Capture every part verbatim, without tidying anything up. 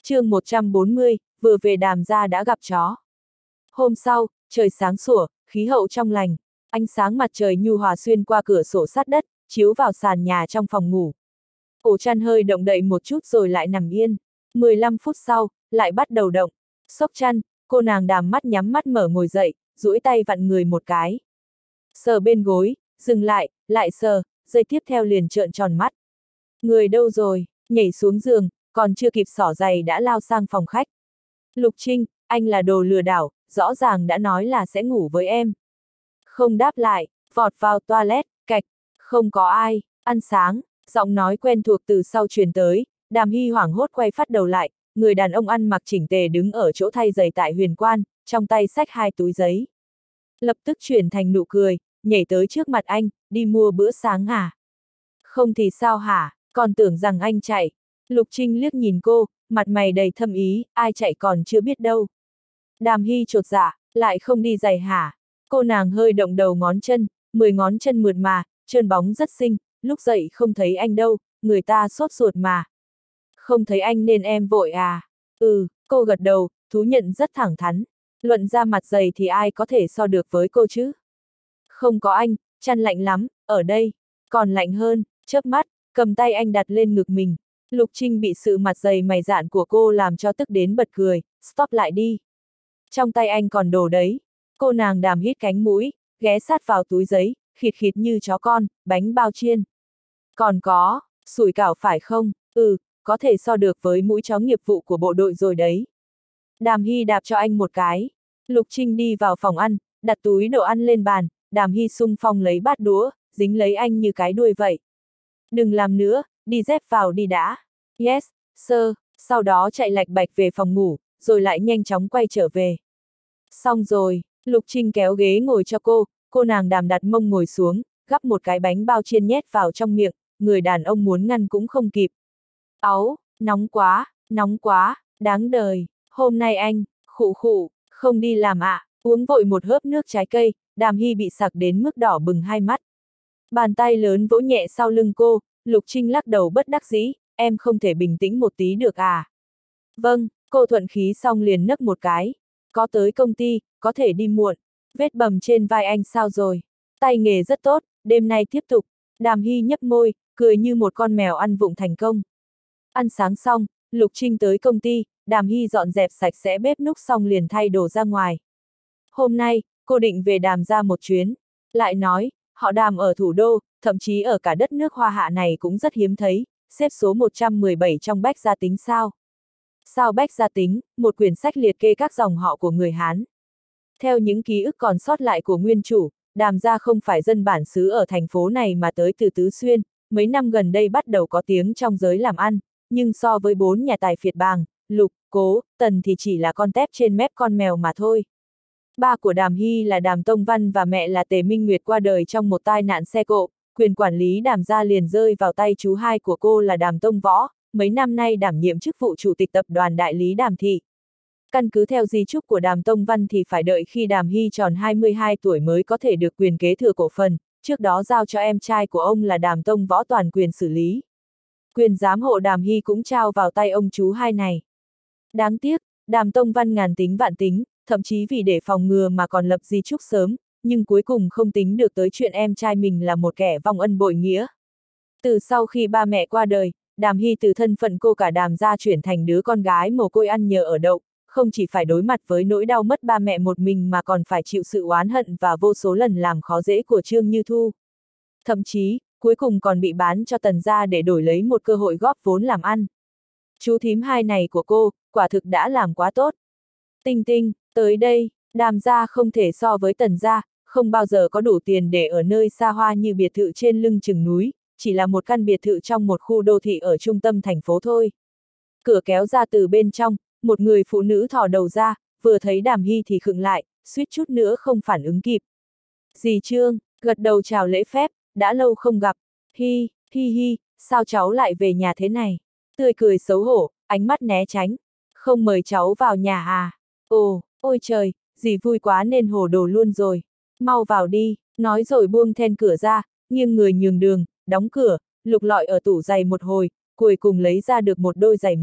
Chương một trăm bốn mươi, vừa về Đàm gia đã gặp chó. Hôm sau, trời sáng sủa, khí hậu trong lành, ánh sáng mặt trời nhu hòa xuyên qua cửa sổ sát đất, chiếu vào sàn nhà trong phòng ngủ. Ổ chăn hơi động đậy một chút rồi lại nằm yên. mười lăm phút sau, lại bắt đầu động. Xốc chăn, cô nàng Đàm mắt nhắm mắt mở ngồi dậy, duỗi tay vặn người một cái. Sờ bên gối, dừng lại, lại sờ, giây tiếp theo liền trợn tròn mắt. Người đâu rồi, nhảy xuống giường, còn chưa kịp xỏ giày đã lao sang phòng khách. Lục Trinh, anh là đồ lừa đảo, rõ ràng đã nói là sẽ ngủ với em. Không đáp lại, vọt vào toilet, cạch, không có ai, ăn sáng, giọng nói quen thuộc từ sau truyền tới, Đàm Hy hoảng hốt quay phát đầu lại, người đàn ông ăn mặc chỉnh tề đứng ở chỗ thay giày tại Huyền Quan, trong tay xách hai túi giấy. Lập tức chuyển thành nụ cười, nhảy tới trước mặt anh, đi mua bữa sáng hả? Không thì sao hả, còn tưởng rằng anh chạy. Lục Trinh liếc nhìn cô, mặt mày đầy thâm ý, ai chạy còn chưa biết đâu. Đàm Hy chột dạ, lại không đi giày hả? Cô nàng hơi động đầu ngón chân, mười ngón chân mượt mà, trơn bóng rất xinh, lúc dậy không thấy anh đâu, người ta sốt ruột mà. Không thấy anh nên em vội à? Ừ, cô gật đầu, thú nhận rất thẳng thắn. Luận ra mặt dày thì ai có thể so được với cô chứ? Không có anh, chăn lạnh lắm, ở đây, còn lạnh hơn, chớp mắt, cầm tay anh đặt lên ngực mình. Lục Trinh bị sự mặt dày mày dạn của cô làm cho tức đến bật cười, stop lại đi. Trong tay anh còn đồ đấy. Cô nàng Đàm hít cánh mũi, ghé sát vào túi giấy, khịt khịt như chó con, bánh bao chiên. Còn có, sủi cảo phải không? Ừ, có thể so được với mũi chó nghiệp vụ của bộ đội rồi đấy. Đàm Hy đạp cho anh một cái. Lục Trinh đi vào phòng ăn, đặt túi đồ ăn lên bàn, Đàm Hy xung phong lấy bát đũa, dính lấy anh như cái đuôi vậy. Đừng làm nữa, đi dép vào đi đã. Yes, sir, sau đó chạy lạch bạch về phòng ngủ, rồi lại nhanh chóng quay trở về. Xong rồi, Lục Trinh kéo ghế ngồi cho cô, cô nàng Đàm đặt mông ngồi xuống, gắp một cái bánh bao chiên nhét vào trong miệng, người đàn ông muốn ngăn cũng không kịp. Áu, nóng quá, nóng quá, đáng đời, hôm nay anh, khụ khụ, không đi làm ạ, à, uống vội một hớp nước trái cây, Đàm Hy bị sặc đến mức đỏ bừng hai mắt. Bàn tay lớn vỗ nhẹ sau lưng cô, Lục Trinh lắc đầu bất đắc dĩ, em không thể bình tĩnh một tí được à? Vâng, cô thuận khí xong liền nấc một cái. Có tới công ty, có thể đi muộn. Vết bầm trên vai anh sao rồi? Tay nghề rất tốt, đêm nay tiếp tục. Đàm Hy nhấp môi, cười như một con mèo ăn vụng thành công. Ăn sáng xong, Lục Trinh tới công ty, Đàm Hy dọn dẹp sạch sẽ bếp núc xong liền thay đồ ra ngoài. Hôm nay, cô định về Đàm ra một chuyến. Lại nói, họ Đàm ở thủ đô, thậm chí ở cả đất nước Hoa Hạ này cũng rất hiếm thấy, xếp số một trăm mười bảy trong Bách Gia Tính sao. Sao Bách Gia Tính, một quyển sách liệt kê các dòng họ của người Hán. Theo những ký ức còn sót lại của nguyên chủ, Đàm gia không phải dân bản xứ ở thành phố này mà tới từ Tứ Xuyên, mấy năm gần đây bắt đầu có tiếng trong giới làm ăn, nhưng so với bốn nhà tài phiệt bàng, Lục, Cố, Tần thì chỉ là con tép trên mép con mèo mà thôi. Ba của Đàm Hy là Đàm Tông Văn và mẹ là Tề Minh Nguyệt qua đời trong một tai nạn xe cộ, quyền quản lý Đàm gia liền rơi vào tay chú hai của cô là Đàm Tông Võ, mấy năm nay đảm nhiệm chức vụ chủ tịch tập đoàn đại lý Đàm Thị. Căn cứ theo di chúc của Đàm Tông Văn thì phải đợi khi Đàm Hy tròn hai mươi hai tuổi mới có thể được quyền kế thừa cổ phần, trước đó giao cho em trai của ông là Đàm Tông Võ toàn quyền xử lý. Quyền giám hộ Đàm Hy cũng trao vào tay ông chú hai này. Đáng tiếc, Đàm Tông Văn ngàn tính vạn tính, thậm chí vì để phòng ngừa mà còn lập di chúc sớm, nhưng cuối cùng không tính được tới chuyện em trai mình là một kẻ vong ân bội nghĩa. Từ sau khi ba mẹ qua đời, Đàm Hy từ thân phận cô cả Đàm gia chuyển thành đứa con gái mồ côi ăn nhờ ở đậu, không chỉ phải đối mặt với nỗi đau mất ba mẹ một mình mà còn phải chịu sự oán hận và vô số lần làm khó dễ của Trương Như Thu. Thậm chí, cuối cùng còn bị bán cho Tần gia để đổi lấy một cơ hội góp vốn làm ăn. Chú thím hai này của cô, quả thực đã làm quá tốt. Tinh Tinh, tới đây, Đàm gia không thể so với Tần gia, không bao giờ có đủ tiền để ở nơi xa hoa như biệt thự trên lưng chừng núi, chỉ là một căn biệt thự trong một khu đô thị ở trung tâm thành phố thôi. Cửa kéo ra từ bên trong, một người phụ nữ thò đầu ra, vừa thấy Đàm Hy thì khựng lại, suýt chút nữa không phản ứng kịp. Dì Trương, gật đầu chào lễ phép, đã lâu không gặp. Hi, hi hi, sao cháu lại về nhà thế này? Tươi cười xấu hổ, ánh mắt né tránh. Không mời cháu vào nhà à? Ồ, ôi trời, dì vui quá nên hồ đồ luôn rồi. Mau vào đi, nói rồi buông then cửa ra, nghiêng người nhường đường, đóng cửa, lục lọi ở tủ giày một hồi, cuối cùng lấy ra được một đôi giày mới,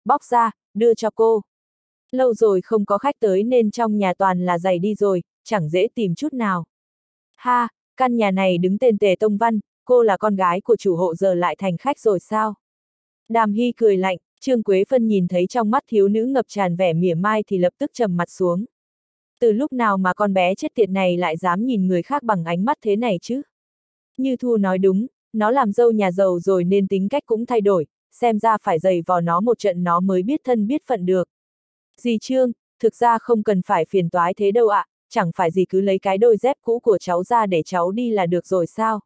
bóc ra, đưa cho cô. Lâu rồi không có khách tới nên trong nhà toàn là giày đi rồi, chẳng dễ tìm chút nào. Ha, căn nhà này đứng tên Tề Tông Văn, cô là con gái của chủ hộ giờ lại thành khách rồi sao? Đàm Hy cười lạnh, Trương Quế Phân nhìn thấy trong mắt thiếu nữ ngập tràn vẻ mỉa mai thì lập tức trầm mặt xuống. Từ lúc nào mà con bé chết tiệt này lại dám nhìn người khác bằng ánh mắt thế này chứ? Như Thu nói đúng, nó làm dâu nhà giàu rồi nên tính cách cũng thay đổi, xem ra phải giày vò nó một trận nó mới biết thân biết phận được. Dì Trương, thực ra không cần phải phiền toái thế đâu ạ, à, chẳng phải dì cứ lấy cái đôi dép cũ của cháu ra để cháu đi là được rồi sao?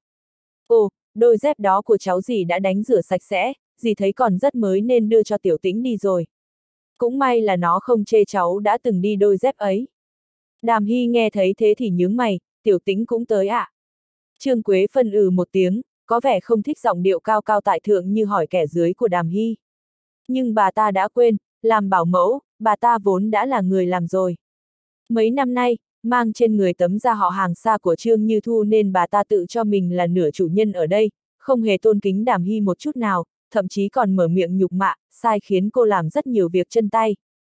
Ồ, đôi dép đó của cháu dì đã đánh rửa sạch sẽ, dì thấy còn rất mới nên đưa cho Tiểu Tĩnh đi rồi. Cũng may là nó không chê cháu đã từng đi đôi dép ấy. Đàm Hy nghe thấy thế thì nhướng mày, Tiểu Tĩnh cũng tới ạ. À? Trương Quế Phân ừ một tiếng, có vẻ không thích giọng điệu cao cao tại thượng như hỏi kẻ dưới của Đàm Hy. Nhưng bà ta đã quên, làm bảo mẫu, bà ta vốn đã là người làm rồi. Mấy năm nay, mang trên người tấm da họ hàng xa của Trương Như Thu nên bà ta tự cho mình là nửa chủ nhân ở đây, không hề tôn kính Đàm Hy một chút nào, thậm chí còn mở miệng nhục mạ, sai khiến cô làm rất nhiều việc chân tay.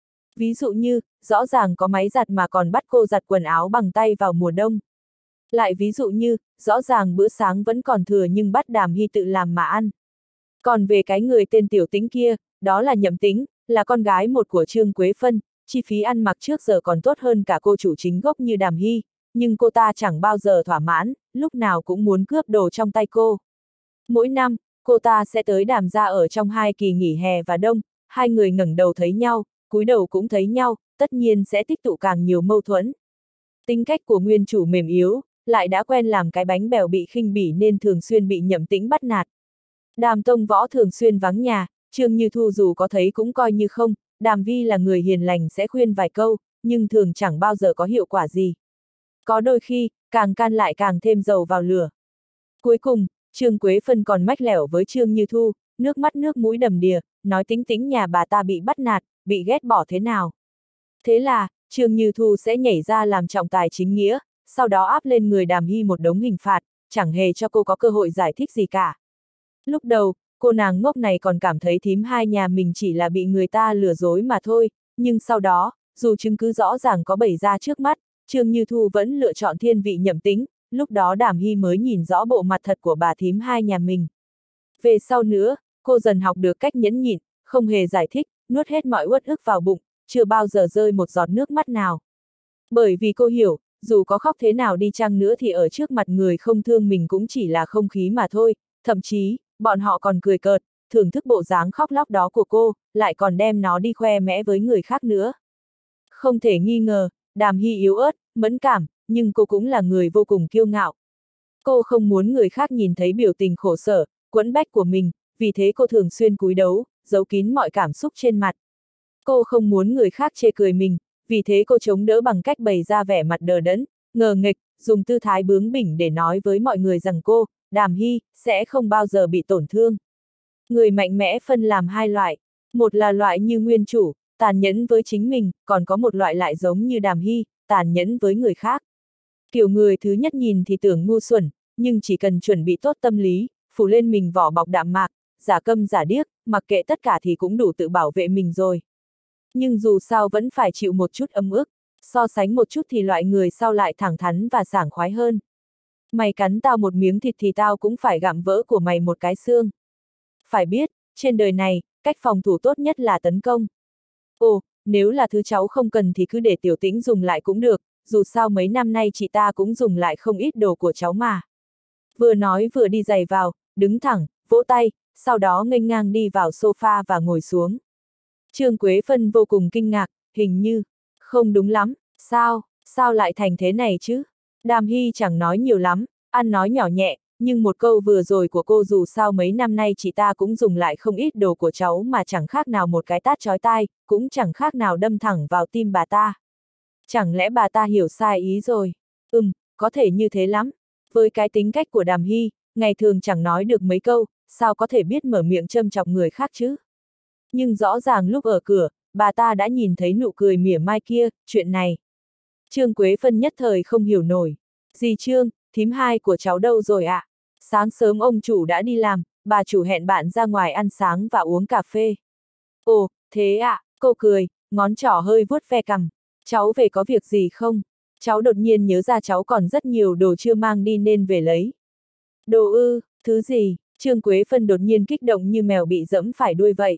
Ví dụ như, rõ ràng có máy giặt mà còn bắt cô giặt quần áo bằng tay vào mùa đông. Lại ví dụ như, rõ ràng bữa sáng vẫn còn thừa nhưng bắt Đàm Hy tự làm mà ăn. Còn về cái người tên Tiểu Tĩnh kia, đó là Nhậm Tĩnh, là con gái một của Trương Quế Phân, chi phí ăn mặc trước giờ còn tốt hơn cả cô chủ chính gốc như Đàm Hy, nhưng cô ta chẳng bao giờ thỏa mãn, lúc nào cũng muốn cướp đồ trong tay cô. Mỗi năm, cô ta sẽ tới Đàm gia ở trong hai kỳ nghỉ hè và đông, hai người ngẩng đầu thấy nhau, cúi đầu cũng thấy nhau, tất nhiên sẽ tích tụ càng nhiều mâu thuẫn. Tính cách của nguyên chủ mềm yếu, lại đã quen làm cái bánh bèo bị khinh bỉ nên thường xuyên bị Nhậm Tĩnh bắt nạt. Đàm Tông Võ thường xuyên vắng nhà, Trương Như Thu dù có thấy cũng coi như không, Đàm Vi là người hiền lành sẽ khuyên vài câu, nhưng thường chẳng bao giờ có hiệu quả gì. Có đôi khi, càng can lại càng thêm dầu vào lửa. Cuối cùng, Trương Quế Phân còn mách lẻo với Trương Như Thu, nước mắt nước mũi đầm đìa, nói Tĩnh Tĩnh nhà bà ta bị bắt nạt, bị ghét bỏ thế nào. Thế là, Trương Như Thu sẽ nhảy ra làm trọng tài chính nghĩa, sau đó áp lên người Đàm Hy một đống hình phạt, chẳng hề cho cô có cơ hội giải thích gì cả. Lúc đầu, cô nàng ngốc này còn cảm thấy thím hai nhà mình chỉ là bị người ta lừa dối mà thôi, nhưng sau đó, dù chứng cứ rõ ràng có bày ra trước mắt, Trương Như Thu vẫn lựa chọn thiên vị Nhậm Tĩnh, lúc đó Đàm Hy mới nhìn rõ bộ mặt thật của bà thím hai nhà mình. Về sau nữa, cô dần học được cách nhẫn nhịn, không hề giải thích, nuốt hết mọi uất ức vào bụng, chưa bao giờ rơi một giọt nước mắt nào. Bởi vì cô hiểu, dù có khóc thế nào đi chăng nữa thì ở trước mặt người không thương mình cũng chỉ là không khí mà thôi, thậm chí, bọn họ còn cười cợt, thưởng thức bộ dáng khóc lóc đó của cô, lại còn đem nó đi khoe mẽ với người khác nữa. Không thể nghi ngờ, Đàm Hy yếu ớt, mẫn cảm, nhưng cô cũng là người vô cùng kiêu ngạo. Cô không muốn người khác nhìn thấy biểu tình khổ sở, quẫn bách của mình, vì thế cô thường xuyên cúi đấu, giấu kín mọi cảm xúc trên mặt. Cô không muốn người khác chê cười mình, vì thế cô chống đỡ bằng cách bày ra vẻ mặt đờ đẫn, ngờ nghệch, dùng tư thái bướng bỉnh để nói với mọi người rằng cô, Đàm Hy, sẽ không bao giờ bị tổn thương. Người mạnh mẽ phân làm hai loại, một là loại như nguyên chủ, tàn nhẫn với chính mình, còn có một loại lại giống như Đàm Hy, tàn nhẫn với người khác. Kiểu người thứ nhất nhìn thì tưởng ngu xuẩn, nhưng chỉ cần chuẩn bị tốt tâm lý, phủ lên mình vỏ bọc đạm mạc, giả câm giả điếc, mặc kệ tất cả thì cũng đủ tự bảo vệ mình rồi. Nhưng dù sao vẫn phải chịu một chút ấm ức, so sánh một chút thì loại người sau lại thẳng thắn và sảng khoái hơn. Mày cắn tao một miếng thịt thì tao cũng phải gặm vỡ của mày một cái xương. Phải biết, trên đời này, cách phòng thủ tốt nhất là tấn công. Ồ, nếu là thứ cháu không cần thì cứ để Tiểu Tĩnh dùng lại cũng được, dù sao mấy năm nay chị ta cũng dùng lại không ít đồ của cháu mà. Vừa nói vừa đi giày vào, đứng thẳng, vỗ tay, sau đó nghênh ngang đi vào sofa và ngồi xuống. Trương Quế Phân vô cùng kinh ngạc, hình như, không đúng lắm, sao, sao lại thành thế này chứ? Đàm Hy chẳng nói nhiều lắm, ăn nói nhỏ nhẹ, nhưng một câu vừa rồi của cô dù sao mấy năm nay chị ta cũng dùng lại không ít đồ của cháu mà chẳng khác nào một cái tát chói tai, cũng chẳng khác nào đâm thẳng vào tim bà ta. Chẳng lẽ bà ta hiểu sai ý rồi? Ừm, có thể như thế lắm. Với cái tính cách của Đàm Hy, ngày thường chẳng nói được mấy câu, sao có thể biết mở miệng châm chọc người khác chứ? Nhưng rõ ràng lúc ở cửa, bà ta đã nhìn thấy nụ cười mỉa mai kia, chuyện này. Trương Quế Phân nhất thời không hiểu nổi. Dì Trương, thím hai của cháu đâu rồi ạ? À? Sáng sớm ông chủ đã đi làm, bà chủ hẹn bạn ra ngoài ăn sáng và uống cà phê. Ồ, Thế ạ, à, cô cười, ngón trỏ hơi vuốt ve cằm. Cháu về có việc gì không? Cháu đột nhiên nhớ ra cháu còn rất nhiều đồ chưa mang đi nên về lấy. Đồ ư, thứ gì? Trương Quế Phân đột nhiên kích động như mèo bị dẫm phải đuôi vậy.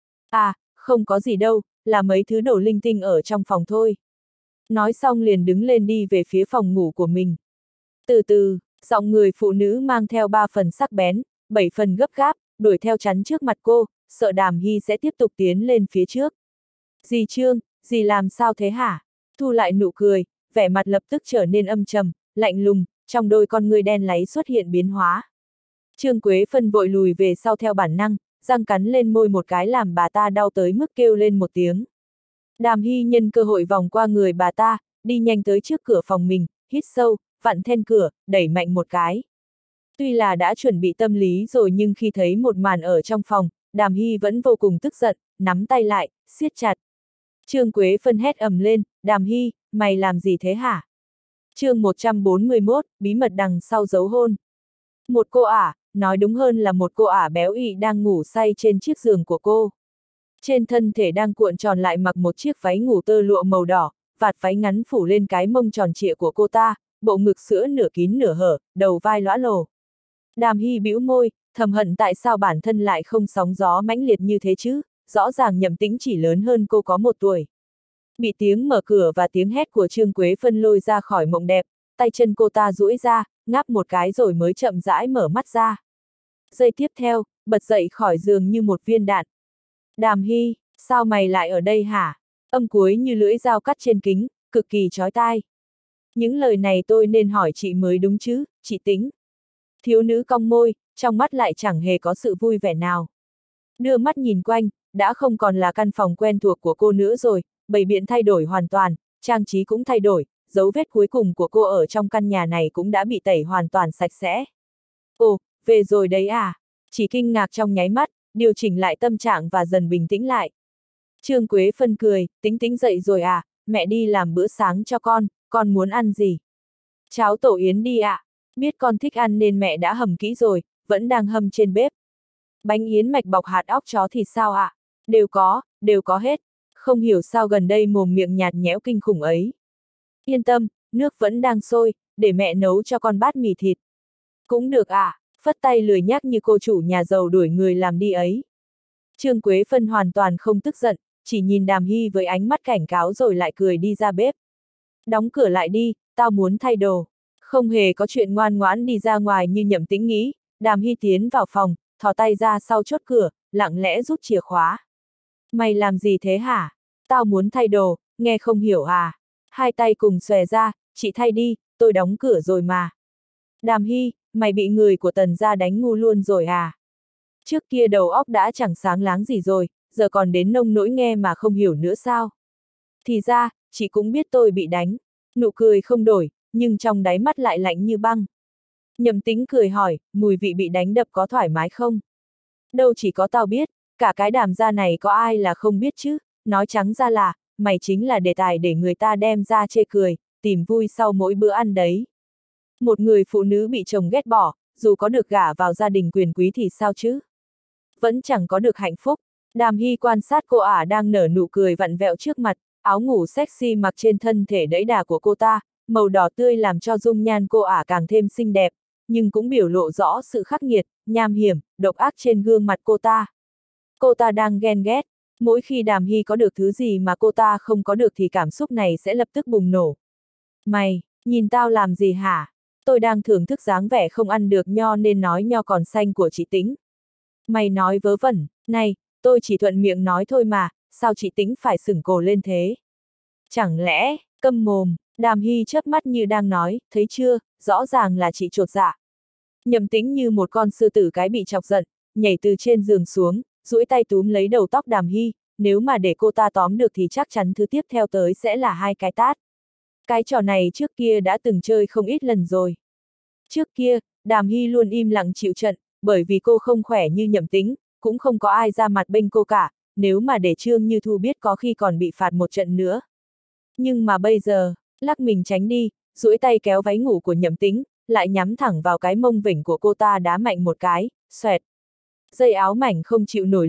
À, không có gì đâu, là mấy thứ đồ linh tinh ở trong phòng thôi. Nói xong liền đứng lên đi về phía phòng ngủ của mình. Từ từ, giọng người phụ nữ mang theo ba phần sắc bén, bảy phần gấp gáp, đuổi theo chắn trước mặt cô, sợ Đàm Hy sẽ tiếp tục tiến lên phía trước. Dì Trương, dì làm sao thế hả? Thu lại nụ cười, vẻ mặt lập tức trở nên âm trầm, lạnh lùng, trong đôi con ngươi đen láy xuất hiện biến hóa. Trương Quế Phân vội lùi về sau theo bản năng, răng cắn lên môi một cái làm bà ta đau tới mức kêu lên một tiếng. Đàm Hy nhân cơ hội vòng qua người bà ta, đi nhanh tới trước cửa phòng mình, hít sâu, vặn then cửa, đẩy mạnh một cái. Tuy là đã chuẩn bị tâm lý rồi nhưng khi thấy một màn ở trong phòng, Đàm Hy vẫn vô cùng tức giận, nắm tay lại, siết chặt. Trương Quế Phân hét ầm lên, Đàm Hy, mày làm gì thế hả? chương một trăm bốn mươi mốt, bí mật đằng sau dấu hôn. Một cô ả, nói đúng hơn là một cô ả béo ị đang ngủ say trên chiếc giường của cô. Trên thân thể đang cuộn tròn lại mặc một chiếc váy ngủ tơ lụa màu đỏ, vạt váy ngắn phủ lên cái mông tròn trịa của cô ta, bộ ngực sữa nửa kín nửa hở, đầu vai lõa lồ. Đàm Hy bĩu môi, thầm hận tại sao bản thân lại không sóng gió mãnh liệt như thế chứ, rõ ràng Nhậm Tĩnh chỉ lớn hơn cô có một tuổi. Bị tiếng mở cửa và tiếng hét của Trương Quế Phân lôi ra khỏi mộng đẹp, tay chân cô ta duỗi ra, ngáp một cái rồi mới chậm rãi mở mắt ra. Giây tiếp theo, bật dậy khỏi giường như một viên đạn. Đàm Hy, sao mày lại ở đây hả? Âm cuối như lưỡi dao cắt trên kính, cực kỳ chói tai. Những lời này tôi nên hỏi chị mới đúng chứ, chị Tĩnh. Thiếu nữ cong môi, trong mắt lại chẳng hề có sự vui vẻ nào. Đưa mắt nhìn quanh, đã không còn là căn phòng quen thuộc của cô nữa rồi, bày biện thay đổi hoàn toàn, trang trí cũng thay đổi, dấu vết cuối cùng của cô ở trong căn nhà này cũng đã bị tẩy hoàn toàn sạch sẽ. Ồ, về rồi đấy à? Chỉ kinh ngạc trong nháy mắt, điều chỉnh lại tâm trạng và dần bình tĩnh lại. Trương Quế Phân cười, Tĩnh Tĩnh dậy rồi à, mẹ đi làm bữa sáng cho con, con muốn ăn gì? Cháo tổ yến đi ạ, à. Biết con thích ăn nên mẹ đã hầm kỹ rồi, vẫn đang hầm trên bếp. Bánh yến mạch bọc hạt óc chó thì sao ạ? À? Đều có, đều có hết. Không hiểu sao gần đây mồm miệng nhạt nhẽo kinh khủng ấy. Yên tâm, nước vẫn đang sôi, để mẹ nấu cho con bát mì thịt. Cũng được ạ, à, phất tay lười nhác như cô chủ nhà giàu đuổi người làm đi ấy. Trương Quế Phân hoàn toàn không tức giận, chỉ nhìn Đàm Hy với ánh mắt cảnh cáo rồi lại cười đi ra bếp. Đóng cửa lại đi, tao muốn thay đồ. Không hề có chuyện ngoan ngoãn đi ra ngoài như Nhậm Tĩnh nghĩ, Đàm Hy tiến vào phòng, thò tay ra sau chốt cửa, lặng lẽ rút chìa khóa. Mày làm gì thế hả? Tao muốn thay đồ, nghe không hiểu à? Hai tay cùng xòe ra, chị thay đi, tôi đóng cửa rồi mà. Đàm Hy, mày bị người của Tần gia đánh ngu luôn rồi à? Trước kia đầu óc đã chẳng sáng láng gì rồi, giờ còn đến nông nỗi nghe mà không hiểu nữa sao? Thì ra, chị cũng biết tôi bị đánh. Nụ cười không đổi, nhưng trong đáy mắt lại lạnh như băng. Nhậm Tĩnh cười hỏi, mùi vị bị đánh đập có thoải mái không? Đâu chỉ có tao biết, cả cái Đàm gia này có ai là không biết chứ, nói trắng ra là, mày chính là đề tài để người ta đem ra chê cười, tìm vui sau mỗi bữa ăn đấy. Một người phụ nữ bị chồng ghét bỏ, dù có được gả vào gia đình quyền quý thì sao chứ? Vẫn chẳng có được hạnh phúc. Đàm Hy quan sát cô ả đang nở nụ cười vặn vẹo trước mặt, áo ngủ sexy mặc trên thân thể đẫy đà của cô ta, màu đỏ tươi làm cho dung nhan cô ả càng thêm xinh đẹp, nhưng cũng biểu lộ rõ sự khắc nghiệt, nham hiểm, độc ác trên gương mặt cô ta. Cô ta đang ghen ghét, mỗi khi Đàm Hy có được thứ gì mà cô ta không có được thì cảm xúc này sẽ lập tức bùng nổ. Mày, nhìn tao làm gì hả? Tôi đang thưởng thức dáng vẻ không ăn được nho nên nói nho còn xanh của chị Tĩnh. Mày nói vớ vẩn, này, tôi chỉ thuận miệng nói thôi mà, sao chị Tĩnh phải sửng cồ lên thế? Chẳng lẽ, câm mồm, Đàm Hy chớp mắt như đang nói, thấy chưa, rõ ràng là chị chột dạ. Nhậm Tĩnh như một con sư tử cái bị chọc giận, nhảy từ trên giường xuống, duỗi tay túm lấy đầu tóc Đàm Hy, nếu mà để cô ta tóm được thì chắc chắn thứ tiếp theo tới sẽ là hai cái tát. Cái trò này trước kia đã từng chơi không ít lần rồi. Trước kia, Đàm Hy luôn im lặng chịu trận, bởi vì cô không khỏe như Nhậm Tĩnh, cũng không có ai ra mặt bênh cô cả, nếu mà để Trương Như Thu biết có khi còn bị phạt một trận nữa. Nhưng mà bây giờ, lắc mình tránh đi, duỗi tay kéo váy ngủ của Nhậm Tĩnh, lại nhắm thẳng vào cái mông vểnh của cô ta đá mạnh một cái, xoẹt. Dây áo mảnh không chịu nổi lực,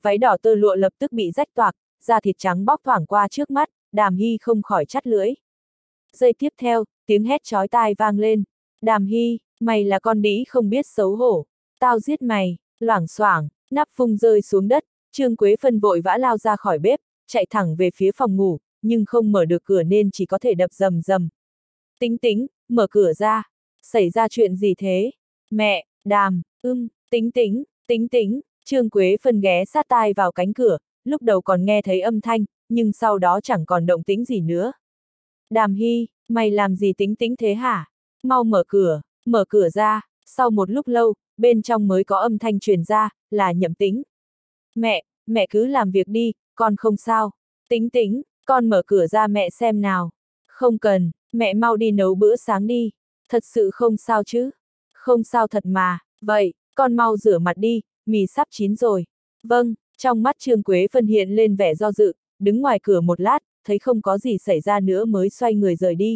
váy đỏ tơ lụa lập tức bị rách toạc, da thịt trắng bóc thoảng qua trước mắt, Đàm Hy không khỏi chắt lưỡi. Giây tiếp theo, tiếng hét chói tai vang lên. Đàm Hy, mày là con đĩ không biết xấu hổ. Tao giết mày, loảng xoảng, nắp phung rơi xuống đất, Trương Quế Phân vội vã lao ra khỏi bếp, chạy thẳng về phía phòng ngủ, nhưng không mở được cửa nên chỉ có thể đập rầm rầm. Tính tính, mở cửa ra. Xảy ra chuyện gì thế? Mẹ, Đàm, ưm, tính tính, tính tính, Trương Quế Phân ghé sát tai vào cánh cửa, lúc đầu còn nghe thấy âm thanh, nhưng sau đó chẳng còn động tĩnh gì nữa. Đàm Hy, mày làm gì tính tính thế hả? Mau mở cửa, mở cửa ra. Sau một lúc lâu, bên trong mới có âm thanh truyền ra, là Nhậm Tính. Mẹ, mẹ cứ làm việc đi, con không sao. Tính tính, con mở cửa ra mẹ xem nào. Không cần, mẹ mau đi nấu bữa sáng đi. Thật sự không sao chứ? Không sao thật mà, vậy, con mau rửa mặt đi, mì sắp chín rồi. Vâng, trong mắt Trương Quế Phân hiện lên vẻ do dự, đứng ngoài cửa một lát, thấy không có gì xảy ra nữa mới xoay người rời đi.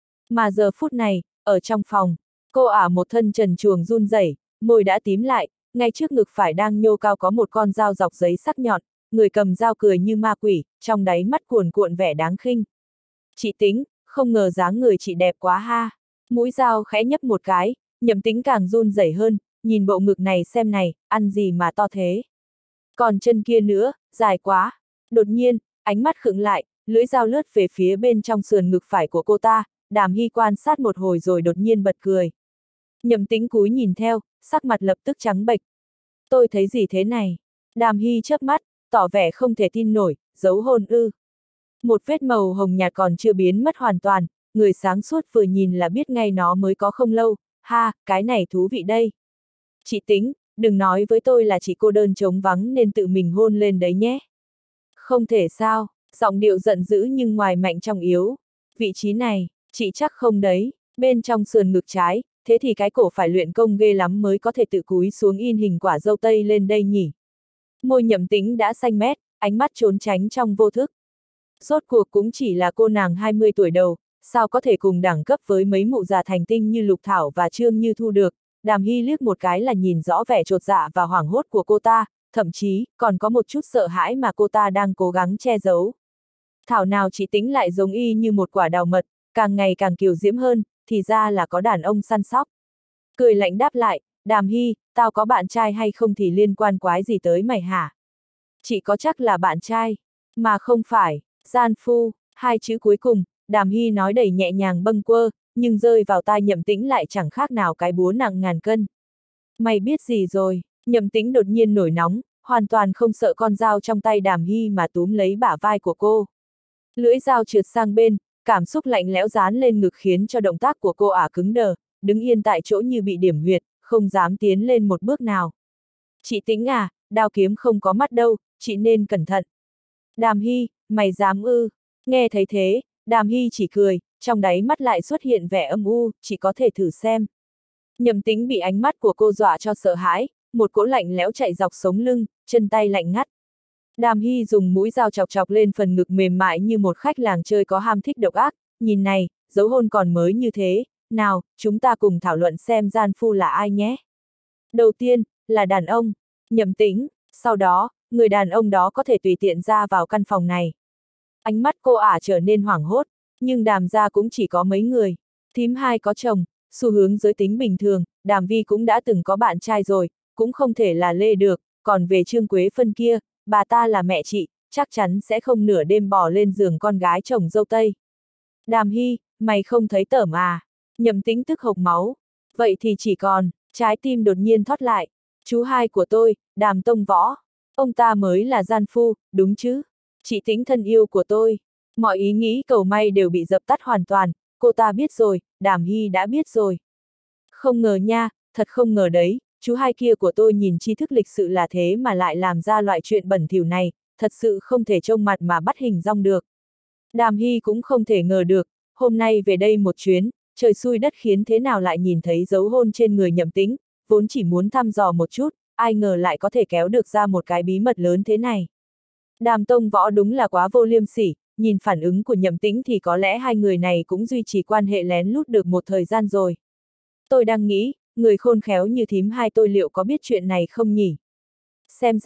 Mà giờ phút này, ở trong phòng, cô ả một thân trần truồng run rẩy, môi đã tím lại, ngay trước ngực phải đang nhô cao có một con dao dọc giấy sắc nhọn, người cầm dao cười như ma quỷ, trong đáy mắt cuồn cuộn vẻ đáng khinh. Chị Tính, không ngờ dáng người chị đẹp quá ha. Mũi dao khẽ nhấp một cái, Nhậm Tính càng run rẩy hơn, nhìn bộ ngực này xem này, ăn gì mà to thế. Còn chân kia nữa, dài quá. Đột nhiên, ánh mắt khựng lại, lưỡi dao lướt về phía bên trong sườn ngực phải của cô ta, Đàm Hy quan sát một hồi rồi đột nhiên bật cười. Nhậm Tính cúi nhìn theo, sắc mặt lập tức trắng bệch. Tôi thấy gì thế này? Đàm Hy chớp mắt, tỏ vẻ không thể tin nổi, dấu hôn ư. Một vết màu hồng nhạt còn chưa biến mất hoàn toàn, người sáng suốt vừa nhìn là biết ngay nó mới có không lâu, ha, cái này thú vị đây. Chị Tính, đừng nói với tôi là chị cô đơn trống vắng nên tự mình hôn lên đấy nhé. Không thể sao, giọng điệu giận dữ nhưng ngoài mạnh trong yếu. Vị trí này, chị chắc không đấy, bên trong sườn ngực trái, thế thì cái cổ phải luyện công ghê lắm mới có thể tự cúi xuống in hình quả dâu tây lên đây nhỉ. Môi Nhậm Tính đã xanh mét, ánh mắt trốn tránh trong vô thức. Rốt cuộc cũng chỉ là cô nàng hai mươi tuổi đầu, sao có thể cùng đẳng cấp với mấy mụ già thành tinh như Lục Thảo và Trương Như Thu được. Đàm Hy liếc một cái là nhìn rõ vẻ chột dạ và hoảng hốt của cô ta, thậm chí, còn có một chút sợ hãi mà cô ta đang cố gắng che giấu. Thảo nào chị Tính lại giống y như một quả đào mật, càng ngày càng kiều diễm hơn, thì ra là có đàn ông săn sóc. Cười lạnh đáp lại, Đàm Hy, tao có bạn trai hay không thì liên quan quái gì tới mày hả? Chị có chắc là bạn trai, mà không phải, gian phu, hai chữ cuối cùng, Đàm Hy nói đầy nhẹ nhàng bâng quơ, nhưng rơi vào tai Nhậm Tĩnh lại chẳng khác nào cái búa nặng ngàn cân. Mày biết gì rồi? Nhậm Tĩnh đột nhiên nổi nóng, hoàn toàn không sợ con dao trong tay Đàm Hy mà túm lấy bả vai của cô. Lưỡi dao trượt sang bên, cảm xúc lạnh lẽo dán lên ngực khiến cho động tác của cô ả cứng đờ, đứng yên tại chỗ như bị điểm huyệt, không dám tiến lên một bước nào. Chị Tĩnh à, đao kiếm không có mắt đâu, chị nên cẩn thận. Đàm Hy, mày dám ư? Nghe thấy thế, Đàm Hy chỉ cười, trong đáy mắt lại xuất hiện vẻ âm u, chỉ có thể thử xem. Nhậm Tĩnh bị ánh mắt của cô dọa cho sợ hãi, một cỗ lạnh lẽo chạy dọc sống lưng, chân tay lạnh ngắt. Đàm Hy dùng mũi dao chọc chọc lên phần ngực mềm mại như một khách làng chơi có ham thích độc ác, nhìn này, dấu hôn còn mới như thế, nào, chúng ta cùng thảo luận xem gian phu là ai nhé. Đầu tiên, là đàn ông, Nhậm Tĩnh, sau đó, người đàn ông đó có thể tùy tiện ra vào căn phòng này. Ánh mắt cô ả trở nên hoảng hốt, nhưng Đàm gia cũng chỉ có mấy người, thím hai có chồng, xu hướng giới tính bình thường, Đàm Vi cũng đã từng có bạn trai rồi, cũng không thể là lê được, còn về Trương Quế Phân kia, bà ta là mẹ chị, chắc chắn sẽ không nửa đêm bò lên giường con gái chồng dâu tây. Đàm Hy, mày không thấy tởm à? Nhậm Tĩnh tức hộc máu. Vậy thì chỉ còn, trái tim đột nhiên thoát lại. Chú hai của tôi, Đàm Tông Võ. Ông ta mới là gian phu, đúng chứ? Chị Tĩnh thân yêu của tôi. Mọi ý nghĩ cầu may đều bị dập tắt hoàn toàn, cô ta biết rồi, Đàm Hy đã biết rồi. Không ngờ nha, thật không ngờ đấy, chú hai kia của tôi nhìn tri thức lịch sự là thế mà lại làm ra loại chuyện bẩn thỉu này, thật sự không thể trông mặt mà bắt hình dong được. Đàm Hy cũng không thể ngờ được, hôm nay về đây một chuyến, trời xui đất khiến thế nào lại nhìn thấy dấu hôn trên người Nhậm Tĩnh, vốn chỉ muốn thăm dò một chút, ai ngờ lại có thể kéo được ra một cái bí mật lớn thế này. Đàm Tông Võ đúng là quá vô liêm sỉ, nhìn phản ứng của Nhậm Tĩnh thì có lẽ hai người này cũng duy trì quan hệ lén lút được một thời gian rồi. Tôi đang nghĩ, người khôn khéo như thím hai tôi liệu có biết chuyện này không nhỉ? Xem ra,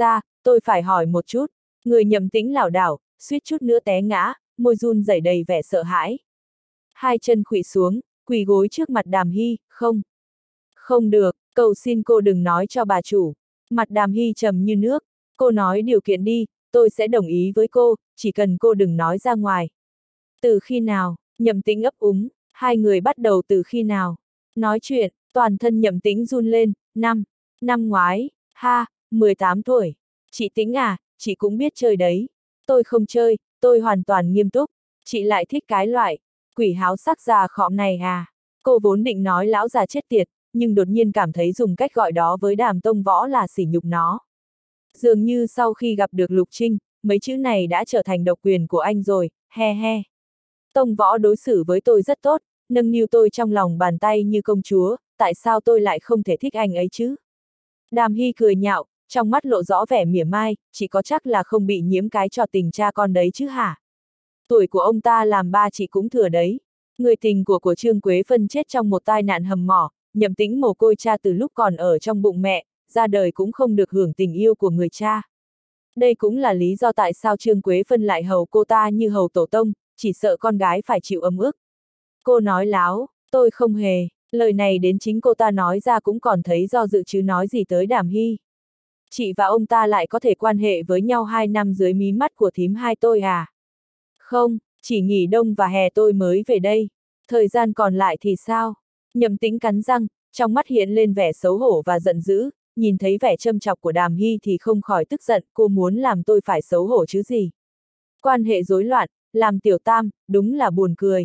tôi phải hỏi một chút. Người Nhậm Tĩnh lảo đảo, suýt chút nữa té ngã, môi run rẩy đầy vẻ sợ hãi. Hai chân khuỵu xuống, quỳ gối trước mặt Đàm Hy, không. Không được, cầu xin cô đừng nói cho bà chủ. Mặt Đàm Hy trầm như nước, cô nói điều kiện đi, tôi sẽ đồng ý với cô, chỉ cần cô đừng nói ra ngoài. Từ khi nào? Nhậm Tĩnh ấp úng, hai người bắt đầu từ khi nào? Nói chuyện, toàn thân Nhậm Tĩnh run lên, năm, năm ngoái, ha, mười tám tuổi. Chị Tĩnh à, chị cũng biết chơi đấy. Tôi không chơi, tôi hoàn toàn nghiêm túc. Chị lại thích cái loại quỷ háo sắc già khọm này à? Cô vốn định nói lão già chết tiệt, nhưng đột nhiên cảm thấy dùng cách gọi đó với Đàm Tông Võ là sỉ nhục nó. Dường như sau khi gặp được Lục Trinh, mấy chữ này đã trở thành độc quyền của anh rồi, he he. Tông Võ đối xử với tôi rất tốt, nâng niu tôi trong lòng bàn tay như công chúa, tại sao tôi lại không thể thích anh ấy chứ? Đàm Hy cười nhạo, trong mắt lộ rõ vẻ mỉa mai, chị có chắc là không bị nhiễm cái trò tình cha con đấy chứ hả? Tuổi của ông ta làm ba chị cũng thừa đấy. Người tình của của Trương Quế Phân chết trong một tai nạn hầm mỏ, Nhậm Tĩnh mồ côi cha từ lúc còn ở trong bụng mẹ, ra đời cũng không được hưởng tình yêu của người cha. Đây cũng là lý do tại sao Trương Quế Phân lại hầu cô ta như hầu tổ tông, chỉ sợ con gái phải chịu ấm ức. Cô nói láo, tôi không hề, lời này đến chính cô ta nói ra cũng còn thấy do dự chứ nói gì tới Đàm Hy. Chị và ông ta lại có thể quan hệ với nhau hai năm dưới mí mắt của thím hai tôi à? Không, chỉ nghỉ đông và hè tôi mới về đây. Thời gian còn lại thì sao? Nhậm Tĩnh cắn răng, trong mắt hiện lên vẻ xấu hổ và giận dữ, nhìn thấy vẻ châm chọc của Đàm Hy thì không khỏi tức giận, cô muốn làm tôi phải xấu hổ chứ gì. Quan hệ rối loạn, làm tiểu tam, đúng là buồn cười.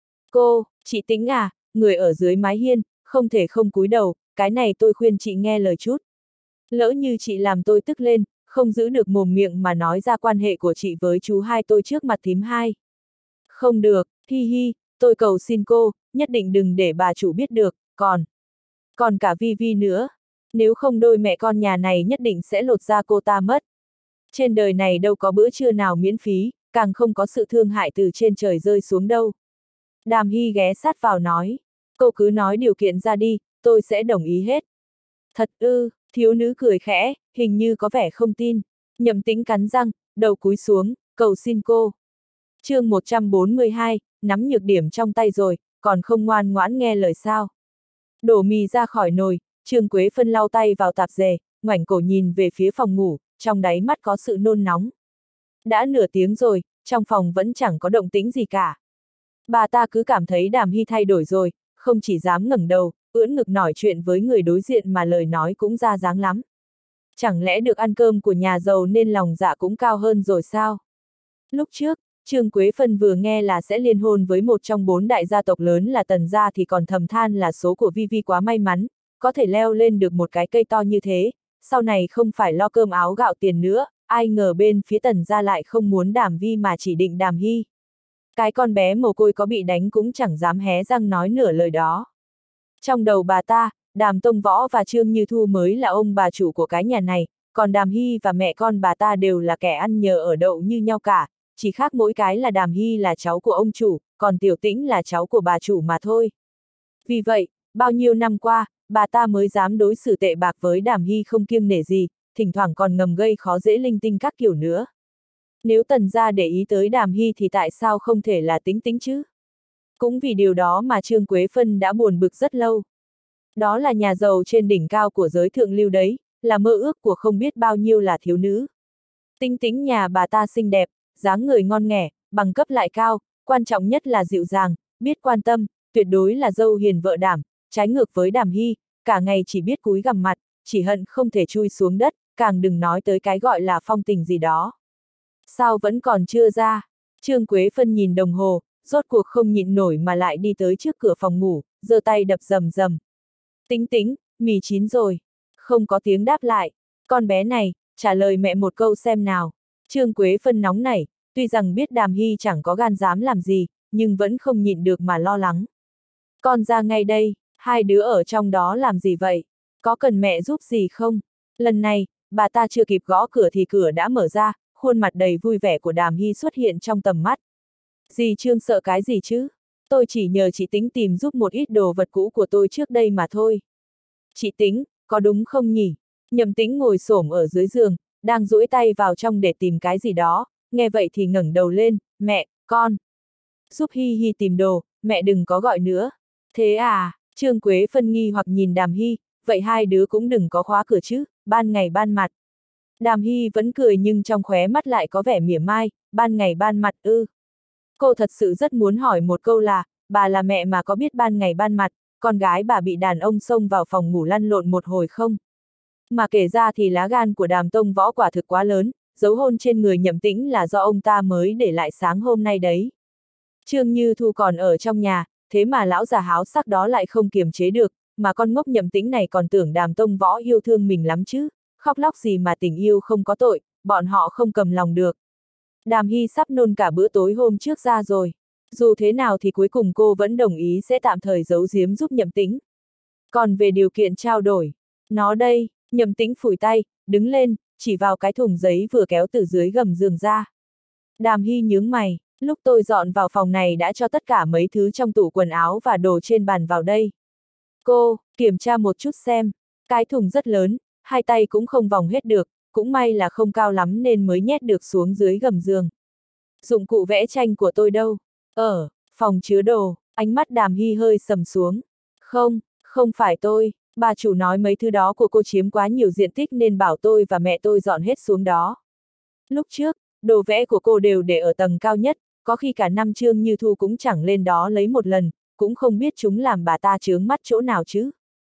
Cô, chị Tĩnh à, người ở dưới mái hiên, không thể không cúi đầu, cái này tôi khuyên chị nghe lời chút. Lỡ như chị làm tôi tức lên, không giữ được mồm miệng mà nói ra quan hệ của chị với chú hai tôi trước mặt thím hai. Không được, hi hi, tôi cầu xin cô, nhất định đừng để bà chủ biết được, còn, còn cả Vi Vi nữa. Nếu không đôi mẹ con nhà này nhất định sẽ lột da cô ta mất. Trên đời này đâu có bữa trưa nào miễn phí, càng không có sự thương hại từ trên trời rơi xuống đâu. Đàm Hy ghé sát vào nói, cô cứ nói điều kiện ra đi, tôi sẽ đồng ý hết. Thật ư, thiếu nữ cười khẽ, hình như có vẻ không tin. Nhậm Tĩnh cắn răng, đầu cúi xuống, cầu xin cô. Chương một trăm bốn mươi hai, nắm nhược điểm trong tay rồi, còn không ngoan ngoãn nghe lời sao. Đổ mì ra khỏi nồi, Trương Quế Phân lau tay vào tạp dề, ngoảnh cổ nhìn về phía phòng ngủ, trong đáy mắt có sự nôn nóng. Đã nửa tiếng rồi, trong phòng vẫn chẳng có động tĩnh gì cả. Bà ta cứ cảm thấy Đàm Hy thay đổi rồi, không chỉ dám ngẩng đầu, ưỡn ngực nói chuyện với người đối diện mà lời nói cũng ra dáng lắm. Chẳng lẽ được ăn cơm của nhà giàu nên lòng dạ cũng cao hơn rồi sao? Lúc trước, Trương Quế Phân vừa nghe là sẽ liên hôn với một trong bốn đại gia tộc lớn là Tần gia thì còn thầm than là số của Vi Vi quá may mắn, có thể leo lên được một cái cây to như thế, sau này không phải lo cơm áo gạo tiền nữa, ai ngờ bên phía Tần gia lại không muốn Đàm Vi mà chỉ định Đàm Hy. Cái con bé mồ côi có bị đánh cũng chẳng dám hé răng nói nửa lời đó. Trong đầu bà ta, Đàm Tông Võ và Trương Như Thu mới là ông bà chủ của cái nhà này, còn Đàm Hy và mẹ con bà ta đều là kẻ ăn nhờ ở đậu như nhau cả, chỉ khác mỗi cái là Đàm Hy là cháu của ông chủ, còn Tiểu Tĩnh là cháu của bà chủ mà thôi. Vì vậy, bao nhiêu năm qua, bà ta mới dám đối xử tệ bạc với Đàm Hy không kiêng nể gì, thỉnh thoảng còn ngầm gây khó dễ linh tinh các kiểu nữa. Nếu Tần gia để ý tới Đàm Hy thì tại sao không thể là Tĩnh Tĩnh chứ? Cũng vì điều đó mà Trương Quế Phân đã buồn bực rất lâu. Đó là nhà giàu trên đỉnh cao của giới thượng lưu đấy, là mơ ước của không biết bao nhiêu là thiếu nữ. Tĩnh Tĩnh nhà bà ta xinh đẹp, dáng người ngon nghẻ, bằng cấp lại cao, quan trọng nhất là dịu dàng, biết quan tâm, tuyệt đối là dâu hiền vợ đảm, trái ngược với Đàm Hy, cả ngày chỉ biết cúi gằm mặt, chỉ hận không thể chui xuống đất, càng đừng nói tới cái gọi là phong tình gì đó. Sao vẫn còn chưa ra? Trương Quế Phân nhìn đồng hồ, rốt cuộc không nhịn nổi mà lại đi tới trước cửa phòng ngủ, giơ tay đập rầm rầm. Tĩnh Tĩnh, mì chín rồi. Không có tiếng đáp lại. Con bé này, trả lời mẹ một câu xem nào. Trương Quế Phân nóng nảy, tuy rằng biết Đàm Hy chẳng có gan dám làm gì, nhưng vẫn không nhịn được mà lo lắng. Con ra ngay đây, hai đứa ở trong đó làm gì vậy? Có cần mẹ giúp gì không? Lần này, bà ta chưa kịp gõ cửa thì cửa đã mở ra, khuôn mặt đầy vui vẻ của Đàm Hy xuất hiện trong tầm mắt. Dì Trương sợ cái gì chứ? Tôi chỉ nhờ chị Tĩnh tìm giúp một ít đồ vật cũ của tôi trước đây mà thôi. Chị Tĩnh, có đúng không nhỉ? Nhậm Tĩnh ngồi xổm ở dưới giường, đang duỗi tay vào trong để tìm cái gì đó, nghe vậy thì ngẩng đầu lên, mẹ, con. Giúp Hi Hi tìm đồ, mẹ đừng có gọi nữa. Thế à, Trương Quế Phân nghi hoặc nhìn Đàm Hy, vậy hai đứa cũng đừng có khóa cửa chứ, ban ngày ban mặt. Đàm Hy vẫn cười nhưng trong khóe mắt lại có vẻ mỉa mai, ban ngày ban mặt ư. Cô thật sự rất muốn hỏi một câu là, bà là mẹ mà có biết ban ngày ban mặt, con gái bà bị đàn ông xông vào phòng ngủ lăn lộn một hồi không? Mà kể ra thì lá gan của Đàm Tông Võ quả thực quá lớn, dấu hôn trên người Nhậm Tĩnh là do ông ta mới để lại sáng hôm nay đấy. Trương Như Thu còn ở trong nhà, thế mà lão già háo sắc đó lại không kiềm chế được, mà con ngốc Nhậm Tĩnh này còn tưởng Đàm Tông Võ yêu thương mình lắm chứ, khóc lóc gì mà tình yêu không có tội, bọn họ không cầm lòng được. Đàm Hy sắp nôn cả bữa tối hôm trước ra rồi. Dù thế nào thì cuối cùng cô vẫn đồng ý sẽ tạm thời giấu giếm giúp Nhậm Tĩnh. Còn về điều kiện trao đổi, nó đây, Nhậm Tĩnh phủi tay, đứng lên, chỉ vào cái thùng giấy vừa kéo từ dưới gầm giường ra. Đàm Hy nhướng mày, lúc tôi dọn vào phòng này đã cho tất cả mấy thứ trong tủ quần áo và đồ trên bàn vào đây. Cô, kiểm tra một chút xem, cái thùng rất lớn, hai tay cũng không vòng hết được, cũng may là không cao lắm nên mới nhét được xuống dưới gầm giường. Dụng cụ vẽ tranh của tôi đâu? Ở, phòng chứa đồ, ánh mắt Đàm Hy hơi sầm xuống. Không, không phải tôi, bà chủ nói mấy thứ đó của cô chiếm quá nhiều diện tích nên bảo tôi và mẹ tôi dọn hết xuống đó. Lúc trước, đồ vẽ của cô đều để ở tầng cao nhất, có khi cả năm Trương Như Thu cũng chẳng lên đó lấy một lần, cũng không biết chúng làm bà ta chướng mắt chỗ nào chứ.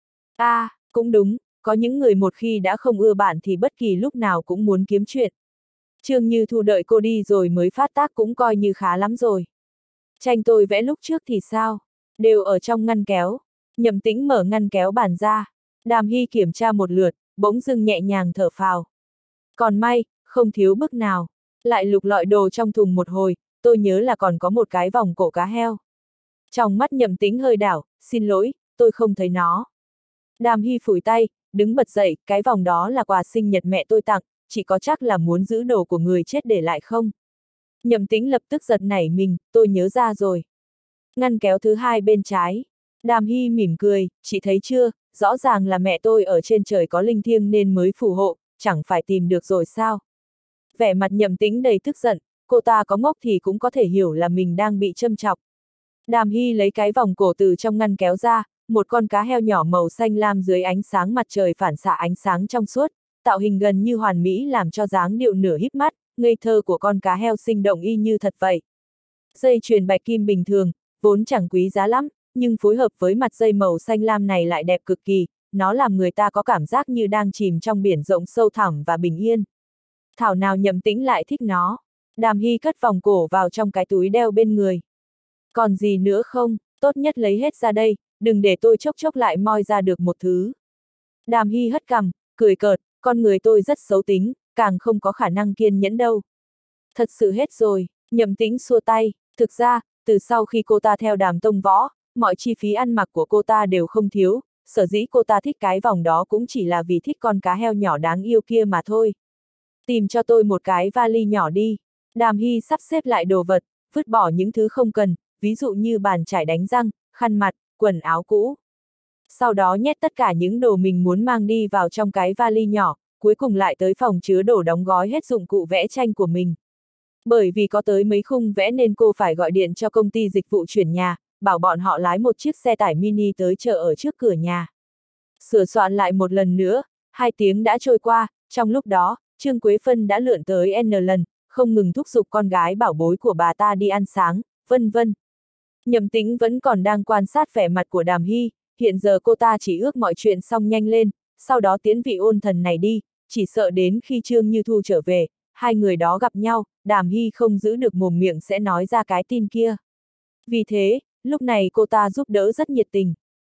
À, cũng đúng, có những người một khi đã không ưa bạn thì bất kỳ lúc nào cũng muốn kiếm chuyện. Trương Như Thu đợi cô đi rồi mới phát tác cũng coi như khá lắm rồi. Tranh tôi vẽ lúc trước thì sao? Đều ở trong ngăn kéo. Nhậm Tĩnh mở ngăn kéo bàn ra. Đàm Hy kiểm tra một lượt, bỗng dưng nhẹ nhàng thở phào. Còn may, không thiếu bức nào. Lại lục lọi đồ trong thùng một hồi, tôi nhớ là còn có một cái vòng cổ cá heo. Trong mắt Nhậm Tĩnh hơi đảo, xin lỗi, tôi không thấy nó. Đàm Hy phủi tay, đứng bật dậy, cái vòng đó là quà sinh nhật mẹ tôi tặng, chỉ có chắc là muốn giữ đồ của người chết để lại không? Nhậm Tĩnh lập tức giật nảy mình, tôi nhớ ra rồi. Ngăn kéo thứ hai bên trái. Đàm Hy mỉm cười, chị thấy chưa, rõ ràng là mẹ tôi ở trên trời có linh thiêng nên mới phù hộ, chẳng phải tìm được rồi sao? Vẻ mặt Nhậm Tĩnh đầy tức giận, cô ta có ngốc thì cũng có thể hiểu là mình đang bị châm chọc. Đàm Hy lấy cái vòng cổ từ trong ngăn kéo ra, một con cá heo nhỏ màu xanh lam dưới ánh sáng mặt trời phản xạ ánh sáng trong suốt, tạo hình gần như hoàn mỹ làm cho dáng điệu nửa híp mắt, ngây thơ của con cá heo sinh động y như thật vậy. Dây chuyền bạch kim bình thường, vốn chẳng quý giá lắm, nhưng phối hợp với mặt dây màu xanh lam này lại đẹp cực kỳ, nó làm người ta có cảm giác như đang chìm trong biển rộng sâu thẳm và bình yên. Thảo nào Nhậm Tĩnh lại thích nó. Đàm Hy cất vòng cổ vào trong cái túi đeo bên người. Còn gì nữa không, tốt nhất lấy hết ra đây, đừng để tôi chốc chốc lại moi ra được một thứ. Đàm Hy hất cằm, cười cợt, con người tôi rất xấu tính, càng không có khả năng kiên nhẫn đâu. Thật sự hết rồi, Nhậm Tĩnh xua tay, thực ra, từ sau khi cô ta theo Đàm Tông Võ, mọi chi phí ăn mặc của cô ta đều không thiếu, sở dĩ cô ta thích cái vòng đó cũng chỉ là vì thích con cá heo nhỏ đáng yêu kia mà thôi. Tìm cho tôi một cái vali nhỏ đi. Đàm Hy sắp xếp lại đồ vật, vứt bỏ những thứ không cần, ví dụ như bàn chải đánh răng, khăn mặt, quần áo cũ. Sau đó nhét tất cả những đồ mình muốn mang đi vào trong cái vali nhỏ, cuối cùng lại tới phòng chứa đồ đóng gói hết dụng cụ vẽ tranh của mình. Bởi vì có tới mấy khung vẽ nên cô phải gọi điện cho công ty dịch vụ chuyển nhà, bảo bọn họ lái một chiếc xe tải mini tới chờ ở trước cửa nhà. Sửa soạn lại một lần nữa, hai tiếng đã trôi qua, trong lúc đó, Trương Quế Phân đã lượn tới N lần, không ngừng thúc giục con gái bảo bối của bà ta đi ăn sáng, vân vân. Nhậm Tĩnh vẫn còn đang quan sát vẻ mặt của Đàm Hy, hiện giờ cô ta chỉ ước mọi chuyện xong nhanh lên, sau đó tiến vị ôn thần này đi, chỉ sợ đến khi Trương Như Thu trở về, hai người đó gặp nhau, Đàm Hy không giữ được mồm miệng sẽ nói ra cái tin kia. Vì thế, lúc này cô ta giúp đỡ rất nhiệt tình.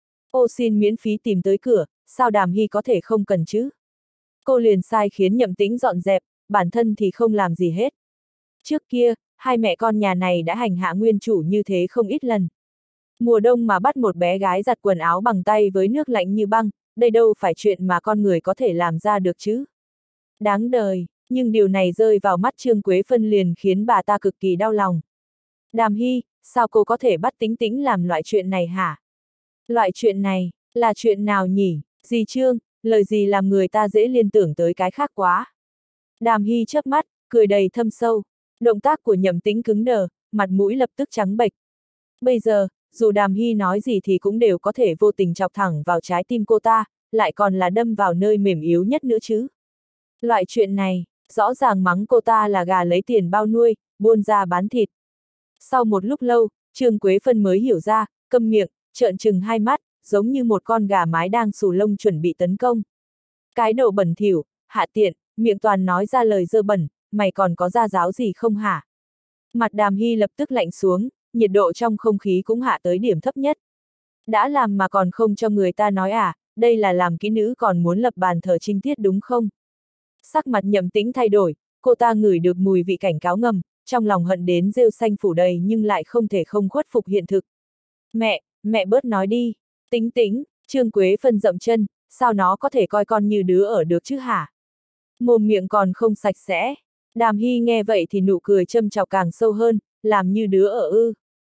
Ô xin miễn phí tìm tới cửa, sao Đàm Hy có thể không cần chứ? Cô liền sai khiến Nhậm Tĩnh dọn dẹp, bản thân thì không làm gì hết. Trước kia, hai mẹ con nhà này đã hành hạ nguyên chủ như thế không ít lần. Mùa đông mà bắt một bé gái giặt quần áo bằng tay với nước lạnh như băng, đây đâu phải chuyện mà con người có thể làm ra được chứ. Đáng đời, nhưng điều này rơi vào mắt Trương Quế Phân liền khiến bà ta cực kỳ đau lòng. Đàm Hy, sao cô có thể bắt Tĩnh Tĩnh làm loại chuyện này hả? Loại chuyện này, là chuyện nào nhỉ? Dì Trương, lời gì làm người ta dễ liên tưởng tới cái khác quá. Đàm Hy chớp mắt, cười đầy thâm sâu. Động tác của Nhậm Tĩnh cứng đờ, mặt mũi lập tức trắng bệch. Bây giờ, dù Đàm Hy nói gì thì cũng đều có thể vô tình chọc thẳng vào trái tim cô ta, lại còn là đâm vào nơi mềm yếu nhất nữa chứ. Loại chuyện này, rõ ràng mắng cô ta là gà lấy tiền bao nuôi, buôn ra bán thịt. Sau một lúc lâu, Trương Quế Phân mới hiểu ra, câm miệng, trợn trừng hai mắt, giống như một con gà mái đang xù lông chuẩn bị tấn công. Cái đồ bẩn thỉu, hạ tiện, miệng toàn nói ra lời dơ bẩn, mày còn có gia giáo gì không hả? Mặt Đàm Hy lập tức lạnh xuống, nhiệt độ trong không khí cũng hạ tới điểm thấp nhất. Đã làm mà còn không cho người ta nói à, đây là làm kỹ nữ còn muốn lập bàn thờ trinh tiết đúng không? Sắc mặt Nhậm Tĩnh thay đổi, cô ta ngửi được mùi vị cảnh cáo ngầm, trong lòng hận đến rêu xanh phủ đầy nhưng lại không thể không khuất phục hiện thực. Mẹ, mẹ bớt nói đi. Tĩnh Tĩnh, Trương Quế Phân dậm chân, sao nó có thể coi con như đứa ở được chứ hả? Mồm miệng còn không sạch sẽ. Đàm Hy nghe vậy thì nụ cười châm chọc càng sâu hơn, làm như đứa ở ư.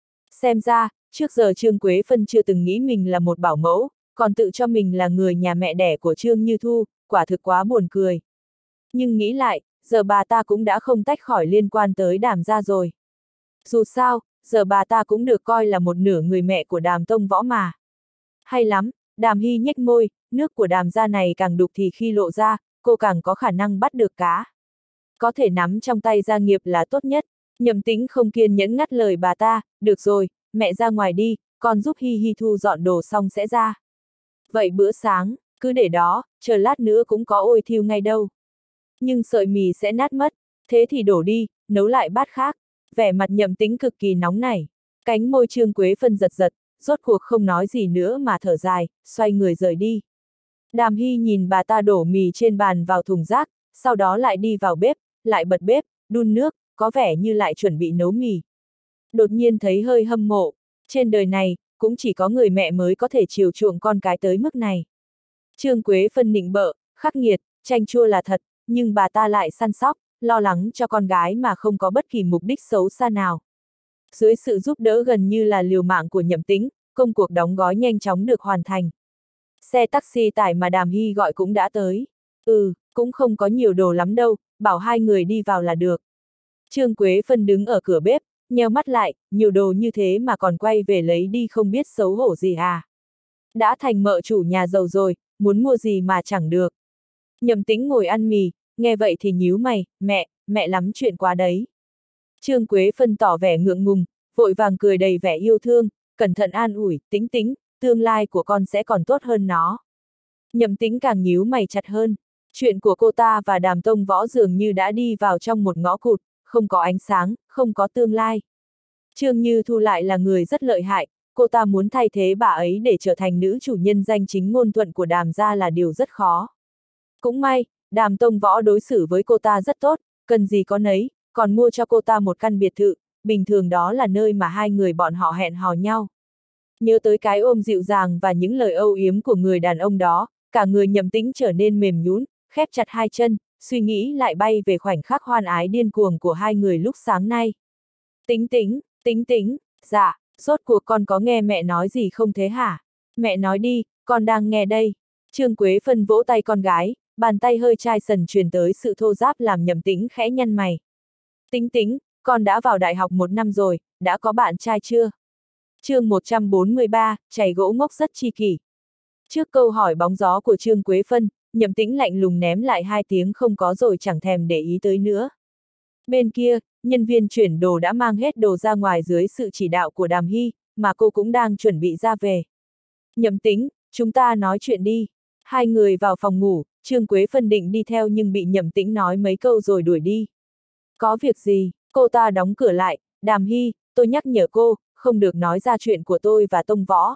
Xem ra, trước giờ Trương Quế Phân chưa từng nghĩ mình là một bảo mẫu, còn tự cho mình là người nhà mẹ đẻ của Trương Như Thu, quả thực quá buồn cười. Nhưng nghĩ lại, giờ bà ta cũng đã không tách khỏi liên quan tới Đàm gia rồi. Dù sao, giờ bà ta cũng được coi là một nửa người mẹ của Đàm Tông Võ mà. Hay lắm, Đàm Hy nhếch môi, nước của Đàm gia này càng đục thì khi lộ ra, cô càng có khả năng bắt được cá. Có thể nắm trong tay gia nghiệp là tốt nhất. Nhậm Tĩnh không kiên nhẫn ngắt lời bà ta, được rồi, mẹ ra ngoài đi, con giúp Hi Hi thu dọn đồ xong sẽ ra. Vậy bữa sáng, cứ để đó, chờ lát nữa cũng có ôi thiêu ngay đâu. Nhưng sợi mì sẽ nát mất, thế thì đổ đi, nấu lại bát khác. Vẻ mặt Nhậm Tĩnh cực kỳ nóng nảy. Cánh môi Trương Quế Phân giật giật, rốt cuộc không nói gì nữa mà thở dài, xoay người rời đi. Đàm Hy nhìn bà ta đổ mì trên bàn vào thùng rác, sau đó lại đi vào bếp, lại bật bếp, đun nước, có vẻ như lại chuẩn bị nấu mì. Đột nhiên thấy hơi hâm mộ, trên đời này, cũng chỉ có người mẹ mới có thể chiều chuộng con cái tới mức này. Trương Quế Phân nịnh bợ, khắc nghiệt, chanh chua là thật, nhưng bà ta lại săn sóc, lo lắng cho con gái mà không có bất kỳ mục đích xấu xa nào. Dưới sự giúp đỡ gần như là liều mạng của Nhậm Tĩnh, công cuộc đóng gói nhanh chóng được hoàn thành. Xe taxi tải mà Đàm Hy gọi cũng đã tới. Ừ, cũng không có nhiều đồ lắm đâu, bảo hai người đi vào là được. Trương Quế Phân đứng ở cửa bếp, nheo mắt lại, nhiều đồ như thế mà còn quay về lấy đi không biết xấu hổ gì à. Đã thành mợ chủ nhà giàu rồi, muốn mua gì mà chẳng được. Nhậm Tĩnh ngồi ăn mì, nghe vậy thì nhíu mày, mẹ, mẹ lắm chuyện quá đấy. Trương Quế Phân tỏ vẻ ngượng ngùng, vội vàng cười đầy vẻ yêu thương, cẩn thận an ủi, Tĩnh Tĩnh, tương lai của con sẽ còn tốt hơn nó. Nhậm Tĩnh càng nhíu mày chặt hơn, chuyện của cô ta và Đàm Tông Võ dường như đã đi vào trong một ngõ cụt, không có ánh sáng, không có tương lai. Trương Như Thu lại là người rất lợi hại, cô ta muốn thay thế bà ấy để trở thành nữ chủ nhân danh chính ngôn thuận của Đàm gia là điều rất khó. Cũng may, Đàm Tông Võ đối xử với cô ta rất tốt, cần gì có nấy, còn mua cho cô ta một căn biệt thự, bình thường đó là nơi mà hai người bọn họ hẹn hò nhau. Nhớ tới cái ôm dịu dàng và những lời âu yếm của người đàn ông đó, cả người Nhậm Tĩnh trở nên mềm nhũn, khép chặt hai chân, suy nghĩ lại bay về khoảnh khắc hoan ái điên cuồng của hai người lúc sáng nay. Tĩnh Tĩnh, Tĩnh Tĩnh, dạ, rốt cuộc con có nghe mẹ nói gì không thế hả? Mẹ nói đi, con đang nghe đây. Trương Quế Phân vỗ tay con gái, bàn tay hơi chai sần truyền tới sự thô ráp làm Nhậm Tĩnh khẽ nhăn mày. Tĩnh Tĩnh, con đã vào đại học một năm rồi, đã có bạn trai chưa? Chương một trăm bốn mươi ba, chày gỗ ngốc rất chi kỷ. Trước câu hỏi bóng gió của Trương Quế Phân, Nhậm Tĩnh lạnh lùng ném lại hai tiếng không có rồi chẳng thèm để ý tới nữa. Bên kia, nhân viên chuyển đồ đã mang hết đồ ra ngoài dưới sự chỉ đạo của Đàm Hy, mà cô cũng đang chuẩn bị ra về. Nhậm Tĩnh, chúng ta nói chuyện đi. Hai người vào phòng ngủ, Trương Quế Phân định đi theo nhưng bị Nhậm Tĩnh nói mấy câu rồi đuổi đi. Có việc gì? Cô ta đóng cửa lại, Đàm Hy, tôi nhắc nhở cô, không được nói ra chuyện của tôi và Tông Võ.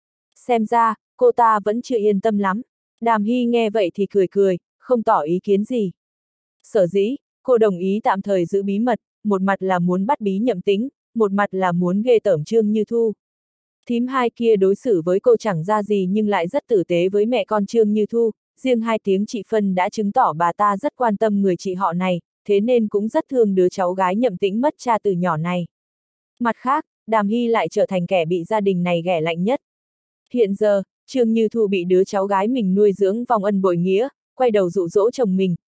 Xem ra, cô ta vẫn chưa yên tâm lắm. Đàm Hy nghe vậy thì cười cười, không tỏ ý kiến gì. Sở dĩ, cô đồng ý tạm thời giữ bí mật, một mặt là muốn bắt bí Nhậm Tĩnh, một mặt là muốn ghê tởm Trương Như Thu. Thím hai kia đối xử với cô chẳng ra gì nhưng lại rất tử tế với mẹ con Trương Như Thu, riêng hai tiếng chị Phân đã chứng tỏ bà ta rất quan tâm người chị họ này, thế nên cũng rất thương đứa cháu gái Nhậm Tĩnh mất cha từ nhỏ này. Mặt khác, Đàm Hy lại trở thành kẻ bị gia đình này ghẻ lạnh nhất. Hiện giờ, Trương Như Thu bị đứa cháu gái mình nuôi dưỡng vong ân bội nghĩa, quay đầu dụ dỗ chồng mình,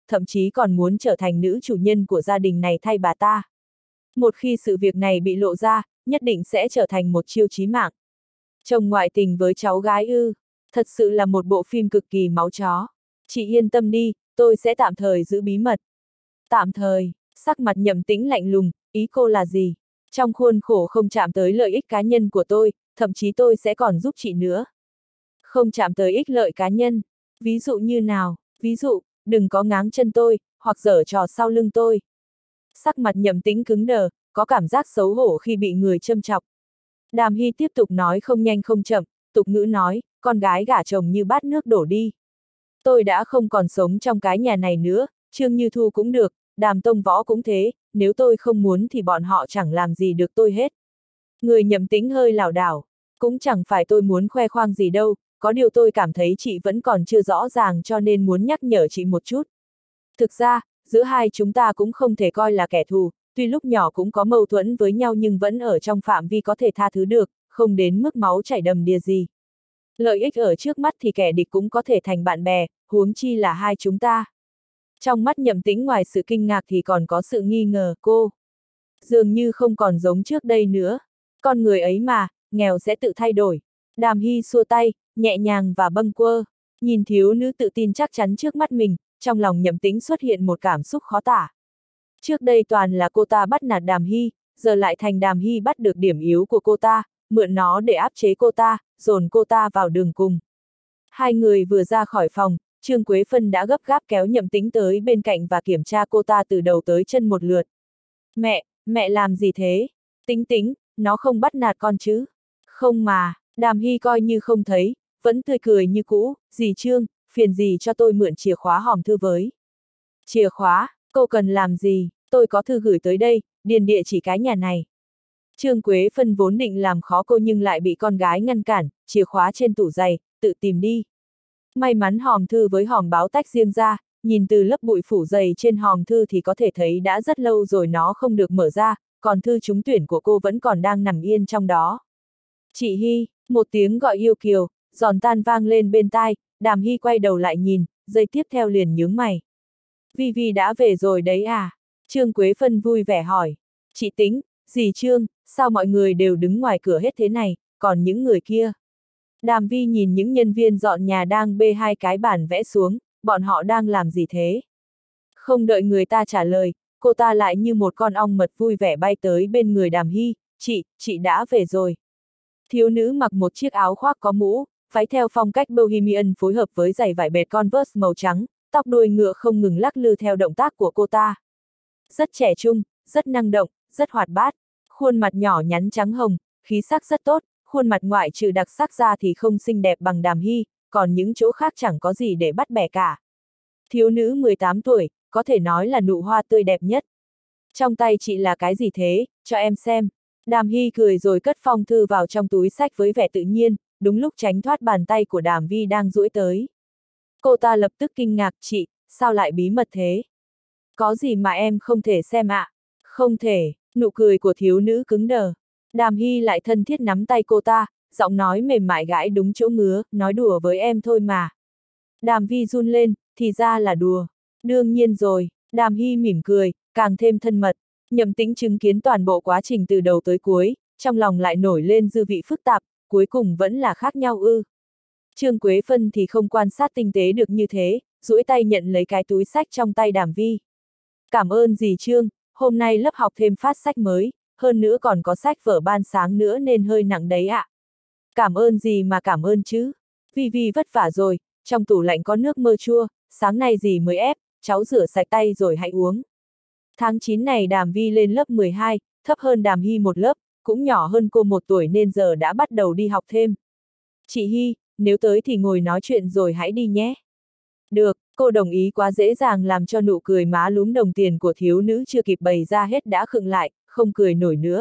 thậm chí còn muốn trở thành nữ chủ nhân của gia đình này thay bà ta. Một khi sự việc này bị lộ ra, nhất định sẽ trở thành một chiêu chí mạng. Chồng ngoại tình với cháu gái ư, thật sự là một bộ phim cực kỳ máu chó. Chị yên tâm đi, tôi sẽ tạm thời giữ bí mật. Tạm thời, sắc mặt Nhậm Tĩnh lạnh lùng, ý cô là gì? Trong khuôn khổ không chạm tới lợi ích cá nhân của tôi, thậm chí tôi sẽ còn giúp chị nữa. Không chạm tới ích lợi cá nhân. Ví dụ như nào? Ví dụ, đừng có ngáng chân tôi, hoặc giở trò sau lưng tôi. Sắc mặt Nhậm Tĩnh cứng đờ, có cảm giác xấu hổ khi bị người châm chọc. Đàm Hy tiếp tục nói không nhanh không chậm, tục ngữ nói, con gái gả chồng như bát nước đổ đi. Tôi đã không còn sống trong cái nhà này nữa, Trương Như Thu cũng được, Đàm Tông Võ cũng thế, nếu tôi không muốn thì bọn họ chẳng làm gì được tôi hết. Người Nhậm Tĩnh hơi lảo đảo, cũng chẳng phải tôi muốn khoe khoang gì đâu, có điều tôi cảm thấy chị vẫn còn chưa rõ ràng cho nên muốn nhắc nhở chị một chút. Thực ra, giữa hai chúng ta cũng không thể coi là kẻ thù, tuy lúc nhỏ cũng có mâu thuẫn với nhau nhưng vẫn ở trong phạm vi có thể tha thứ được, không đến mức máu chảy đầm đìa gì. Lợi ích ở trước mắt thì kẻ địch cũng có thể thành bạn bè, huống chi là hai chúng ta. Trong mắt Nhậm Tĩnh ngoài sự kinh ngạc thì còn có sự nghi ngờ, cô dường như không còn giống trước đây nữa. Con người ấy mà, nghèo sẽ tự thay đổi. Đàm Hy xua tay, nhẹ nhàng và bâng quơ, nhìn thiếu nữ tự tin chắc chắn trước mắt mình, trong lòng Nhậm Tĩnh xuất hiện một cảm xúc khó tả. Trước đây toàn là cô ta bắt nạt Đàm Hy, giờ lại thành Đàm Hy bắt được điểm yếu của cô ta, mượn nó để áp chế cô ta, dồn cô ta vào đường cùng. Hai người vừa ra khỏi phòng, Trương Quế Phân đã gấp gáp kéo Nhậm Tĩnh tới bên cạnh và kiểm tra cô ta từ đầu tới chân một lượt. Mẹ, mẹ làm gì thế? Tĩnh Tĩnh, nó không bắt nạt con chứ? Không mà, Đàm Hy coi như không thấy, vẫn tươi cười như cũ, dì Trương, phiền dì cho tôi mượn chìa khóa hòm thư với. Chìa khóa, cô cần làm gì? Tôi có thư gửi tới đây, điền địa chỉ cái nhà này. Trương Quế Phân vốn định làm khó cô nhưng lại bị con gái ngăn cản, chìa khóa trên tủ giày, tự tìm đi. May mắn hòm thư với hòm báo tách riêng ra, nhìn từ lớp bụi phủ dày trên hòm thư thì có thể thấy đã rất lâu rồi nó không được mở ra, còn thư trúng tuyển của cô vẫn còn đang nằm yên trong đó. Chị Hy, một tiếng gọi yêu kiều, giòn tan vang lên bên tai, Đàm Hy quay đầu lại nhìn, giây tiếp theo liền nhướng mày. Vi Vi đã về rồi đấy à? Trương Quế Phân vui vẻ hỏi. Chị Tĩnh, dì Trương, sao mọi người đều đứng ngoài cửa hết thế này, còn những người kia? Đàm Vi nhìn những nhân viên dọn nhà đang bê hai cái bản vẽ xuống, bọn họ đang làm gì thế? Không đợi người ta trả lời, cô ta lại như một con ong mật vui vẻ bay tới bên người Đàm Hy, chị, chị đã về rồi. Thiếu nữ mặc một chiếc áo khoác có mũ, váy theo phong cách bohemian phối hợp với giày vải bệt Converse màu trắng, tóc đuôi ngựa không ngừng lắc lư theo động tác của cô ta. Rất trẻ trung, rất năng động, rất hoạt bát, khuôn mặt nhỏ nhắn trắng hồng, khí sắc rất tốt, khuôn mặt ngoại trừ đặc sắc ra thì không xinh đẹp bằng Đàm Hy, còn những chỗ khác chẳng có gì để bắt bẻ cả. Thiếu nữ mười tám tuổi, có thể nói là nụ hoa tươi đẹp nhất. Trong tay chị là cái gì thế, cho em xem. Đàm Hy cười rồi cất phong thư vào trong túi sách với vẻ tự nhiên, đúng lúc tránh thoát bàn tay của Đàm Vi đang duỗi tới. Cô ta lập tức kinh ngạc, chị, sao lại bí mật thế? Có gì mà em không thể xem ạ? À? Không thể, nụ cười của thiếu nữ cứng đờ. Đàm Hy lại thân thiết nắm tay cô ta, giọng nói mềm mại gãi đúng chỗ ngứa, nói đùa với em thôi mà. Đàm Vi run lên, thì ra là đùa. Đương nhiên rồi, Đàm Hy mỉm cười, càng thêm thân mật. Nhậm Tĩnh chứng kiến toàn bộ quá trình từ đầu tới cuối, trong lòng lại nổi lên dư vị phức tạp, cuối cùng vẫn là khác nhau ư. Trương Quế Phân thì không quan sát tinh tế được như thế, duỗi tay nhận lấy cái túi sách trong tay Đàm Vi. Cảm ơn dì Trương, hôm nay lớp học thêm phát sách mới, hơn nữa còn có sách vở ban sáng nữa nên hơi nặng đấy ạ. À. Cảm ơn gì mà cảm ơn chứ, Vi Vi vất vả rồi, trong tủ lạnh có nước mơ chua, sáng nay dì mới ép, cháu rửa sạch tay rồi hãy uống. Tháng chín này Đàm Vi lên lớp mười hai, thấp hơn Đàm Hy một lớp, cũng nhỏ hơn cô một tuổi nên giờ đã bắt đầu đi học thêm. Chị Hy, nếu tới thì ngồi nói chuyện rồi hãy đi nhé. Được, cô đồng ý quá dễ dàng làm cho nụ cười má lúm đồng tiền của thiếu nữ chưa kịp bày ra hết đã khựng lại, không cười nổi nữa.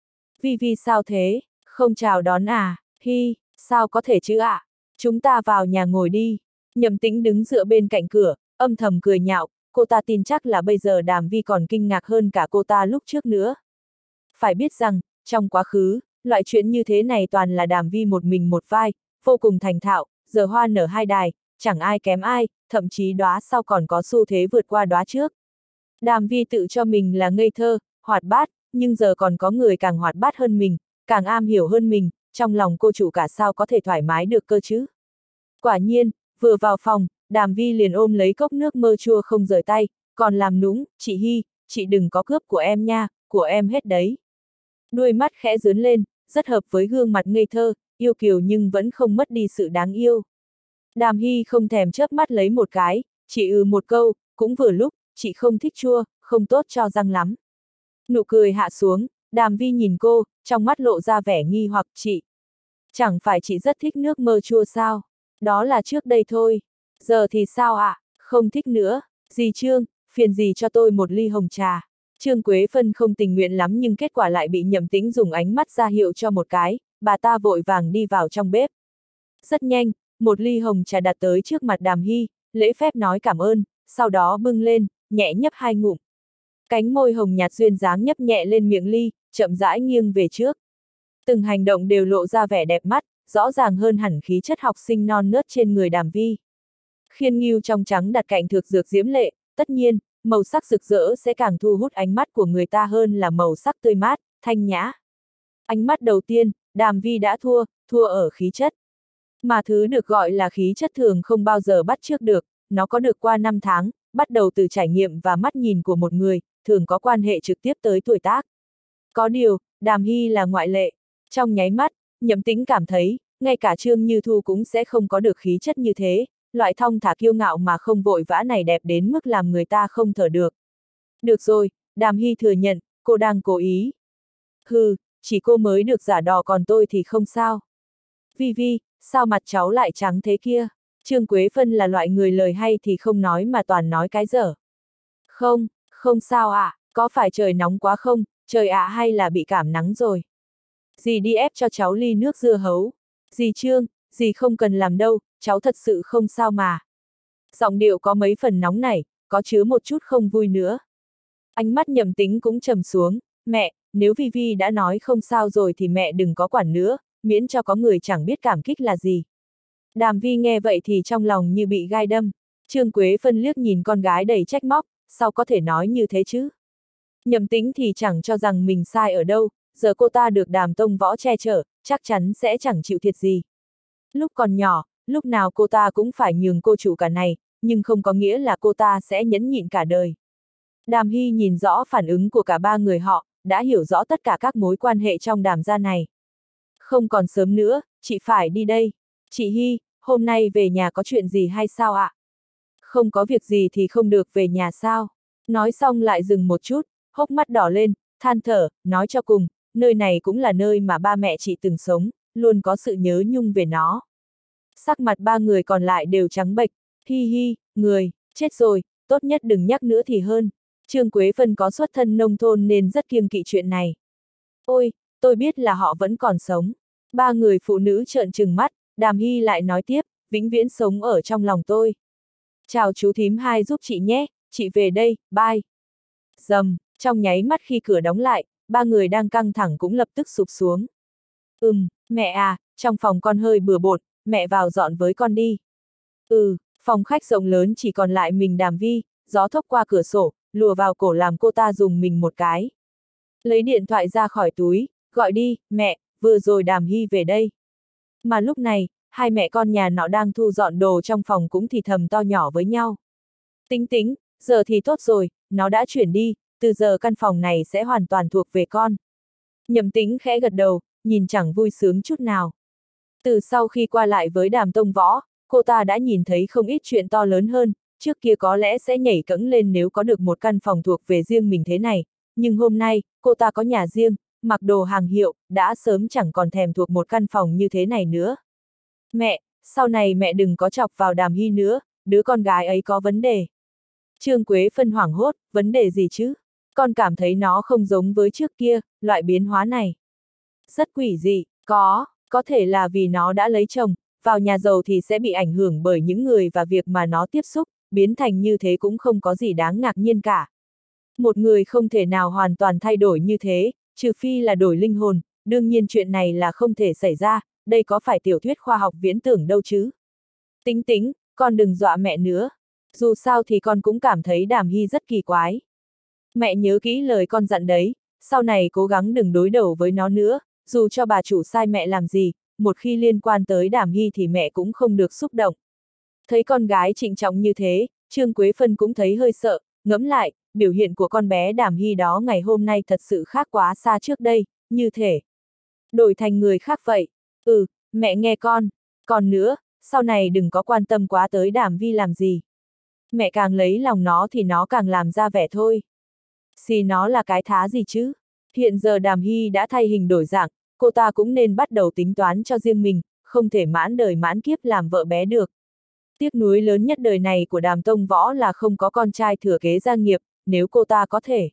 Vi Vi sao thế, không chào đón à, Hy, sao có thể chứ ạ, à? Chúng ta vào nhà ngồi đi. Nhậm Tĩnh đứng dựa bên cạnh cửa, âm thầm cười nhạo, cô ta tin chắc là bây giờ Đàm Vi còn kinh ngạc hơn cả cô ta lúc trước nữa. Phải biết rằng, trong quá khứ, loại chuyện như thế này toàn là Đàm Vi một mình một vai, vô cùng thành thạo, giờ hoa nở hai đài, chẳng ai kém ai, thậm chí đóa sau còn có xu thế vượt qua đóa trước. Đàm Vi tự cho mình là ngây thơ, hoạt bát, nhưng giờ còn có người càng hoạt bát hơn mình, càng am hiểu hơn mình, trong lòng cô chủ cả sao có thể thoải mái được cơ chứ. Quả nhiên, vừa vào phòng, Đàm Vi liền ôm lấy cốc nước mơ chua không rời tay, còn làm nũng, chị Hy, chị đừng có cướp của em nha, của em hết đấy. Đuôi mắt khẽ dướn lên, rất hợp với gương mặt ngây thơ, yêu kiều nhưng vẫn không mất đi sự đáng yêu. Đàm Hy không thèm chớp mắt lấy một cái, chỉ ừ một câu, cũng vừa lúc, chị không thích chua, không tốt cho răng lắm. Nụ cười hạ xuống, Đàm Vi nhìn cô, trong mắt lộ ra vẻ nghi hoặc, chị. Chẳng phải chị rất thích nước mơ chua sao? Đó là trước đây thôi. Giờ thì sao ạ? À? Không thích nữa. Dì Trương, phiền dì cho tôi một ly hồng trà. Trương Quế Phân không tình nguyện lắm nhưng kết quả lại bị Nhậm Tĩnh dùng ánh mắt ra hiệu cho một cái, bà ta vội vàng đi vào trong bếp. Rất nhanh, một ly hồng trà đặt tới trước mặt Đàm Hy, lễ phép nói cảm ơn, sau đó bưng lên, nhẹ nhấp hai ngụm. Cánh môi hồng nhạt duyên dáng nhấp nhẹ lên miệng ly, chậm rãi nghiêng về trước. Từng hành động đều lộ ra vẻ đẹp mắt, rõ ràng hơn hẳn khí chất học sinh non nớt trên người Đàm Vi. Khiên nghiêu trong trắng đặt cạnh thược dược diễm lệ, tất nhiên, màu sắc rực rỡ sẽ càng thu hút ánh mắt của người ta hơn là màu sắc tươi mát, thanh nhã. Ánh mắt đầu tiên, Đàm Vi đã thua, thua ở khí chất. Mà thứ được gọi là khí chất thường không bao giờ bắt chước được, nó có được qua năm tháng, bắt đầu từ trải nghiệm và mắt nhìn của một người, thường có quan hệ trực tiếp tới tuổi tác. Có điều, Đàm Hy là ngoại lệ. Trong nháy mắt, Nhậm Tĩnh cảm thấy, ngay cả Trương Như Thu cũng sẽ không có được khí chất như thế, loại thong thả kiêu ngạo mà không vội vã này đẹp đến mức làm người ta không thở được. Được rồi, Đàm Hy thừa nhận, cô đang cố ý. Hừ, chỉ cô mới được giả đò còn tôi thì không sao. Vi Vi, sao mặt cháu lại trắng thế kia? Trương Quế Phân là loại người lời hay thì không nói mà toàn nói cái dở. Không, không sao ạ, à, có phải trời nóng quá không, trời ạ à hay là bị cảm nắng rồi? Dì đi ép cho cháu ly nước dưa hấu. Dì Trương, dì không cần làm đâu, cháu thật sự không sao mà. Giọng điệu có mấy phần nóng nảy, có chứa một chút không vui nữa. Ánh mắt Nhậm Tĩnh cũng trầm xuống, mẹ, nếu Vi Vi đã nói không sao rồi thì mẹ đừng có quản nữa, miễn cho có người chẳng biết cảm kích là gì. Đàm Vi nghe vậy thì trong lòng như bị gai đâm. Trương Quế Phân liếc nhìn con gái đầy trách móc, sao có thể nói như thế chứ? Nhậm Tĩnh thì chẳng cho rằng mình sai ở đâu, giờ cô ta được Đàm Tông Võ che chở, chắc chắn sẽ chẳng chịu thiệt gì. Lúc còn nhỏ, lúc nào cô ta cũng phải nhường cô chủ cả này, nhưng không có nghĩa là cô ta sẽ nhẫn nhịn cả đời. Đàm Hy nhìn rõ phản ứng của cả ba người họ, đã hiểu rõ tất cả các mối quan hệ trong Đàm gia này. Không còn sớm nữa, chị phải đi đây. Chị Hy, hôm nay về nhà có chuyện gì hay sao ạ? Không có việc gì thì không được về nhà sao? Nói xong lại dừng một chút, hốc mắt đỏ lên, than thở, nói cho cùng, nơi này cũng là nơi mà ba mẹ chị từng sống, luôn có sự nhớ nhung về nó. Sắc mặt ba người còn lại đều trắng bệch, hi hi, người, chết rồi, tốt nhất đừng nhắc nữa thì hơn. Trương Quế Phân có xuất thân nông thôn nên rất kiêng kỵ chuyện này. Ôi, tôi biết là họ vẫn còn sống. Ba người phụ nữ trợn trừng mắt, Đàm Hy lại nói tiếp, vĩnh viễn sống ở trong lòng tôi. Chào chú thím hai giúp chị nhé, chị về đây, bye. Dầm, trong nháy mắt khi cửa đóng lại, ba người đang căng thẳng cũng lập tức sụp xuống. Ừm, mẹ à, trong phòng con hơi bừa bộn, mẹ vào dọn với con đi. Ừ, phòng khách rộng lớn chỉ còn lại mình Đàm Vi, gió thốc qua cửa sổ, lùa vào cổ làm cô ta dùng mình một cái. Lấy điện thoại ra khỏi túi, gọi đi, mẹ, vừa rồi Đàm Hy về đây. Mà lúc này, hai mẹ con nhà nọ đang thu dọn đồ trong phòng cũng thì thầm to nhỏ với nhau. Tính tính, giờ thì tốt rồi, nó đã chuyển đi, từ giờ căn phòng này sẽ hoàn toàn thuộc về con. Nhậm Tĩnh khẽ gật đầu, nhìn chẳng vui sướng chút nào. Từ sau khi qua lại với Đàm Tông Võ, cô ta đã nhìn thấy không ít chuyện to lớn hơn, trước kia có lẽ sẽ nhảy cẫng lên nếu có được một căn phòng thuộc về riêng mình thế này, nhưng hôm nay, cô ta có nhà riêng, mặc đồ hàng hiệu, đã sớm chẳng còn thèm thuộc một căn phòng như thế này nữa. Mẹ, sau này mẹ đừng có chọc vào Đàm Hy nữa, đứa con gái ấy có vấn đề. Trương Quế Phân hoảng hốt, vấn đề gì chứ? Con cảm thấy nó không giống với trước kia, loại biến hóa này. Rất quỷ dị, có, có thể là vì nó đã lấy chồng, vào nhà giàu thì sẽ bị ảnh hưởng bởi những người và việc mà nó tiếp xúc, biến thành như thế cũng không có gì đáng ngạc nhiên cả. Một người không thể nào hoàn toàn thay đổi như thế, trừ phi là đổi linh hồn, đương nhiên chuyện này là không thể xảy ra, đây có phải tiểu thuyết khoa học viễn tưởng đâu chứ. Tính tính, con đừng dọa mẹ nữa, Dù sao thì con cũng cảm thấy Đàm Hy rất kỳ quái. Mẹ nhớ kỹ lời con dặn đấy, sau này cố gắng đừng đối đầu với nó nữa, dù cho bà chủ sai mẹ làm gì, một khi liên quan tới Đàm Hy thì mẹ cũng không được xúc động. Thấy con gái trịnh trọng như thế, Trương Quế Phân cũng thấy hơi sợ, ngẫm lại, biểu hiện của con bé Đàm Hy đó ngày hôm nay thật sự khác quá xa trước đây, như thể đổi thành người khác vậy. Ừ, mẹ nghe con. Còn nữa, sau này đừng có quan tâm quá tới Đàm Vi làm gì. Mẹ càng lấy lòng nó thì nó càng làm ra vẻ thôi. Xì nó là cái thá gì chứ? Hiện giờ Đàm Hy đã thay hình đổi dạng, cô ta cũng nên bắt đầu tính toán cho riêng mình, không thể mãn đời mãn kiếp làm vợ bé được. Tiếc nuối lớn nhất đời này của Đàm Tông Võ là không có con trai thừa kế gia nghiệp, nếu cô ta có thể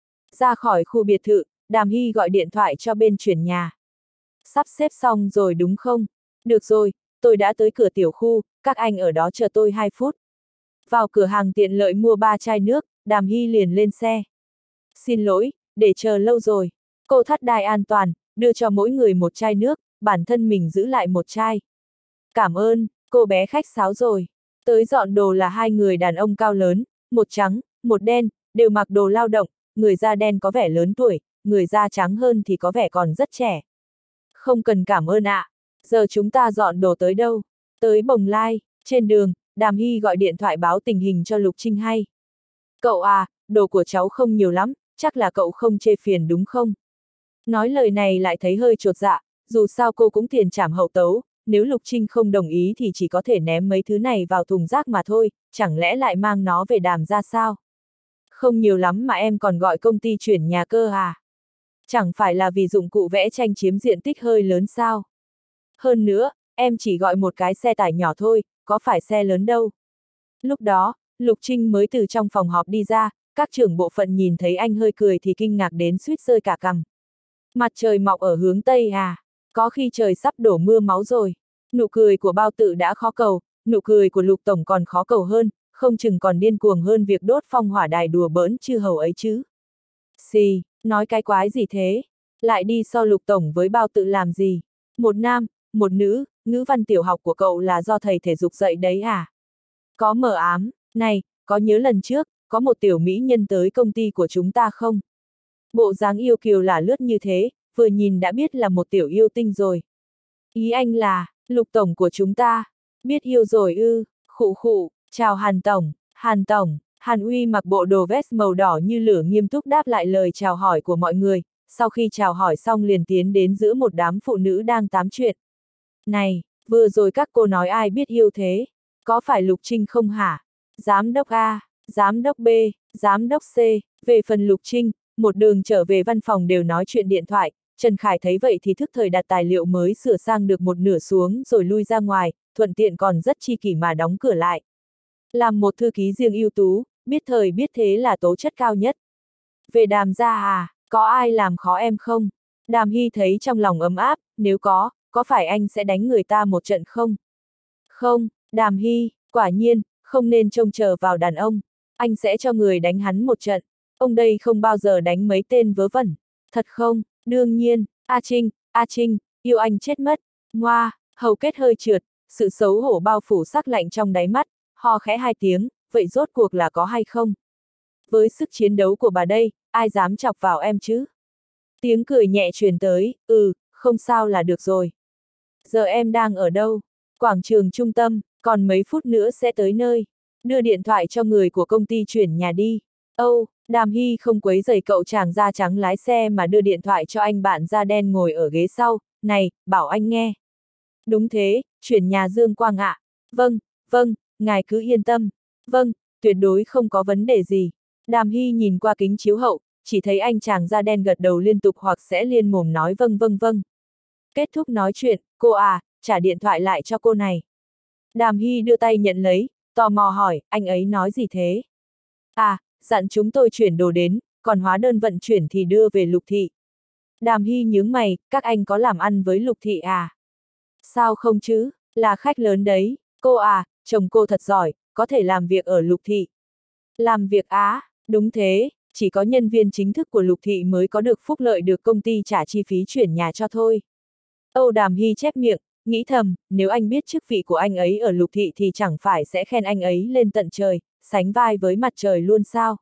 ra khỏi khu biệt thự, Đàm Hy gọi điện thoại cho bên chuyển nhà. Sắp xếp xong rồi đúng không? Được rồi, tôi đã tới cửa tiểu khu, các anh ở đó chờ tôi hai phút. Vào cửa hàng tiện lợi mua ba chai nước, Đàm Hy liền lên xe. Xin lỗi, để chờ lâu rồi. Cô thắt đai an toàn, đưa cho mỗi người một chai nước, bản thân mình giữ lại một chai. Cảm ơn, cô bé khách sáo rồi. Tới dọn đồ là hai người đàn ông cao lớn, một trắng, một đen, đều mặc đồ lao động, người da đen có vẻ lớn tuổi, người da trắng hơn thì có vẻ còn rất trẻ. Không cần cảm ơn ạ. À. Giờ chúng ta dọn đồ tới đâu? Tới Bồng Lai. Trên đường, Đàm Hy gọi điện thoại báo tình hình cho Lục Trinh hay. Cậu à, đồ của cháu không nhiều lắm, chắc là cậu không chê phiền đúng không? Nói lời này lại thấy hơi chột dạ, dù sao cô cũng tiền trảm hậu tấu, nếu Lục Trinh không đồng ý thì chỉ có thể ném mấy thứ này vào thùng rác mà thôi, chẳng lẽ lại mang nó về Đàm ra sao? Không nhiều lắm mà em còn gọi công ty chuyển nhà cơ à? Chẳng phải là vì dụng cụ vẽ tranh chiếm diện tích hơi lớn sao? Hơn nữa, em chỉ gọi một cái xe tải nhỏ thôi, có phải xe lớn đâu. Lúc đó, Lục Trinh mới từ trong phòng họp đi ra, các trưởng bộ phận nhìn thấy anh hơi cười thì kinh ngạc đến suýt rơi cả cằm. Mặt trời mọc ở hướng Tây à? Có khi trời sắp đổ mưa máu rồi. Nụ cười của Bao Tự đã khó cầu, nụ cười của Lục Tổng còn khó cầu hơn, không chừng còn điên cuồng hơn việc đốt phong hỏa đài đùa bỡn chư hầu ấy chứ. Xì, nói cái quái gì thế? Lại đi so Lục Tổng với Bao Tự làm gì? Một nam, một nữ, ngữ văn tiểu học của cậu là do thầy thể dục dạy đấy à? Có mờ ám, này, có nhớ lần trước, có một tiểu mỹ nhân tới công ty của chúng ta không? Bộ dáng yêu kiều là lướt như thế, vừa nhìn đã biết là một tiểu yêu tinh rồi. Ý anh là, Lục Tổng của chúng ta, biết yêu rồi ư, khụ khụ, chào Hàn Tổng, Hàn Tổng, Hàn Uy mặc bộ đồ vest màu đỏ như lửa nghiêm túc đáp lại lời chào hỏi của mọi người, sau khi chào hỏi xong liền tiến đến giữa một đám phụ nữ đang tám chuyện. Này, vừa rồi các cô nói ai biết yêu thế, có phải Lục Trinh không hả? Giám đốc A, giám đốc B, giám đốc C, về phần Lục Trinh, một đường trở về văn phòng đều nói chuyện điện thoại, Trần Khải thấy vậy thì thức thời đặt tài liệu mới sửa sang được một nửa xuống rồi lui ra ngoài, thuận tiện còn rất chi kỷ mà đóng cửa lại. Làm một thư ký riêng ưu tú, biết thời biết thế là tố chất cao nhất. Về Đàm gia à, có ai làm khó em không? Đàm Hy thấy trong lòng ấm áp, nếu có, có phải anh sẽ đánh người ta một trận không? Không, Đàm Hy, quả nhiên, không nên trông chờ vào đàn ông. Anh sẽ cho người đánh hắn một trận. Ông đây không bao giờ đánh mấy tên vớ vẩn. Thật không? Đương nhiên, A Trinh, A Trinh, yêu anh chết mất. Ngoa, hầu kết hơi trượt, sự xấu hổ bao phủ sắc lạnh trong đáy mắt, ho khẽ hai tiếng, vậy rốt cuộc là có hay không? Với sức chiến đấu của bà đây, ai dám chọc vào em chứ? Tiếng cười nhẹ truyền tới, ừ, không sao là được rồi. Giờ em đang ở đâu? Quảng trường trung tâm, còn mấy phút nữa sẽ tới nơi. Đưa điện thoại cho người của công ty chuyển nhà đi. Âu, oh, Đàm Hy không quấy rầy cậu chàng da trắng lái xe mà đưa điện thoại cho anh bạn da đen ngồi ở ghế sau. Này, bảo anh nghe. Đúng thế, chuyển nhà Dương Quang ạ. À. Vâng, vâng, ngài cứ yên tâm. Vâng, tuyệt đối không có vấn đề gì. Đàm Hy nhìn qua kính chiếu hậu, chỉ thấy anh chàng da đen gật đầu liên tục hoặc sẽ liên mồm nói vâng vâng vâng. Kết thúc nói chuyện, cô à, trả điện thoại lại cho cô này. Đàm Hy đưa tay nhận lấy, tò mò hỏi, anh ấy nói gì thế? À, dặn chúng tôi chuyển đồ đến, còn hóa đơn vận chuyển thì đưa về Lục Thị. Đàm Hy nhướng mày, các anh có làm ăn với Lục Thị à? Sao không chứ, là khách lớn đấy, cô à, chồng cô thật giỏi, có thể làm việc ở Lục Thị. Làm việc á, đúng thế, chỉ có nhân viên chính thức của Lục Thị mới có được phúc lợi được công ty trả chi phí chuyển nhà cho thôi. Âu Đàm Hy chép miệng, nghĩ thầm, nếu anh biết chức vị của anh ấy ở Lục Thị thì chẳng phải sẽ khen anh ấy lên tận trời, sánh vai với mặt trời luôn sao.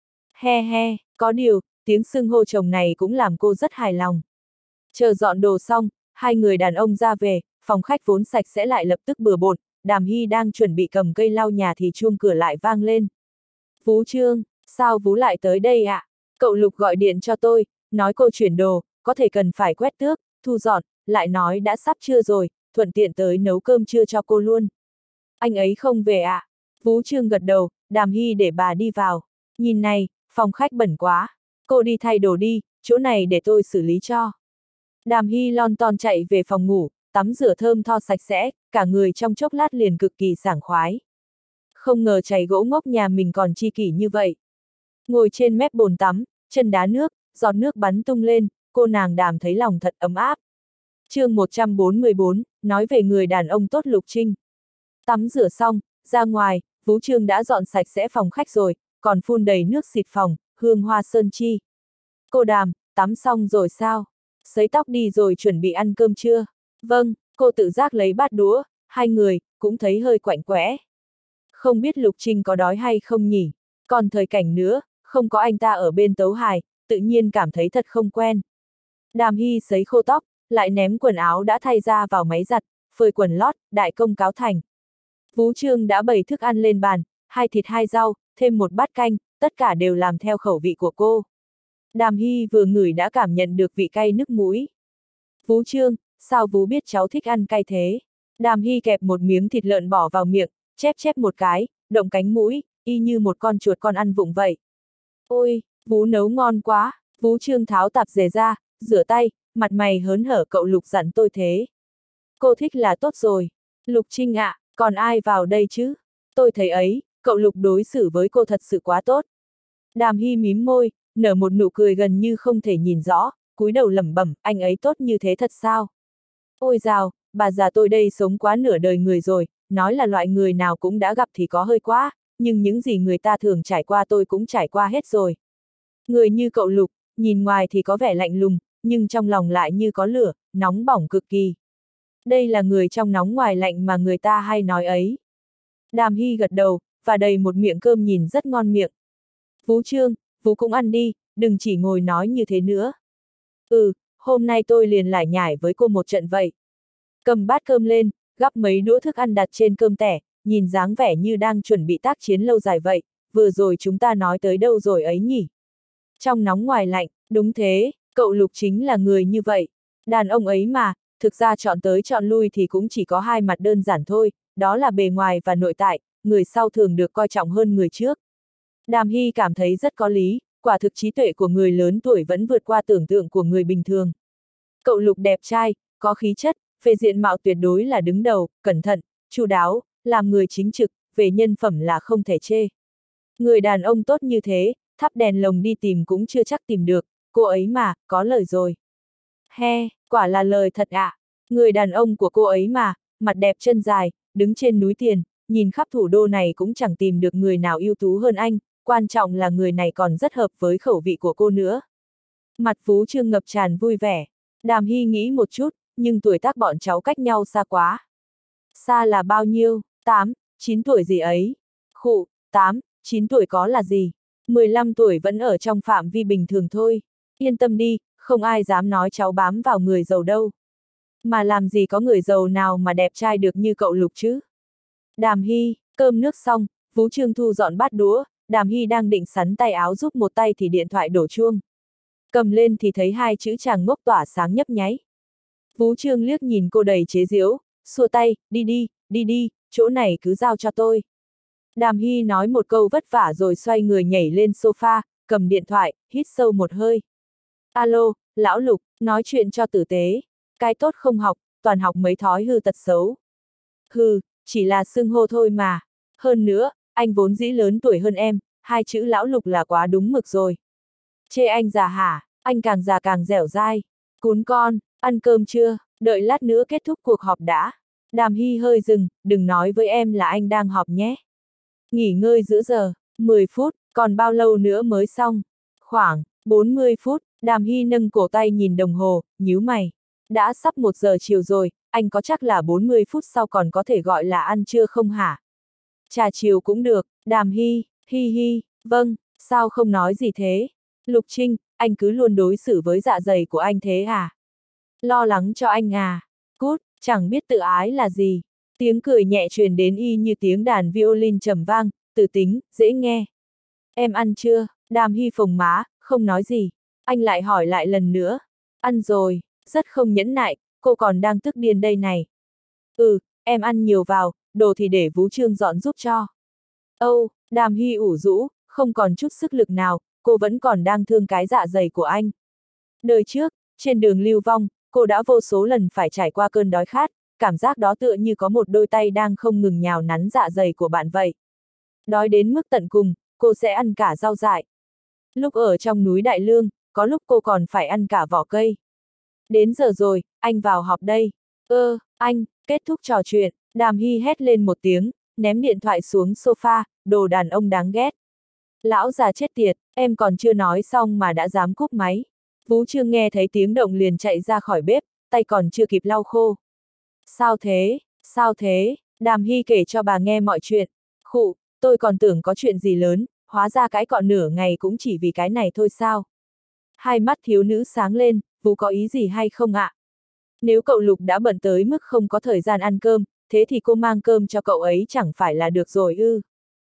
He he, có điều, tiếng xưng hô chồng này cũng làm cô rất hài lòng. Chờ dọn đồ xong, hai người đàn ông ra về, phòng khách vốn sạch sẽ lại lập tức bừa bộn, Đàm Hy đang chuẩn bị cầm cây lau nhà thì chuông cửa lại vang lên. Vú Trương, sao Vú lại tới đây ạ? À? Cậu Lục gọi điện cho tôi, nói cô chuyển đồ, có thể cần phải quét tước, thu dọn, lại nói đã sắp trưa rồi, thuận tiện tới nấu cơm trưa cho cô luôn. Anh ấy không về ạ? À? Vú Trương gật đầu, Đàm Hy để bà đi vào. Nhìn này, phòng khách bẩn quá. Cô đi thay đồ đi, chỗ này để tôi xử lý cho. Đàm Hy lon ton chạy về phòng ngủ, tắm rửa thơm tho sạch sẽ, cả người trong chốc lát liền cực kỳ sảng khoái. Không ngờ chày gỗ ngốc nhà mình còn chi kỷ như vậy. Ngồi trên mép bồn tắm, chân đá nước, giọt nước bắn tung lên, cô nàng Đàm thấy lòng thật ấm áp. chương một trăm bốn mươi bốn, nói về người đàn ông tốt Lục Trinh. Tắm rửa xong, ra ngoài, Vú Trương đã dọn sạch sẽ phòng khách rồi, còn phun đầy nước xịt phòng, hương hoa sơn chi. Cô Đàm, tắm xong rồi sao? Sấy tóc đi rồi chuẩn bị ăn cơm trưa? Vâng, cô tự giác lấy bát đũa, hai người, cũng thấy hơi quạnh quẽ. Không biết Lục Trinh có đói hay không nhỉ? Còn thời cảnh nữa, không có anh ta ở bên tấu hài, tự nhiên cảm thấy thật không quen. Đàm Hy sấy khô tóc, lại ném quần áo đã thay ra vào máy giặt, phơi quần lót, đại công cáo thành. Vú Trương đã bày thức ăn lên bàn, hai thịt hai rau, thêm một bát canh, tất cả đều làm theo khẩu vị của cô. Đàm Hy vừa ngửi đã cảm nhận được vị cay nức mũi. Vú Trương, sao Vú biết cháu thích ăn cay thế? Đàm Hy kẹp một miếng thịt lợn bỏ vào miệng, chép chép một cái, động cánh mũi, y như một con chuột con ăn vụng vậy. Ôi, Vú nấu ngon quá. Vú Trương tháo tạp dề ra, rửa tay, mặt mày hớn hở, cậu Lục dặn tôi thế. Cô thích là tốt rồi. Lục Trinh ạ, à, còn ai vào đây chứ? Tôi thấy ấy, cậu Lục đối xử với cô thật sự quá tốt. Đàm Hy mím môi, nở một nụ cười gần như không thể nhìn rõ, cúi đầu lẩm bẩm, anh ấy tốt như thế thật sao? Ôi dào, bà già tôi đây sống quá nửa đời người rồi, nói là loại người nào cũng đã gặp thì có hơi quá, nhưng những gì người ta thường trải qua tôi cũng trải qua hết rồi. Người như cậu Lục, nhìn ngoài thì có vẻ lạnh lùng, nhưng trong lòng lại như có lửa, nóng bỏng cực kỳ. Đây là người trong nóng ngoài lạnh mà người ta hay nói ấy. Đàm Hy gật đầu, và đầy một miệng cơm nhìn rất ngon miệng. Vú Trương, Vú cũng ăn đi, đừng chỉ ngồi nói như thế nữa. Ừ, hôm nay tôi liền lải nhải với cô một trận vậy. Cầm bát cơm lên, gắp mấy đũa thức ăn đặt trên cơm tẻ, nhìn dáng vẻ như đang chuẩn bị tác chiến lâu dài vậy, vừa rồi chúng ta nói tới đâu rồi ấy nhỉ? Trong nóng ngoài lạnh, đúng thế, cậu Lục chính là người như vậy. Đàn ông ấy mà, thực ra chọn tới chọn lui thì cũng chỉ có hai mặt đơn giản thôi, đó là bề ngoài và nội tại, người sau thường được coi trọng hơn người trước. Đàm Hy cảm thấy rất có lý, quả thực trí tuệ của người lớn tuổi vẫn vượt qua tưởng tượng của người bình thường. Cậu Lục đẹp trai, có khí chất, về diện mạo tuyệt đối là đứng đầu, cẩn thận, chu đáo, làm người chính trực, về nhân phẩm là không thể chê. Người đàn ông tốt như thế, thắp đèn lồng đi tìm cũng chưa chắc tìm được, cô ấy mà, có lời rồi. He, quả là lời thật ạ. À. Người đàn ông của cô ấy mà, mặt đẹp chân dài, đứng trên núi tiền, nhìn khắp thủ đô này cũng chẳng tìm được người nào ưu tú hơn anh, quan trọng là người này còn rất hợp với khẩu vị của cô nữa. Mặt Vú Trương ngập tràn vui vẻ. Đàm Hy nghĩ một chút, nhưng tuổi tác bọn cháu cách nhau xa quá. Xa là bao nhiêu? tám, chín tuổi gì ấy? Khụ, tám, chín tuổi có là gì? mười lăm tuổi vẫn ở trong phạm vi bình thường thôi. Yên tâm đi, không ai dám nói cháu bám vào người giàu đâu. Mà làm gì có người giàu nào mà đẹp trai được như cậu Lục chứ? Đàm Hy, cơm nước xong, Vú Trương thu dọn bát đũa, Đàm Hy đang định sắn tay áo giúp một tay thì điện thoại đổ chuông. Cầm lên thì thấy hai chữ chàng ngốc tỏa sáng nhấp nháy. Vú Trương liếc nhìn cô đầy chế giễu, xua tay, đi đi, đi đi, chỗ này cứ giao cho tôi. Đàm Hy nói một câu vất vả rồi xoay người nhảy lên sofa, cầm điện thoại, hít sâu một hơi. Alo, lão Lục, nói chuyện cho tử tế. Cái tốt không học, toàn học mấy thói hư tật xấu. Hừ, chỉ là xưng hô thôi mà. Hơn nữa, anh vốn dĩ lớn tuổi hơn em, hai chữ lão Lục là quá đúng mực rồi. Chê anh già hả, anh càng già càng dẻo dai. Cún con, ăn cơm chưa, đợi lát nữa kết thúc cuộc họp đã. Đàm Hy hơi dừng, đừng nói với em là anh đang họp nhé. Nghỉ ngơi giữa giờ, mười phút, còn bao lâu nữa mới xong? Khoảng bốn mươi phút, Đàm Hy nâng cổ tay nhìn đồng hồ, nhíu mày. Đã sắp một giờ chiều rồi, anh có chắc là bốn mươi phút sau còn có thể gọi là ăn trưa không hả? Trà chiều cũng được, Đàm Hy, hi hi, vâng, sao không nói gì thế? Lục Trinh, anh cứ luôn đối xử với dạ dày của anh thế à? Lo lắng cho anh à? Cút, chẳng biết tự ái là gì. Tiếng cười nhẹ truyền đến y như tiếng đàn violin trầm vang, từ tính, dễ nghe. Em ăn chưa? Đàm Hy phồng má, không nói gì. Anh lại hỏi lại lần nữa. Ăn rồi, rất không nhẫn nại, cô còn đang tức điên đây này. Ừ, em ăn nhiều vào, đồ thì để Vú Trương dọn giúp cho. Âu, Đàm Hy ủ rũ, không còn chút sức lực nào, cô vẫn còn đang thương cái dạ dày của anh. Đời trước, trên đường lưu vong, cô đã vô số lần phải trải qua cơn đói khát, cảm giác đó tựa như có một đôi tay đang không ngừng nhào nắn dạ dày của bạn vậy. Đói đến mức tận cùng, cô sẽ ăn cả rau dại. Lúc ở trong núi Đại Lương, có lúc cô còn phải ăn cả vỏ cây. Đến giờ rồi, anh vào họp đây. Ơ, anh, kết thúc trò chuyện, Đàm Hy hét lên một tiếng, ném điện thoại xuống sofa, đồ đàn ông đáng ghét. Lão già chết tiệt, em còn chưa nói xong mà đã dám cúp máy. Vú Trương nghe thấy tiếng động liền chạy ra khỏi bếp, tay còn chưa kịp lau khô. Sao thế, sao thế, Đàm Hy kể cho bà nghe mọi chuyện. Khụ, tôi còn tưởng có chuyện gì lớn, hóa ra cái cọ nửa ngày cũng chỉ vì cái này thôi sao. Hai mắt thiếu nữ sáng lên, Vú có ý gì hay không ạ? Nếu cậu Lục đã bận tới mức không có thời gian ăn cơm, thế thì cô mang cơm cho cậu ấy chẳng phải là được rồi ư.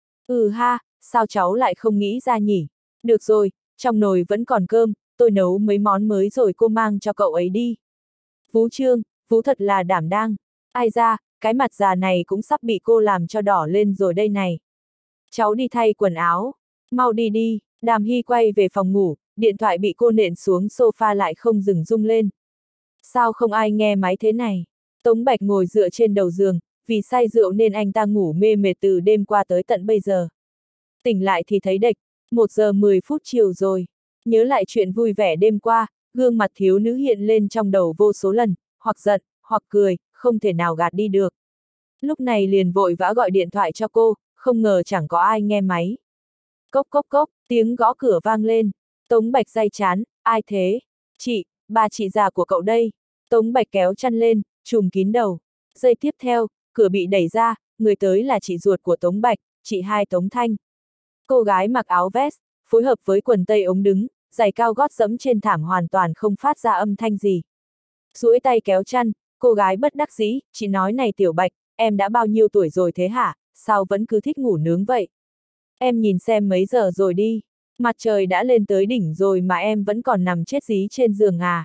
Ừ ha, sao cháu lại không nghĩ ra nhỉ? Được rồi, trong nồi vẫn còn cơm, tôi nấu mấy món mới rồi cô mang cho cậu ấy đi. Vú Trương, Vú thật là đảm đang. Ai ra, cái mặt già này cũng sắp bị cô làm cho đỏ lên rồi đây này. Cháu đi thay quần áo. Mau đi đi, Đàm Hy quay về phòng ngủ, điện thoại bị cô nện xuống sofa lại không dừng rung lên. Sao không ai nghe máy thế này? Tống Bạch ngồi dựa trên đầu giường, vì say rượu nên anh ta ngủ mê mệt từ đêm qua tới tận bây giờ. Tỉnh lại thì thấy đệch, một giờ mười phút chiều rồi. Nhớ lại chuyện vui vẻ đêm qua, gương mặt thiếu nữ hiện lên trong đầu vô số lần, hoặc giận, hoặc cười, không thể nào gạt đi được. Lúc này liền vội vã gọi điện thoại cho cô, không ngờ chẳng có ai nghe máy. Cốc cốc cốc, tiếng gõ cửa vang lên. Tống Bạch day chán, ai thế? Chị, bà chị già của cậu đây. Tống Bạch kéo chăn lên, trùm kín đầu. Giây tiếp theo, cửa bị đẩy ra, người tới là chị ruột của Tống Bạch, chị hai Tống Thanh. Cô gái mặc áo vest, phối hợp với quần tây ống đứng, giày cao gót dẫm trên thảm hoàn toàn không phát ra âm thanh gì. Duỗi tay kéo chăn, cô gái bất đắc dĩ, chị nói này Tiểu Bạch, em đã bao nhiêu tuổi rồi thế hả, sao vẫn cứ thích ngủ nướng vậy? Em nhìn xem mấy giờ rồi đi, mặt trời đã lên tới đỉnh rồi mà em vẫn còn nằm chết dí trên giường à.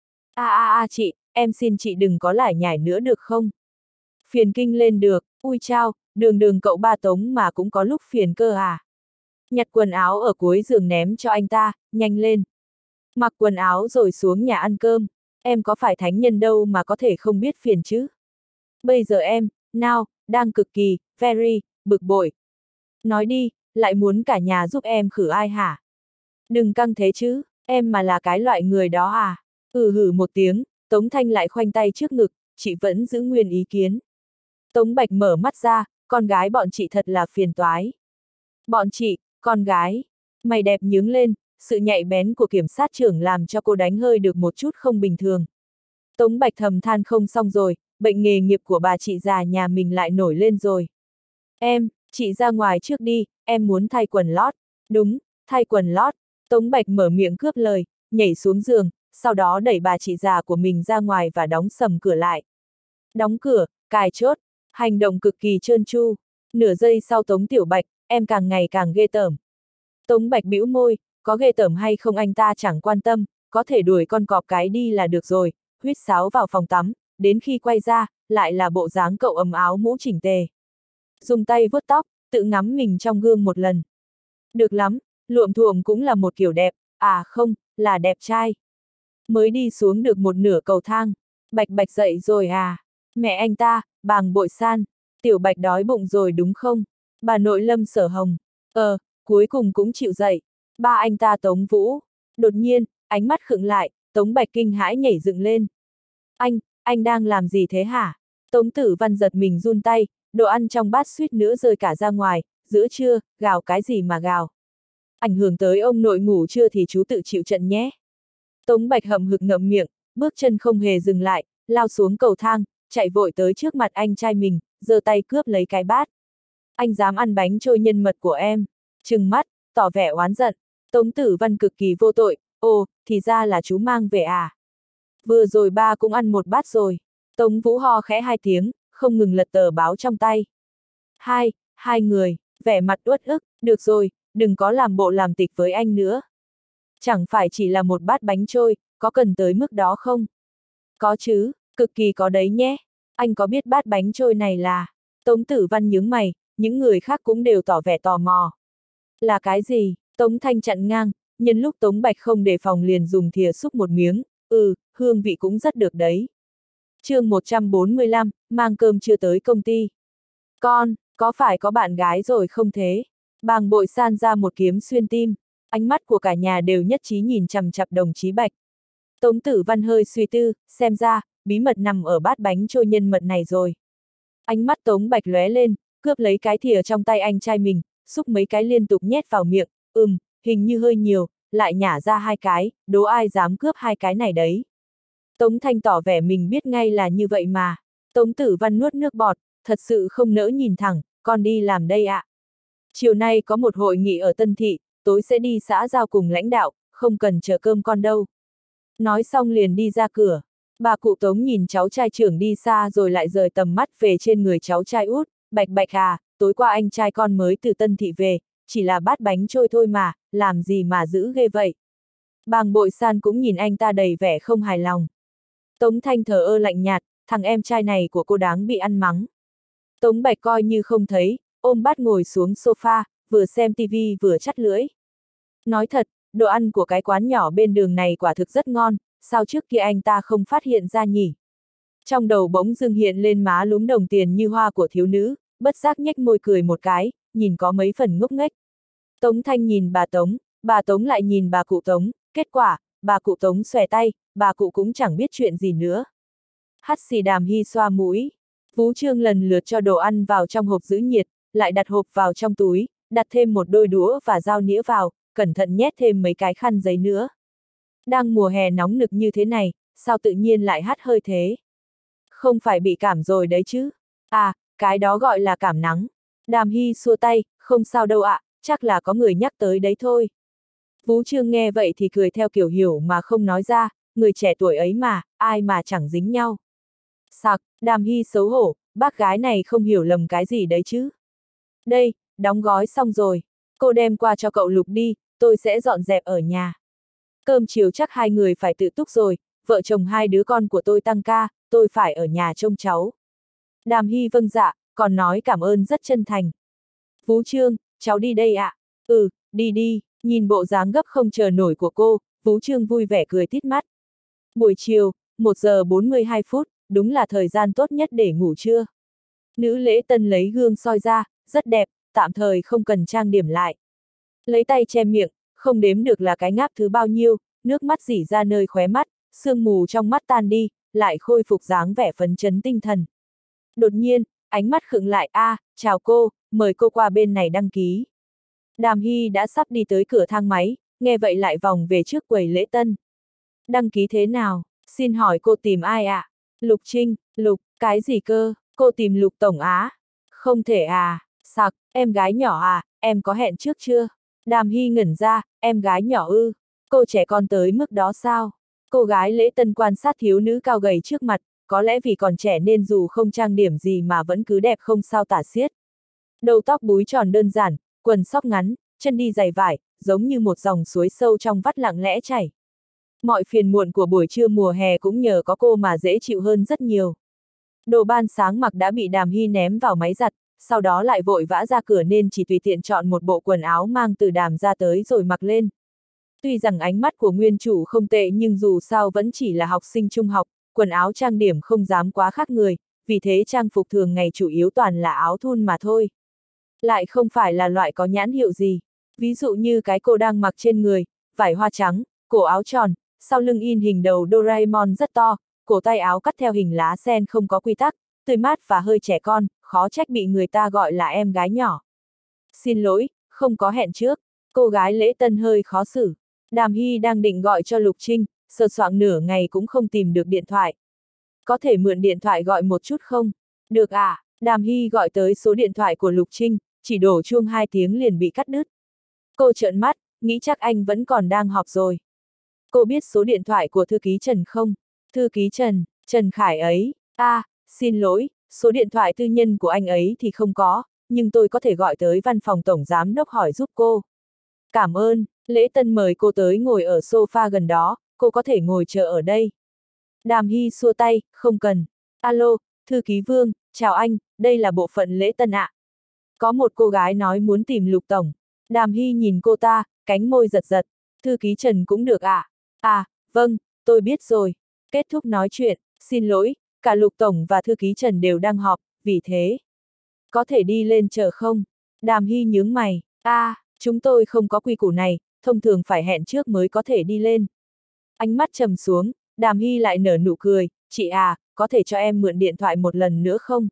A a a chị, em xin chị đừng có lải nhải nữa được không? Phiền kinh lên được, ui chao, đường đường cậu ba Tống mà cũng có lúc phiền cơ à. Nhặt quần áo ở cuối giường ném cho anh ta, nhanh lên. Mặc quần áo rồi xuống nhà ăn cơm, em có phải thánh nhân đâu mà có thể không biết phiền chứ. Bây giờ em, now, đang cực kỳ, very, bực bội. Nói đi, lại muốn cả nhà giúp em khử ai hả? Đừng căng thế chứ, em mà là cái loại người đó à? Ừ hử một tiếng, Tống Thanh lại khoanh tay trước ngực, chị vẫn giữ nguyên ý kiến. Tống Bạch mở mắt ra, con gái bọn chị thật là phiền toái. Bọn chị, con gái, mày đẹp nhướng lên, sự nhạy bén của kiểm sát trưởng làm cho cô đánh hơi được một chút không bình thường. Tống Bạch thầm than không xong rồi, bệnh nghề nghiệp của bà chị già nhà mình lại nổi lên rồi. Em, chị ra ngoài trước đi, em muốn thay quần lót. Đúng, thay quần lót. Tống Bạch mở miệng cướp lời, nhảy xuống giường, sau đó đẩy bà chị già của mình ra ngoài và đóng sầm cửa lại. Đóng cửa, cài chốt, hành động cực kỳ trơn tru. Nửa giây sau Tống Tiểu Bạch, em càng ngày càng ghê tởm. Tống Bạch bĩu môi, có ghê tởm hay không anh ta chẳng quan tâm, có thể đuổi con cọp cái đi là được rồi, huýt sáo vào phòng tắm, đến khi quay ra, lại là bộ dáng cậu ấm áo mũ chỉnh tề. Dùng tay vuốt tóc, tự ngắm mình trong gương một lần. Được lắm, luộm thuộm cũng là một kiểu đẹp, à không, là đẹp trai. Mới đi xuống được một nửa cầu thang, Bạch Bạch dậy rồi à? Mẹ anh ta, bàng bội san, Tiểu Bạch đói bụng rồi đúng không? Bà nội Lâm Sở Hồng, ờ, cuối cùng cũng chịu dậy. Ba anh ta Tống Vũ, đột nhiên, ánh mắt khựng lại, Tống Bạch kinh hãi nhảy dựng lên. Anh, anh đang làm gì thế hả? Tống Tử Văn giật mình run tay, đồ ăn trong bát suýt nữa rơi cả ra ngoài, giữa trưa, gào cái gì mà gào. Ảnh hưởng tới ông nội ngủ trưa thì chú tự chịu trận nhé. Tống Bạch hậm hực ngậm miệng, bước chân không hề dừng lại, lao xuống cầu thang, chạy vội tới trước mặt anh trai mình, giơ tay cướp lấy cái bát. Anh dám ăn bánh trôi nhân mật của em, trừng mắt, tỏ vẻ oán giận. Tống Tử Văn cực kỳ vô tội, ồ, thì ra là chú mang về à. Vừa rồi ba cũng ăn một bát rồi. Tống Vũ ho khẽ hai tiếng, không ngừng lật tờ báo trong tay. Hai, hai người, vẻ mặt uất ức, được rồi, đừng có làm bộ làm tịch với anh nữa. Chẳng phải chỉ là một bát bánh trôi, có cần tới mức đó không? Có chứ, cực kỳ có đấy nhé. Anh có biết bát bánh trôi này là... Tống Tử Văn nhướng mày, những người khác cũng đều tỏ vẻ tò mò. Là cái gì? Tống Thanh chặn ngang, nhân lúc Tống Bạch không đề phòng liền dùng thìa xúc một miếng, ừ, hương vị cũng rất được đấy. chương một trăm bốn mươi lăm, mang cơm chưa tới công ty. Con, có phải có bạn gái rồi không thế? Bàng Bội San ra một kiếm xuyên tim, ánh mắt của cả nhà đều nhất trí nhìn chằm chằm đồng chí Bạch. Tống Tử Văn hơi suy tư, xem ra, bí mật nằm ở bát bánh trôi nhân mật này rồi. Ánh mắt Tống Bạch lóe lên, cướp lấy cái thìa trong tay anh trai mình, xúc mấy cái liên tục nhét vào miệng, ừm, hình như hơi nhiều, lại nhả ra hai cái, đố ai dám cướp hai cái này đấy. Tống Thanh tỏ vẻ mình biết ngay là như vậy mà. Tống Tử Văn nuốt nước bọt, thật sự không nỡ nhìn thẳng, con đi làm đây ạ. À. Chiều nay có một hội nghị ở Tân Thị, tối sẽ đi xã giao cùng lãnh đạo, không cần chờ cơm con đâu. Nói xong liền đi ra cửa. Bà cụ Tống nhìn cháu trai trưởng đi xa rồi lại rời tầm mắt về trên người cháu trai út, Bạch Bạch à, tối qua anh trai con mới từ Tân Thị về, chỉ là bát bánh trôi thôi mà, làm gì mà giữ ghê vậy. Bàng Bội San cũng nhìn anh ta đầy vẻ không hài lòng. Tống Thanh thờ ơ lạnh nhạt, thằng em trai này của cô đáng bị ăn mắng. Tống Bạch coi như không thấy, ôm bát ngồi xuống sofa, vừa xem tivi vừa chắt lưỡi. Nói thật, đồ ăn của cái quán nhỏ bên đường này quả thực rất ngon, sao trước kia anh ta không phát hiện ra nhỉ? Trong đầu bỗng dưng hiện lên má lúm đồng tiền như hoa của thiếu nữ, bất giác nhếch môi cười một cái, nhìn có mấy phần ngốc nghếch. Tống Thanh nhìn bà Tống, bà Tống lại nhìn bà cụ Tống, kết quả, bà cụ Tống xòe tay, bà cụ cũng chẳng biết chuyện gì nữa. Hắt xì Đàm Hy xoa mũi. Phú Trương lần lượt cho đồ ăn vào trong hộp giữ nhiệt, lại đặt hộp vào trong túi, đặt thêm một đôi đũa và dao nĩa vào, cẩn thận nhét thêm mấy cái khăn giấy nữa. Đang mùa hè nóng nực như thế này, sao tự nhiên lại hắt hơi thế? Không phải bị cảm rồi đấy chứ? À, cái đó gọi là cảm nắng. Đàm Hy xua tay, không sao đâu ạ, à, chắc là có người nhắc tới đấy thôi. Phú Trương nghe vậy thì cười theo kiểu hiểu mà không nói ra, người trẻ tuổi ấy mà, ai mà chẳng dính nhau. Sặc, Đàm Hy xấu hổ, bác gái này không hiểu lầm cái gì đấy chứ. Đây, đóng gói xong rồi, cô đem qua cho cậu Lục đi, tôi sẽ dọn dẹp ở nhà. Cơm chiều chắc hai người phải tự túc rồi, vợ chồng hai đứa con của tôi tăng ca, tôi phải ở nhà trông cháu. Đàm Hy vâng dạ, còn nói cảm ơn rất chân thành. Phú Trương, cháu đi đây ạ. À? Ừ, đi đi, nhìn bộ dáng gấp không chờ nổi của cô, Phú Trương vui vẻ cười tít mắt. Buổi chiều, một giờ bốn mươi hai phút, đúng là thời gian tốt nhất để ngủ trưa. Nữ lễ tân lấy gương soi ra, rất đẹp, tạm thời không cần trang điểm lại. Lấy tay che miệng, không đếm được là cái ngáp thứ bao nhiêu, nước mắt rỉ ra nơi khóe mắt, sương mù trong mắt tan đi, lại khôi phục dáng vẻ phấn chấn tinh thần. Đột nhiên, ánh mắt khựng lại, a, à, chào cô, mời cô qua bên này đăng ký. Đàm Hy đã sắp đi tới cửa thang máy, nghe vậy lại vòng về trước quầy lễ tân. Đăng ký thế nào? Xin hỏi cô tìm ai ạ? À? Lục Trinh, Lục, cái gì cơ? Cô tìm Lục Tổng Á? Không thể à, sặc, em gái nhỏ à, em có hẹn trước chưa? Đàm Hy ngẩn ra, em gái nhỏ ư? Cô trẻ con tới mức đó sao? Cô gái lễ tân quan sát thiếu nữ cao gầy trước mặt, có lẽ vì còn trẻ nên dù không trang điểm gì mà vẫn cứ đẹp không sao tả xiết. Đầu tóc búi tròn đơn giản, quần sóc ngắn, chân đi giày vải, giống như một dòng suối sâu trong vắt lặng lẽ chảy. Mọi phiền muộn của buổi trưa mùa hè cũng nhờ có cô mà dễ chịu hơn rất nhiều. Đồ ban sáng mặc đã bị Đàm Hy ném vào máy giặt, sau đó lại vội vã ra cửa nên chỉ tùy tiện chọn một bộ quần áo mang từ Đàm ra tới rồi mặc lên. Tuy rằng ánh mắt của nguyên chủ không tệ nhưng dù sao vẫn chỉ là học sinh trung học, quần áo trang điểm không dám quá khác người, vì thế trang phục thường ngày chủ yếu toàn là áo thun mà thôi. Lại không phải là loại có nhãn hiệu gì, ví dụ như cái cô đang mặc trên người, vải hoa trắng, cổ áo tròn, sau lưng in hình đầu Doraemon rất to, cổ tay áo cắt theo hình lá sen không có quy tắc, tươi mát và hơi trẻ con, khó trách bị người ta gọi là em gái nhỏ. Xin lỗi, không có hẹn trước, cô gái lễ tân hơi khó xử. Đàm Hy đang định gọi cho Lục Trinh, sờ soạng nửa ngày cũng không tìm được điện thoại. Có thể mượn điện thoại gọi một chút không? Được à, Đàm Hy gọi tới số điện thoại của Lục Trinh, chỉ đổ chuông hai tiếng liền bị cắt đứt. Cô trợn mắt, nghĩ chắc anh vẫn còn đang họp rồi. Cô biết số điện thoại của thư ký Trần không? Thư ký Trần, Trần Khải ấy, a, à, xin lỗi, số điện thoại tư nhân của anh ấy thì không có, nhưng tôi có thể gọi tới văn phòng tổng giám đốc hỏi giúp cô. Cảm ơn, Lễ Tân mời cô tới ngồi ở sofa gần đó, cô có thể ngồi chờ ở đây. Đàm Hy xua tay, không cần. Alo, thư ký Vương, chào anh, đây là bộ phận Lễ Tân ạ. Có một cô gái nói muốn tìm Lục Tổng. Đàm Hy nhìn cô ta, cánh môi giật giật. Thư ký Trần cũng được ạ. À? À, vâng, tôi biết rồi. Kết thúc nói chuyện, xin lỗi, cả Lục Tổng và thư ký Trần đều đang họp, vì thế. Có thể đi lên chờ không? Đàm Hy nhướng mày, a, à, chúng tôi không có quy củ này, thông thường phải hẹn trước mới có thể đi lên. Ánh mắt trầm xuống, Đàm Hy lại nở nụ cười, chị à, có thể cho em mượn điện thoại một lần nữa không?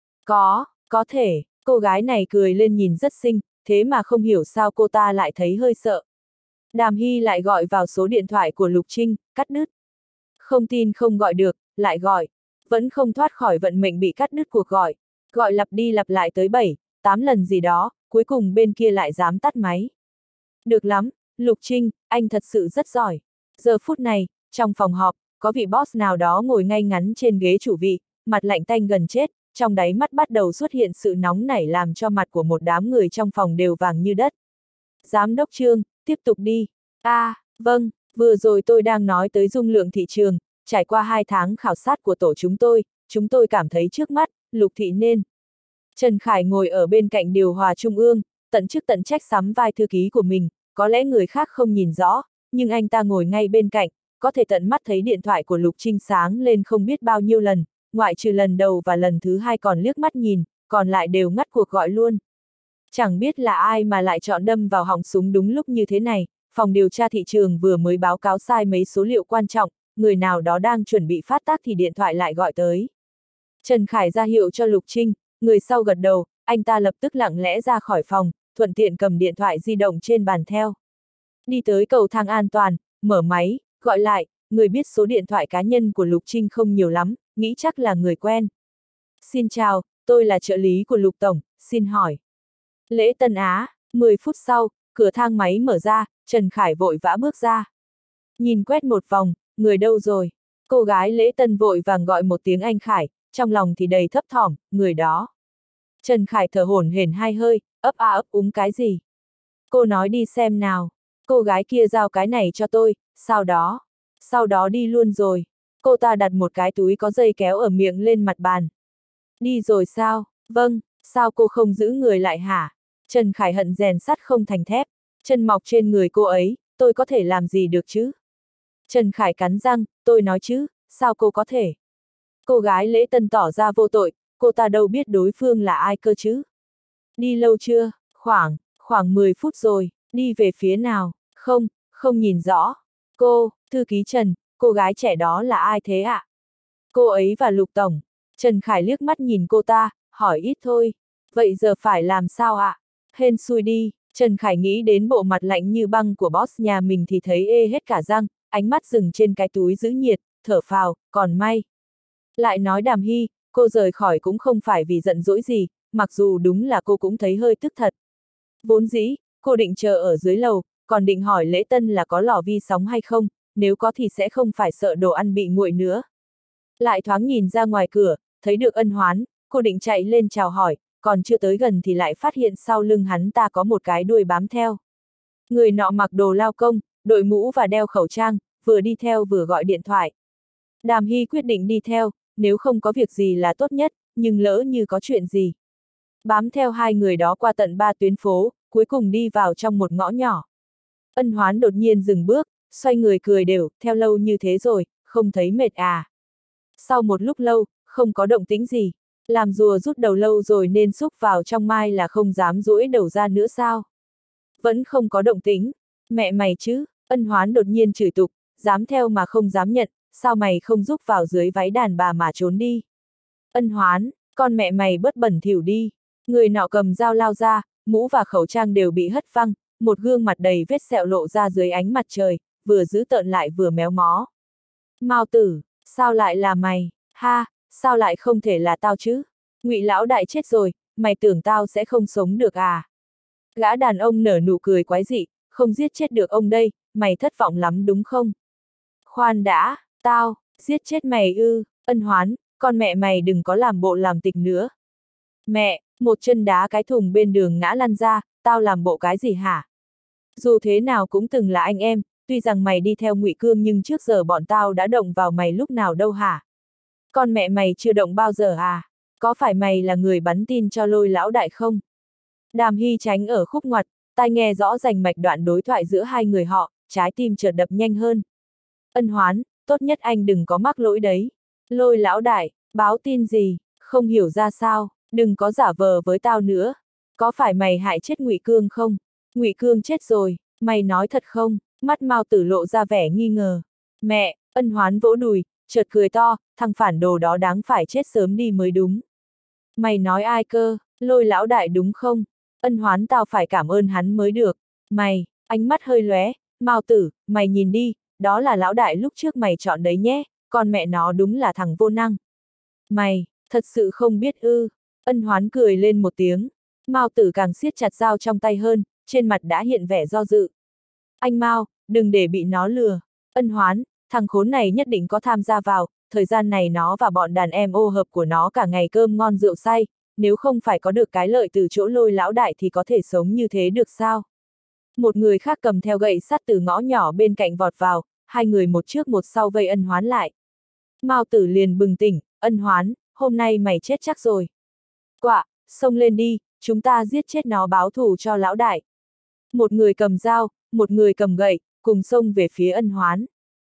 Có, có thể, cô gái này cười lên nhìn rất xinh, thế mà không hiểu sao cô ta lại thấy hơi sợ. Đàm Hy lại gọi vào số điện thoại của Lục Trinh, cắt đứt. Không tin không gọi được, lại gọi. Vẫn không thoát khỏi vận mệnh bị cắt đứt cuộc gọi. Gọi lặp đi lặp lại tới bảy, tám lần gì đó, cuối cùng bên kia lại dám tắt máy. Được lắm, Lục Trinh, anh thật sự rất giỏi. Giờ phút này, trong phòng họp, có vị boss nào đó ngồi ngay ngắn trên ghế chủ vị, mặt lạnh tanh gần chết, trong đáy mắt bắt đầu xuất hiện sự nóng nảy làm cho mặt của một đám người trong phòng đều vàng như đất. Giám đốc Trương, tiếp tục đi. a, à, vâng, vừa rồi tôi đang nói tới dung lượng thị trường, trải qua hai tháng khảo sát của tổ chúng tôi, chúng tôi cảm thấy trước mắt, Lục Thị nên. Trần Khải ngồi ở bên cạnh điều hòa trung ương, tận chức tận trách sắm vai thư ký của mình, có lẽ người khác không nhìn rõ, nhưng anh ta ngồi ngay bên cạnh, có thể tận mắt thấy điện thoại của Lục Trinh sáng lên không biết bao nhiêu lần, ngoại trừ lần đầu và lần thứ hai còn liếc mắt nhìn, còn lại đều ngắt cuộc gọi luôn. Chẳng biết là ai mà lại chọn đâm vào họng súng đúng lúc như thế này, phòng điều tra thị trường vừa mới báo cáo sai mấy số liệu quan trọng, người nào đó đang chuẩn bị phát tác thì điện thoại lại gọi tới. Trần Khải ra hiệu cho Lục Trinh, người sau gật đầu, anh ta lập tức lặng lẽ ra khỏi phòng, thuận tiện cầm điện thoại di động trên bàn theo. Đi tới cầu thang an toàn, mở máy, gọi lại, người biết số điện thoại cá nhân của Lục Trinh không nhiều lắm, nghĩ chắc là người quen. Xin chào, tôi là trợ lý của Lục Tổng, xin hỏi. Lễ Tân Á, mười phút sau, cửa thang máy mở ra, Trần Khải vội vã bước ra. Nhìn quét một vòng, người đâu rồi? Cô gái Lễ Tân vội vàng gọi một tiếng anh Khải, trong lòng thì đầy thấp thỏm, người đó. Trần Khải thở hổn hển hai hơi, ấp a ấp úng cái gì? Cô nói đi xem nào. Cô gái kia giao cái này cho tôi, sau đó. Sau đó đi luôn rồi. Cô ta đặt một cái túi có dây kéo ở miệng lên mặt bàn. Đi rồi sao? Vâng, sao cô không giữ người lại hả? Trần Khải hận rèn sắt không thành thép. Chân mọc trên người cô ấy, tôi có thể làm gì được chứ? Trần Khải cắn răng, tôi nói chứ, sao cô có thể? Cô gái Lễ Tân tỏ ra vô tội, cô ta đâu biết đối phương là ai cơ chứ? Đi lâu chưa? Khoảng, khoảng mười phút rồi, đi về phía nào? Không, không nhìn rõ. Cô, thư ký Trần, cô gái trẻ đó là ai thế ạ? À? Cô ấy và Lục Tổng. Trần Khải liếc mắt nhìn cô ta, hỏi ít thôi. Vậy giờ phải làm sao ạ? À? Hên xui đi, Trần Khải nghĩ đến bộ mặt lạnh như băng của boss nhà mình thì thấy ê hết cả răng, ánh mắt dừng trên cái túi giữ nhiệt, thở phào, còn may. Lại nói Đàm Hy, cô rời khỏi cũng không phải vì giận dỗi gì, mặc dù đúng là cô cũng thấy hơi tức thật. Vốn dĩ, cô định chờ ở dưới lầu, còn định hỏi Lễ Tân là có lò vi sóng hay không, nếu có thì sẽ không phải sợ đồ ăn bị nguội nữa. Lại thoáng nhìn ra ngoài cửa, thấy được Ân Hoán, cô định chạy lên chào hỏi, còn chưa tới gần thì lại phát hiện sau lưng hắn ta có một cái đuôi bám theo. Người nọ mặc đồ lao công, đội mũ và đeo khẩu trang, vừa đi theo vừa gọi điện thoại. Đàm Hy quyết định đi theo, nếu không có việc gì là tốt nhất, nhưng lỡ như có chuyện gì. Bám theo hai người đó qua tận ba tuyến phố, cuối cùng đi vào trong một ngõ nhỏ. Ân Hoán đột nhiên dừng bước, xoay người cười đều, theo lâu như thế rồi, không thấy mệt à. Sau một lúc lâu, không có động tĩnh gì, làm rùa rút đầu lâu rồi nên xúc vào trong mai là không dám duỗi đầu ra nữa sao. Vẫn không có động tĩnh, mẹ mày chứ, Ân Hoán đột nhiên chửi tục, dám theo mà không dám nhận, sao mày không giúp vào dưới váy đàn bà mà trốn đi. Ân Hoán, con mẹ mày bớt bẩn thỉu đi. Người nọ cầm dao lao ra, mũ và khẩu trang đều bị hất văng, một gương mặt đầy vết sẹo lộ ra dưới ánh mặt trời, vừa dữ tợn lại vừa méo mó. Mao tử, sao lại là mày? Ha, sao lại không thể là tao chứ? Ngụy lão đại chết rồi, mày tưởng tao sẽ không sống được à? Gã đàn ông nở nụ cười quái dị, không giết chết được ông đây, mày thất vọng lắm đúng không? Khoan đã, tao, giết chết mày ư, Ân Hoán, con mẹ mày đừng có làm bộ làm tịch nữa. Mẹ, một chân đá cái thùng bên đường ngã lăn ra, tao làm bộ cái gì hả? Dù thế nào cũng từng là anh em, tuy rằng mày đi theo Ngụy Cương nhưng trước giờ bọn tao đã động vào mày lúc nào đâu hả? Con mẹ mày chưa động bao giờ à? Có phải mày là người bắn tin cho Lôi lão đại không? Đàm Hy tránh ở khúc ngoặt, tai nghe rõ rành mạch đoạn đối thoại giữa hai người họ, trái tim chợt đập nhanh hơn. Ân Hoán, tốt nhất anh đừng có mắc lỗi đấy. Lôi lão đại, báo tin gì, không hiểu ra sao, đừng có giả vờ với tao nữa. Có phải mày hại chết Ngụy Cương không? Ngụy Cương chết rồi, mày nói thật không? Mắt Mao Tử lộ ra vẻ nghi ngờ. Mẹ, Ân Hoán vỗ đùi, chợt cười to, thằng phản đồ đó đáng phải chết sớm đi mới đúng. Mày nói ai cơ, Lôi lão đại đúng không? Ân Hoán tao phải cảm ơn hắn mới được. Mày, ánh mắt hơi lóe, Mao Tử, mày nhìn đi, đó là lão đại lúc trước mày chọn đấy nhé, con mẹ nó đúng là thằng vô năng. Mày, thật sự không biết ư, Ân Hoán cười lên một tiếng. Mao Tử càng siết chặt dao trong tay hơn, trên mặt đã hiện vẻ do dự. Anh Mao, đừng để bị nó lừa. Ân Hoán, thằng khốn này nhất định có tham gia vào, thời gian này nó và bọn đàn em ô hợp của nó cả ngày cơm ngon rượu say, nếu không phải có được cái lợi từ chỗ Lôi lão đại thì có thể sống như thế được sao? Một người khác cầm theo gậy sắt từ ngõ nhỏ bên cạnh vọt vào, hai người một trước một sau vây Ân Hoán lại. Mao Tử liền bừng tỉnh, Ân Hoán, hôm nay mày chết chắc rồi. Quạ, xông lên đi, chúng ta giết chết nó báo thù cho lão đại. Một người cầm dao, một người cầm gậy, cùng xông về phía Ân Hoán.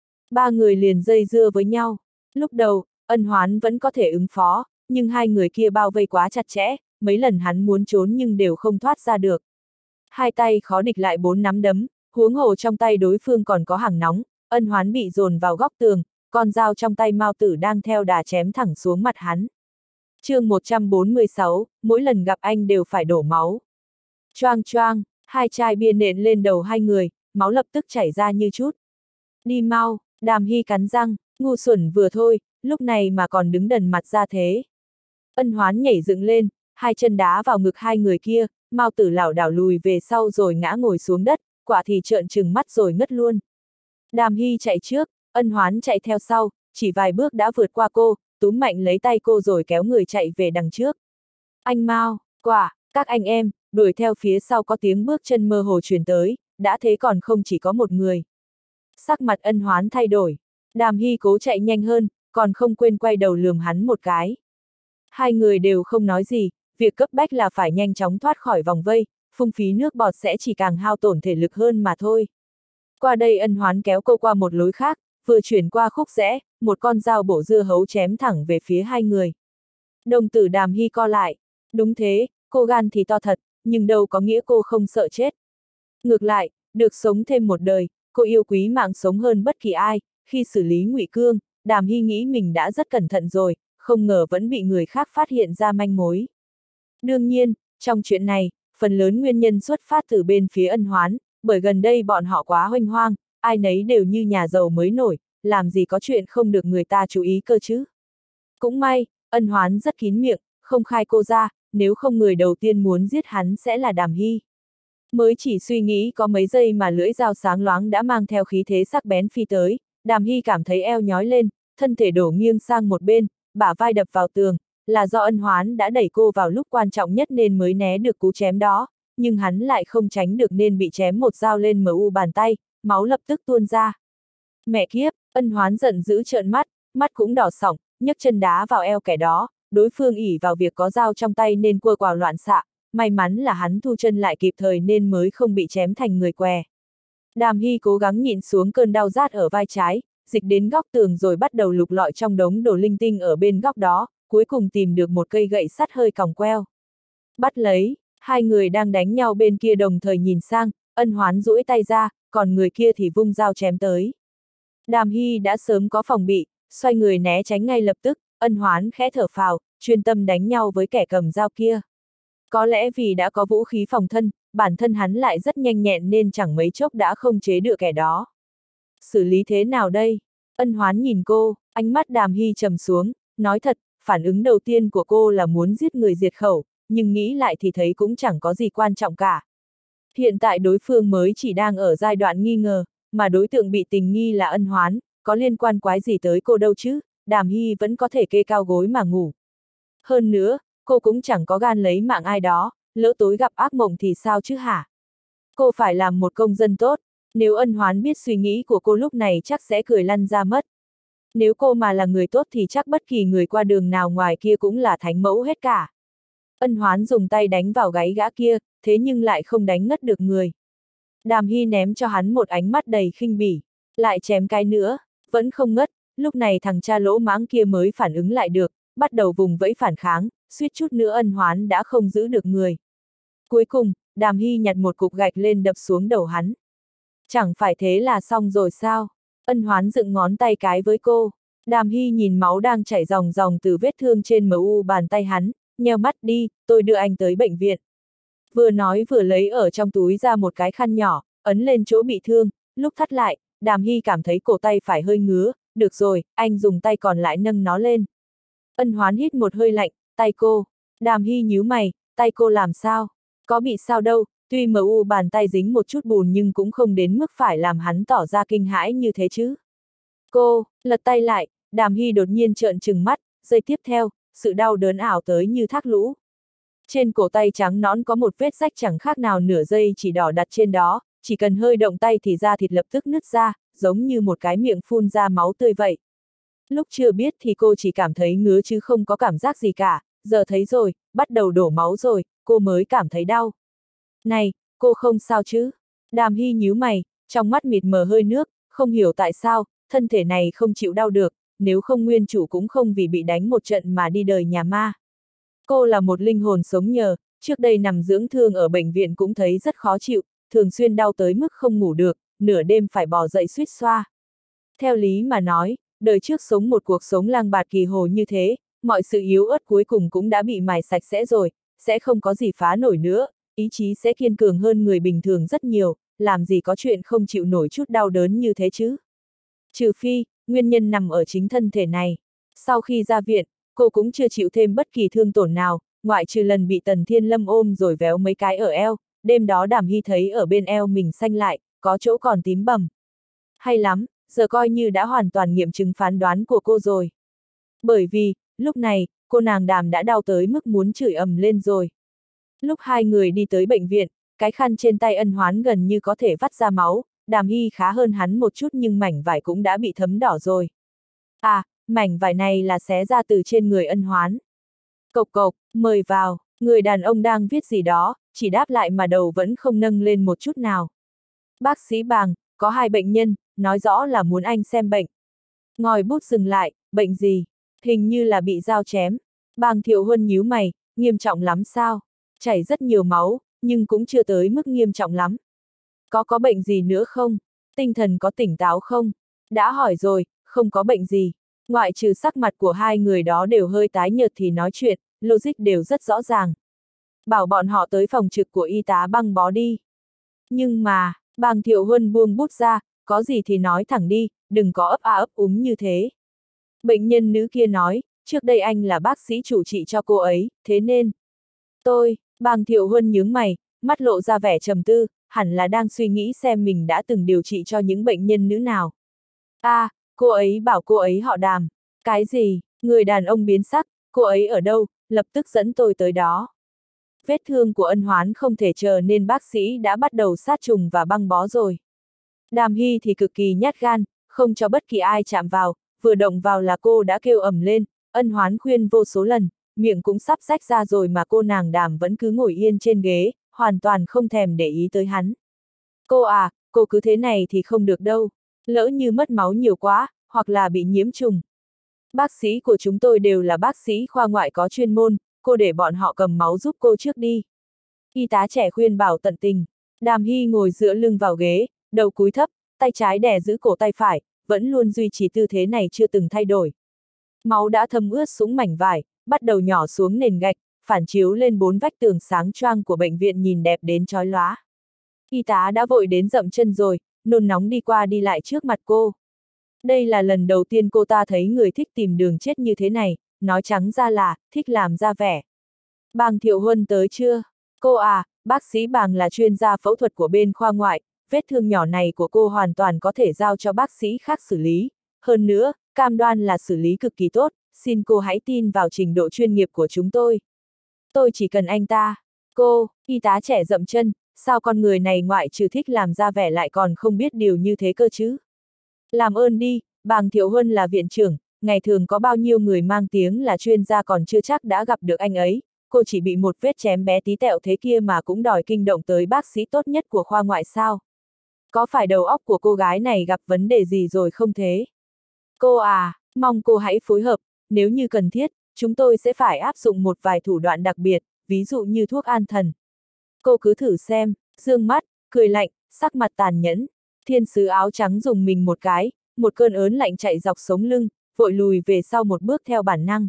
Ba người liền dây dưa với nhau. Lúc đầu, Ân Hoán vẫn có thể ứng phó, nhưng hai người kia bao vây quá chặt chẽ, mấy lần hắn muốn trốn nhưng đều không thoát ra được. Hai tay khó địch lại bốn nắm đấm, huống hồ trong tay đối phương còn có hàng nóng, Ân Hoán bị dồn vào góc tường, con dao trong tay Mao Tử đang theo đà chém thẳng xuống mặt hắn. chương một trăm bốn mươi sáu, mỗi lần gặp anh đều phải đổ máu. Choang choang, hai chai bia nện lên đầu hai người, máu lập tức chảy ra như chút. Đi mau, Đàm Hy cắn răng, ngu xuẩn vừa thôi, lúc này mà còn đứng đần mặt ra thế. Ân Hoán nhảy dựng lên, hai chân đá vào ngực hai người kia, Mao Tử lảo đảo lùi về sau rồi ngã ngồi xuống đất, quả thì trợn trừng mắt rồi ngất luôn. Đàm Hy chạy trước, Ân Hoán chạy theo sau, chỉ vài bước đã vượt qua cô, túm mạnh lấy tay cô rồi kéo người chạy về đằng trước. Anh Mao, quả, các anh em, đuổi theo phía sau có tiếng bước chân mơ hồ truyền tới, đã thế còn không chỉ có một người. Sắc mặt Ân Hoán thay đổi, Đàm Hy cố chạy nhanh hơn, còn không quên quay đầu lườm hắn một cái. Hai người đều không nói gì, việc cấp bách là phải nhanh chóng thoát khỏi vòng vây, phung phí nước bọt sẽ chỉ càng hao tổn thể lực hơn mà thôi. Qua đây Ân Hoán kéo cô qua một lối khác, vừa chuyển qua khúc rẽ, một con dao bổ dưa hấu chém thẳng về phía hai người. Đồng tử Đàm Hy co lại, đúng thế, cô gan thì to thật, nhưng đâu có nghĩa cô không sợ chết. Ngược lại, được sống thêm một đời, cô yêu quý mạng sống hơn bất kỳ ai, khi xử lý Ngụy Cương, Đàm Hy nghĩ mình đã rất cẩn thận rồi, không ngờ vẫn bị người khác phát hiện ra manh mối. Đương nhiên, trong chuyện này, phần lớn nguyên nhân xuất phát từ bên phía Ân Hoán, bởi gần đây bọn họ quá huênh hoang, ai nấy đều như nhà giàu mới nổi, làm gì có chuyện không được người ta chú ý cơ chứ. Cũng may, Ân Hoán rất kín miệng, không khai cô ra, nếu không người đầu tiên muốn giết hắn sẽ là Đàm Hy. Mới chỉ suy nghĩ có mấy giây mà lưỡi dao sáng loáng đã mang theo khí thế sắc bén phi tới, Đàm Hy cảm thấy eo nhói lên, thân thể đổ nghiêng sang một bên, bả vai đập vào tường, là do Ân Hoán đã đẩy cô vào lúc quan trọng nhất nên mới né được cú chém đó, nhưng hắn lại không tránh được nên bị chém một dao lên em u bàn tay, máu lập tức tuôn ra. Mẹ kiếp, Ân Hoán giận dữ trợn mắt, mắt cũng đỏ sỏng, nhấc chân đá vào eo kẻ đó, đối phương ỷ vào việc có dao trong tay nên quơ quào loạn xạ, may mắn là hắn thu chân lại kịp thời nên mới không bị chém thành người què. Đàm Hy cố gắng nhịn xuống cơn đau rát ở vai trái, dịch đến góc tường rồi bắt đầu lục lọi trong đống đồ linh tinh ở bên góc đó, cuối cùng tìm được một cây gậy sắt hơi còng queo. Bắt lấy, hai người đang đánh nhau bên kia đồng thời nhìn sang, Ân Hoán duỗi tay ra, còn người kia thì vung dao chém tới. Đàm Hy đã sớm có phòng bị, xoay người né tránh ngay lập tức, Ân Hoán khẽ thở phào, chuyên tâm đánh nhau với kẻ cầm dao kia. Có lẽ vì đã có vũ khí phòng thân, bản thân hắn lại rất nhanh nhẹn nên chẳng mấy chốc đã không chế được kẻ đó. Xử lý thế nào đây? Ân Hoán nhìn cô, ánh mắt Đàm Hy trầm xuống, nói thật, phản ứng đầu tiên của cô là muốn giết người diệt khẩu, nhưng nghĩ lại thì thấy cũng chẳng có gì quan trọng cả. Hiện tại đối phương mới chỉ đang ở giai đoạn nghi ngờ, mà đối tượng bị tình nghi là Ân Hoán, có liên quan quái gì tới cô đâu chứ, Đàm Hy vẫn có thể kê cao gối mà ngủ. Hơn nữa, cô cũng chẳng có gan lấy mạng ai đó, lỡ tối gặp ác mộng thì sao chứ hả? Cô phải làm một công dân tốt, nếu Ân Hoán biết suy nghĩ của cô lúc này chắc sẽ cười lăn ra mất. Nếu cô mà là người tốt thì chắc bất kỳ người qua đường nào ngoài kia cũng là thánh mẫu hết cả. Ân Hoán dùng tay đánh vào gáy gã kia, thế nhưng lại không đánh ngất được người. Đàm Hy ném cho hắn một ánh mắt đầy khinh bỉ, lại chém cái nữa, vẫn không ngất, lúc này thằng cha lỗ mãng kia mới phản ứng lại được, bắt đầu vùng vẫy phản kháng, suýt chút nữa Ân Hoán đã không giữ được người. Cuối cùng, Đàm Hy nhặt một cục gạch lên đập xuống đầu hắn. Chẳng phải thế là xong rồi sao? Ân Hoán dựng ngón tay cái với cô. Đàm Hy nhìn máu đang chảy ròng ròng từ vết thương trên mờ u bàn tay hắn, nheo mắt đi, tôi đưa anh tới bệnh viện. Vừa nói vừa lấy ở trong túi ra một cái khăn nhỏ, ấn lên chỗ bị thương, lúc thắt lại, Đàm Hy cảm thấy cổ tay phải hơi ngứa, được rồi, anh dùng tay còn lại nâng nó lên. Ân Hoán hít một hơi lạnh, tay cô. Đàm Hy nhíu mày, tay cô làm sao? Có bị sao đâu, tuy mờ u bàn tay dính một chút bùn nhưng cũng không đến mức phải làm hắn tỏ ra kinh hãi như thế chứ. Cô, lật tay lại, Đàm Hy đột nhiên trợn trừng mắt, giây tiếp theo, sự đau đớn ảo tới như thác lũ. Trên cổ tay trắng nõn có một vết rách chẳng khác nào nửa giây chỉ đỏ đặt trên đó, chỉ cần hơi động tay thì da thịt lập tức nứt ra, giống như một cái miệng phun ra máu tươi vậy. Lúc chưa biết thì cô chỉ cảm thấy ngứa chứ không có cảm giác gì cả, giờ thấy rồi, bắt đầu đổ máu rồi, cô mới cảm thấy đau. Này, cô không sao chứ? Đàm Hy nhíu mày, trong mắt mịt mờ hơi nước, không hiểu tại sao, thân thể này không chịu đau được, nếu không nguyên chủ cũng không vì bị đánh một trận mà đi đời nhà ma. Cô là một linh hồn sống nhờ, trước đây nằm dưỡng thương ở bệnh viện cũng thấy rất khó chịu, thường xuyên đau tới mức không ngủ được, nửa đêm phải bò dậy suýt xoa. Theo lý mà nói, đời trước sống một cuộc sống lang bạt kỳ hồ như thế, mọi sự yếu ớt cuối cùng cũng đã bị mài sạch sẽ rồi, sẽ không có gì phá nổi nữa, ý chí sẽ kiên cường hơn người bình thường rất nhiều, làm gì có chuyện không chịu nổi chút đau đớn như thế chứ. Trừ phi, nguyên nhân nằm ở chính thân thể này. Sau khi ra viện, cô cũng chưa chịu thêm bất kỳ thương tổn nào, ngoại trừ lần bị Tần Thiên Lâm ôm rồi véo mấy cái ở eo, đêm đó Đàm Hy thấy ở bên eo mình xanh lại, có chỗ còn tím bầm. Hay lắm, giờ coi như đã hoàn toàn nghiệm chứng phán đoán của cô rồi. Bởi vì, lúc này, cô nàng Đàm đã đau tới mức muốn chửi ầm lên rồi. Lúc hai người đi tới bệnh viện, cái khăn trên tay Ân Hoán gần như có thể vắt ra máu, Đàm Hy khá hơn hắn một chút nhưng mảnh vải cũng đã bị thấm đỏ rồi. À, mảnh vải này là xé ra từ trên người Ân Hoán. Cộc cộc, mời vào, người đàn ông đang viết gì đó, chỉ đáp lại mà đầu vẫn không nâng lên một chút nào. Bác sĩ Bàng, có hai bệnh nhân, nói rõ là muốn anh xem bệnh. Ngòi bút dừng lại, bệnh gì? Hình như là bị dao chém. Bàng Thiệu Huân nhíu mày, nghiêm trọng lắm sao? Chảy rất nhiều máu, nhưng cũng chưa tới mức nghiêm trọng lắm. Có có bệnh gì nữa không? Tinh thần có tỉnh táo không? Đã hỏi rồi, không có bệnh gì. Ngoại trừ sắc mặt của hai người đó đều hơi tái nhợt thì nói chuyện, logic đều rất rõ ràng. Bảo bọn họ tới phòng trực của y tá băng bó đi. Nhưng mà, Bàng Thiệu Huân buông bút ra, có gì thì nói thẳng đi, đừng có ấp a ấp úng như thế. Bệnh nhân nữ kia nói, trước đây anh là bác sĩ chủ trị cho cô ấy, thế nên. Tôi, Bàng Thiệu Huân nhướng mày, mắt lộ ra vẻ trầm tư, hẳn là đang suy nghĩ xem mình đã từng điều trị cho những bệnh nhân nữ nào. À, cô ấy bảo cô ấy họ Đàm. Cái gì? Người đàn ông biến sắc, cô ấy ở đâu, lập tức dẫn tôi tới đó. Vết thương của Ân Hoán không thể chờ nên bác sĩ đã bắt đầu sát trùng và băng bó rồi. Đàm Hy thì cực kỳ nhát gan, không cho bất kỳ ai chạm vào, vừa động vào là cô đã kêu ầm lên, Ân Hoán khuyên vô số lần, miệng cũng sắp rách ra rồi mà cô nàng Đàm vẫn cứ ngồi yên trên ghế, hoàn toàn không thèm để ý tới hắn. Cô à, cô cứ thế này thì không được đâu, lỡ như mất máu nhiều quá, hoặc là bị nhiễm trùng. Bác sĩ của chúng tôi đều là bác sĩ khoa ngoại có chuyên môn, cô để bọn họ cầm máu giúp cô trước đi. Y tá trẻ khuyên bảo tận tình. Đàm Hy ngồi dựa lưng vào ghế, đầu cúi thấp, tay trái đè giữ cổ tay phải, vẫn luôn duy trì tư thế này chưa từng thay đổi. Máu đã thấm ướt sũng mảnh vải, bắt đầu nhỏ xuống nền gạch, phản chiếu lên bốn vách tường sáng choang của bệnh viện nhìn đẹp đến chói lóa. Y tá đã vội đến dậm chân rồi, nôn nóng đi qua đi lại trước mặt cô. Đây là lần đầu tiên cô ta thấy người thích tìm đường chết như thế này, nói trắng ra là, thích làm ra vẻ. Bàng Thiệu Huân tới chưa? Cô à, bác sĩ Bàng là chuyên gia phẫu thuật của bên khoa ngoại, vết thương nhỏ này của cô hoàn toàn có thể giao cho bác sĩ khác xử lý. Hơn nữa, cam đoan là xử lý cực kỳ tốt, xin cô hãy tin vào trình độ chuyên nghiệp của chúng tôi. Tôi chỉ cần anh ta. Cô, y tá trẻ dậm chân, sao con người này ngoại trừ thích làm ra vẻ lại còn không biết điều như thế cơ chứ? Làm ơn đi, Bàng Thiệu Huân là viện trưởng, ngày thường có bao nhiêu người mang tiếng là chuyên gia còn chưa chắc đã gặp được anh ấy, cô chỉ bị một vết chém bé tí tẹo thế kia mà cũng đòi kinh động tới bác sĩ tốt nhất của khoa ngoại sao? Có phải đầu óc của cô gái này gặp vấn đề gì rồi không thế? Cô à, mong cô hãy phối hợp, nếu như cần thiết, chúng tôi sẽ phải áp dụng một vài thủ đoạn đặc biệt, ví dụ như thuốc an thần. Cô cứ thử xem, dương mắt, cười lạnh, sắc mặt tàn nhẫn. Thiên sứ áo trắng dùng mình một cái, một cơn ớn lạnh chạy dọc sống lưng, vội lùi về sau một bước theo bản năng.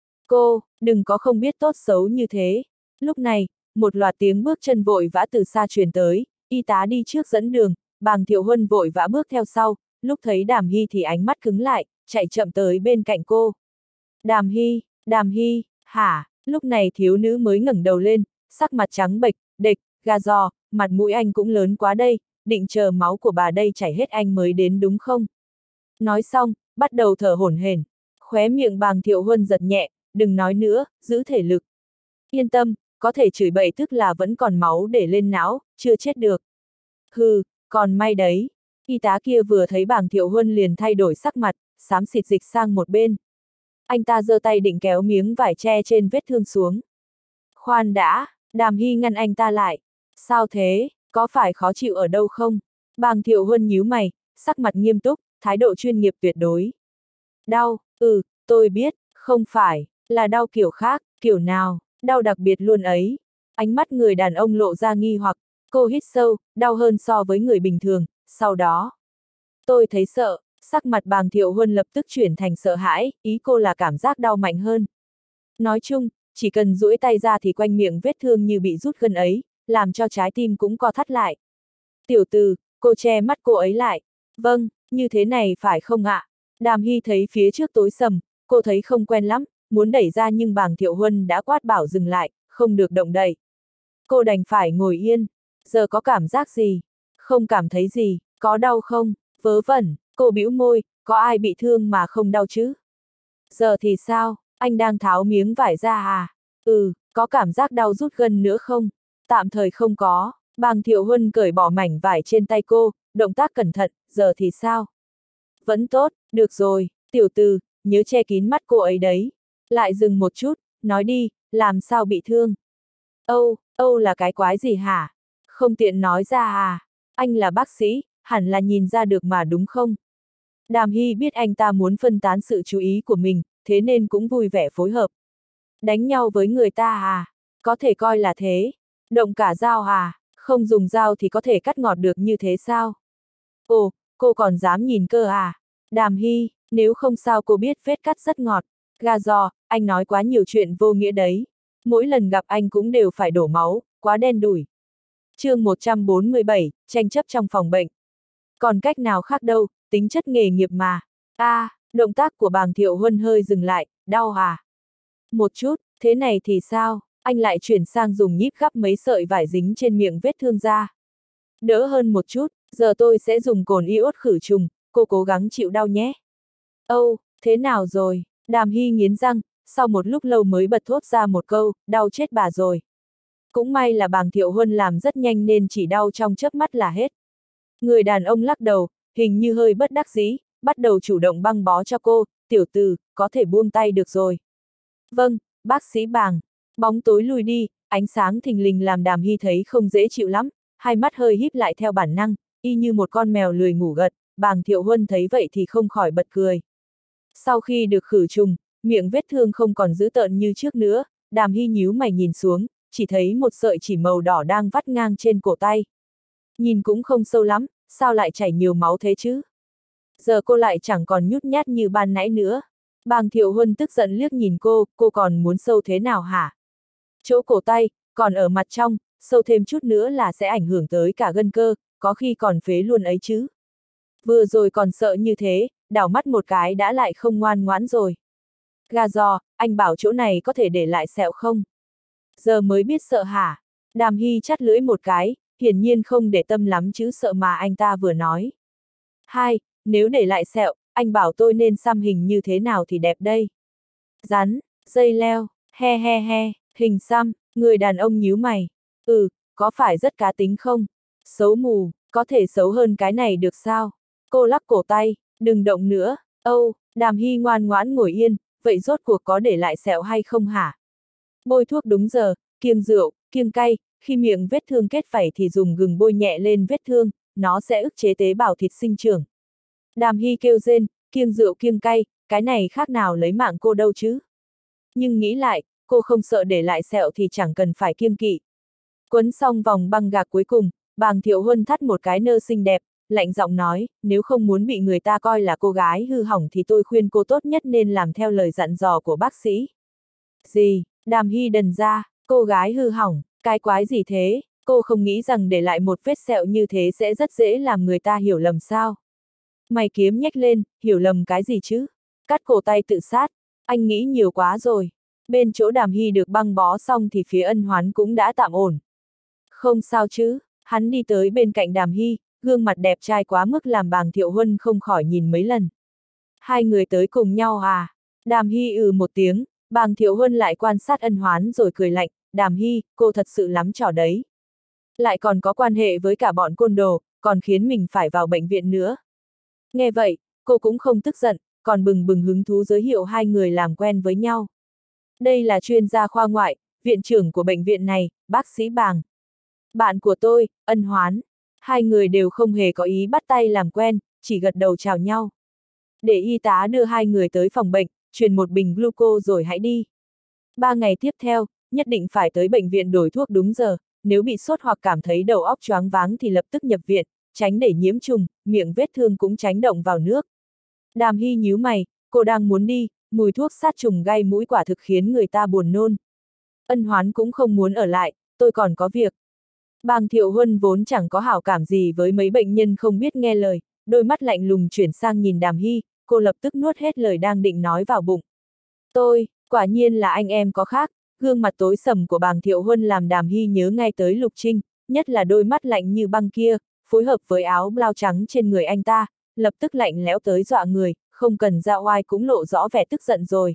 Cô, đừng có không biết tốt xấu như thế. Lúc này, một loạt tiếng bước chân vội vã từ xa truyền tới, y tá đi trước dẫn đường, Bàng Thiệu Huân vội vã bước theo sau, lúc thấy Đàm Hy thì ánh mắt cứng lại, chạy chậm tới bên cạnh cô. Đàm Hy, Đàm Hy, hả? Lúc này thiếu nữ mới ngẩng đầu lên, sắc mặt trắng bệch, đệch, gà giò, mặt mũi anh cũng lớn quá đây, định chờ máu của bà đây chảy hết anh mới đến đúng không? Nói xong, bắt đầu thở hổn hển, khóe miệng Bàng Thiệu Huân giật nhẹ, đừng nói nữa, giữ thể lực. Yên tâm, có thể chửi bậy tức là vẫn còn máu để lên não, chưa chết được. Hừ, còn may đấy. Y tá kia vừa thấy Bàng Thiệu Huân liền thay đổi sắc mặt, xám xịt dịch sang một bên. Anh ta giơ tay định kéo miếng vải che trên vết thương xuống. Khoan đã, Đàm Hy ngăn anh ta lại. Sao thế, có phải khó chịu ở đâu không? Bàng Thiệu Huân nhíu mày, sắc mặt nghiêm túc, thái độ chuyên nghiệp tuyệt đối. Đau, ừ, tôi biết, không phải, là đau kiểu khác, kiểu nào, đau đặc biệt luôn ấy. Ánh mắt người đàn ông lộ ra nghi hoặc, cô hít sâu, đau hơn so với người bình thường, sau đó. Tôi thấy sợ, sắc mặt Bàng Thiệu Huân lập tức chuyển thành sợ hãi, ý cô là cảm giác đau mạnh hơn. Nói chung, chỉ cần duỗi tay ra thì quanh miệng vết thương như bị rút gân ấy, làm cho trái tim cũng co thắt lại. Tiểu từ, cô che mắt cô ấy lại. Vâng, như thế này phải không ạ? Đàm Hy thấy phía trước tối sầm, cô thấy không quen lắm, muốn đẩy ra nhưng Bàng Thiệu Huân đã quát bảo dừng lại, không được động đậy. Cô đành phải ngồi yên. Giờ có cảm giác gì? Không cảm thấy gì, có đau không? Vớ vẩn, cô bĩu môi, có ai bị thương mà không đau chứ? Giờ thì sao? Anh đang tháo miếng vải ra à? Ừ, có cảm giác đau rút gân nữa không? Tạm thời không có. Bàng Thiệu Huân cởi bỏ mảnh vải trên tay cô, động tác cẩn thận, giờ thì sao? Vẫn tốt, được rồi, tiểu từ, nhớ che kín mắt cô ấy đấy. Lại dừng một chút, nói đi, làm sao bị thương? Âu, Âu là cái quái gì hả? Không tiện nói ra à? Anh là bác sĩ, hẳn là nhìn ra được mà đúng không? Đàm Hy biết anh ta muốn phân tán sự chú ý của mình, thế nên cũng vui vẻ phối hợp. Đánh nhau với người ta à? Có thể coi là thế. Động cả dao à? Không dùng dao thì có thể cắt ngọt được như thế sao? Ồ, cô còn dám nhìn cơ à? Đàm Hy, nếu không sao cô biết vết cắt rất ngọt. Gà giò, anh nói quá nhiều chuyện vô nghĩa đấy. Mỗi lần gặp anh cũng đều phải đổ máu, quá đen đủi. chương một trăm bốn mươi bảy, tranh chấp trong phòng bệnh. Còn cách nào khác đâu, tính chất nghề nghiệp mà. A, à, động tác của Bàng Thiệu Huân hơi dừng lại, đau à? Một chút, thế này thì sao? Anh lại chuyển sang dùng nhíp gắp mấy sợi vải dính trên miệng vết thương ra. Đỡ hơn một chút, giờ tôi sẽ dùng cồn iốt khử trùng, cô cố gắng chịu đau nhé. Âu, thế nào rồi? Đàm Hy nghiến răng, sau một lúc lâu mới bật thốt ra một câu, đau chết bà rồi. Cũng may là Bàng Thiệu Huân làm rất nhanh nên chỉ đau trong chớp mắt là hết. Người đàn ông lắc đầu, hình như hơi bất đắc dĩ, bắt đầu chủ động băng bó cho cô, tiểu từ, có thể buông tay được rồi. Vâng, bác sĩ Bàng. Bóng tối lùi đi, ánh sáng thình lình làm Đàm Hy thấy không dễ chịu lắm, hai mắt hơi híp lại theo bản năng, y như một con mèo lười ngủ gật, Bàng Thiệu Huân thấy vậy thì không khỏi bật cười. Sau khi được khử trùng, miệng vết thương không còn dữ tợn như trước nữa, Đàm Hy nhíu mày nhìn xuống, chỉ thấy một sợi chỉ màu đỏ đang vắt ngang trên cổ tay. Nhìn cũng không sâu lắm, sao lại chảy nhiều máu thế chứ? Giờ cô lại chẳng còn nhút nhát như ban nãy nữa. Bàng Thiệu Huân tức giận liếc nhìn cô, cô còn muốn sâu thế nào hả? Chỗ cổ tay, còn ở mặt trong, sâu thêm chút nữa là sẽ ảnh hưởng tới cả gân cơ, có khi còn phế luôn ấy chứ. Vừa rồi còn sợ như thế, đảo mắt một cái đã lại không ngoan ngoãn rồi. Gà giò, anh bảo chỗ này có thể để lại sẹo không? Giờ mới biết sợ hả? Đàm Hy chắt lưỡi một cái, hiển nhiên không để tâm lắm chữ sợ mà anh ta vừa nói. Hai, nếu để lại sẹo, anh bảo tôi nên xăm hình như thế nào thì đẹp đây? Rắn, dây leo, he he he, hình xăm, người đàn ông nhíu mày. Ừ, có phải rất cá tính không? Xấu mù, có thể xấu hơn cái này được sao? Cô lắc cổ tay, đừng động nữa. Âu, Đàm Hy ngoan ngoãn ngồi yên, vậy rốt cuộc có để lại sẹo hay không hả? Bôi thuốc đúng giờ, kiêng rượu, kiêng cay, khi miệng vết thương kết vảy thì dùng gừng bôi nhẹ lên vết thương, nó sẽ ức chế tế bào thịt sinh trưởng. Đàm Hy kêu rên, kiêng rượu kiêng cay, cái này khác nào lấy mạng cô đâu chứ? Nhưng nghĩ lại, cô không sợ để lại sẹo thì chẳng cần phải kiêng kỵ. Quấn xong vòng băng gạc cuối cùng, Bàng Thiệu Huân thắt một cái nơ xinh đẹp, lạnh giọng nói, nếu không muốn bị người ta coi là cô gái hư hỏng thì tôi khuyên cô tốt nhất nên làm theo lời dặn dò của bác sĩ. Gì? Đàm Hy đần ra, cô gái hư hỏng, cái quái gì thế, cô không nghĩ rằng để lại một vết sẹo như thế sẽ rất dễ làm người ta hiểu lầm sao? Mày kiếm nhếch lên, hiểu lầm cái gì chứ? Cắt cổ tay tự sát, anh nghĩ nhiều quá rồi. Bên chỗ Đàm Hy được băng bó xong thì phía Ân Hoán cũng đã tạm ổn. Không sao chứ, hắn đi tới bên cạnh Đàm Hy, gương mặt đẹp trai quá mức làm Bàng Thiệu Huân không khỏi nhìn mấy lần. Hai người tới cùng nhau à? Đàm Hy ừ một tiếng, Bàng Thiệu Huân lại quan sát Ân Hoán rồi cười lạnh, Đàm Hy, cô thật sự lắm trò đấy. Lại còn có quan hệ với cả bọn côn đồ, còn khiến mình phải vào bệnh viện nữa. Nghe vậy, cô cũng không tức giận, còn bừng bừng hứng thú giới thiệu hai người làm quen với nhau. Đây là chuyên gia khoa ngoại, viện trưởng của bệnh viện này, bác sĩ Bàng. Bạn của tôi, Ân Hoán. Hai người đều không hề có ý bắt tay làm quen, chỉ gật đầu chào nhau. Để y tá đưa hai người tới phòng bệnh, truyền một bình gluco rồi hãy đi. Ba ngày tiếp theo, nhất định phải tới bệnh viện đổi thuốc đúng giờ, nếu bị sốt hoặc cảm thấy đầu óc choáng váng thì lập tức nhập viện, tránh để nhiễm trùng, miệng vết thương cũng tránh động vào nước. Đàm Hy nhíu mày, cô đang muốn đi, mùi thuốc sát trùng gây mũi quả thực khiến người ta buồn nôn. Ân Hoán cũng không muốn ở lại, tôi còn có việc. Bàng Thiệu Huân vốn chẳng có hảo cảm gì với mấy bệnh nhân không biết nghe lời, đôi mắt lạnh lùng chuyển sang nhìn Đàm Hy, cô lập tức nuốt hết lời đang định nói vào bụng. Tôi, quả nhiên là anh em có khác, gương mặt tối sầm của Bàng Thiệu Huân làm Đàm Hy nhớ ngay tới Lục Trinh, nhất là đôi mắt lạnh như băng kia, phối hợp với áo blau trắng trên người anh ta, lập tức lạnh lẽo tới dọa người, không cần ra oai cũng lộ rõ vẻ tức giận rồi.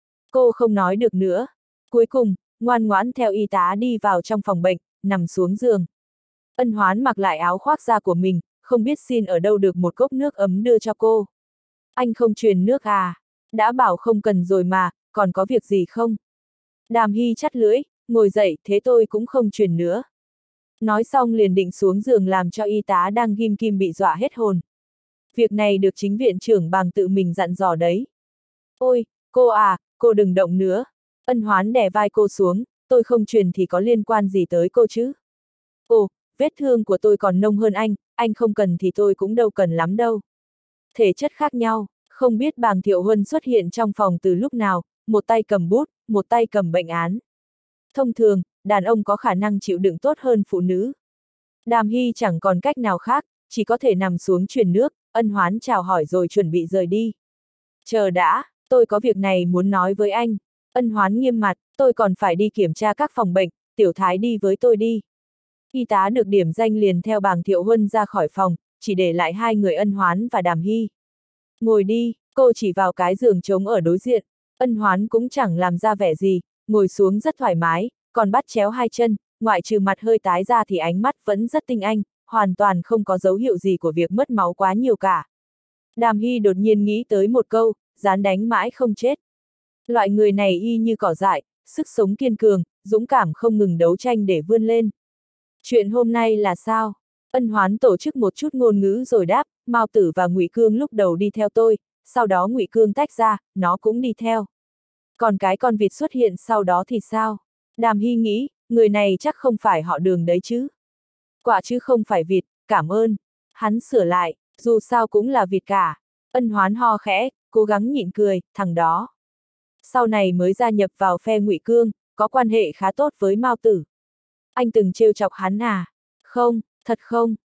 Cô không nói được nữa. Cuối cùng, ngoan ngoãn theo y tá đi vào trong phòng bệnh, nằm xuống giường. Ân Hoán mặc lại áo khoác da của mình, không biết xin ở đâu được một cốc nước ấm đưa cho cô. Anh không truyền nước à? Đã bảo không cần rồi mà, còn có việc gì không? Đàm Hy chắt lưỡi, ngồi dậy, thế tôi cũng không truyền nữa. Nói xong liền định xuống giường làm cho y tá đang ghim kim bị dọa hết hồn. Việc này được chính viện trưởng Bàng tự mình dặn dò đấy. Ôi, cô à, cô đừng động nữa. Ân Hoán đè vai cô xuống, tôi không truyền thì có liên quan gì tới cô chứ? Ồ, vết thương của tôi còn nông hơn anh, anh không cần thì tôi cũng đâu cần lắm đâu. Thể chất khác nhau, không biết Bàng Thiệu Huân xuất hiện trong phòng từ lúc nào, một tay cầm bút, một tay cầm bệnh án. Thông thường, đàn ông có khả năng chịu đựng tốt hơn phụ nữ. Đàm Hy chẳng còn cách nào khác, chỉ có thể nằm xuống truyền nước, Ân Hoán chào hỏi rồi chuẩn bị rời đi. Chờ đã, tôi có việc này muốn nói với anh. Ân Hoán nghiêm mặt, tôi còn phải đi kiểm tra các phòng bệnh, Tiểu Thái đi với tôi đi. Y tá được điểm danh liền theo Bàng Thiệu Huân ra khỏi phòng, chỉ để lại hai người Ân Hoán và Đàm Hy. Ngồi đi, cô chỉ vào cái giường trống ở đối diện. Ân Hoán cũng chẳng làm ra vẻ gì, ngồi xuống rất thoải mái, còn bắt chéo hai chân, ngoại trừ mặt hơi tái ra thì ánh mắt vẫn rất tinh anh, hoàn toàn không có dấu hiệu gì của việc mất máu quá nhiều cả. Đàm Hy đột nhiên nghĩ tới một câu, dán đánh mãi không chết. Loại người này y như cỏ dại, sức sống kiên cường, dũng cảm không ngừng đấu tranh để vươn lên. Chuyện hôm nay là sao? Ân Hoán tổ chức một chút ngôn ngữ rồi đáp, Mao Tử và Ngụy Cương lúc đầu đi theo tôi, sau đó Ngụy Cương tách ra, nó cũng đi theo. Còn cái con vịt xuất hiện sau đó thì sao? Đàm Hy nghĩ, người này chắc không phải họ Đường đấy chứ. Quả chứ không phải vịt, cảm ơn. Hắn sửa lại, dù sao cũng là vịt cả. Ân Hoán ho khẽ, cố gắng nhịn cười, thằng đó. Sau này mới gia nhập vào phe Ngụy Cương, có quan hệ khá tốt với Mao Tử. Anh từng trêu chọc hắn à? Không, thật không,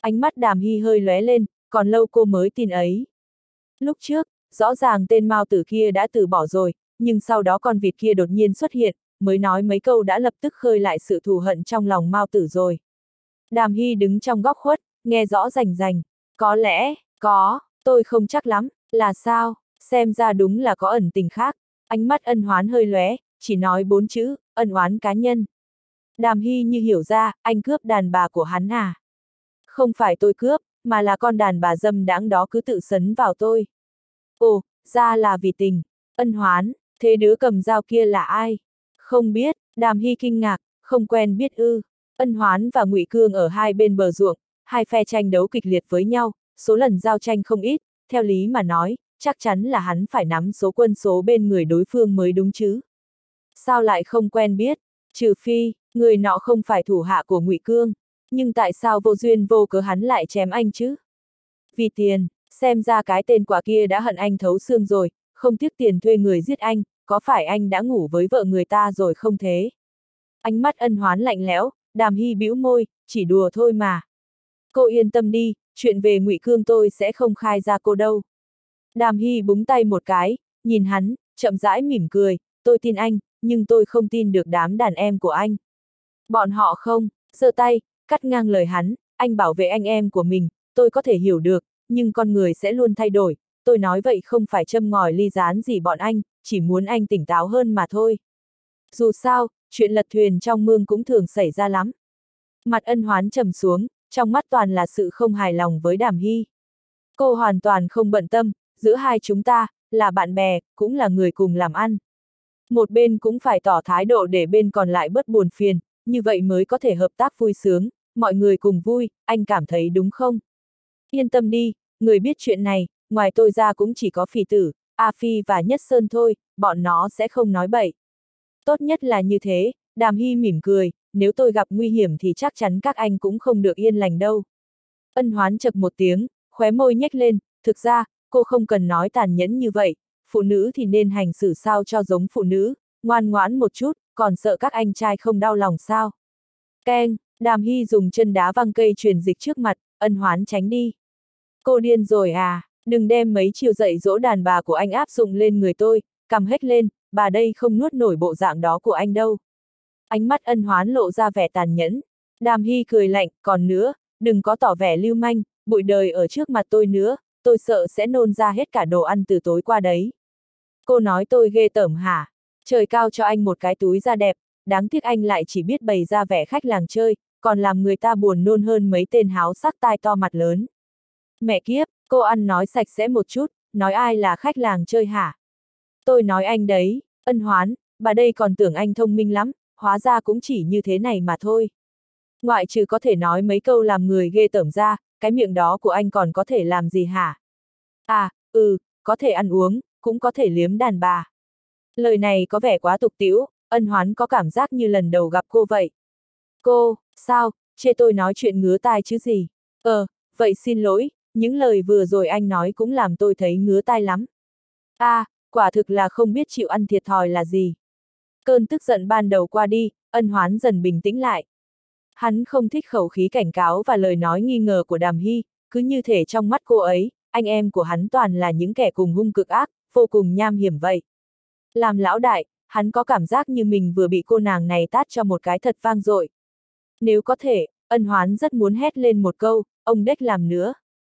Ánh mắt Đàm Hy hơi lóe lên, còn lâu cô mới tin ấy. Lúc trước, rõ ràng tên Mao tử kia đã từ bỏ rồi, nhưng sau đó con vịt kia đột nhiên xuất hiện, mới nói mấy câu đã lập tức khơi lại sự thù hận trong lòng Mao tử rồi. Đàm Hy đứng trong góc khuất, nghe rõ rành rành. Có lẽ, có, tôi không chắc lắm, là sao, xem ra đúng là có ẩn tình khác. Ánh mắt Ân Hoán hơi lóe, chỉ nói bốn chữ, ân oán cá nhân. Đàm Hy như hiểu ra, anh cướp đàn bà của hắn à? Không phải tôi cướp, mà là con đàn bà dâm đãng đó cứ tự sấn vào tôi. Ồ, ra là vì tình. Ân Hoán, thế đứa cầm dao kia là ai? Không biết, Đàm Hy kinh ngạc, không quen biết ư. Ân Hoán và Ngụy Cương ở hai bên bờ ruộng, hai phe tranh đấu kịch liệt với nhau, số lần giao tranh không ít, theo lý mà nói, chắc chắn là hắn phải nắm số quân số bên người đối phương mới đúng chứ. Sao lại không quen biết? Trừ phi, người nọ không phải thủ hạ của Ngụy Cương, nhưng tại sao vô duyên vô cớ hắn lại chém anh chứ? Vì tiền, xem ra cái tên quả kia đã hận anh thấu xương rồi, không tiếc tiền thuê người giết anh, có phải anh đã ngủ với vợ người ta rồi không thế? Ánh mắt Ân Hoán lạnh lẽo, Đàm Hy bĩu môi, chỉ đùa thôi mà. Cô yên tâm đi, chuyện về Ngụy Cương tôi sẽ không khai ra cô đâu. Đàm Hy búng tay một cái, nhìn hắn, chậm rãi mỉm cười, tôi tin anh, nhưng tôi không tin được đám đàn em của anh. Bọn họ không, giơ tay, cắt ngang lời hắn, anh bảo vệ anh em của mình, tôi có thể hiểu được, nhưng con người sẽ luôn thay đổi, tôi nói vậy không phải châm ngòi ly gián gì bọn anh, chỉ muốn anh tỉnh táo hơn mà thôi. Dù sao, chuyện lật thuyền trong mương cũng thường xảy ra lắm. Mặt Ân Hoán trầm xuống, trong mắt toàn là sự không hài lòng với Đàm Hy. Cô hoàn toàn không bận tâm, giữa hai chúng ta, là bạn bè, cũng là người cùng làm ăn. Một bên cũng phải tỏ thái độ để bên còn lại bớt buồn phiền, như vậy mới có thể hợp tác vui sướng, mọi người cùng vui, anh cảm thấy đúng không? Yên tâm đi, người biết chuyện này, ngoài tôi ra cũng chỉ có Phỉ Tử, A Phi và Nhất Sơn thôi, bọn nó sẽ không nói bậy. Tốt nhất là như thế, Đàm Hy mỉm cười, nếu tôi gặp nguy hiểm thì chắc chắn các anh cũng không được yên lành đâu. Ân Hoán chật một tiếng, khóe môi nhếch lên, thực ra, cô không cần nói tàn nhẫn như vậy, phụ nữ thì nên hành xử sao cho giống phụ nữ, ngoan ngoãn một chút, còn sợ các anh trai không đau lòng sao. Keng, Đàm Hy dùng chân đá văng cây truyền dịch trước mặt, Ân Hoán tránh đi. Cô điên rồi à, đừng đem mấy chiều dạy dỗ đàn bà của anh áp dụng lên người tôi, cầm hết lên, bà đây không nuốt nổi bộ dạng đó của anh đâu. Ánh mắt Ân Hoán lộ ra vẻ tàn nhẫn. Đàm Hy cười lạnh, còn nữa, đừng có tỏ vẻ lưu manh, bụi đời ở trước mặt tôi nữa, tôi sợ sẽ nôn ra hết cả đồ ăn từ tối qua đấy. Cô nói tôi ghê tởm hả? Trời cao cho anh một cái túi da đẹp, đáng tiếc anh lại chỉ biết bày ra vẻ khách làng chơi, còn làm người ta buồn nôn hơn mấy tên háo sắc tai to mặt lớn. Mẹ kiếp, cô ăn nói sạch sẽ một chút, nói ai là khách làng chơi hả? Tôi nói anh đấy, Ân Hoán, bà đây còn tưởng anh thông minh lắm, hóa ra cũng chỉ như thế này mà thôi. Ngoại trừ có thể nói mấy câu làm người ghê tởm ra, cái miệng đó của anh còn có thể làm gì hả? À, ừ, có thể ăn uống, cũng có thể liếm đàn bà. Lời này có vẻ quá tục tĩu, Ân Hoán có cảm giác như lần đầu gặp cô vậy. Cô, sao, chê tôi nói chuyện ngứa tai chứ gì? Ờ, vậy xin lỗi, những lời vừa rồi anh nói cũng làm tôi thấy ngứa tai lắm. À, quả thực là không biết chịu ăn thiệt thòi là gì. Cơn tức giận ban đầu qua đi, Ân Hoán dần bình tĩnh lại. Hắn không thích khẩu khí cảnh cáo và lời nói nghi ngờ của Đàm Hy, cứ như thể trong mắt cô ấy, anh em của hắn toàn là những kẻ cùng hung cực ác, vô cùng nham hiểm vậy. Làm lão đại, hắn có cảm giác như mình vừa bị cô nàng này tát cho một cái thật vang dội. Nếu có thể, Ân Hoán rất muốn hét lên một câu, ông đếch làm nữa.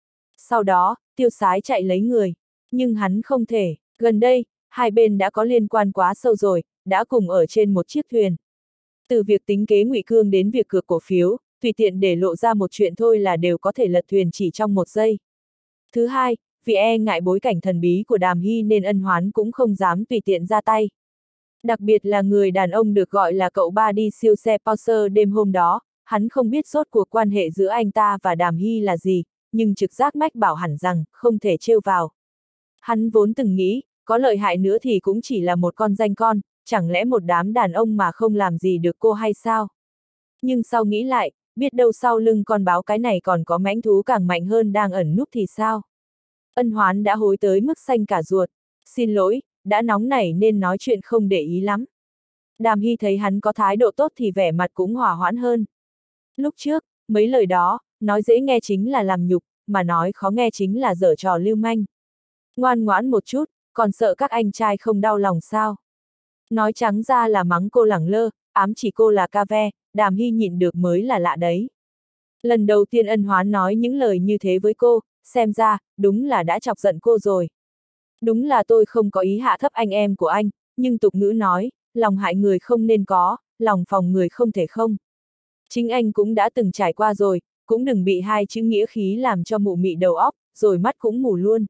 Sau đó, tiêu sái chạy lấy người. Nhưng hắn không thể, gần đây, hai bên đã có liên quan quá sâu rồi, đã cùng ở trên một chiếc thuyền. Từ việc tính kế Ngụy Cương đến việc cược cổ phiếu, tùy tiện để lộ ra một chuyện thôi là đều có thể lật thuyền chỉ trong một giây. Thứ hai, vì e ngại bối cảnh thần bí của Đàm Hy nên Ân Hoán cũng không dám tùy tiện ra tay. Đặc biệt là người đàn ông được gọi là cậu ba đi siêu xe Porsche đêm hôm đó, hắn không biết rốt cuộc quan hệ giữa anh ta và Đàm Hy là gì, nhưng trực giác mách bảo hẳn rằng, không thể trêu vào. Hắn vốn từng nghĩ, có lợi hại nữa thì cũng chỉ là một con danh con, chẳng lẽ một đám đàn ông mà không làm gì được cô hay sao? Nhưng sau nghĩ lại, biết đâu sau lưng con báo cái này còn có mãnh thú càng mạnh hơn đang ẩn núp thì sao? Ân Hoán đã hối tới mức xanh cả ruột. Xin lỗi, đã nóng nảy nên nói chuyện không để ý lắm. Đàm Hy thấy hắn có thái độ tốt thì vẻ mặt cũng hòa hoãn hơn. Lúc trước, mấy lời đó, nói dễ nghe chính là làm nhục, mà nói khó nghe chính là giở trò lưu manh. Ngoan ngoãn một chút, còn sợ các anh trai không đau lòng sao? Nói trắng ra là mắng cô lẳng lơ, ám chỉ cô là ca ve, Đàm Hy nhịn được mới là lạ đấy. Lần đầu tiên Ân Hoán nói những lời như thế với cô, xem ra, đúng là đã chọc giận cô rồi. Đúng là tôi không có ý hạ thấp anh em của anh, nhưng tục ngữ nói, lòng hại người không nên có, lòng phòng người không thể không. Chính anh cũng đã từng trải qua rồi, cũng đừng bị hai chữ nghĩa khí làm cho mụ mị đầu óc, rồi mắt cũng mù luôn.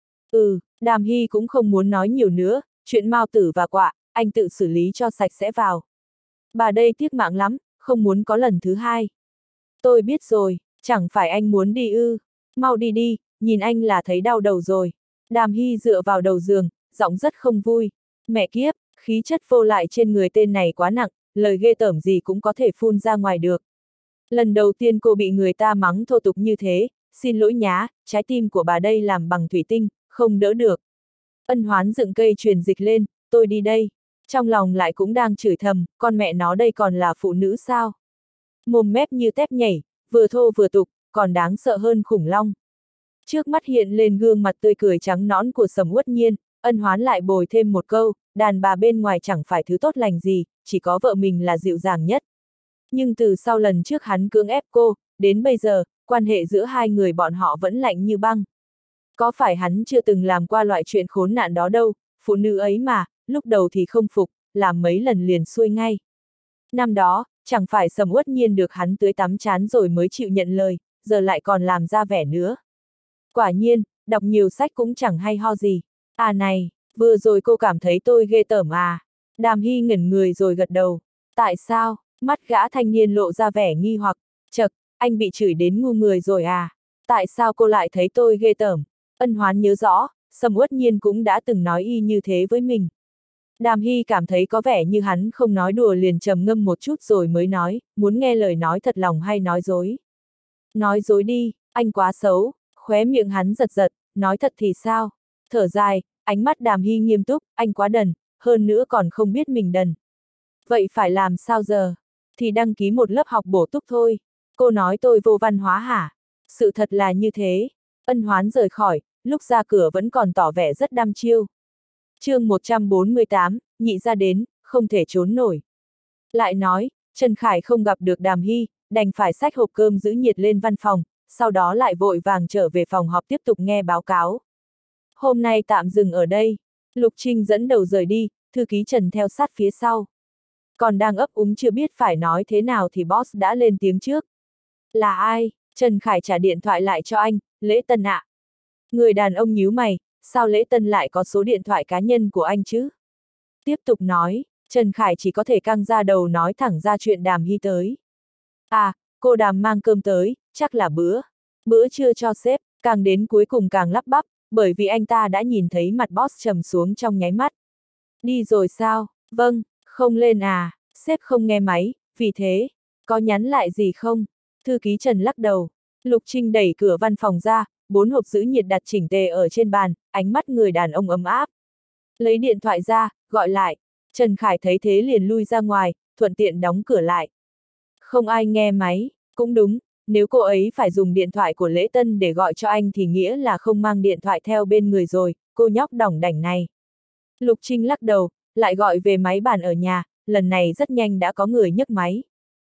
Ừ, Đàm Hy cũng không muốn nói nhiều nữa, chuyện Mao Tử và Quạ, anh tự xử lý cho sạch sẽ vào. Bà đây tiếc mạng lắm, không muốn có lần thứ hai. Tôi biết rồi, chẳng phải anh muốn đi ư, mau đi đi, nhìn anh là thấy đau đầu rồi. Đàm Hy dựa vào đầu giường, giọng rất không vui. Mẹ kiếp, khí chất vô lại trên người tên này quá nặng, lời ghê tởm gì cũng có thể phun ra ngoài được. Lần đầu tiên cô bị người ta mắng thô tục như thế, xin lỗi nhá, trái tim của bà đây làm bằng thủy tinh, không đỡ được. Ân Hoán dựng cây truyền dịch lên, tôi đi đây. Trong lòng lại cũng đang chửi thầm, con mẹ nó đây còn là phụ nữ sao? Mồm mép như tép nhảy, vừa thô vừa tục, còn đáng sợ hơn khủng long. Trước mắt hiện lên gương mặt tươi cười trắng nõn của Sầm Uất Nhiên, Ân Hoán lại bồi thêm một câu, đàn bà bên ngoài chẳng phải thứ tốt lành gì, chỉ có vợ mình là dịu dàng nhất. Nhưng từ sau lần trước hắn cưỡng ép cô, đến bây giờ, quan hệ giữa hai người bọn họ vẫn lạnh như băng. Có phải hắn chưa từng làm qua loại chuyện khốn nạn đó đâu, phụ nữ ấy mà, lúc đầu thì không phục, làm mấy lần liền xuôi ngay. Năm đó, chẳng phải Sầm Uất Nhiên được hắn tưới tắm chán rồi mới chịu nhận lời, giờ lại còn làm ra vẻ nữa. Quả nhiên, đọc nhiều sách cũng chẳng hay ho gì. À này, vừa rồi cô cảm thấy tôi ghê tởm à? Đàm Hy ngẩn người rồi gật đầu. Tại sao? Mắt gã thanh niên lộ ra vẻ nghi hoặc. Chậc, anh bị chửi đến ngu người rồi à? Tại sao cô lại thấy tôi ghê tởm? Ân Hoán nhớ rõ, Sầm Uất Nhiên cũng đã từng nói y như thế với mình. Đàm Hy cảm thấy có vẻ như hắn không nói đùa liền trầm ngâm một chút rồi mới nói, muốn nghe lời nói thật lòng hay nói dối? Nói dối đi, anh quá xấu. Khóe miệng hắn giật giật, nói thật thì sao? Thở dài, ánh mắt Đàm Hy nghiêm túc, anh quá đần, hơn nữa còn không biết mình đần. Vậy phải làm sao giờ? Thì đăng ký một lớp học bổ túc thôi. Cô nói tôi vô văn hóa hả? Sự thật là như thế. Ân Hoán rời khỏi, lúc ra cửa vẫn còn tỏ vẻ rất đăm chiêu. chương một trăm bốn mươi tám, nhị ra đến, không thể trốn nổi. Lại nói, Trần Khải không gặp được Đàm Hy, đành phải xách hộp cơm giữ nhiệt lên văn phòng, sau đó lại vội vàng trở về phòng họp tiếp tục nghe báo cáo. Hôm nay tạm dừng ở đây, Lục Trinh dẫn đầu rời đi, thư ký Trần theo sát phía sau. Còn đang ấp úng chưa biết phải nói thế nào thì boss đã lên tiếng trước. Là ai? Trần Khải trả điện thoại lại cho anh, Lễ Tân ạ. À. Người đàn ông nhíu mày, sao Lễ Tân lại có số điện thoại cá nhân của anh chứ? Tiếp tục nói, Trần Khải chỉ có thể căng ra đầu nói thẳng ra chuyện Đàm Hy tới. À, cô Đàm mang cơm tới, chắc là bữa. Bữa trưa cho sếp, càng đến cuối cùng càng lắp bắp, bởi vì anh ta đã nhìn thấy mặt boss trầm xuống trong nháy mắt. Đi rồi sao? Vâng, không lên à, sếp không nghe máy, vì thế, có nhắn lại gì không? Thư ký Trần lắc đầu. Lục Trinh đẩy cửa văn phòng ra, bốn hộp giữ nhiệt đặt chỉnh tề ở trên bàn, ánh mắt người đàn ông ấm áp. Lấy điện thoại ra, gọi lại. Trần Khải thấy thế liền lui ra ngoài, thuận tiện đóng cửa lại. Không ai nghe máy, cũng đúng, nếu cô ấy phải dùng điện thoại của Lễ Tân để gọi cho anh thì nghĩa là không mang điện thoại theo bên người rồi, cô nhóc đỏng đảnh này. Lục Trinh lắc đầu, lại gọi về máy bàn ở nhà, lần này rất nhanh đã có người nhấc máy.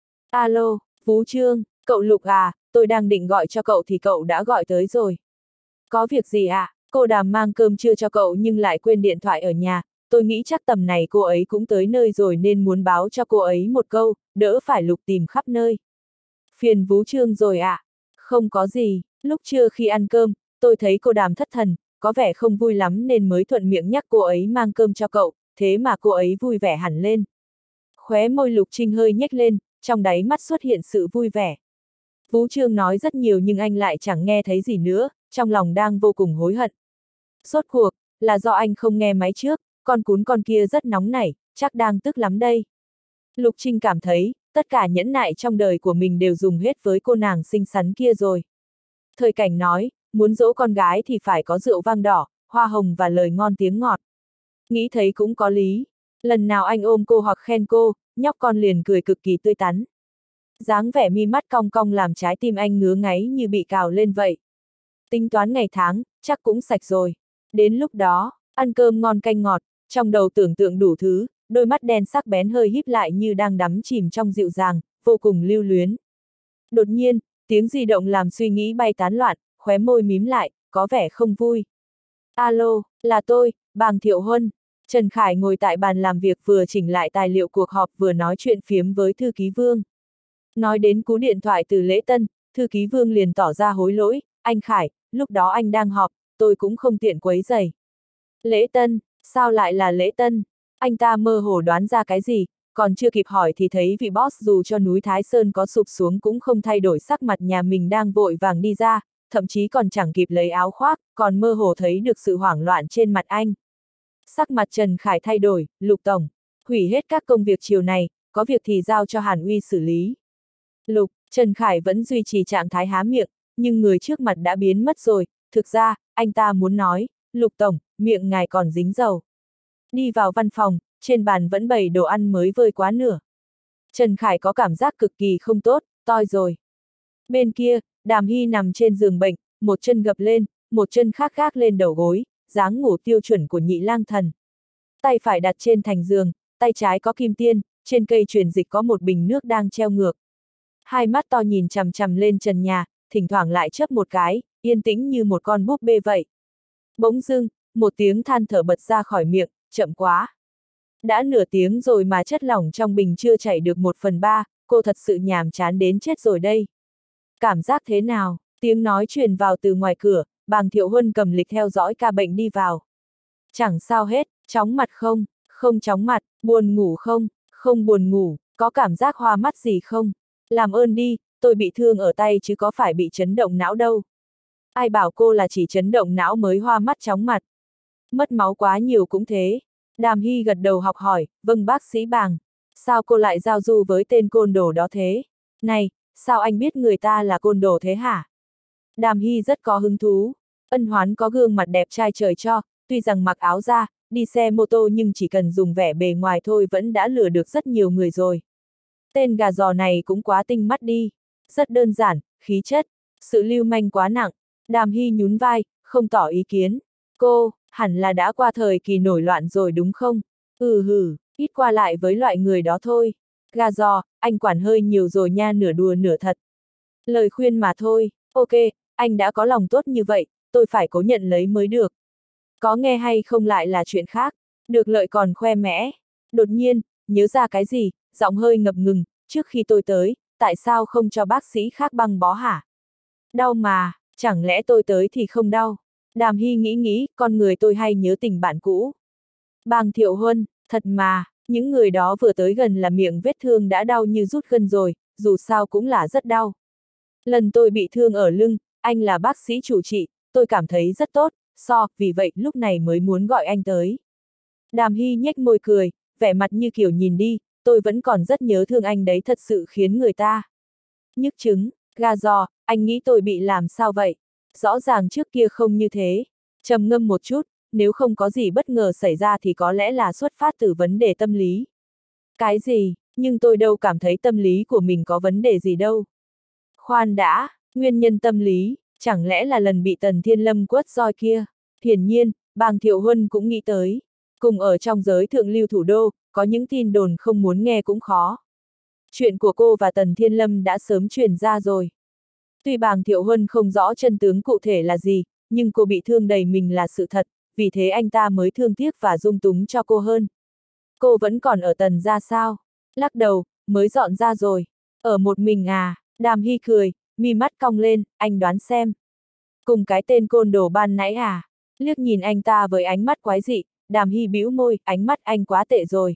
Alo, Phú Trương, cậu Lục à, tôi đang định gọi cho cậu thì cậu đã gọi tới rồi. Có việc gì ạ? À? Cô Đàm mang cơm trưa cho cậu nhưng lại quên điện thoại ở nhà, tôi nghĩ chắc tầm này cô ấy cũng tới nơi rồi nên muốn báo cho cô ấy một câu, đỡ phải Lục tìm khắp nơi. Phiền Phú Trương rồi ạ? À? Không có gì, lúc trưa khi ăn cơm, tôi thấy cô Đàm thất thần, có vẻ không vui lắm nên mới thuận miệng nhắc cô ấy mang cơm cho cậu, thế mà cô ấy vui vẻ hẳn lên. Khóe môi Lục Trinh hơi nhếch lên, trong đáy mắt xuất hiện sự vui vẻ. Phú Trương nói rất nhiều nhưng anh lại chẳng nghe thấy gì nữa, trong lòng đang vô cùng hối hận. Rốt cuộc, là do anh không nghe máy trước, con cún con kia rất nóng nảy, chắc đang tức lắm đây. Lục Trinh cảm thấy, tất cả nhẫn nại trong đời của mình đều dùng hết với cô nàng xinh xắn kia rồi. Thời Cảnh nói, muốn dỗ con gái thì phải có rượu vang đỏ, hoa hồng và lời ngon tiếng ngọt. Nghĩ thấy cũng có lý. Lần nào anh ôm cô hoặc khen cô, nhóc con liền cười cực kỳ tươi tắn. Dáng vẻ mi mắt cong cong làm trái tim anh ngứa ngáy như bị cào lên vậy. Tính toán ngày tháng, chắc cũng sạch rồi. Đến lúc đó, ăn cơm ngon canh ngọt, trong đầu tưởng tượng đủ thứ, đôi mắt đen sắc bén hơi híp lại như đang đắm chìm trong dịu dàng, vô cùng lưu luyến. Đột nhiên, tiếng di động làm suy nghĩ bay tán loạn, khóe môi mím lại, có vẻ không vui. Alo, là tôi, Bàng Thiệu Huân. Trần Khải ngồi tại bàn làm việc vừa chỉnh lại tài liệu cuộc họp vừa nói chuyện phiếm với thư ký Vương. Nói đến cú điện thoại từ Lễ Tân, thư ký Vương liền tỏ ra hối lỗi, anh Khải, lúc đó anh đang họp, tôi cũng không tiện quấy rầy. Lễ Tân, sao lại là Lễ Tân? Anh ta mơ hồ đoán ra cái gì, còn chưa kịp hỏi thì thấy vị boss dù cho núi Thái Sơn có sụp xuống cũng không thay đổi sắc mặt nhà mình đang vội vàng đi ra, thậm chí còn chẳng kịp lấy áo khoác, còn mơ hồ thấy được sự hoảng loạn trên mặt anh. Sắc mặt Trần Khải thay đổi, Lục Tổng, hủy hết các công việc chiều này, có việc thì giao cho Hàn Uy xử lý. Lục, Trần Khải vẫn duy trì trạng thái há miệng, nhưng người trước mặt đã biến mất rồi, thực ra, anh ta muốn nói, Lục Tổng, miệng ngài còn dính dầu. Đi vào văn phòng, trên bàn vẫn bày đồ ăn mới vơi quá nửa. Trần Khải có cảm giác cực kỳ không tốt, toi rồi. Bên kia, Đàm Hy nằm trên giường bệnh, một chân gập lên, một chân khác gác lên đầu gối, dáng ngủ tiêu chuẩn của nhị lang thần. Tay phải đặt trên thành giường, tay trái có kim tiên, trên cây truyền dịch có một bình nước đang treo ngược. Hai mắt to nhìn chằm chằm lên trần nhà, thỉnh thoảng lại chớp một cái, yên tĩnh như một con búp bê vậy. Bỗng dưng, một tiếng than thở bật ra khỏi miệng, chậm quá. Đã nửa tiếng rồi mà chất lỏng trong bình chưa chảy được một phần ba, cô thật sự nhàm chán đến chết rồi đây. Cảm giác thế nào? Tiếng nói truyền vào từ ngoài cửa, Bàng Thiệu Huân cầm lịch theo dõi ca bệnh đi vào. Chẳng sao hết, chóng mặt không? Không chóng mặt, buồn ngủ không? Không buồn ngủ, có cảm giác hoa mắt gì không? Làm ơn đi, tôi bị thương ở tay chứ có phải bị chấn động não đâu. Ai bảo cô là chỉ chấn động não mới hoa mắt chóng mặt. Mất máu quá nhiều cũng thế. Đàm Hy gật đầu học hỏi, vâng bác sĩ Bàng. Sao cô lại giao du với tên côn đồ đó thế? Này, sao anh biết người ta là côn đồ thế hả? Đàm Hy rất có hứng thú. Ân Hoán có gương mặt đẹp trai trời cho, tuy rằng mặc áo da, đi xe mô tô nhưng chỉ cần dùng vẻ bề ngoài thôi vẫn đã lừa được rất nhiều người rồi. Tên gà giò này cũng quá tinh mắt đi. Rất đơn giản, khí chất, sự lưu manh quá nặng. Đàm Hy nhún vai, không tỏ ý kiến. Cô, hẳn là đã qua thời kỳ nổi loạn rồi đúng không? Ừ hừ, ít qua lại với loại người đó thôi. Gà giò, anh quản hơi nhiều rồi nha, nửa đùa nửa thật. Lời khuyên mà thôi, ok, anh đã có lòng tốt như vậy, tôi phải cố nhận lấy mới được. Có nghe hay không lại là chuyện khác, được lợi còn khoe mẽ. Đột nhiên, nhớ ra cái gì, giọng hơi ngập ngừng, trước khi tôi tới, tại sao không cho bác sĩ khác băng bó hả? Đau mà, chẳng lẽ tôi tới thì không đau? Đàm Hy nghĩ nghĩ, con người tôi hay nhớ tình bạn cũ. Bàng Thiệu Huân, thật mà, những người đó vừa tới gần là miệng vết thương đã đau như rút gân rồi, dù sao cũng là rất đau. Lần tôi bị thương ở lưng, anh là bác sĩ chủ trị, tôi cảm thấy rất tốt, so, vì vậy lúc này mới muốn gọi anh tới. Đàm Hy nhếch môi cười, vẻ mặt như kiểu nhìn đi, tôi vẫn còn rất nhớ thương anh đấy, thật sự khiến người ta nhức chứng. Gà giò, anh nghĩ tôi bị làm sao vậy? Rõ ràng trước kia không như thế. Trầm ngâm một chút, nếu không có gì bất ngờ xảy ra thì có lẽ là xuất phát từ vấn đề tâm lý. Cái gì? Nhưng tôi đâu cảm thấy tâm lý của mình có vấn đề gì đâu. Khoan đã, nguyên nhân tâm lý, chẳng lẽ là lần bị Tần Thiên Lâm quất roi kia? Hiển nhiên, Bàng Thiệu Huân cũng nghĩ tới. Cùng ở trong giới thượng lưu thủ đô, có những tin đồn không muốn nghe cũng khó. Chuyện của cô và Tần Thiên Lâm đã sớm truyền ra rồi. Tuy Bàng Thiệu Huân không rõ chân tướng cụ thể là gì, nhưng cô bị thương đầy mình là sự thật, vì thế anh ta mới thương tiếc và dung túng cho cô hơn. Cô vẫn còn ở Tần gia sao? Lắc đầu, mới dọn ra rồi. Ở một mình à? Đàm Hy cười, mi mắt cong lên, anh đoán xem. Cùng cái tên côn đồ ban nãy à? Liếc nhìn anh ta với ánh mắt quái dị, Đàm Hy bĩu môi, ánh mắt anh quá tệ rồi.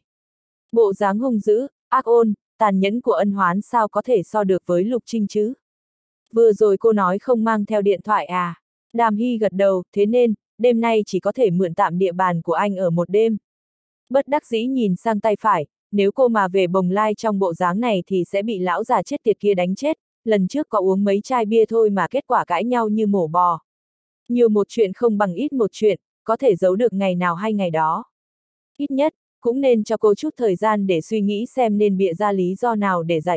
Bộ dáng hung dữ, ác ôn, tàn nhẫn của Ân Hoán sao có thể so được với Lục Trinh chứ? Vừa rồi cô nói không mang theo điện thoại à? Đàm Hy gật đầu, thế nên, đêm nay chỉ có thể mượn tạm địa bàn của anh ở một đêm. Bất đắc dĩ nhìn sang tay phải, nếu cô mà về Bồng Lai trong bộ dáng này thì sẽ bị lão già chết tiệt kia đánh chết, lần trước có uống mấy chai bia thôi mà kết quả cãi nhau như mổ bò. Nhiều một chuyện không bằng ít một chuyện, có thể giấu được ngày nào hay ngày đó. Ít nhất, cũng nên cho cô chút thời gian để suy nghĩ xem nên bịa ra lý do nào để giải thích,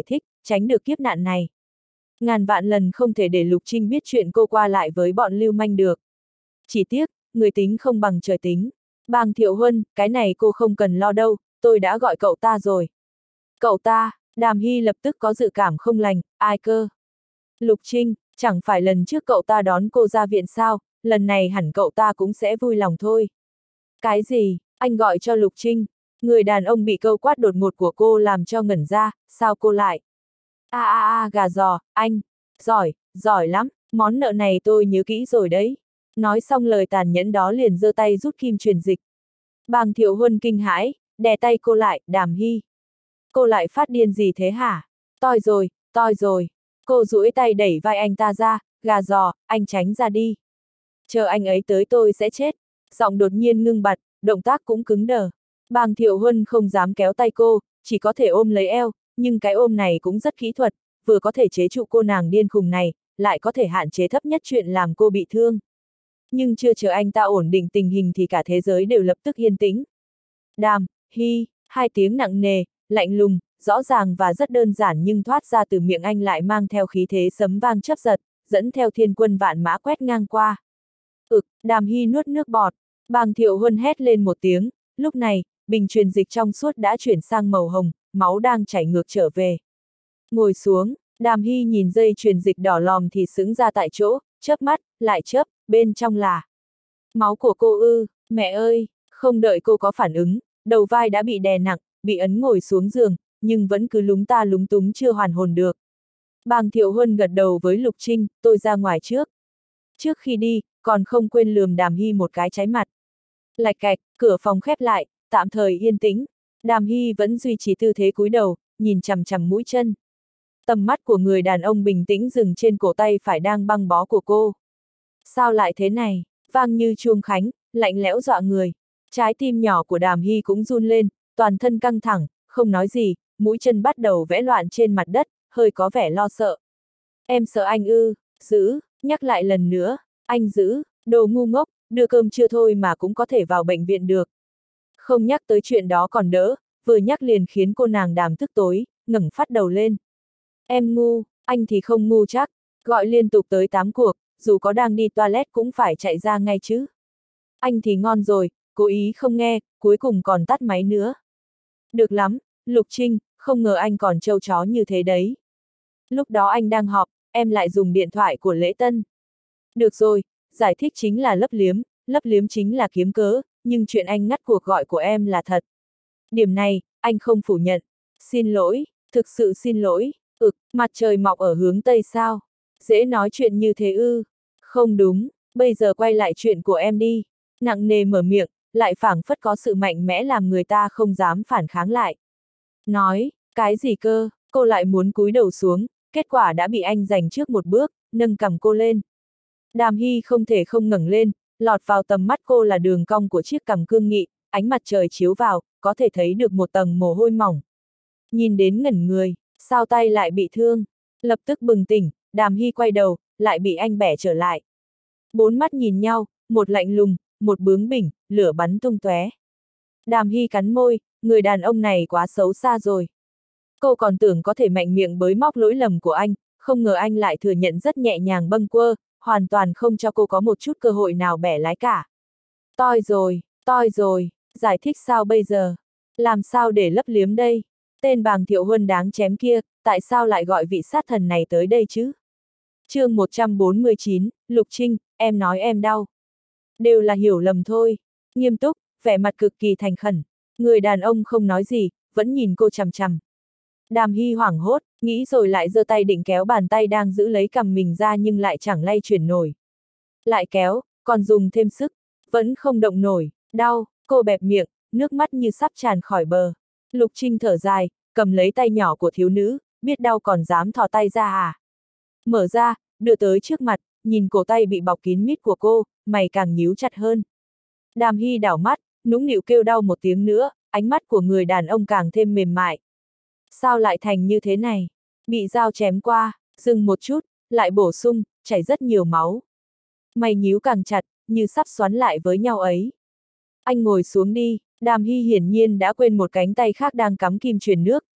tránh được kiếp nạn này. Ngàn vạn lần không thể để Lục Trinh biết chuyện cô qua lại với bọn lưu manh được. Chỉ tiếc, người tính không bằng trời tính. Bàng Thiệu Huân, cái này cô không cần lo đâu, tôi đã gọi cậu ta rồi. Cậu ta, Đàm Hy lập tức có dự cảm không lành, ai cơ? Lục Trinh, chẳng phải lần trước cậu ta đón cô ra viện sao, lần này hẳn cậu ta cũng sẽ vui lòng thôi. Cái gì, anh gọi cho Lục Trinh? Người đàn ông bị câu quát đột ngột của cô làm cho ngẩn ra, sao cô lại? A a a gà giò, anh, giỏi, giỏi lắm, món nợ này tôi nhớ kỹ rồi đấy. Nói xong lời tàn nhẫn đó liền giơ tay rút kim truyền dịch. Bàng Thiệu Huân kinh hãi, đè tay cô lại, Đàm Hy. Cô lại phát điên gì thế hả? Toi rồi, toi rồi. Cô duỗi tay đẩy vai anh ta ra, gà giò, anh tránh ra đi. Chờ anh ấy tới tôi sẽ chết. Giọng đột nhiên ngưng bặt, động tác cũng cứng đờ. Bàng Thiệu Huân không dám kéo tay cô, chỉ có thể ôm lấy eo, nhưng cái ôm này cũng rất kỹ thuật, vừa có thể chế trụ cô nàng điên khùng này, lại có thể hạn chế thấp nhất chuyện làm cô bị thương. Nhưng chưa chờ anh ta ổn định tình hình thì cả thế giới đều lập tức yên tĩnh. Đàm, Hy, hai tiếng nặng nề, lạnh lùng, rõ ràng và rất đơn giản nhưng thoát ra từ miệng anh lại mang theo khí thế sấm vang chớp giật, dẫn theo thiên quân vạn mã quét ngang qua. Ực, Đàm Hy nuốt nước bọt, Bàng Thiệu Huân hét lên một tiếng, lúc này, bình truyền dịch trong suốt đã chuyển sang màu hồng, máu đang chảy ngược trở về. Ngồi xuống, Đàm Hy nhìn dây truyền dịch đỏ lòm thì sững ra tại chỗ, chớp mắt, lại chớp, bên trong là máu của cô ư, mẹ ơi, không đợi cô có phản ứng, đầu vai đã bị đè nặng, bị ấn ngồi xuống giường, nhưng vẫn cứ lúng ta lúng túng chưa hoàn hồn được. Bàng Thiệu Huân gật đầu với Lục Trinh, tôi ra ngoài trước. Trước khi đi, còn không quên lườm Đàm Hy một cái trái mặt. Lạch cạch, cửa phòng khép lại, tạm thời yên tĩnh. Đàm Hy vẫn duy trì tư thế cúi đầu, nhìn chằm chằm mũi chân. Tầm mắt của người đàn ông bình tĩnh dừng trên cổ tay phải đang băng bó của cô. Sao lại thế này? Vang như chuông khánh, lạnh lẽo dọa người. Trái tim nhỏ của Đàm Hy cũng run lên, toàn thân căng thẳng, không nói gì, mũi chân bắt đầu vẽ loạn trên mặt đất, hơi có vẻ lo sợ. Em sợ anh ư, giữ, nhắc lại lần nữa, anh giữ, đồ ngu ngốc, đưa cơm chưa thôi mà cũng có thể vào bệnh viện được. Không nhắc tới chuyện đó còn đỡ, vừa nhắc liền khiến cô nàng Đàm tức tối, ngẩng phát đầu lên. Em ngu, anh thì không ngu chắc, gọi liên tục tới tám cuộc, dù có đang đi toilet cũng phải chạy ra ngay chứ. Anh thì ngon rồi, cố ý không nghe, cuối cùng còn tắt máy nữa. Được lắm, Lục Trinh, không ngờ anh còn trâu chó như thế đấy. Lúc đó anh đang họp, em lại dùng điện thoại của Lễ Tân. Được rồi, giải thích chính là lấp liếm, lấp liếm chính là kiếm cớ, nhưng chuyện anh ngắt cuộc gọi của em là thật. Điểm này, anh không phủ nhận. Xin lỗi, thực sự xin lỗi. Ực, mặt trời mọc ở hướng Tây sao? Dễ nói chuyện như thế ư? Không đúng, bây giờ quay lại chuyện của em đi. Nặng nề mở miệng, lại phảng phất có sự mạnh mẽ làm người ta không dám phản kháng lại. Nói, cái gì cơ, cô lại muốn cúi đầu xuống, kết quả đã bị anh giành trước một bước, nâng cằm cô lên. Đàm Hy không thể không ngẩng lên, lọt vào tầm mắt cô là đường cong của chiếc cằm cương nghị, ánh mặt trời chiếu vào, có thể thấy được một tầng mồ hôi mỏng. Nhìn đến ngẩn người, sao tay lại bị thương? Lập tức bừng tỉnh, Đàm Hy quay đầu, lại bị anh bẻ trở lại. Bốn mắt nhìn nhau, một lạnh lùng, một bướng bỉnh, lửa bắn tung tóe. Đàm Hy cắn môi, người đàn ông này quá xấu xa rồi. Cô còn tưởng có thể mạnh miệng bới móc lỗi lầm của anh, không ngờ anh lại thừa nhận rất nhẹ nhàng bâng quơ, hoàn toàn không cho cô có một chút cơ hội nào bẻ lái cả. Toi rồi, toi rồi, giải thích sao bây giờ? Làm sao để lấp liếm đây? Tên Bàng Thiệu Huân đáng chém kia, tại sao lại gọi vị sát thần này tới đây chứ? Chương một trăm bốn mươi chín, Lục Trinh, em nói em đau. Đều là hiểu lầm thôi. Nghiêm túc, vẻ mặt cực kỳ thành khẩn. Người đàn ông không nói gì, vẫn nhìn cô chằm chằm. Đàm Hy hoảng hốt, nghĩ rồi lại giơ tay định kéo bàn tay đang giữ lấy cằm mình ra nhưng lại chẳng lay chuyển nổi. Lại kéo, còn dùng thêm sức, vẫn không động nổi, đau, cô bẹp miệng, nước mắt như sắp tràn khỏi bờ. Lục Trinh thở dài, cầm lấy tay nhỏ của thiếu nữ, biết đau còn dám thò tay ra à? Mở ra, đưa tới trước mặt, nhìn cổ tay bị bọc kín mít của cô, mày càng nhíu chặt hơn. Đàm Hy đảo mắt, nũng nịu kêu đau một tiếng nữa, ánh mắt của người đàn ông càng thêm mềm mại. Sao lại thành như thế này? Bị dao chém qua, dừng một chút, lại bổ sung, chảy rất nhiều máu. Mày nhíu càng chặt, như sắp xoắn lại với nhau ấy. Anh ngồi xuống đi, Đàm Hy hiển nhiên đã quên một cánh tay khác đang cắm kim truyền nước,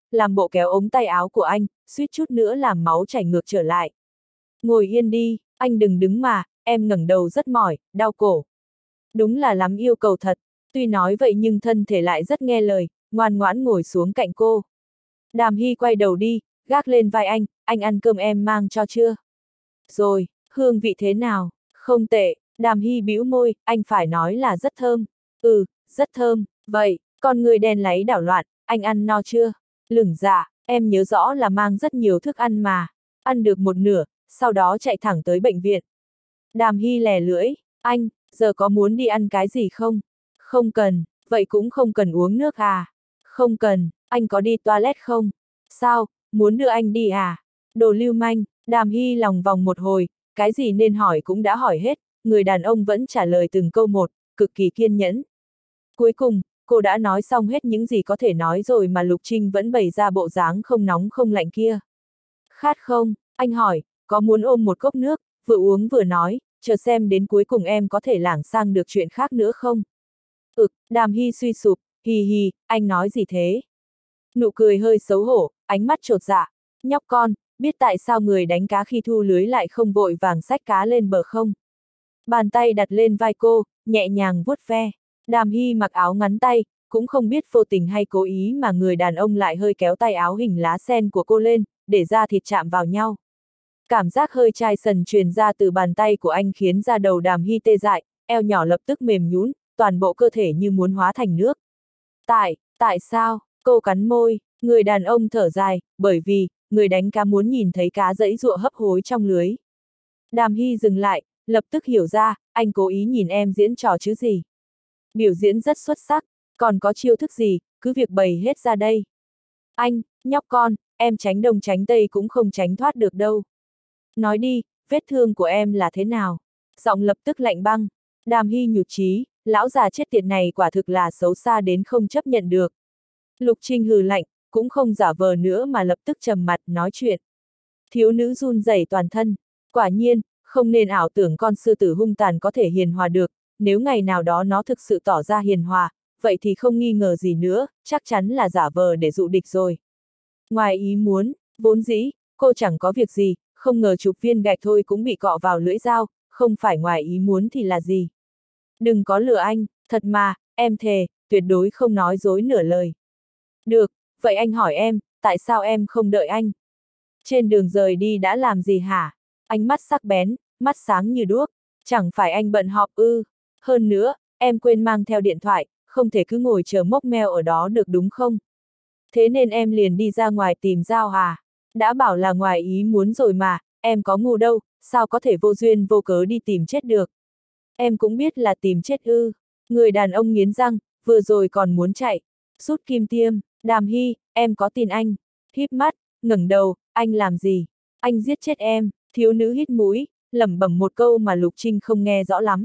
làm bộ kéo ống tay áo của anh, suýt chút nữa làm máu chảy ngược trở lại. Ngồi yên đi, anh đừng đứng mà, em ngẩng đầu rất mỏi, đau cổ. Đúng là lắm yêu cầu thật, tuy nói vậy nhưng thân thể lại rất nghe lời, ngoan ngoãn ngồi xuống cạnh cô. Đàm Hy quay đầu đi, gác lên vai anh, anh ăn cơm em mang cho chưa? Rồi, hương vị thế nào? Không tệ, Đàm Hy bĩu môi, anh phải nói là rất thơm. Ừ, rất thơm, vậy, con người đen láy đảo loạn, anh ăn no chưa? Lửng dạ, em nhớ rõ là mang rất nhiều thức ăn mà. Ăn được một nửa, sau đó chạy thẳng tới bệnh viện. Đàm Hy lè lưỡi, anh, giờ có muốn đi ăn cái gì không? Không cần, vậy cũng không cần uống nước à? Không cần, anh có đi toilet không? Sao, muốn đưa anh đi à? Đồ lưu manh, Đàm Hy lòng vòng một hồi, cái gì nên hỏi cũng đã hỏi hết, người đàn ông vẫn trả lời từng câu một, cực kỳ kiên nhẫn. Cuối cùng, cô đã nói xong hết những gì có thể nói rồi mà Lục Trinh vẫn bày ra bộ dáng không nóng không lạnh kia. Khát không? Anh hỏi, có muốn ôm một cốc nước, vừa uống vừa nói, chờ xem đến cuối cùng em có thể lảng sang được chuyện khác nữa không? Ực, Đàm Hy suy sụp, hì hì, anh nói gì thế? Nụ cười hơi xấu hổ, ánh mắt chột dạ. Nhóc con, biết tại sao người đánh cá khi thu lưới lại không vội vàng xách cá lên bờ không? Bàn tay đặt lên vai cô, nhẹ nhàng vuốt ve. Đàm Hy mặc áo ngắn tay, cũng không biết vô tình hay cố ý mà người đàn ông lại hơi kéo tay áo hình lá sen của cô lên, để da thịt chạm vào nhau. Cảm giác hơi chai sần truyền ra từ bàn tay của anh khiến da đầu Đàm Hy tê dại, eo nhỏ lập tức mềm nhũn, toàn bộ cơ thể như muốn hóa thành nước. Tại, tại sao? Cô cắn môi, người đàn ông thở dài, bởi vì, người đánh cá muốn nhìn thấy cá giãy giụa hấp hối trong lưới. Đàm Hy dừng lại, lập tức hiểu ra, anh cố ý nhìn em diễn trò chứ gì. Biểu diễn rất xuất sắc, còn có chiêu thức gì, cứ việc bày hết ra đây. Anh, nhóc con, em tránh đông tránh tây cũng không tránh thoát được đâu. Nói đi, vết thương của em là thế nào? Giọng lập tức lạnh băng. Đàm Hy nhụt chí, lão già chết tiệt này quả thực là xấu xa đến không chấp nhận được. Lục Trinh hừ lạnh, cũng không giả vờ nữa mà lập tức trầm mặt nói chuyện. Thiếu nữ run rẩy toàn thân, quả nhiên, không nên ảo tưởng con sư tử hung tàn có thể hiền hòa được, nếu ngày nào đó nó thực sự tỏ ra hiền hòa, vậy thì không nghi ngờ gì nữa, chắc chắn là giả vờ để dụ địch rồi. Ngoài ý muốn, vốn dĩ, cô chẳng có việc gì, không ngờ chục viên gạch thôi cũng bị cọ vào lưỡi dao, không phải ngoài ý muốn thì là gì. Đừng có lừa anh, thật mà, em thề, tuyệt đối không nói dối nửa lời. Được, vậy anh hỏi em, tại sao em không đợi anh? Trên đường rời đi đã làm gì hả? Ánh mắt sắc bén, mắt sáng như đuốc, chẳng phải anh bận họp ư? Hơn nữa, em quên mang theo điện thoại, không thể cứ ngồi chờ mốc meo ở đó được đúng không? Thế nên em liền đi ra ngoài tìm dao à? Đã bảo là ngoài ý muốn rồi mà, em có ngu đâu, sao có thể vô duyên vô cớ đi tìm chết được? Em cũng biết là tìm chết ư. Người đàn ông nghiến răng, vừa rồi còn muốn chạy. Rút kim tiêm, Đàm Hy, em có tin anh? Híp mắt, ngẩng đầu, anh làm gì? Anh giết chết em, thiếu nữ hít mũi, lẩm bẩm một câu mà Lục Trinh không nghe rõ lắm.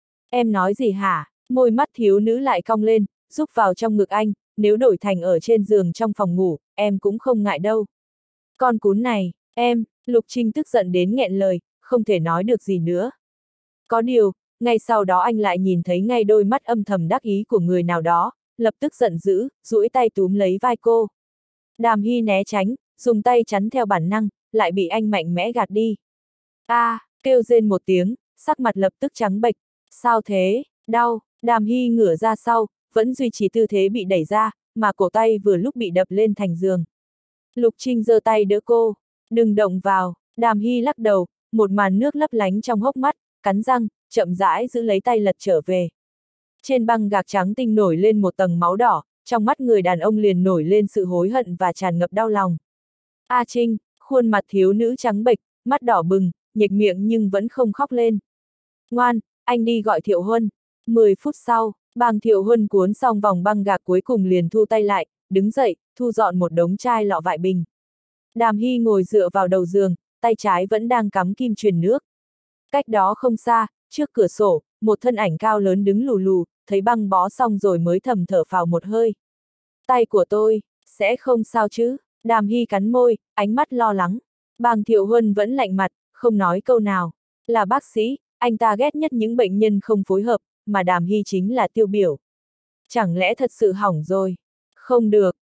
Em nói gì hả? Môi mắt thiếu nữ lại cong lên, rúc vào trong ngực anh, nếu đổi thành ở trên giường trong phòng ngủ, em cũng không ngại đâu. Con cún này, em, Lục Trinh tức giận đến nghẹn lời, không thể nói được gì nữa. Có điều, ngay sau đó anh lại nhìn thấy ngay đôi mắt âm thầm đắc ý của người nào đó, lập tức giận dữ, duỗi tay túm lấy vai cô. Đàm Hy né tránh, dùng tay chắn theo bản năng, lại bị anh mạnh mẽ gạt đi. A, à, kêu rên một tiếng, sắc mặt lập tức trắng bệch. Sao thế? Đau. Đàm Hy ngửa ra sau, vẫn duy trì tư thế bị đẩy ra, mà cổ tay vừa lúc bị đập lên thành giường. Lục Trinh giơ tay đỡ cô. Đừng động vào. Đàm Hy lắc đầu, một màn nước lấp lánh trong hốc mắt, cắn răng, chậm rãi giữ lấy tay lật trở về. Trên băng gạc trắng tinh nổi lên một tầng máu đỏ, trong mắt người đàn ông liền nổi lên sự hối hận và tràn ngập đau lòng. A Trinh, khuôn mặt thiếu nữ trắng bệch, mắt đỏ bừng, nhếch miệng nhưng vẫn không khóc lên. Ngoan, anh đi gọi Thiệu Huân. Mười phút sau, Bàng Thiệu Huân cuốn xong vòng băng gạc cuối cùng liền thu tay lại, đứng dậy, thu dọn một đống chai lọ vại bình. Đàm Hy ngồi dựa vào đầu giường, tay trái vẫn đang cắm kim truyền nước. Cách đó không xa, trước cửa sổ, một thân ảnh cao lớn đứng lù lù, thấy băng bó xong rồi mới thầm thở phào một hơi. Tay của tôi, sẽ không sao chứ? Đàm Hy cắn môi, ánh mắt lo lắng. Bàng Thiệu Huân vẫn lạnh mặt, không nói câu nào. Là bác sĩ, anh ta ghét nhất những bệnh nhân không phối hợp, mà Đàm Hy chính là tiêu biểu. Chẳng lẽ thật sự hỏng rồi? Không được,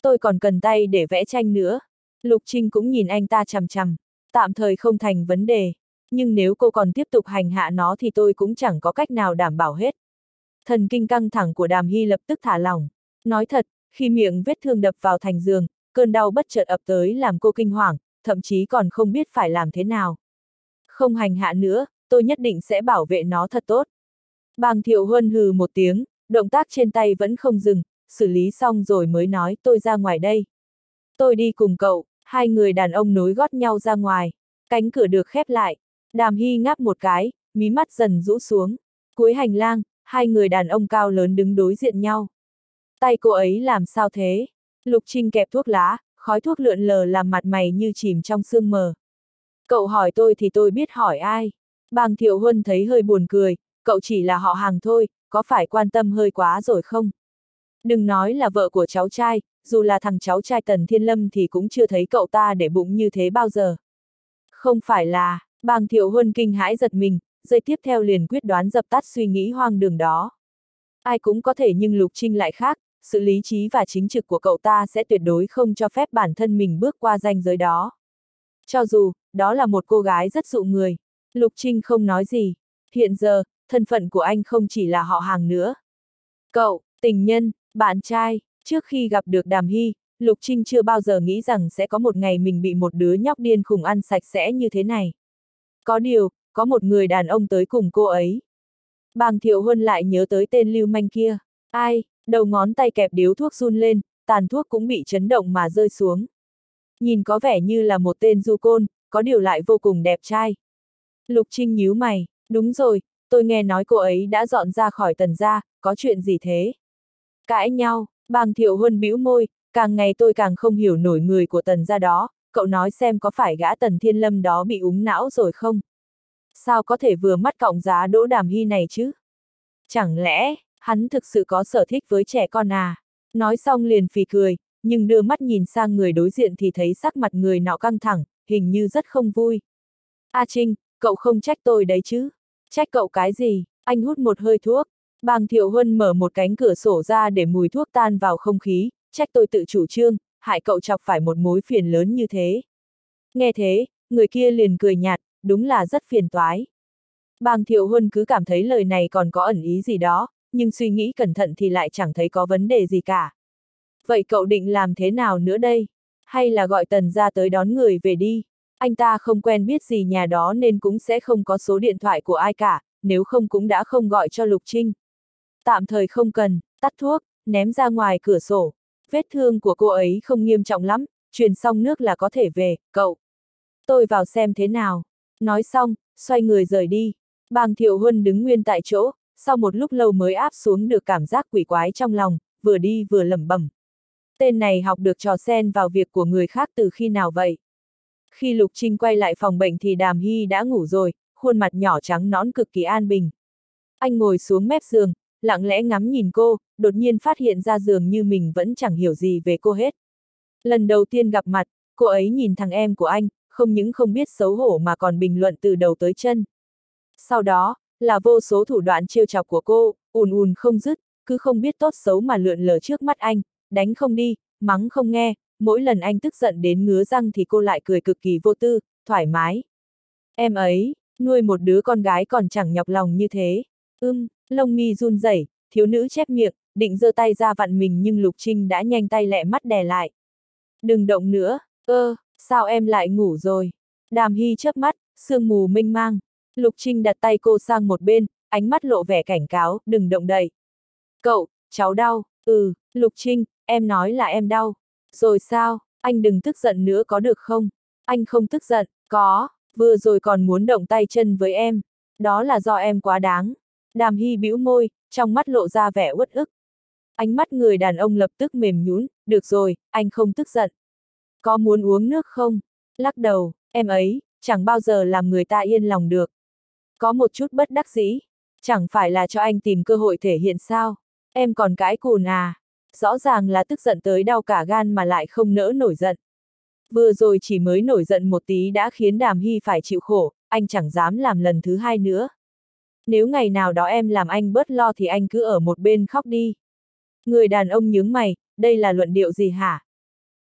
tôi còn cần tay để vẽ tranh nữa. Lục Trinh cũng nhìn anh ta chằm chằm, tạm thời không thành vấn đề, nhưng nếu cô còn tiếp tục hành hạ nó thì tôi cũng chẳng có cách nào đảm bảo hết. Thần kinh căng thẳng của Đàm Hy lập tức thả lỏng. Nói thật, khi miệng vết thương đập vào thành giường, cơn đau bất chợt ập tới làm cô kinh hoàng, thậm chí còn không biết phải làm thế nào. Không hành hạ nữa, tôi nhất định sẽ bảo vệ nó thật tốt. Bàng Thiệu Huân hừ một tiếng, động tác trên tay vẫn không dừng, xử lý xong rồi mới nói tôi ra ngoài đây. Tôi đi cùng cậu, hai người đàn ông nối gót nhau ra ngoài, cánh cửa được khép lại. Đàm Hy ngáp một cái, mí mắt dần rũ xuống. Cuối hành lang, hai người đàn ông cao lớn đứng đối diện nhau. Tay cô ấy làm sao thế? Lục Trinh kẹp thuốc lá, khói thuốc lượn lờ làm mặt mày như chìm trong sương mờ. Cậu hỏi tôi thì tôi biết hỏi ai. Bàng Thiệu Huân thấy hơi buồn cười, cậu chỉ là họ hàng thôi, có phải quan tâm hơi quá rồi không? Đừng nói là vợ của cháu trai, dù là thằng cháu trai Tần Thiên Lâm thì cũng chưa thấy cậu ta để bụng như thế bao giờ. Không phải là, Bàng Thiệu Huân kinh hãi giật mình, giây tiếp theo liền quyết đoán dập tắt suy nghĩ hoang đường đó. Ai cũng có thể nhưng Lục Trinh lại khác, sự lý trí và chính trực của cậu ta sẽ tuyệt đối không cho phép bản thân mình bước qua ranh giới đó. Cho dù, đó là một cô gái rất dụ người. Lục Trinh không nói gì. Hiện giờ, thân phận của anh không chỉ là họ hàng nữa. Cậu, tình nhân, bạn trai, trước khi gặp được Đàm Hy, Lục Trinh chưa bao giờ nghĩ rằng sẽ có một ngày mình bị một đứa nhóc điên khùng ăn sạch sẽ như thế này. Có điều, có một người đàn ông tới cùng cô ấy. Bàng Thiệu Huân lại nhớ tới tên lưu manh kia. Ai, đầu ngón tay kẹp điếu thuốc run lên, tàn thuốc cũng bị chấn động mà rơi xuống. Nhìn có vẻ như là một tên du côn, có điều lại vô cùng đẹp trai. Lục Trinh nhíu mày, đúng rồi, tôi nghe nói cô ấy đã dọn ra khỏi Tần gia, có chuyện gì thế? Cãi nhau, Bàng Thiệu Huân bĩu môi, càng ngày tôi càng không hiểu nổi người của Tần gia đó, cậu nói xem có phải gã Tần Thiên Lâm đó bị úng não rồi không? Sao có thể vừa mắt cọng giá Đỗ Đàm Hy này chứ? Chẳng lẽ, hắn thực sự có sở thích với trẻ con à? Nói xong liền phì cười, nhưng đưa mắt nhìn sang người đối diện thì thấy sắc mặt người nọ căng thẳng, hình như rất không vui. A Trinh, cậu không trách tôi đấy chứ? Trách cậu cái gì? Anh hút một hơi thuốc. Bàng Thiệu Huân mở một cánh cửa sổ ra để mùi thuốc tan vào không khí, trách tôi tự chủ trương, hại cậu chọc phải một mối phiền lớn như thế. Nghe thế, người kia liền cười nhạt, đúng là rất phiền toái. Bàng Thiệu Huân cứ cảm thấy lời này còn có ẩn ý gì đó, nhưng suy nghĩ cẩn thận thì lại chẳng thấy có vấn đề gì cả. Vậy cậu định làm thế nào nữa đây? Hay là gọi Tần ra tới đón người về đi? Anh ta không quen biết gì nhà đó nên cũng sẽ không có số điện thoại của ai cả, nếu không cũng đã không gọi cho Lục Trinh. Tạm thời không cần, tắt thuốc, ném ra ngoài cửa sổ. Vết thương của cô ấy không nghiêm trọng lắm, truyền xong nước là có thể về, cậu. Tôi vào xem thế nào. Nói xong, xoay người rời đi. Bàng Thiệu Huân đứng nguyên tại chỗ, sau một lúc lâu mới áp xuống được cảm giác quỷ quái trong lòng, vừa đi vừa lẩm bẩm. Tên này học được trò xen vào việc của người khác từ khi nào vậy? Khi Lục Trinh quay lại phòng bệnh thì Đàm Hy đã ngủ rồi, khuôn mặt nhỏ trắng nõn cực kỳ an bình. Anh ngồi xuống mép giường, lặng lẽ ngắm nhìn cô, đột nhiên phát hiện ra dường như mình vẫn chẳng hiểu gì về cô hết. Lần đầu tiên gặp mặt, cô ấy nhìn thằng em của anh, không những không biết xấu hổ mà còn bình luận từ đầu tới chân. Sau đó, là vô số thủ đoạn trêu chọc của cô, ùn ùn không dứt, cứ không biết tốt xấu mà lượn lờ trước mắt anh, đánh không đi, mắng không nghe, mỗi lần anh tức giận đến ngứa răng thì cô lại cười cực kỳ vô tư, thoải mái. Em ấy, nuôi một đứa con gái còn chẳng nhọc lòng như thế. Ưm, lông mi run rẩy, thiếu nữ chép miệng, định giơ tay ra vặn mình nhưng Lục Trinh đã nhanh tay lẹ mắt đè lại. Đừng động nữa, ơ, sao em lại ngủ rồi? Đàm Hy chớp mắt, sương mù mênh mang. Lục Trinh đặt tay cô sang một bên, ánh mắt lộ vẻ cảnh cáo, đừng động đậy. Cậu, cháu đau, ừ, Lục Trinh, em nói là em đau. Rồi sao, anh đừng tức giận nữa có được không? Anh không tức giận, có, vừa rồi còn muốn động tay chân với em. Đó là do em quá đáng. Đàm Hy bĩu môi, trong mắt lộ ra vẻ uất ức. Ánh mắt người đàn ông lập tức mềm nhũn, được rồi, anh không tức giận. Có muốn uống nước không? Lắc đầu, em ấy, chẳng bao giờ làm người ta yên lòng được. Có một chút bất đắc dĩ, chẳng phải là cho anh tìm cơ hội thể hiện sao? Em còn cãi cùn à? Rõ ràng là tức giận tới đau cả gan mà lại không nỡ nổi giận. Vừa rồi chỉ mới nổi giận một tí đã khiến Đàm Hy phải chịu khổ, anh chẳng dám làm lần thứ hai nữa. Nếu ngày nào đó em làm anh bớt lo thì anh cứ ở một bên khóc đi. Người đàn ông nhướng mày, đây là luận điệu gì hả?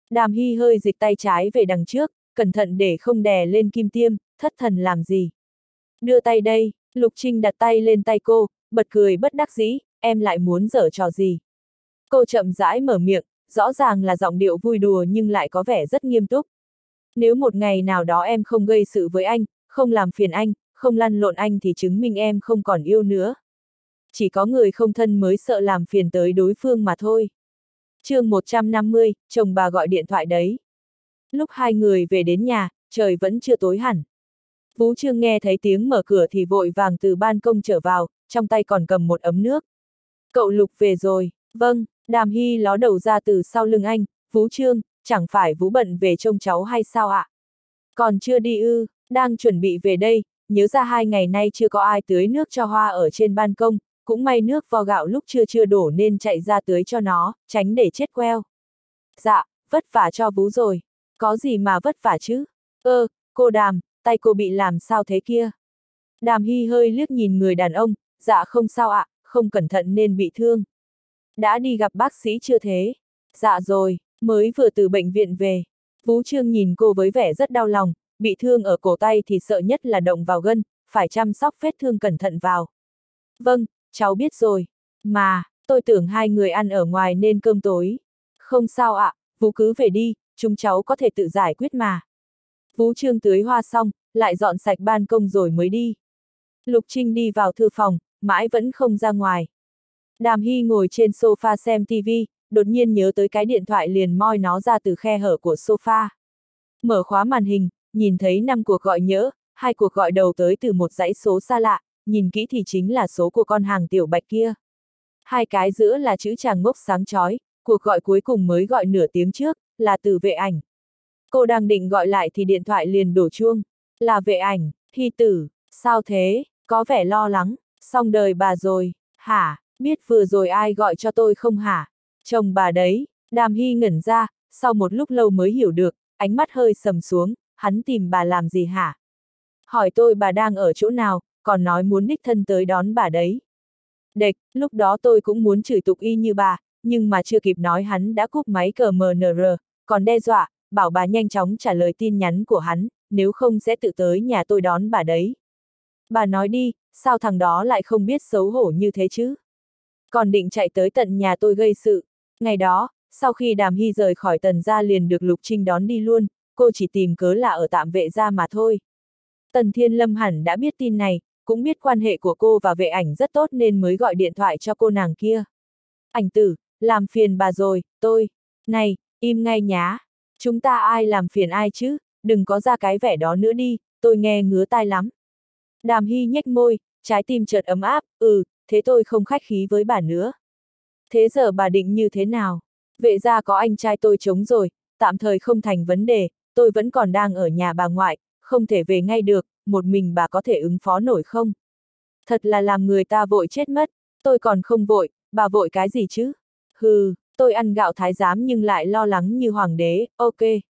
Đàm Hy hơi dịch tay trái về đằng trước, cẩn thận để không đè lên kim tiêm, thất thần làm gì. Đưa tay đây, Lục Trinh đặt tay lên tay cô, bật cười bất đắc dĩ, em lại muốn giở trò gì. Cô chậm rãi mở miệng, rõ ràng là giọng điệu vui đùa nhưng lại có vẻ rất nghiêm túc. Nếu một ngày nào đó em không gây sự với anh, không làm phiền anh, không lăn lộn anh thì chứng minh em không còn yêu nữa. Chỉ có người không thân mới sợ làm phiền tới đối phương mà thôi. chương một trăm năm mươi, chồng bà gọi điện thoại đấy. Lúc hai người về đến nhà, trời vẫn chưa tối hẳn. Vũ Trương nghe thấy tiếng mở cửa thì vội vàng từ ban công trở vào, trong tay còn cầm một ấm nước. Cậu Lục về rồi, vâng, Đàm Hy ló đầu ra từ sau lưng anh, Vũ Trương, chẳng phải Vũ bận về trông cháu hay sao ạ? Còn chưa đi ư, đang chuẩn bị về đây, nhớ ra hai ngày nay chưa có ai tưới nước cho hoa ở trên ban công, cũng may nước vo gạo lúc chưa chưa đổ nên chạy ra tưới cho nó, tránh để chết queo. Dạ, vất vả cho Vũ rồi, có gì mà vất vả chứ? Ơ, cô Đàm, tay cô bị làm sao thế kia? Đàm Hy hơi liếc nhìn người đàn ông, dạ không sao ạ, không cẩn thận nên bị thương. Đã đi gặp bác sĩ chưa thế? Dạ rồi, mới vừa từ bệnh viện về. Vũ Trương nhìn cô với vẻ rất đau lòng, bị thương ở cổ tay thì sợ nhất là động vào gân, phải chăm sóc vết thương cẩn thận vào. Vâng, cháu biết rồi. Mà, tôi tưởng hai người ăn ở ngoài nên cơm tối. Không sao ạ, Vũ cứ về đi, chúng cháu có thể tự giải quyết mà. Vũ Trương tưới hoa xong, lại dọn sạch ban công rồi mới đi. Lục Trinh đi vào thư phòng, mãi vẫn không ra ngoài. Đàm Hy ngồi trên sofa xem tivi, đột nhiên nhớ tới cái điện thoại liền moi nó ra từ khe hở của sofa. Mở khóa màn hình, nhìn thấy năm cuộc gọi nhỡ, hai cuộc gọi đầu tới từ một dãy số xa lạ, nhìn kỹ thì chính là số của con hàng tiểu bạch kia. Hai cái giữa là chữ chàng ngốc sáng chói, cuộc gọi cuối cùng mới gọi nửa tiếng trước, là từ Vệ Ảnh. Cô đang định gọi lại thì điện thoại liền đổ chuông. Là Vệ Ảnh, Hy tử, sao thế, có vẻ lo lắng, xong đời bà rồi, hả, biết vừa rồi ai gọi cho tôi không hả? Chồng bà đấy, Đàm Hy ngẩn ra, sau một lúc lâu mới hiểu được, ánh mắt hơi sầm xuống, hắn tìm bà làm gì hả? Hỏi tôi bà đang ở chỗ nào, còn nói muốn đích thân tới đón bà đấy. Đệch, lúc đó tôi cũng muốn chửi tục y như bà, nhưng mà chưa kịp nói hắn đã cúp máy cờ em en rờ, còn đe dọa, bảo bà nhanh chóng trả lời tin nhắn của hắn, nếu không sẽ tự tới nhà tôi đón bà đấy. Bà nói đi, sao thằng đó lại không biết xấu hổ như thế chứ? Còn định chạy tới tận nhà tôi gây sự. Ngày đó, sau khi Đàm Hy rời khỏi Tần gia liền được Lục Trinh đón đi luôn, cô chỉ tìm cớ là ở tạm Vệ gia mà thôi. Tần Thiên Lâm hẳn đã biết tin này, cũng biết quan hệ của cô và Vệ Ảnh rất tốt nên mới gọi điện thoại cho cô nàng kia. Ảnh tử, làm phiền bà rồi, tôi. Này, im ngay nhá. Chúng ta ai làm phiền ai chứ, đừng có ra cái vẻ đó nữa đi, tôi nghe ngứa tai lắm. Đàm Hy nhếch môi, trái tim chợt ấm áp, ừ, thế tôi không khách khí với bà nữa. Thế giờ bà định như thế nào? Vệ gia có anh trai tôi chống rồi, tạm thời không thành vấn đề, tôi vẫn còn đang ở nhà bà ngoại, không thể về ngay được, một mình bà có thể ứng phó nổi không? Thật là làm người ta vội chết mất, tôi còn không vội, bà vội cái gì chứ? Hừ, tôi ăn gạo thái giám nhưng lại lo lắng như hoàng đế, ok.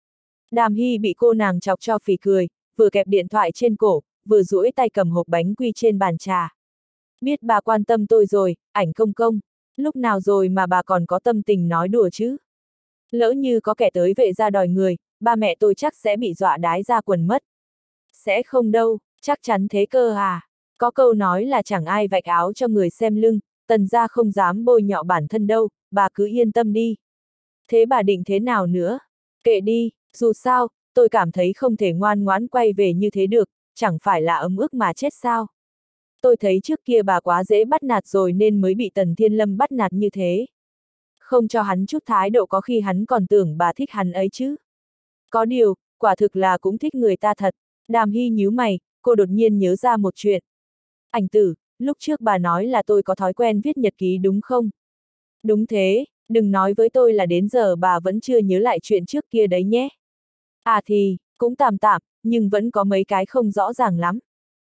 Đàm Hy bị cô nàng chọc cho phì cười, vừa kẹp điện thoại trên cổ, vừa duỗi tay cầm hộp bánh quy trên bàn trà. Biết bà quan tâm tôi rồi, Ảnh công công, lúc nào rồi mà bà còn có tâm tình nói đùa chứ? Lỡ như có kẻ tới Vệ gia đòi người, ba mẹ tôi chắc sẽ bị dọa đái ra quần mất. Sẽ không đâu, chắc chắn thế cơ à. Có câu nói là chẳng ai vạch áo cho người xem lưng, Tần gia không dám bôi nhọ bản thân đâu, bà cứ yên tâm đi. Thế bà định thế nào nữa? Kệ đi, dù sao, tôi cảm thấy không thể ngoan ngoãn quay về như thế được, chẳng phải là ấm ức mà chết sao. Tôi thấy trước kia bà quá dễ bắt nạt rồi nên mới bị Tần Thiên Lâm bắt nạt như thế. Không cho hắn chút thái độ có khi hắn còn tưởng bà thích hắn ấy chứ. Có điều, quả thực là cũng thích người ta thật. Đàm Hy nhíu mày, cô đột nhiên nhớ ra một chuyện. Ảnh tử, lúc trước bà nói là tôi có thói quen viết nhật ký đúng không? Đúng thế, đừng nói với tôi là đến giờ bà vẫn chưa nhớ lại chuyện trước kia đấy nhé. À thì, cũng tạm tạm, nhưng vẫn có mấy cái không rõ ràng lắm.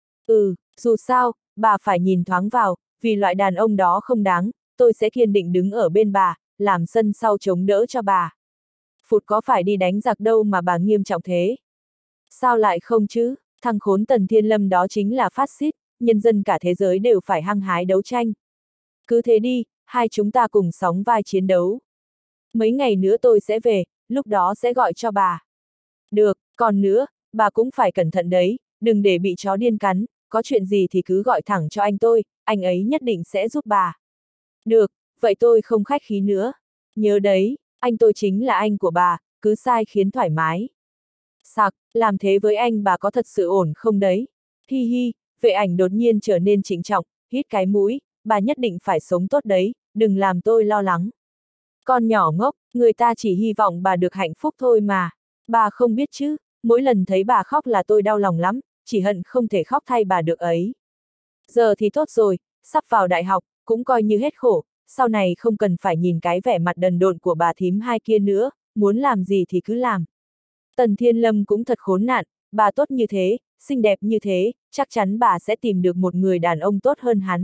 Ừ, dù sao, bà phải nhìn thoáng vào, vì loại đàn ông đó không đáng, tôi sẽ kiên định đứng ở bên bà, làm sân sau chống đỡ cho bà. Phụt có phải đi đánh giặc đâu mà bà nghiêm trọng thế. Sao lại không chứ, thằng khốn Tần Thiên Lâm đó chính là phát xít, nhân dân cả thế giới đều phải hăng hái đấu tranh. Cứ thế đi, hai chúng ta cùng sóng vai chiến đấu. Mấy ngày nữa tôi sẽ về, lúc đó sẽ gọi cho bà. Được, còn nữa, bà cũng phải cẩn thận đấy, đừng để bị chó điên cắn, có chuyện gì thì cứ gọi thẳng cho anh tôi, anh ấy nhất định sẽ giúp bà. Được, vậy tôi không khách khí nữa. Nhớ đấy, anh tôi chính là anh của bà, cứ sai khiến thoải mái. Sặc, làm thế với anh bà có thật sự ổn không đấy? Hi hi, vệ ảnh đột nhiên trở nên trịnh trọng, hít cái mũi, bà nhất định phải sống tốt đấy, đừng làm tôi lo lắng. Con nhỏ ngốc, người ta chỉ hy vọng bà được hạnh phúc thôi mà. Bà không biết chứ, mỗi lần thấy bà khóc là tôi đau lòng lắm, chỉ hận không thể khóc thay bà được ấy. Giờ thì tốt rồi, sắp vào đại học, cũng coi như hết khổ, sau này không cần phải nhìn cái vẻ mặt đần độn của bà thím hai kia nữa, muốn làm gì thì cứ làm. Tần Thiên Lâm cũng thật khốn nạn, bà tốt như thế, xinh đẹp như thế, chắc chắn bà sẽ tìm được một người đàn ông tốt hơn hắn.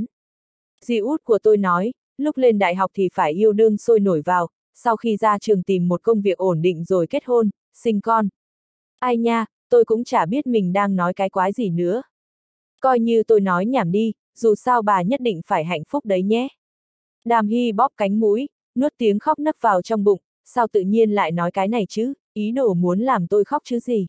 Dì út của tôi nói, lúc lên đại học thì phải yêu đương sôi nổi vào, sau khi ra trường tìm một công việc ổn định rồi kết hôn, sinh con. Ai nha, tôi cũng chả biết mình đang nói cái quái gì nữa. Coi như tôi nói nhảm đi, dù sao bà nhất định phải hạnh phúc đấy nhé. Đàm Hy bóp cánh mũi, nuốt tiếng khóc nấc vào trong bụng, sao tự nhiên lại nói cái này chứ, ý đồ muốn làm tôi khóc chứ gì.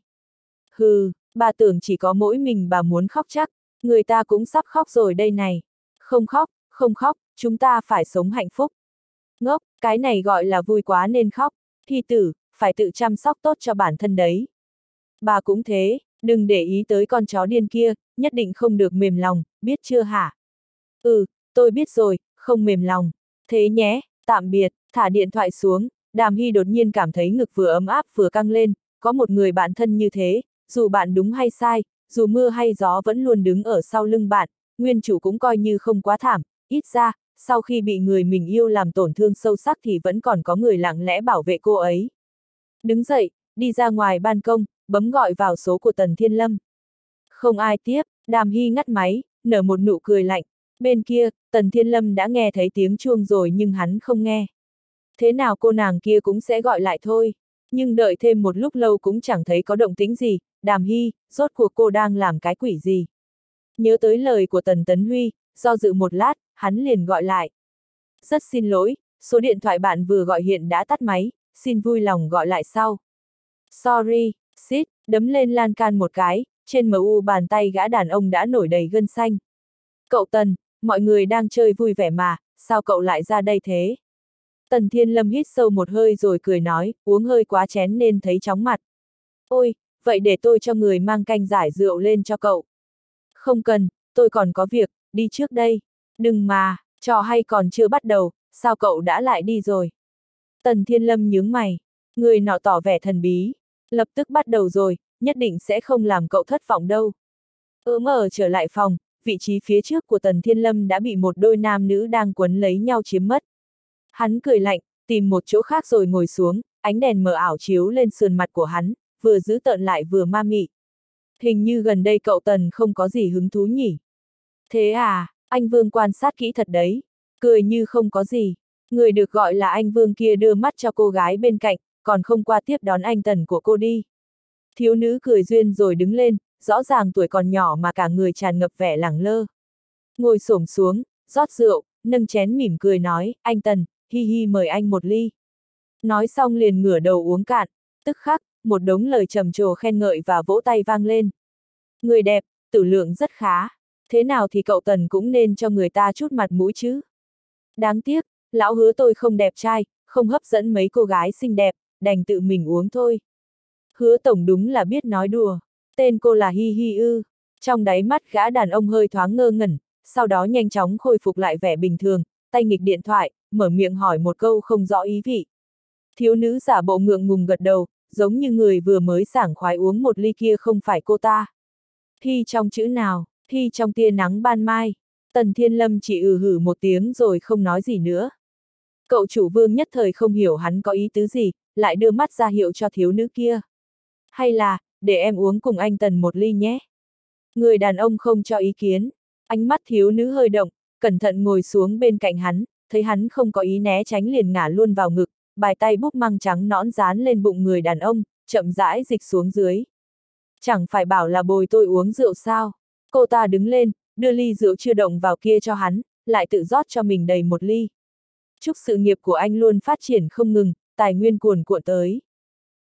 Hừ, bà tưởng chỉ có mỗi mình bà muốn khóc chắc, người ta cũng sắp khóc rồi đây này. Không khóc, không khóc, chúng ta phải sống hạnh phúc. Ngốc, cái này gọi là vui quá nên khóc, Hy tử, phải tự chăm sóc tốt cho bản thân đấy. Bà cũng thế, đừng để ý tới con chó điên kia, nhất định không được mềm lòng, biết chưa hả? Ừ, tôi biết rồi, không mềm lòng. Thế nhé, tạm biệt, thả điện thoại xuống, Đàm Hy đột nhiên cảm thấy ngực vừa ấm áp vừa căng lên, có một người bạn thân như thế, dù bạn đúng hay sai, dù mưa hay gió vẫn luôn đứng ở sau lưng bạn, nguyên chủ cũng coi như không quá thảm, ít ra, sau khi bị người mình yêu làm tổn thương sâu sắc thì vẫn còn có người lặng lẽ bảo vệ cô ấy. Đứng dậy, đi ra ngoài ban công, bấm gọi vào số của Tần Thiên Lâm. Không ai tiếp, Đàm Hy ngắt máy, nở một nụ cười lạnh. Bên kia, Tần Thiên Lâm đã nghe thấy tiếng chuông rồi nhưng hắn không nghe. Thế nào cô nàng kia cũng sẽ gọi lại thôi. Nhưng đợi thêm một lúc lâu cũng chẳng thấy có động tĩnh gì, Đàm Hy, rốt cuộc cô đang làm cái quỷ gì. Nhớ tới lời của Tần Tấn Huy, do dự một lát, hắn liền gọi lại. Rất xin lỗi, số điện thoại bạn vừa gọi hiện đã tắt máy, xin vui lòng gọi lại sau. Sorry, xít, đấm lên lan can một cái, trên em u bàn tay gã đàn ông đã nổi đầy gân xanh. Cậu Tần, mọi người đang chơi vui vẻ mà, sao cậu lại ra đây thế? Tần Thiên Lâm hít sâu một hơi rồi cười nói, uống hơi quá chén nên thấy chóng mặt. Ôi, vậy để tôi cho người mang canh giải rượu lên cho cậu. Không cần, tôi còn có việc, đi trước đây. Đừng mà, trò hay còn chưa bắt đầu, sao cậu đã lại đi rồi? Tần Thiên Lâm nhướng mày, người nọ tỏ vẻ thần bí. Lập tức bắt đầu rồi, nhất định sẽ không làm cậu thất vọng đâu. Ưm ở trở lại phòng, vị trí phía trước của Tần Thiên Lâm đã bị một đôi nam nữ đang quấn lấy nhau chiếm mất. Hắn cười lạnh, tìm một chỗ khác rồi ngồi xuống, ánh đèn mờ ảo chiếu lên sườn mặt của hắn, vừa dữ tợn lại vừa ma mị. Hình như gần đây cậu Tần không có gì hứng thú nhỉ? Thế à, anh Vương quan sát kỹ thật đấy, cười như không có gì. Người được gọi là anh Vương kia đưa mắt cho cô gái bên cạnh, còn không qua tiếp đón anh Tần của cô đi. Thiếu nữ cười duyên rồi đứng lên, rõ ràng tuổi còn nhỏ mà cả người tràn ngập vẻ lẳng lơ. Ngồi xổm xuống, rót rượu, nâng chén mỉm cười nói, anh Tần, hi hi mời anh một ly. Nói xong liền ngửa đầu uống cạn, tức khắc, một đống lời trầm trồ khen ngợi và vỗ tay vang lên. Người đẹp, tử lượng rất khá, thế nào thì cậu Tần cũng nên cho người ta chút mặt mũi chứ. Đáng tiếc, lão hứa tôi không đẹp trai, không hấp dẫn mấy cô gái xinh đẹp, đành tự mình uống thôi. Hứa tổng đúng là biết nói đùa, tên cô là Hi Hi ư. Trong đáy mắt gã đàn ông hơi thoáng ngơ ngẩn, sau đó nhanh chóng khôi phục lại vẻ bình thường, tay nghịch điện thoại, mở miệng hỏi một câu không rõ ý vị. Thiếu nữ giả bộ ngượng ngùng gật đầu, giống như người vừa mới sảng khoái uống một ly kia không phải cô ta. Hi trong chữ nào, Hi trong tia nắng ban mai. Tần Thiên Lâm chỉ ừ hử một tiếng rồi không nói gì nữa. Cậu chủ Vương nhất thời không hiểu hắn có ý tứ gì, lại đưa mắt ra hiệu cho thiếu nữ kia. Hay là, để em uống cùng anh Tần một ly nhé. Người đàn ông không cho ý kiến, ánh mắt thiếu nữ hơi động, cẩn thận ngồi xuống bên cạnh hắn, thấy hắn không có ý né tránh liền ngả luôn vào ngực, bài tay búp măng trắng nõn dán lên bụng người đàn ông, chậm rãi dịch xuống dưới. Chẳng phải bảo là bồi tôi uống rượu sao? Cô ta đứng lên, đưa ly rượu chưa động vào kia cho hắn, lại tự rót cho mình đầy một ly. Chúc sự nghiệp của anh luôn phát triển không ngừng, tài nguyên cuồn cuộn tới.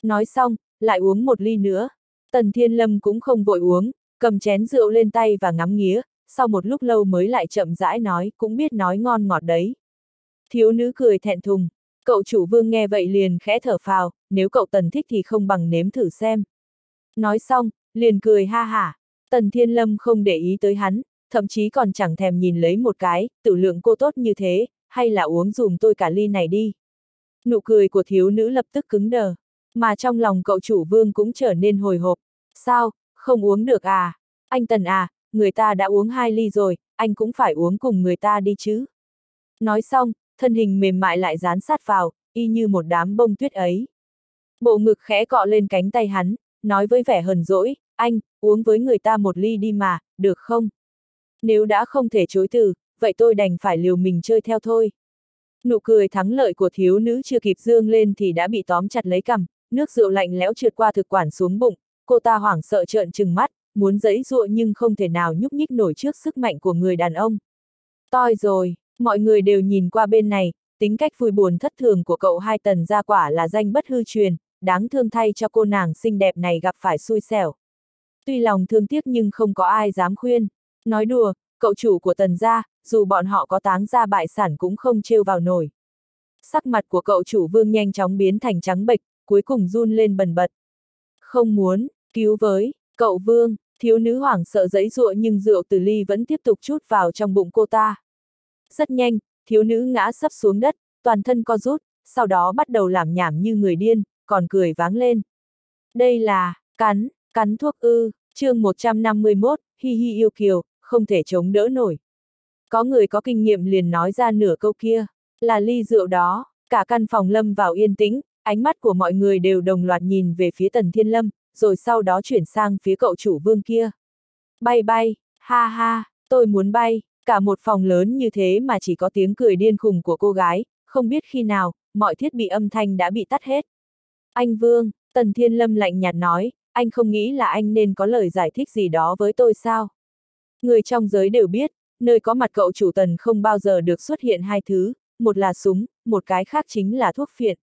Nói xong, lại uống một ly nữa. Tần Thiên Lâm cũng không vội uống, cầm chén rượu lên tay và ngắm nghía, sau một lúc lâu mới lại chậm rãi nói, cũng biết nói ngon ngọt đấy. Thiếu nữ cười thẹn thùng, cậu chủ Vương nghe vậy liền khẽ thở phào, nếu cậu Tần thích thì không bằng nếm thử xem. Nói xong, liền cười ha hả. Tần Thiên Lâm không để ý tới hắn, thậm chí còn chẳng thèm nhìn lấy một cái, tử lượng cô tốt như thế, hay là uống dùm tôi cả ly này đi. Nụ cười của thiếu nữ lập tức cứng đờ, mà trong lòng cậu chủ Vương cũng trở nên hồi hộp. Sao, không uống được à? Anh Tần à, người ta đã uống hai ly rồi, anh cũng phải uống cùng người ta đi chứ. Nói xong, thân hình mềm mại lại dán sát vào, y như một đám bông tuyết ấy. Bộ ngực khẽ cọ lên cánh tay hắn, nói với vẻ hờn dỗi, anh, uống với người ta một ly đi mà, được không? Nếu đã không thể chối từ, vậy tôi đành phải liều mình chơi theo thôi. Nụ cười thắng lợi của thiếu nữ chưa kịp dương lên thì đã bị tóm chặt lấy cằm, nước rượu lạnh lẽo trượt qua thực quản xuống bụng, cô ta hoảng sợ trợn trừng mắt, muốn giãy giụa nhưng không thể nào nhúc nhích nổi trước sức mạnh của người đàn ông. Toi rồi, mọi người đều nhìn qua bên này, tính cách vui buồn thất thường của cậu hai Tần gia quả là danh bất hư truyền, đáng thương thay cho cô nàng xinh đẹp này gặp phải xui xẻo. Tuy lòng thương tiếc nhưng không có ai dám khuyên. Nói đùa, cậu chủ của Tần gia, dù bọn họ có táng gia bại sản cũng không trêu vào nổi. Sắc mặt của cậu chủ Vương nhanh chóng biến thành trắng bệch, cuối cùng run lên bần bật. Không muốn, cứu với, cậu Vương, thiếu nữ hoảng sợ giãy giụa nhưng rượu từ ly vẫn tiếp tục trút vào trong bụng cô ta. Rất nhanh, thiếu nữ ngã sấp xuống đất, toàn thân co rút, sau đó bắt đầu làm nhảm như người điên, còn cười váng lên. Đây là, cắn, cắn thuốc ư, chương một trăm năm mươi mốt, hi hi yêu kiều, không thể chống đỡ nổi. Có người có kinh nghiệm liền nói ra nửa câu kia, là ly rượu đó, cả căn phòng lâm vào yên tĩnh, ánh mắt của mọi người đều đồng loạt nhìn về phía Tần Thiên Lâm, rồi sau đó chuyển sang phía cậu chủ Vương kia. Bay bay, ha ha, tôi muốn bay, cả một phòng lớn như thế mà chỉ có tiếng cười điên khùng của cô gái, không biết khi nào, mọi thiết bị âm thanh đã bị tắt hết. Anh Vương, Tần Thiên Lâm lạnh nhạt nói, anh không nghĩ là anh nên có lời giải thích gì đó với tôi sao? Người trong giới đều biết, nơi có mặt cậu chủ Tần không bao giờ được xuất hiện hai thứ, một là súng, một cái khác chính là thuốc phiện.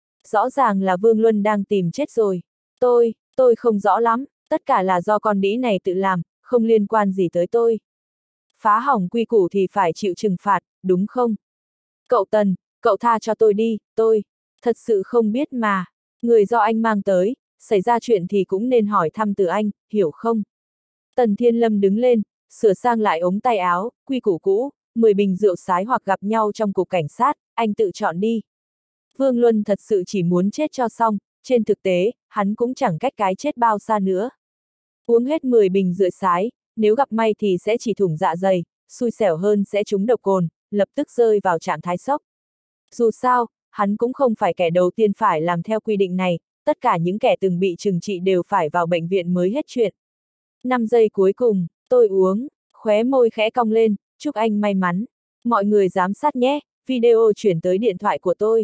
Rõ ràng là Vương Luân đang tìm chết rồi. Tôi, tôi không rõ lắm, tất cả là do con đĩ này tự làm, không liên quan gì tới tôi. Phá hỏng quy củ thì phải chịu trừng phạt, đúng không? Cậu Tần, cậu tha cho tôi đi, tôi, thật sự không biết mà. Người do anh mang tới, xảy ra chuyện thì cũng nên hỏi thăm từ anh, hiểu không? Tần Thiên Lâm đứng lên, sửa sang lại ống tay áo, quy củ cũ, mười bình rượu sái hoặc gặp nhau trong cục cảnh sát, anh tự chọn đi. Vương Luân thật sự chỉ muốn chết cho xong, trên thực tế, hắn cũng chẳng cách cái chết bao xa nữa. Uống hết mười bình rượu sái, nếu gặp may thì sẽ chỉ thủng dạ dày, xui xẻo hơn sẽ trúng độc cồn, lập tức rơi vào trạng thái sốc. Dù sao, hắn cũng không phải kẻ đầu tiên phải làm theo quy định này, tất cả những kẻ từng bị trừng trị đều phải vào bệnh viện mới hết chuyện. năm giây cuối cùng, tôi uống, khóe môi khẽ cong lên, chúc anh may mắn. Mọi người giám sát nhé, video chuyển tới điện thoại của tôi.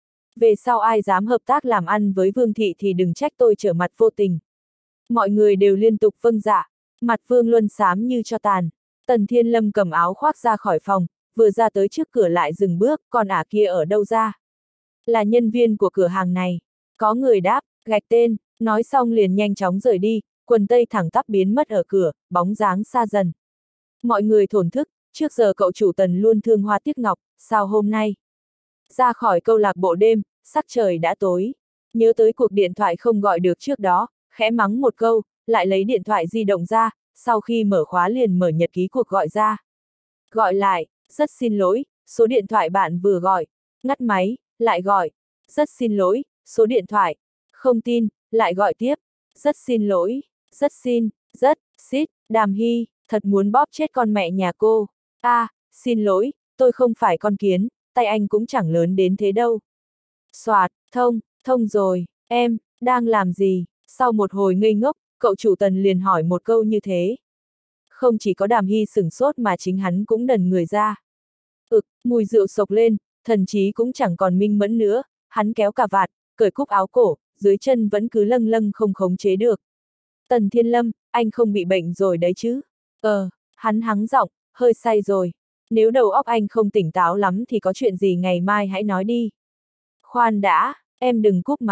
Về sau ai dám hợp tác làm ăn với Vương Thị thì đừng trách tôi trở mặt vô tình. Mọi người đều liên tục vâng dạ, mặt Vương Luân xám như cho tàn. Tần Thiên Lâm cầm áo khoác ra khỏi phòng, vừa ra tới trước cửa lại dừng bước, còn ả kia ở đâu ra? Là nhân viên của cửa hàng này. Có người đáp, gạch tên, nói xong liền nhanh chóng rời đi, quần tây thẳng tắp biến mất ở cửa, bóng dáng xa dần. Mọi người thổn thức, trước giờ cậu chủ Tần luôn thương hoa tiếc ngọc, sao hôm nay? Ra khỏi câu lạc bộ đêm, sắc trời đã tối. Nhớ tới cuộc điện thoại không gọi được trước đó, khẽ mắng một câu, lại lấy điện thoại di động ra, sau khi mở khóa liền mở nhật ký cuộc gọi ra. Gọi lại, rất xin lỗi, số điện thoại bạn vừa gọi. Ngắt máy, lại gọi. Rất xin lỗi, số điện thoại. Không tin, lại gọi tiếp. Rất xin lỗi, rất xin, rất, xít, Đàm Hy, thật muốn bóp chết con mẹ nhà cô. A, à, xin lỗi, tôi không phải con kiến, tay anh cũng chẳng lớn đến thế đâu. Soạt, thông, thông rồi, em, đang làm gì? Sau một hồi ngây ngốc, cậu chủ Tần liền hỏi một câu như thế. Không chỉ có Đàm Hy sửng sốt mà chính hắn cũng đần người ra. Ực, mùi rượu sộc lên, thần trí cũng chẳng còn minh mẫn nữa, hắn kéo cà vạt, cởi cúc áo cổ, dưới chân vẫn cứ lâng lâng không khống chế được. Tần Thiên Lâm, anh không bị bệnh rồi đấy chứ? Ờ, hắn hắng giọng, hơi say rồi. Nếu đầu óc anh không tỉnh táo lắm thì có chuyện gì ngày mai hãy nói đi. Khoan đã, em đừng cúp máy,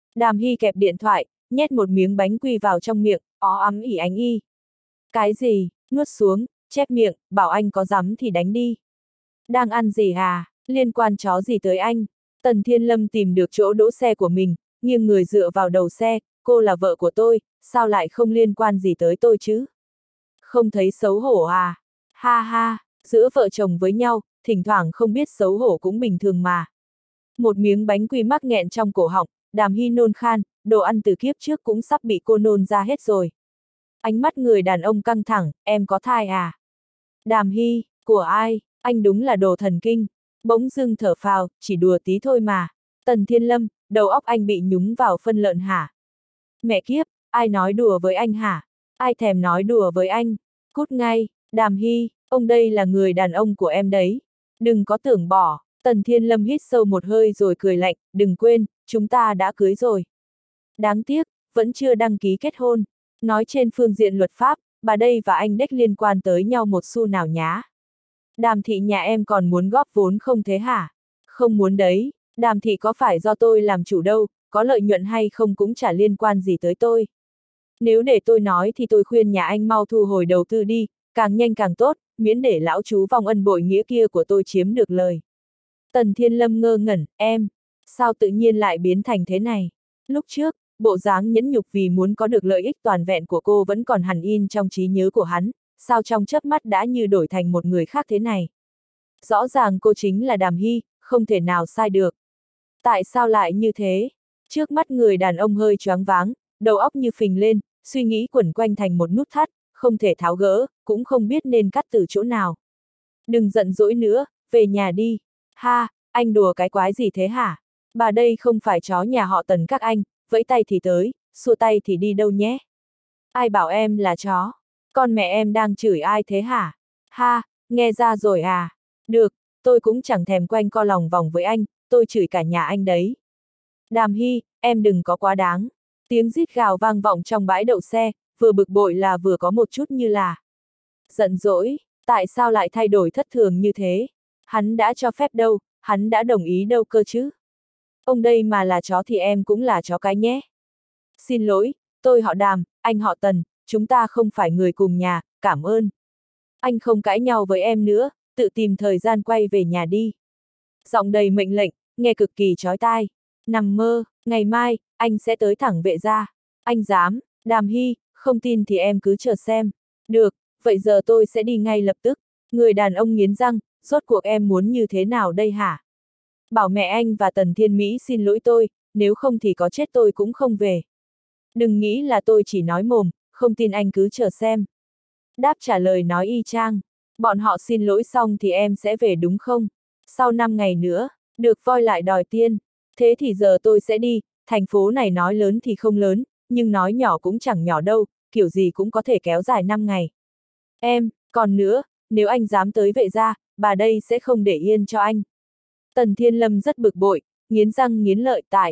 Đàm Hy kẹp điện thoại, nhét một miếng bánh quy vào trong miệng, ó ắm ỉ ánh y. Cái gì, nuốt xuống, chép miệng, bảo anh có dám thì đánh đi. Đang ăn gì à, liên quan chó gì tới anh? Tần Thiên Lâm tìm được chỗ đỗ xe của mình, nghiêng người dựa vào đầu xe, cô là vợ của tôi, sao lại không liên quan gì tới tôi chứ? Không thấy xấu hổ à? Ha ha, giữa vợ chồng với nhau, thỉnh thoảng không biết xấu hổ cũng bình thường mà. Một miếng bánh quy mắc nghẹn trong cổ họng, Đàm Hy nôn khan, đồ ăn từ kiếp trước cũng sắp bị cô nôn ra hết rồi. Ánh mắt người đàn ông căng thẳng, em có thai à? Đàm Hy, của ai? Anh đúng là đồ thần kinh. Bỗng dưng thở phào, chỉ đùa tí thôi mà. Tần Thiên Lâm, đầu óc anh bị nhúng vào phân lợn hả? Mẹ kiếp, ai nói đùa với anh hả? Ai thèm nói đùa với anh? Cút ngay, Đàm Hy, ông đây là người đàn ông của em đấy. Đừng có tưởng bỏ. Tần Thiên Lâm hít sâu một hơi rồi cười lạnh, đừng quên, chúng ta đã cưới rồi. Đáng tiếc, vẫn chưa đăng ký kết hôn. Nói trên phương diện luật pháp, bà đây và anh đếch liên quan tới nhau một xu nào nhá. Đàm thị nhà em còn muốn góp vốn không thế hả? Không muốn đấy, Đàm thị có phải do tôi làm chủ đâu, có lợi nhuận hay không cũng chả liên quan gì tới tôi. Nếu để tôi nói thì tôi khuyên nhà anh mau thu hồi đầu tư đi, càng nhanh càng tốt, miễn để lão chú vong ân bội nghĩa kia của tôi chiếm được lời. Tần Thiên Lâm ngơ ngẩn, em, sao tự nhiên lại biến thành thế này? Lúc trước, bộ dáng nhẫn nhục vì muốn có được lợi ích toàn vẹn của cô vẫn còn hằn in trong trí nhớ của hắn, sao trong chớp mắt đã như đổi thành một người khác thế này? Rõ ràng cô chính là Đàm Hy, không thể nào sai được. Tại sao lại như thế? Trước mắt người đàn ông hơi choáng váng, đầu óc như phình lên, suy nghĩ quẩn quanh thành một nút thắt, không thể tháo gỡ, cũng không biết nên cắt từ chỗ nào. Đừng giận dỗi nữa, về nhà đi. Ha, anh đùa cái quái gì thế hả? Bà đây không phải chó nhà họ Tần các anh, vẫy tay thì tới, xua tay thì đi đâu nhé. Ai bảo em là chó? Con mẹ em đang chửi ai thế hả? Ha, nghe ra rồi à? Được, tôi cũng chẳng thèm quanh co lòng vòng với anh, tôi chửi cả nhà anh đấy. Đàm Hy, em đừng có quá đáng. Tiếng rít gào vang vọng trong bãi đậu xe, vừa bực bội là vừa có một chút như là giận dỗi, tại sao lại thay đổi thất thường như thế? Hắn đã cho phép đâu, hắn đã đồng ý đâu cơ chứ? Ông đây mà là chó thì em cũng là chó cái nhé. Xin lỗi, tôi họ Đàm, anh họ Tần, chúng ta không phải người cùng nhà, cảm ơn. Anh không cãi nhau với em nữa, tự tìm thời gian quay về nhà đi. Giọng đầy mệnh lệnh, nghe cực kỳ chói tai. Nằm mơ, ngày mai, anh sẽ tới thẳng Vệ gia. Anh dám, Đàm Hy, không tin thì em cứ chờ xem. Được, vậy giờ tôi sẽ đi ngay lập tức. Người đàn ông nghiến răng, rốt cuộc em muốn như thế nào đây hả? Bảo mẹ anh và Tần Thiên Mỹ xin lỗi tôi, nếu không thì có chết tôi cũng không về. Đừng nghĩ là tôi chỉ nói mồm, không tin anh cứ chờ xem. Đáp trả lời nói y chang. Bọn họ xin lỗi xong thì em sẽ về đúng không? Sau năm ngày nữa, được voi lại đòi tiên. Thế thì giờ tôi sẽ đi, thành phố này nói lớn thì không lớn, nhưng nói nhỏ cũng chẳng nhỏ đâu, kiểu gì cũng có thể kéo dài năm ngày. Em, còn nữa, nếu anh dám tới Vệ gia, bà đây sẽ không để yên cho anh. Tần Thiên Lâm rất bực bội, nghiến răng nghiến lợi tại.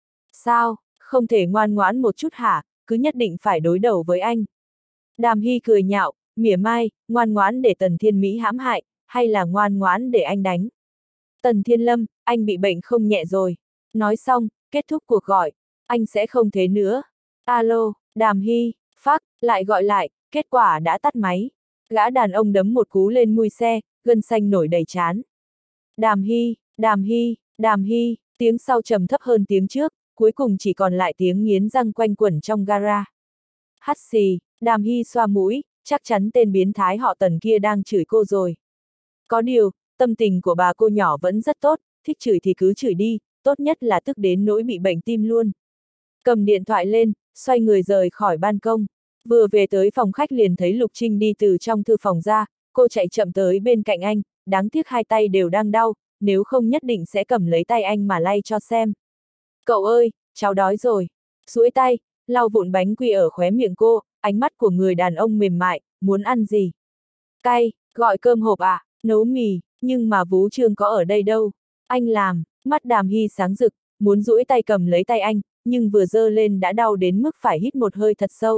Sao, không thể ngoan ngoãn một chút hả, cứ nhất định phải đối đầu với anh. Đàm Hy cười nhạo, mỉa mai, ngoan ngoãn để Tần Thiên Mỹ hãm hại, hay là ngoan ngoãn để anh đánh. Tần Thiên Lâm, anh bị bệnh không nhẹ rồi. Nói xong, kết thúc cuộc gọi, anh sẽ không thế nữa. Alo, Đàm Hy, phác, lại gọi lại, kết quả đã tắt máy. Gã đàn ông đấm một cú lên mui xe, gân xanh nổi đầy trán. Đàm Hy, Đàm Hy, Đàm Hy, tiếng sau trầm thấp hơn tiếng trước, cuối cùng chỉ còn lại tiếng nghiến răng quanh quẩn trong gara. Hắt xì, Đàm Hy xoa mũi, chắc chắn tên biến thái họ Tần kia đang chửi cô rồi. Có điều, tâm tình của bà cô nhỏ vẫn rất tốt, thích chửi thì cứ chửi đi, tốt nhất là tức đến nỗi bị bệnh tim luôn. Cầm điện thoại lên, xoay người rời khỏi ban công. Vừa về tới phòng khách liền thấy Lục Trinh đi từ trong thư phòng ra, cô chạy chậm tới bên cạnh anh, đáng tiếc hai tay đều đang đau, nếu không nhất định sẽ cầm lấy tay anh mà lay cho xem. Cậu ơi, cháu đói rồi. Duỗi tay, lau vụn bánh quy ở khóe miệng cô, ánh mắt của người đàn ông mềm mại, muốn ăn gì? Cay, gọi cơm hộp à, nấu mì, nhưng mà Vú Trương có ở đây đâu. Anh làm, mắt Đàm Hy sáng rực, muốn duỗi tay cầm lấy tay anh, nhưng vừa giơ lên đã đau đến mức phải hít một hơi thật sâu.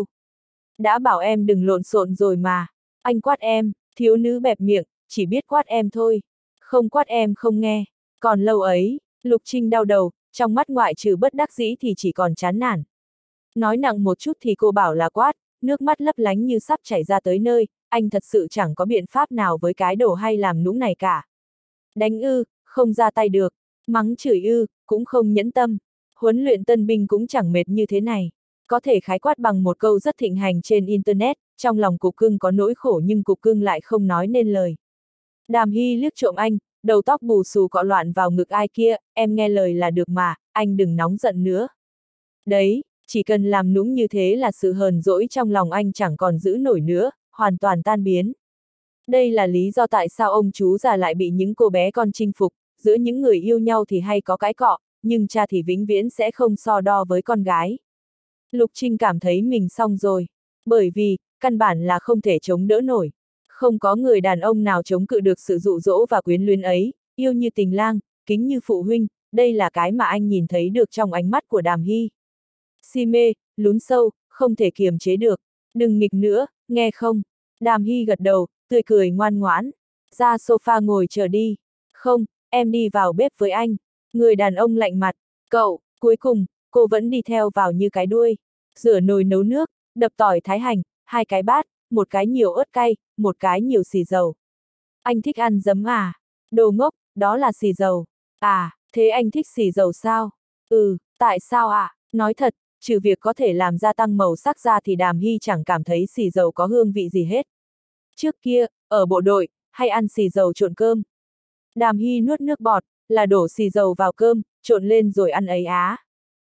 Đã bảo em đừng lộn xộn rồi mà. Anh quát em, thiếu nữ bẹp miệng, chỉ biết quát em thôi. Không quát em không nghe. Còn lâu ấy, Lục Trinh đau đầu, trong mắt ngoại trừ bất đắc dĩ thì chỉ còn chán nản. Nói nặng một chút thì cô bảo là quát, nước mắt lấp lánh như sắp chảy ra tới nơi, anh thật sự chẳng có biện pháp nào với cái đồ hay làm nũng này cả. Đánh ư, không ra tay được, mắng chửi ư, cũng không nhẫn tâm, huấn luyện tân binh cũng chẳng mệt như thế này. Có thể khái quát bằng một câu rất thịnh hành trên Internet, trong lòng cục cưng có nỗi khổ nhưng cục cưng lại không nói nên lời. Đàm Hy liếc trộm anh, đầu tóc bù xù cọ loạn vào ngực ai kia, em nghe lời là được mà, anh đừng nóng giận nữa. Đấy, chỉ cần làm nũng như thế là sự hờn dỗi trong lòng anh chẳng còn giữ nổi nữa, hoàn toàn tan biến. Đây là lý do tại sao ông chú già lại bị những cô bé con chinh phục, giữa những người yêu nhau thì hay có cãi cọ, nhưng cha thì vĩnh viễn sẽ không so đo với con gái. Lục Trinh cảm thấy mình xong rồi, bởi vì, căn bản là không thể chống đỡ nổi. Không có người đàn ông nào chống cự được sự dụ dỗ và quyến luyến ấy, yêu như tình lang, kính như phụ huynh, đây là cái mà anh nhìn thấy được trong ánh mắt của Đàm Hy. Si mê, lún sâu, không thể kiềm chế được, đừng nghịch nữa, nghe không? Đàm Hy gật đầu, tươi cười ngoan ngoãn, ra sofa ngồi chờ đi. Không, em đi vào bếp với anh. Người đàn ông lạnh mặt, cậu, cuối cùng, cô vẫn đi theo vào như cái đuôi. Rửa nồi nấu nước, đập tỏi thái hành, hai cái bát, một cái nhiều ớt cay, một cái nhiều xì dầu. Anh thích ăn giấm à? Đồ ngốc, đó là xì dầu. À, thế anh thích xì dầu sao? Ừ, tại sao ạ? À? Nói thật, trừ việc có thể làm gia tăng màu sắc ra thì Đàm Hy chẳng cảm thấy xì dầu có hương vị gì hết. Trước kia, ở bộ đội, hay ăn xì dầu trộn cơm. Đàm Hy nuốt nước bọt, là đổ xì dầu vào cơm, trộn lên rồi ăn ấy á.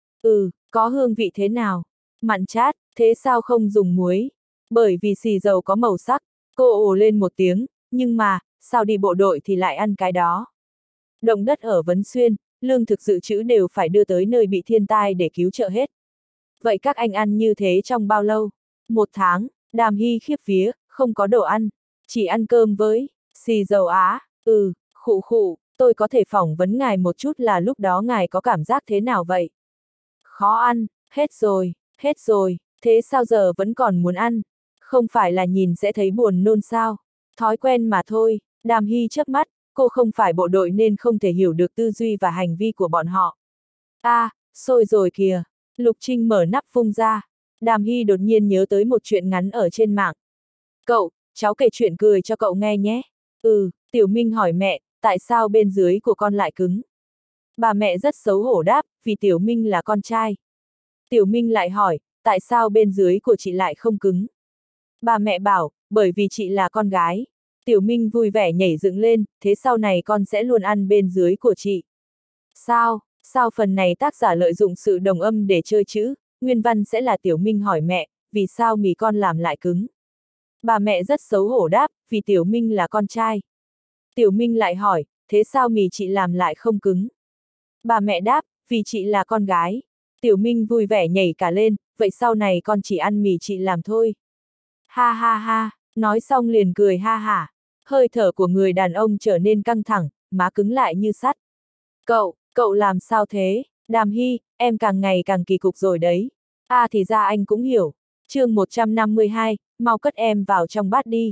Ừ, có hương vị thế nào? Mặn chát, thế sao không dùng muối? Bởi vì xì dầu có màu sắc, cô ồ lên một tiếng, nhưng mà, sao đi bộ đội thì lại ăn cái đó? Động đất ở Vấn Xuyên, lương thực dự trữ đều phải đưa tới nơi bị thiên tai để cứu trợ hết. Vậy các anh ăn như thế trong bao lâu? Một tháng, Đàm Hy khiếp vía, không có đồ ăn, chỉ ăn cơm với xì dầu á, ừ, khụ khụ, tôi có thể phỏng vấn ngài một chút là lúc đó ngài có cảm giác thế nào vậy? Khó ăn, hết rồi, hết rồi, thế sao giờ vẫn còn muốn ăn? Không phải là nhìn sẽ thấy buồn nôn sao? Thói quen mà thôi. Đàm Hy chớp mắt, cô không phải bộ đội nên không thể hiểu được tư duy và hành vi của bọn họ. À, sôi rồi kìa. Lục Trinh mở nắp vung ra. Đàm Hy đột nhiên nhớ tới một chuyện ngắn ở trên mạng. Cậu, cháu kể chuyện cười cho cậu nghe nhé. Ừ, Tiểu Minh hỏi mẹ, tại sao bên dưới của con lại cứng? Bà mẹ rất xấu hổ đáp, vì Tiểu Minh là con trai. Tiểu Minh lại hỏi, tại sao bên dưới của chị lại không cứng? Bà mẹ bảo, bởi vì chị là con gái. Tiểu Minh vui vẻ nhảy dựng lên, thế sau này con sẽ luôn ăn bên dưới của chị. Sao, sao phần này tác giả lợi dụng sự đồng âm để chơi chữ, nguyên văn sẽ là Tiểu Minh hỏi mẹ, vì sao mì con làm lại cứng? Bà mẹ rất xấu hổ đáp, vì Tiểu Minh là con trai. Tiểu Minh lại hỏi, thế sao mì chị làm lại không cứng? Bà mẹ đáp, vì chị là con gái. Tiểu Minh vui vẻ nhảy cả lên, vậy sau này con chỉ ăn mì chị làm thôi. Ha ha ha, nói xong liền cười ha hả. Hơi thở của người đàn ông trở nên căng thẳng, má cứng lại như sắt. Cậu, cậu làm sao thế? Đàm Hy, em càng ngày càng kỳ cục rồi đấy. À thì ra anh cũng hiểu. chương một trăm năm mươi hai, mau cất em vào trong bát đi.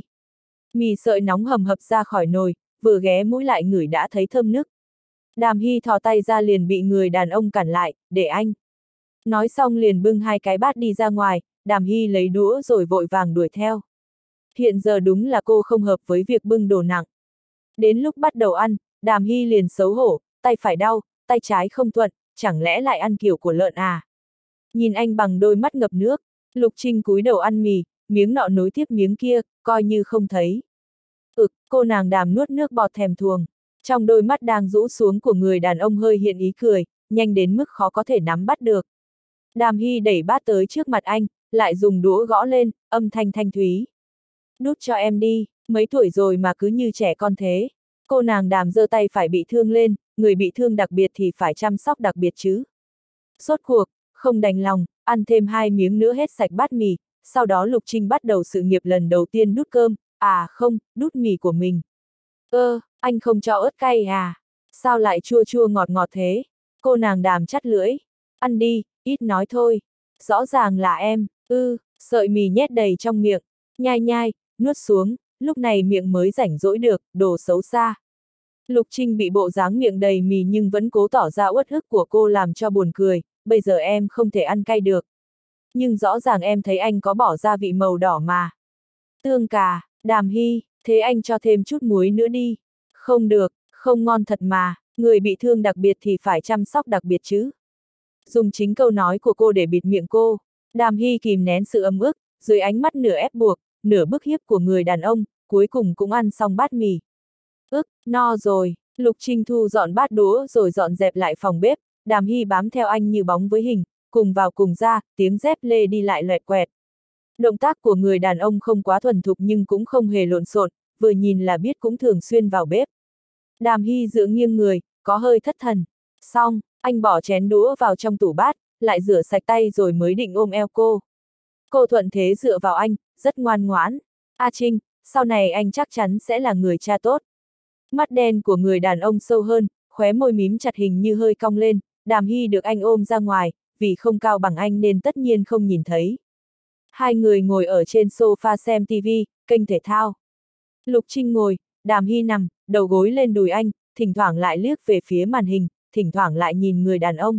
Mì sợi nóng hầm hập ra khỏi nồi, vừa ghé mũi lại ngửi đã thấy thơm nức. Đàm Hy thò tay ra liền bị người đàn ông cản lại, để anh. Nói xong liền bưng hai cái bát đi ra ngoài, Đàm Hy lấy đũa rồi vội vàng đuổi theo. Hiện giờ đúng là cô không hợp với việc bưng đồ nặng. Đến lúc bắt đầu ăn, Đàm Hy liền xấu hổ, tay phải đau, tay trái không thuận, chẳng lẽ lại ăn kiểu của lợn à? Nhìn anh bằng đôi mắt ngập nước, Lục Trinh cúi đầu ăn mì, miếng nọ nối tiếp miếng kia, coi như không thấy. Ực, cô nàng Đàm nuốt nước bọt thèm thuồng. Trong đôi mắt đang rũ xuống của người đàn ông hơi hiện ý cười, nhanh đến mức khó có thể nắm bắt được. Đàm Hy đẩy bát tới trước mặt anh, lại dùng đũa gõ lên, âm thanh thanh thúy. Đút cho em đi, mấy tuổi rồi mà cứ như trẻ con thế. Cô nàng Đàm giơ tay phải bị thương lên, người bị thương đặc biệt thì phải chăm sóc đặc biệt chứ. Sốt cuộc, không đành lòng, ăn thêm hai miếng nữa hết sạch bát mì, sau đó Lục Trinh bắt đầu sự nghiệp lần đầu tiên đút cơm, à không, đút mì của mình. Ơ, anh không cho ớt cay à? Sao lại chua chua ngọt ngọt thế? Cô nàng Đàm chắt lưỡi. Ăn đi, ít nói thôi. Rõ ràng là em, ư, sợi mì nhét đầy trong miệng, nhai nhai, nuốt xuống, lúc này miệng mới rảnh rỗi được, đồ xấu xa. Lục Trinh bị bộ dáng miệng đầy mì nhưng vẫn cố tỏ ra uất ức của cô làm cho buồn cười, bây giờ em không thể ăn cay được. Nhưng rõ ràng em thấy anh có bỏ gia vị màu đỏ mà. Tương cà, Đàm Hy, thế anh cho thêm chút muối nữa đi. Không được, không ngon thật mà, người bị thương đặc biệt thì phải chăm sóc đặc biệt chứ. Dùng chính câu nói của cô để bịt miệng cô, Đàm Hy kìm nén sự ấm ức, dưới ánh mắt nửa ép buộc, nửa bức hiếp của người đàn ông, cuối cùng cũng ăn xong bát mì. Ức, no rồi, Lục Trinh thu dọn bát đũa rồi dọn dẹp lại phòng bếp, Đàm Hy bám theo anh như bóng với hình, cùng vào cùng ra, tiếng dép lê đi lại loẹt quẹt. Động tác của người đàn ông không quá thuần thục nhưng cũng không hề lộn xộn, vừa nhìn là biết cũng thường xuyên vào bếp. Đàm Hy dựa nghiêng người, có hơi thất thần. Xong, anh bỏ chén đũa vào trong tủ bát, lại rửa sạch tay rồi mới định ôm eo cô. Cô thuận thế dựa vào anh, rất ngoan ngoãn. A Trinh, sau này anh chắc chắn sẽ là người cha tốt. Mắt đen của người đàn ông sâu hơn, khóe môi mím chặt hình như hơi cong lên, Đàm Hy được anh ôm ra ngoài, vì không cao bằng anh nên tất nhiên không nhìn thấy. Hai người ngồi ở trên sofa xem tivi, kênh thể thao. Lục Trinh ngồi, Đàm Hy nằm, đầu gối lên đùi anh, thỉnh thoảng lại liếc về phía màn hình, thỉnh thoảng lại nhìn người đàn ông.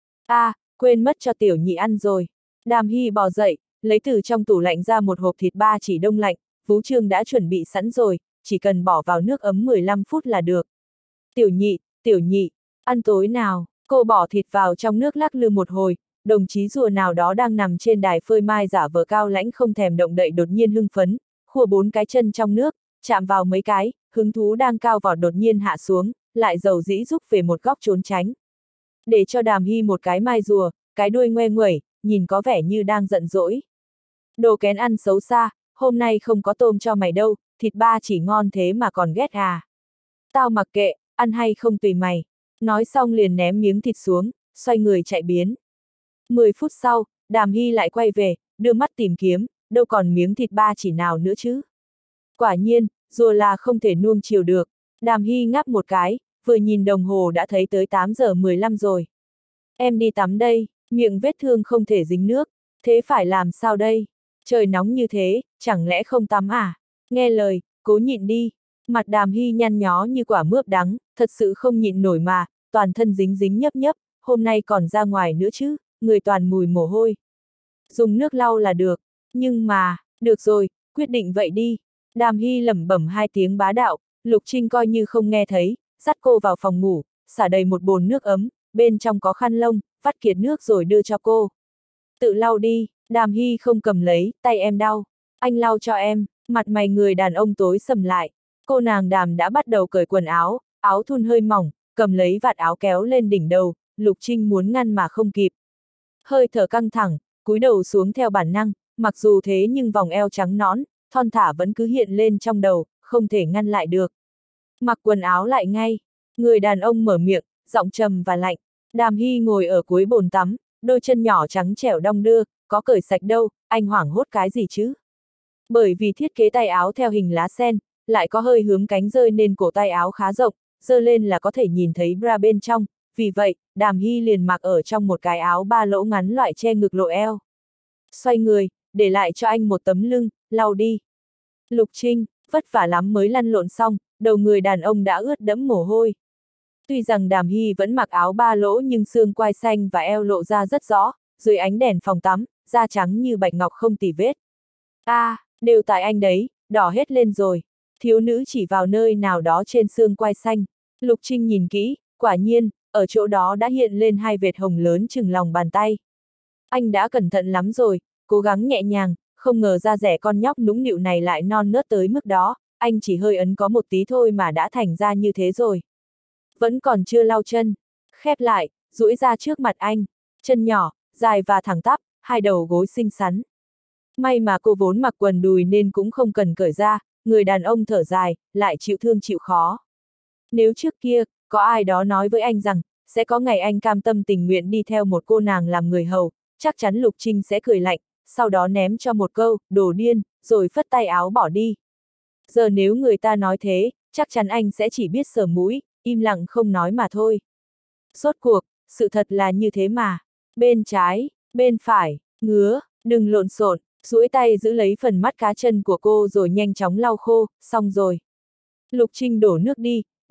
À, quên mất cho tiểu nhị ăn rồi. Đàm Hy bò dậy, lấy từ trong tủ lạnh ra một hộp thịt ba chỉ đông lạnh, Vũ Trương đã chuẩn bị sẵn rồi, chỉ cần bỏ vào nước ấm mười lăm phút là được. Tiểu nhị, tiểu nhị, ăn tối nào, cô bỏ thịt vào trong nước lắc lư một hồi, đồng chí rùa nào đó đang nằm trên đài phơi mai giả vờ cao lãnh không thèm động đậy đột nhiên hưng phấn, khua bốn cái chân trong nước, chạm vào mấy cái, hứng thú đang cao vọt đột nhiên hạ xuống, lại dầu dĩ rúc về một góc trốn tránh. Để cho Đàm Hy một cái mai rùa, cái đuôi ngoe nguẩy, nhìn có vẻ như đang giận dỗi. Đồ kén ăn xấu xa, hôm nay không có tôm cho mày đâu, thịt ba chỉ ngon thế mà còn ghét à. Tao mặc kệ, ăn hay không tùy mày. Nói xong liền ném miếng thịt xuống, xoay người chạy biến. Mười phút sau, Đàm Hy lại quay về, đưa mắt tìm kiếm, đâu còn miếng thịt ba chỉ nào nữa chứ. Quả nhiên, rùa là không thể nuông chiều được. Đàm Hy ngáp một cái, vừa nhìn đồng hồ đã thấy tới tám giờ mười lăm rồi. Em đi tắm đây, miệng vết thương không thể dính nước, thế phải làm sao đây? Trời nóng như thế, chẳng lẽ không tắm à? Nghe lời, cố nhịn đi. Mặt Đàm Hy nhăn nhó như quả mướp đắng, thật sự không nhịn nổi mà, toàn thân dính dính nhấp nhấp, hôm nay còn ra ngoài nữa chứ, người toàn mùi mồ hôi. Dùng nước lau là được, nhưng mà, được rồi, quyết định vậy đi. Đàm Hy lẩm bẩm hai tiếng bá đạo, Lục Trinh coi như không nghe thấy, dắt cô vào phòng ngủ, xả đầy một bồn nước ấm, bên trong có khăn lông, vắt kiệt nước rồi đưa cho cô. Tự lau đi, Đàm Hy không cầm lấy, tay em đau. Anh lau cho em, mặt mày người đàn ông tối sầm lại. Cô nàng Đàm đã bắt đầu cởi quần áo, áo thun hơi mỏng, cầm lấy vạt áo kéo lên đỉnh đầu, Lục Trinh muốn ngăn mà không kịp. Hơi thở căng thẳng, cúi đầu xuống theo bản năng, mặc dù thế nhưng vòng eo trắng nõn, thon thả vẫn cứ hiện lên trong đầu, không thể ngăn lại được. Mặc quần áo lại ngay, người đàn ông mở miệng, giọng trầm và lạnh. Đàm Hy ngồi ở cuối bồn tắm, đôi chân nhỏ trắng trẻo đong đưa, có cởi sạch đâu, anh hoảng hốt cái gì chứ? Bởi vì thiết kế tay áo theo hình lá sen, lại có hơi hướng cánh rơi nên cổ tay áo khá rộng, giơ lên là có thể nhìn thấy bra bên trong, vì vậy, Đàm Hy liền mặc ở trong một cái áo ba lỗ ngắn loại che ngực lộ eo. Xoay người, để lại cho anh một tấm lưng, lau đi. Lục Trinh, vất vả lắm mới lăn lộn xong, đầu người đàn ông đã ướt đẫm mồ hôi. Tuy rằng Đàm Hy vẫn mặc áo ba lỗ nhưng xương quai xanh và eo lộ ra rất rõ, dưới ánh đèn phòng tắm, da trắng như bạch ngọc không tì vết. A, à, đều tại anh đấy, đỏ hết lên rồi. Thiếu nữ chỉ vào nơi nào đó trên xương quai xanh. Lục Trinh nhìn kỹ, quả nhiên, ở chỗ đó đã hiện lên hai vệt hồng lớn chừng lòng bàn tay. Anh đã cẩn thận lắm rồi, cố gắng nhẹ nhàng, không ngờ da dẻ con nhóc nũng nịu này lại non nớt tới mức đó, anh chỉ hơi ấn có một tí thôi mà đã thành ra như thế rồi. Vẫn còn chưa lau chân, khép lại, duỗi ra trước mặt anh, chân nhỏ, dài và thẳng tắp, hai đầu gối xinh xắn. May mà cô vốn mặc quần đùi nên cũng không cần cởi ra, người đàn ông thở dài, lại chịu thương chịu khó. Nếu trước kia, có ai đó nói với anh rằng, sẽ có ngày anh cam tâm tình nguyện đi theo một cô nàng làm người hầu, chắc chắn Lục Trinh sẽ cười lạnh, sau đó ném cho một câu, đồ điên, rồi phất tay áo bỏ đi. Giờ nếu người ta nói thế, chắc chắn anh sẽ chỉ biết sờ mũi, im lặng không nói mà thôi. Rốt cuộc, sự thật là như thế mà. Bên trái, bên phải, ngứa, đừng lộn xộn, duỗi tay giữ lấy phần mắt cá chân của cô rồi nhanh chóng lau khô, xong rồi. Lục Trinh đổ nước đi,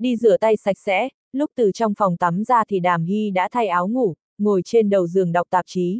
đi rửa tay sạch sẽ, lúc từ trong phòng tắm ra thì Đàm Hy đã thay áo ngủ, ngồi trên đầu giường đọc tạp chí.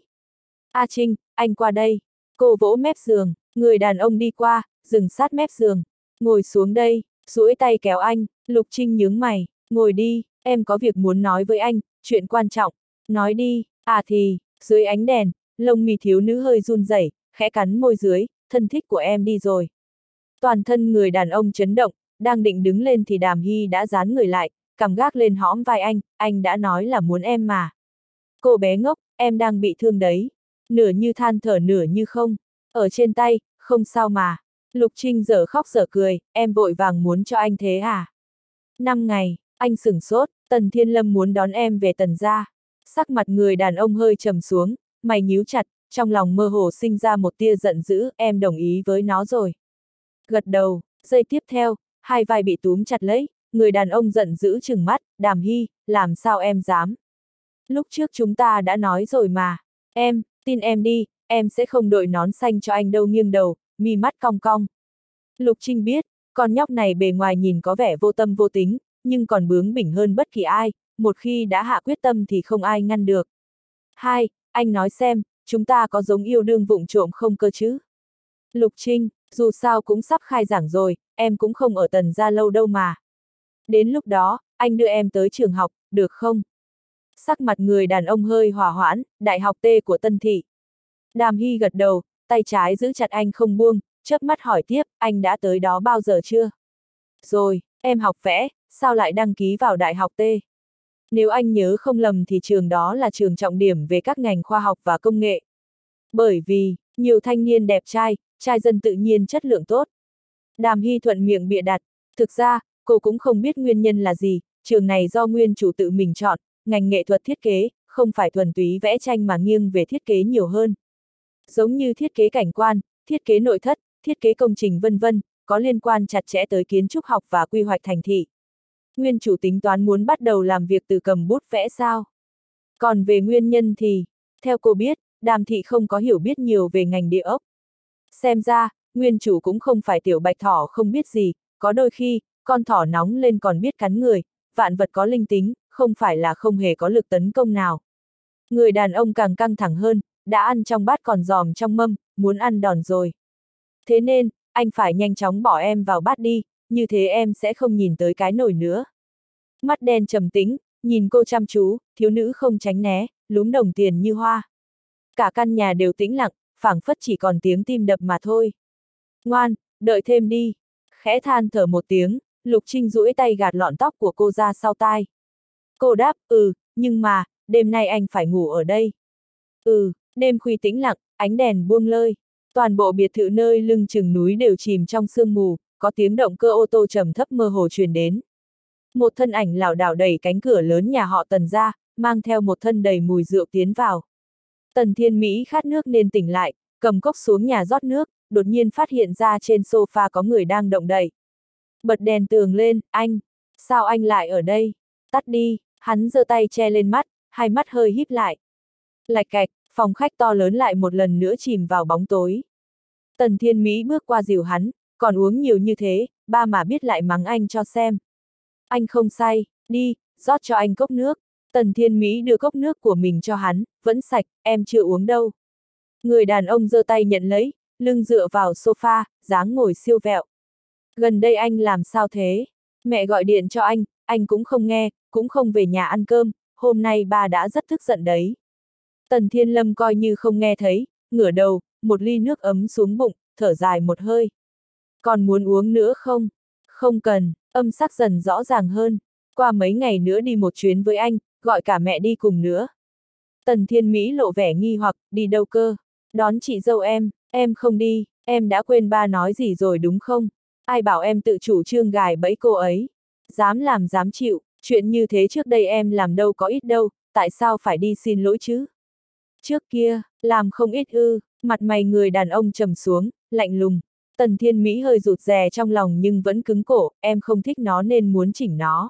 A Trinh, anh qua đây. Cô vỗ mép giường, người đàn ông đi qua, dừng sát mép giường. Ngồi xuống đây, duỗi tay kéo anh, Lục Trinh nhướng mày, ngồi đi, em có việc muốn nói với anh, chuyện quan trọng. Nói đi, à thì, dưới ánh đèn, lông mi thiếu nữ hơi run rẩy, khẽ cắn môi dưới, thân thích của em đi rồi. Toàn thân người đàn ông chấn động, đang định đứng lên thì Đàm Hy đã dán người lại, cằm gác lên hõm vai anh, anh đã nói là muốn em mà. Cô bé ngốc, em đang bị thương đấy. Nửa như than thở nửa như không. Ở trên tay, không sao mà. Lục Trinh dở khóc dở cười, em vội vàng muốn cho anh thế à? Năm ngày, anh sửng sốt, Tần Thiên Lâm muốn đón em về Tần gia. Sắc mặt người đàn ông hơi trầm xuống, mày nhíu chặt, trong lòng mơ hồ sinh ra một tia giận dữ, em đồng ý với nó rồi. Gật đầu, giây tiếp theo, hai vai bị túm chặt lấy, người đàn ông giận dữ trừng mắt, Đàm Hy, làm sao em dám? Lúc trước chúng ta đã nói rồi mà, em, tin em đi, em sẽ không đội nón xanh cho anh đâu, nghiêng đầu, mi mắt cong cong. Lục Trinh biết, con nhóc này bề ngoài nhìn có vẻ vô tâm vô tính, nhưng còn bướng bỉnh hơn bất kỳ ai, một khi đã hạ quyết tâm thì không ai ngăn được. Hai, anh nói xem, chúng ta có giống yêu đương vụng trộm không cơ chứ? Lục Trinh, dù sao cũng sắp khai giảng rồi, em cũng không ở Tần gia lâu đâu mà. Đến lúc đó, anh đưa em tới trường học, được không? Sắc mặt người đàn ông hơi hỏa hoãn, đại học T của Tân Thị. Đàm Hy gật đầu, tay trái giữ chặt anh không buông, chớp mắt hỏi tiếp, anh đã tới đó bao giờ chưa? Rồi, em học vẽ, sao lại đăng ký vào đại học T? Nếu anh nhớ không lầm thì trường đó là trường trọng điểm về các ngành khoa học và công nghệ. Bởi vì, nhiều thanh niên đẹp trai, trai dân tự nhiên chất lượng tốt. Đàm Hy thuận miệng bịa đặt, thực ra, cô cũng không biết nguyên nhân là gì, trường này do nguyên chủ tự mình chọn, ngành nghệ thuật thiết kế, không phải thuần túy vẽ tranh mà nghiêng về thiết kế nhiều hơn. Giống như thiết kế cảnh quan, thiết kế nội thất, thiết kế công trình vân vân, có liên quan chặt chẽ tới kiến trúc học và quy hoạch thành thị. Nguyên chủ tính toán muốn bắt đầu làm việc từ cầm bút vẽ sao? Còn về nguyên nhân thì, theo cô biết, Đàm Thị không có hiểu biết nhiều về ngành địa ốc. Xem ra, nguyên chủ cũng không phải tiểu bạch thỏ không biết gì, có đôi khi, con thỏ nóng lên còn biết cắn người, vạn vật có linh tính, không phải là không hề có lực tấn công nào. Người đàn ông càng căng thẳng hơn, đã ăn trong bát còn giòm trong mâm, muốn ăn đòn rồi. Thế nên, anh phải nhanh chóng bỏ em vào bát đi, như thế em sẽ không nhìn tới cái nồi nữa. Mắt đen trầm tĩnh, nhìn cô chăm chú, thiếu nữ không tránh né, lúm đồng tiền như hoa. Cả căn nhà đều tĩnh lặng, phảng phất chỉ còn tiếng tim đập mà thôi. Ngoan, đợi thêm đi. Khẽ than thở một tiếng, Lục Trinh duỗi tay gạt lọn tóc của cô ra sau tai. Cô đáp, ừ, nhưng mà, đêm nay anh phải ngủ ở đây. Ừ, đêm khuya tĩnh lặng, ánh đèn buông lơi. Toàn bộ biệt thự nơi lưng chừng núi đều chìm trong sương mù, có tiếng động cơ ô tô trầm thấp mơ hồ truyền đến. Một thân ảnh lảo đảo đẩy cánh cửa lớn nhà họ Tần ra, mang theo một thân đầy mùi rượu tiến vào. Tần Thiên Mỹ khát nước nên tỉnh lại, cầm cốc xuống nhà rót nước, đột nhiên phát hiện ra trên sofa có người đang động đậy. Bật đèn tường lên, anh, sao anh lại ở đây? Tắt đi, hắn giơ tay che lên mắt, hai mắt hơi híp lại. Lạch cạch, phòng khách to lớn lại một lần nữa chìm vào bóng tối. Tần Thiên Mỹ bước qua dìu hắn, còn uống nhiều như thế, ba mà biết lại mắng anh cho xem. Anh không say, đi, rót cho anh cốc nước. Tần Thiên Mỹ đưa cốc nước của mình cho hắn, vẫn sạch, em chưa uống đâu. Người đàn ông giơ tay nhận lấy, lưng dựa vào sofa, dáng ngồi siêu vẹo. Gần đây anh làm sao thế? Mẹ gọi điện cho anh, anh cũng không nghe, cũng không về nhà ăn cơm, hôm nay ba đã rất tức giận đấy. Tần Thiên Lâm coi như không nghe thấy, ngửa đầu, một ly nước ấm xuống bụng, thở dài một hơi. Còn muốn uống nữa không? Không cần, âm sắc dần rõ ràng hơn. Qua mấy ngày nữa đi một chuyến với anh, gọi cả mẹ đi cùng nữa. Tần Thiên Mỹ lộ vẻ nghi hoặc, đi đâu cơ? Đón chị dâu em, em không đi, em đã quên ba nói gì rồi đúng không? Ai bảo em tự chủ trương gài bẫy cô ấy? Dám làm dám chịu, chuyện như thế trước đây em làm đâu có ít đâu, tại sao phải đi xin lỗi chứ? Trước kia, làm không ít ư, mặt mày người đàn ông trầm xuống, lạnh lùng. Tần Thiên Mỹ hơi rụt rè trong lòng nhưng vẫn cứng cổ, em không thích nó nên muốn chỉnh nó.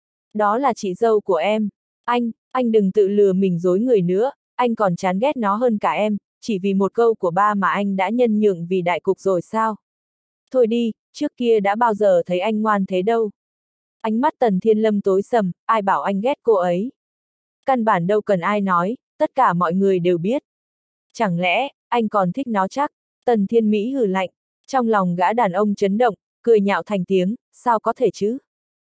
Đó là chị dâu của em. Anh, anh đừng tự lừa mình dối người nữa, anh còn chán ghét nó hơn cả em, chỉ vì một câu của ba mà anh đã nhân nhượng vì đại cục rồi sao? Thôi đi, trước kia đã bao giờ thấy anh ngoan thế đâu. Ánh mắt Tần Thiên Lâm tối sầm, ai bảo anh ghét cô ấy. Căn bản đâu cần ai nói, tất cả mọi người đều biết. Chẳng lẽ, anh còn thích nó chắc? Tần Thiên Mỹ hừ lạnh, trong lòng gã đàn ông chấn động, cười nhạo thành tiếng, sao có thể chứ?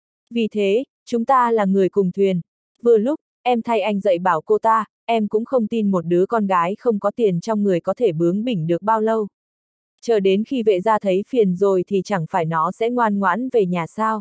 Vì thế, chúng ta là người cùng thuyền. Vừa lúc, em thay anh dạy bảo cô ta, em cũng không tin một đứa con gái không có tiền trong người có thể bướng bỉnh được bao lâu. Chờ đến khi vệ gia thấy phiền rồi thì chẳng phải nó sẽ ngoan ngoãn về nhà sao?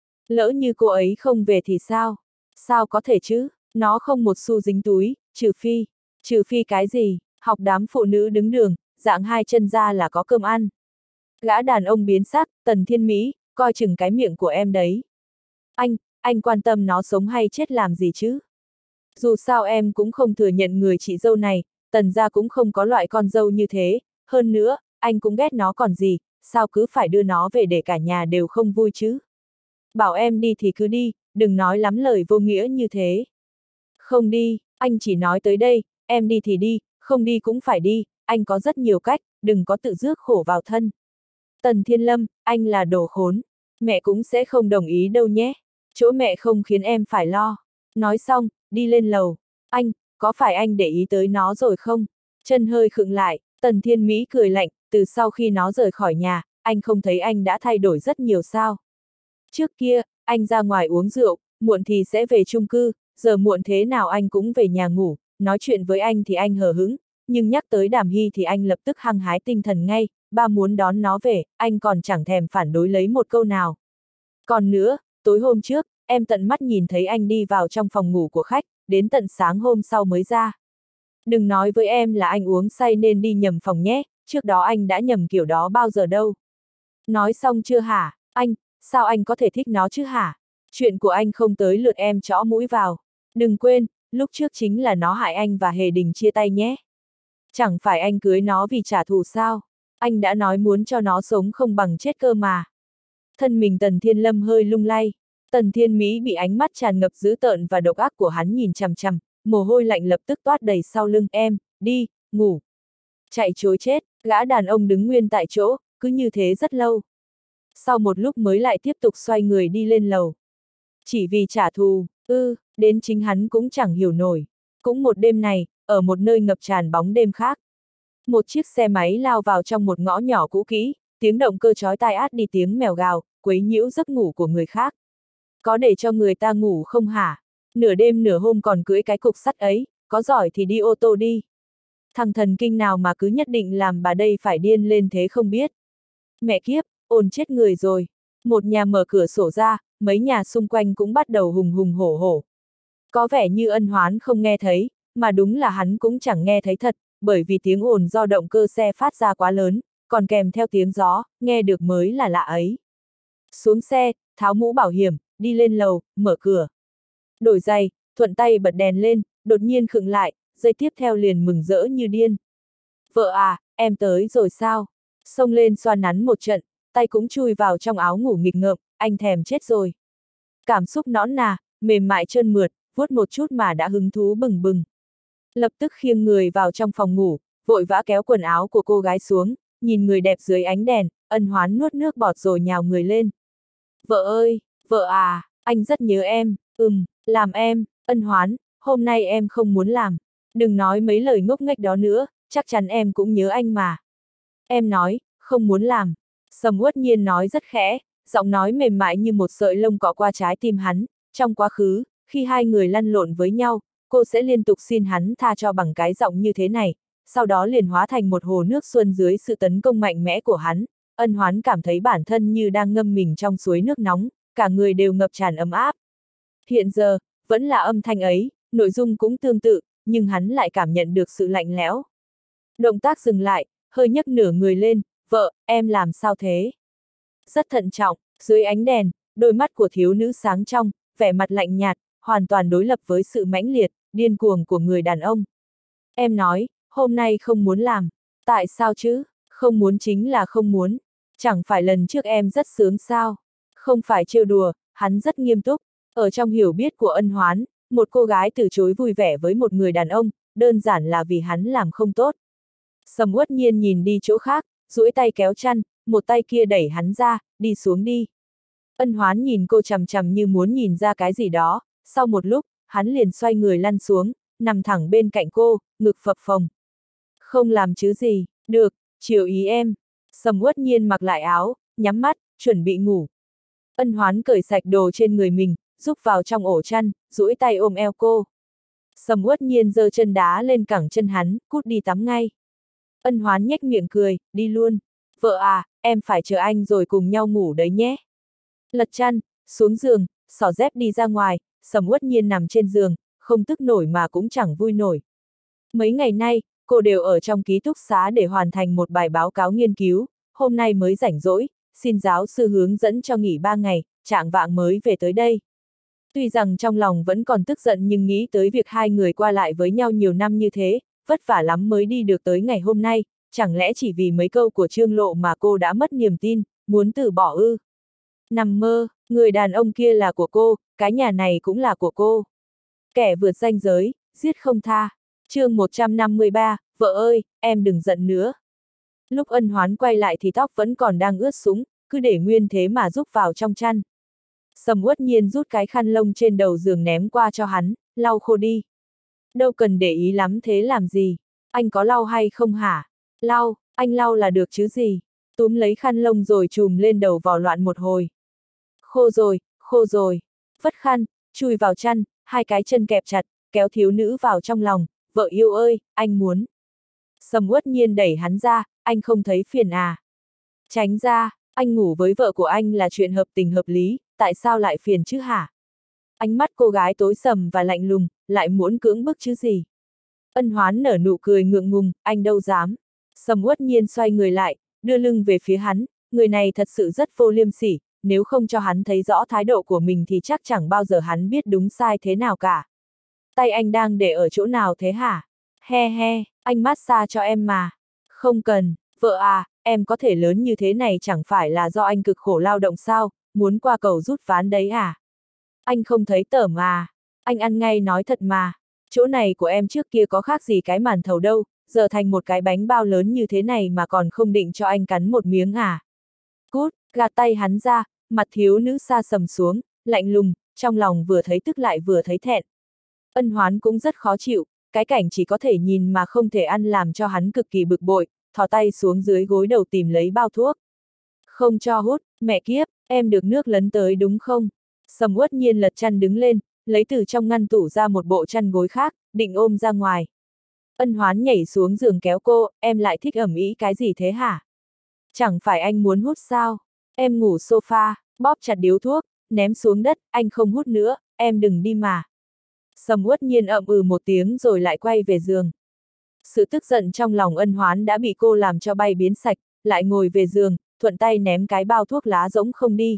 Lỡ như cô ấy không về thì sao? Sao có thể chứ? Nó không một xu dính túi, trừ phi. Trừ phi cái gì? Học đám phụ nữ đứng đường, dạng hai chân ra là có cơm ăn. Gã đàn ông biến sắc, Tần Thiên Mỹ, coi chừng cái miệng của em đấy. Anh, anh quan tâm nó sống hay chết làm gì chứ? Dù sao em cũng không thừa nhận người chị dâu này, Tần gia cũng không có loại con dâu như thế, hơn nữa, anh cũng ghét nó còn gì, sao cứ phải đưa nó về để cả nhà đều không vui chứ? Bảo em đi thì cứ đi, đừng nói lắm lời vô nghĩa như thế. Không đi, anh chỉ nói tới đây, em đi thì đi, không đi cũng phải đi, anh có rất nhiều cách, đừng có tự rước khổ vào thân. Tần Thiên Lâm, anh là đồ khốn, mẹ cũng sẽ không đồng ý đâu nhé, chỗ mẹ không khiến em phải lo. Nói xong, đi lên lầu. Anh, có phải anh để ý tới nó rồi không? Chân hơi khựng lại, Tần Thiên Mỹ cười lạnh, từ sau khi nó rời khỏi nhà, anh không thấy anh đã thay đổi rất nhiều sao? Trước kia, anh ra ngoài uống rượu, muộn thì sẽ về chung cư, giờ muộn thế nào anh cũng về nhà ngủ, nói chuyện với anh thì anh hờ hững, nhưng nhắc tới Đàm Hy thì anh lập tức hăng hái tinh thần ngay, ba muốn đón nó về, anh còn chẳng thèm phản đối lấy một câu nào. Còn nữa, tối hôm trước, em tận mắt nhìn thấy anh đi vào trong phòng ngủ của khách, đến tận sáng hôm sau mới ra. Đừng nói với em là anh uống say nên đi nhầm phòng nhé, trước đó anh đã nhầm kiểu đó bao giờ đâu. Nói xong chưa hả? Anh, sao anh có thể thích nó chứ hả? Chuyện của anh không tới lượt em chõ mũi vào. Đừng quên, lúc trước chính là nó hại anh và Hề Đình chia tay nhé. Chẳng phải anh cưới nó vì trả thù sao? Anh đã nói muốn cho nó sống không bằng chết cơ mà. Thân mình Tần Thiên Lâm hơi lung lay. Tần Thiên Mỹ bị ánh mắt tràn ngập dữ tợn và độc ác của hắn nhìn chằm chằm, mồ hôi lạnh lập tức toát đầy sau lưng. Em, đi, ngủ. Chạy chối chết, gã đàn ông đứng nguyên tại chỗ, cứ như thế rất lâu. Sau một lúc mới lại tiếp tục xoay người đi lên lầu. Chỉ vì trả thù, ư, đến chính hắn cũng chẳng hiểu nổi. Cũng một đêm này, ở một nơi ngập tràn bóng đêm khác. Một chiếc xe máy lao vào trong một ngõ nhỏ cũ kỹ, tiếng động cơ chói tai át đi tiếng mèo gào, quấy nhiễu giấc ngủ của người khác. Có để cho người ta ngủ không hả? Nửa đêm nửa hôm còn cưỡi cái cục sắt ấy, có giỏi thì đi ô tô đi. Thằng thần kinh nào mà cứ nhất định làm bà đây phải điên lên thế không biết. Mẹ kiếp, ồn chết người rồi. Một nhà mở cửa sổ ra, mấy nhà xung quanh cũng bắt đầu hùng hùng hổ hổ. Có vẻ như Ân Hoán không nghe thấy, mà đúng là hắn cũng chẳng nghe thấy thật, bởi vì tiếng ồn do động cơ xe phát ra quá lớn, còn kèm theo tiếng gió, nghe được mới là lạ ấy. Xuống xe, tháo mũ bảo hiểm, đi lên lầu, mở cửa. Đổi giày, thuận tay bật đèn lên, đột nhiên khựng lại, giây tiếp theo liền mừng rỡ như điên. Vợ à, em tới rồi sao? Xông lên xoa nắn một trận, tay cũng chui vào trong áo ngủ nghịch ngợm, anh thèm chết rồi. Cảm xúc nõn nà, mềm mại trơn mượt, vuốt một chút mà đã hứng thú bừng bừng. Lập tức khiêng người vào trong phòng ngủ, vội vã kéo quần áo của cô gái xuống, nhìn người đẹp dưới ánh đèn, Ân Hoán nuốt nước bọt rồi nhào người lên. Vợ ơi, vợ à, anh rất nhớ em, ừm, làm em, Ân Hoán, hôm nay em không muốn làm. Đừng nói mấy lời ngốc nghếch đó nữa, chắc chắn em cũng nhớ anh mà. Em nói, không muốn làm. Sầm Uất Nhiên nói rất khẽ, giọng nói mềm mại như một sợi lông cọ qua trái tim hắn. Trong quá khứ, khi hai người lăn lộn với nhau, cô sẽ liên tục xin hắn tha cho bằng cái giọng như thế này, sau đó liền hóa thành một hồ nước xuân dưới sự tấn công mạnh mẽ của hắn. Ân Hoán cảm thấy bản thân như đang ngâm mình trong suối nước nóng, cả người đều ngập tràn ấm áp. Hiện giờ, vẫn là âm thanh ấy, nội dung cũng tương tự, nhưng hắn lại cảm nhận được sự lạnh lẽo. Động tác dừng lại, hơi nhấc nửa người lên, vợ, em làm sao thế? Rất thận trọng, dưới ánh đèn, đôi mắt của thiếu nữ sáng trong, vẻ mặt lạnh nhạt, hoàn toàn đối lập với sự mãnh liệt, điên cuồng của người đàn ông. Em nói, hôm nay không muốn làm. Tại sao chứ? Không muốn chính là không muốn. Chẳng phải lần trước em rất sướng sao? Không phải trêu đùa, hắn rất nghiêm túc. Ở trong hiểu biết của Ân Hoán, một cô gái từ chối vui vẻ với một người đàn ông, đơn giản là vì hắn làm không tốt. Sầm Uất Nhiên nhìn đi chỗ khác, duỗi tay kéo chăn, một tay kia đẩy hắn ra, đi xuống đi. Ân Hoán nhìn cô chằm chằm như muốn nhìn ra cái gì đó, sau một lúc, hắn liền xoay người lăn xuống, nằm thẳng bên cạnh cô, ngực phập phồng. Không làm chứ gì, được, chiều ý em. Sầm Uất Nhiên mặc lại áo, nhắm mắt, chuẩn bị ngủ. Ân Hoán cởi sạch đồ trên người mình, rúc vào trong ổ chăn, duỗi tay ôm eo cô. Sầm Uất Nhiên giơ chân đá lên cẳng chân hắn, cút đi tắm ngay. Ân Hoán nhếch miệng cười, đi luôn. Vợ à, em phải chờ anh rồi cùng nhau ngủ đấy nhé. Lật chăn, xuống giường, xỏ dép đi ra ngoài, Sầm Uất Nhiên nằm trên giường, không tức nổi mà cũng chẳng vui nổi. Mấy ngày nay, cô đều ở trong ký túc xá để hoàn thành một bài báo cáo nghiên cứu, hôm nay mới rảnh rỗi, xin giáo sư hướng dẫn cho nghỉ ba ngày, trạng vạng mới về tới đây. Tuy rằng trong lòng vẫn còn tức giận nhưng nghĩ tới việc hai người qua lại với nhau nhiều năm như thế, vất vả lắm mới đi được tới ngày hôm nay, chẳng lẽ chỉ vì mấy câu của Trương Lộ mà cô đã mất niềm tin, muốn từ bỏ ư? Nằm mơ, người đàn ông kia là của cô, cái nhà này cũng là của cô. Kẻ vượt ranh giới, giết không tha. Chương một trăm năm mươi ba, vợ ơi, em đừng giận nữa. Lúc Ân Hoán quay lại thì tóc vẫn còn đang ướt sũng, cứ để nguyên thế mà rúc vào trong chăn. Sầm Uất Nhiên rút cái khăn lông trên đầu giường ném qua cho hắn, lau khô đi. Đâu cần để ý lắm thế làm gì, anh có lau hay không hả? Lau, anh lau là được chứ gì. Túm lấy khăn lông rồi chùm lên đầu vò loạn một hồi. Khô rồi, khô rồi. Vất khăn, chui vào chăn, hai cái chân kẹp chặt, kéo thiếu nữ vào trong lòng. Vợ yêu ơi, anh muốn. Sầm Uất Nhiên đẩy hắn ra, anh không thấy phiền à? Tránh ra, anh ngủ với vợ của anh là chuyện hợp tình hợp lý, tại sao lại phiền chứ hả? Ánh mắt cô gái tối sầm và lạnh lùng, lại muốn cưỡng bức chứ gì? Ân Hoán nở nụ cười ngượng ngùng, anh đâu dám. Sầm Uất Nhiên xoay người lại, đưa lưng về phía hắn, người này thật sự rất vô liêm sỉ, nếu không cho hắn thấy rõ thái độ của mình thì chắc chẳng bao giờ hắn biết đúng sai thế nào cả. Tay anh đang để ở chỗ nào thế hả? He he, anh massage cho em mà. Không cần, vợ à, em có thể lớn như thế này chẳng phải là do anh cực khổ lao động sao, muốn qua cầu rút ván đấy à? Anh không thấy tởm à? Anh ăn ngay nói thật mà. Chỗ này của em trước kia có khác gì cái màn thầu đâu, giờ thành một cái bánh bao lớn như thế này mà còn không định cho anh cắn một miếng à? Cút, gạt tay hắn ra, mặt thiếu nữ sa sầm xuống, lạnh lùng, trong lòng vừa thấy tức lại vừa thấy thẹn. Ân Hoán cũng rất khó chịu, cái cảnh chỉ có thể nhìn mà không thể ăn làm cho hắn cực kỳ bực bội, thò tay xuống dưới gối đầu tìm lấy bao thuốc. Không cho hút, mẹ kiếp, em được nước lấn tới đúng không? Sầm Uất Nhiên lật chăn đứng lên, lấy từ trong ngăn tủ ra một bộ chăn gối khác, định ôm ra ngoài. Ân Hoán nhảy xuống giường kéo cô, em lại thích ẩm ý cái gì thế hả? Chẳng phải anh muốn hút sao? Em ngủ sofa, bóp chặt điếu thuốc, ném xuống đất, anh không hút nữa, em đừng đi mà. Sầm Uất Nhiên ậm ừ một tiếng rồi lại quay về giường. Sự tức giận trong lòng Ân Hoán đã bị cô làm cho bay biến sạch, lại ngồi về giường, thuận tay ném cái bao thuốc lá rỗng không đi.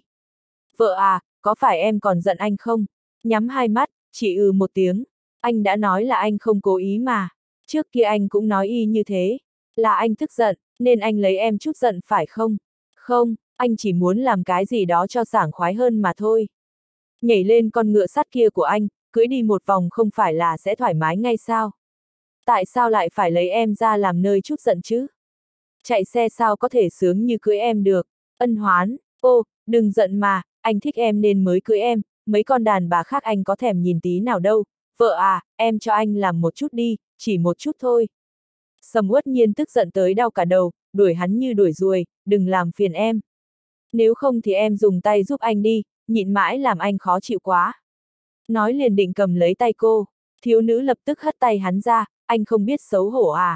Vợ à, có phải em còn giận anh không? Nhắm hai mắt, chỉ ừ một tiếng. Anh đã nói là anh không cố ý mà. Trước kia anh cũng nói y như thế. Là anh tức giận, nên anh lấy em chút giận phải không? Không, anh chỉ muốn làm cái gì đó cho sảng khoái hơn mà thôi. Nhảy lên con ngựa sắt kia của anh, cưỡi đi một vòng không phải là sẽ thoải mái ngay sao? Tại sao lại phải lấy em ra làm nơi chút giận chứ? Chạy xe sao có thể sướng như cưỡi em được? Ân Hoán, ô, đừng giận mà, anh thích em nên mới cưỡi em, mấy con đàn bà khác anh có thèm nhìn tí nào đâu. Vợ à, em cho anh làm một chút đi, chỉ một chút thôi. Sầm Uất Nhiên tức giận tới đau cả đầu, đuổi hắn như đuổi ruồi, đừng làm phiền em. Nếu không thì em dùng tay giúp anh đi, nhịn mãi làm anh khó chịu quá. Nói liền định cầm lấy tay cô, thiếu nữ lập tức hất tay hắn ra, anh không biết xấu hổ à.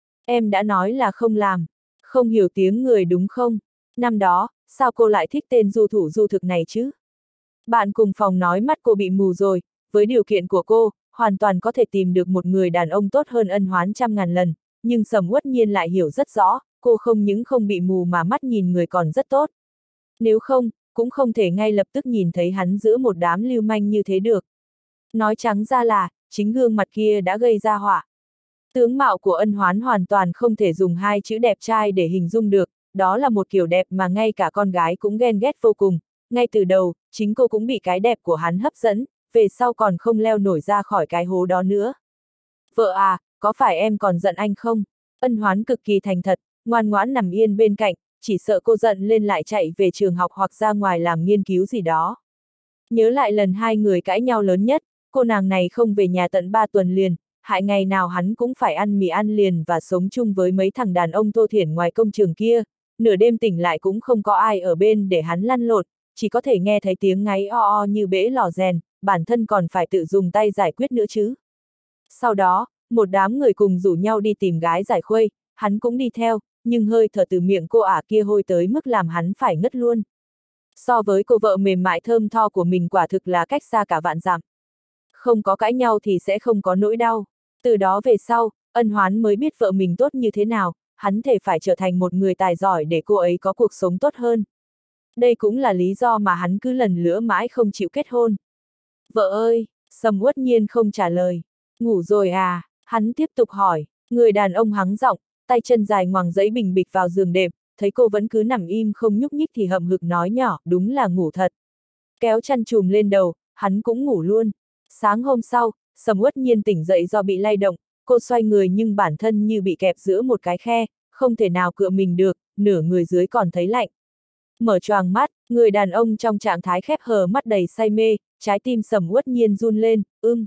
Em đã nói là không làm, không hiểu tiếng người đúng không? Năm đó, sao cô lại thích tên du thủ du thực này chứ? Bạn cùng phòng nói mắt cô bị mù rồi, với điều kiện của cô, hoàn toàn có thể tìm được một người đàn ông tốt hơn Ân Hoán trăm ngàn lần, nhưng Sầm Uất Nhiên lại hiểu rất rõ, cô không những không bị mù mà mắt nhìn người còn rất tốt. Nếu không, cũng không thể ngay lập tức nhìn thấy hắn giữa một đám lưu manh như thế được. Nói trắng ra là, chính gương mặt kia đã gây ra họa. Tướng mạo của Ân Hoán hoàn toàn không thể dùng hai chữ đẹp trai để hình dung được, đó là một kiểu đẹp mà ngay cả con gái cũng ghen ghét vô cùng. Ngay từ đầu, chính cô cũng bị cái đẹp của hắn hấp dẫn, về sau còn không leo nổi ra khỏi cái hố đó nữa. Vợ à, có phải em còn giận anh không? Ân Hoán cực kỳ thành thật, ngoan ngoãn nằm yên bên cạnh, chỉ sợ cô giận lên lại chạy về trường học hoặc ra ngoài làm nghiên cứu gì đó. Nhớ lại lần hai người cãi nhau lớn nhất, cô nàng này không về nhà tận ba tuần liền, hại ngày nào hắn cũng phải ăn mì ăn liền và sống chung với mấy thằng đàn ông thô thiển ngoài công trường kia, nửa đêm tỉnh lại cũng không có ai ở bên để hắn lăn lộn, chỉ có thể nghe thấy tiếng ngáy o o như bể lò rèn, bản thân còn phải tự dùng tay giải quyết nữa chứ. Sau đó, một đám người cùng rủ nhau đi tìm gái giải khuây, hắn cũng đi theo, nhưng hơi thở từ miệng cô ả kia hôi tới mức làm hắn phải ngất luôn. So với cô vợ mềm mại thơm tho của mình quả thực là cách xa cả vạn dặm. Không có cãi nhau thì sẽ không có nỗi đau. Từ đó về sau, Ân Hoán mới biết vợ mình tốt như thế nào, hắn thể phải trở thành một người tài giỏi để cô ấy có cuộc sống tốt hơn. Đây cũng là lý do mà hắn cứ lần lữa mãi không chịu kết hôn. Vợ ơi, Sầm Uất Nhiên không trả lời. Ngủ rồi à? Hắn tiếp tục hỏi. Người đàn ông hắng giọng, tay chân dài ngoằng dẫy bình bịch vào giường đệm, thấy cô vẫn cứ nằm im không nhúc nhích thì hậm hực nói nhỏ, đúng là ngủ thật. Kéo chăn chùm lên đầu, hắn cũng ngủ luôn. Sáng hôm sau, Sầm Uất Nhiên tỉnh dậy do bị lay động, cô xoay người nhưng bản thân như bị kẹp giữa một cái khe, không thể nào cựa mình được, nửa người dưới còn thấy lạnh. Mở choàng mắt, người đàn ông trong trạng thái khép hờ mắt đầy say mê, trái tim Sầm Uất Nhiên run lên, ưm.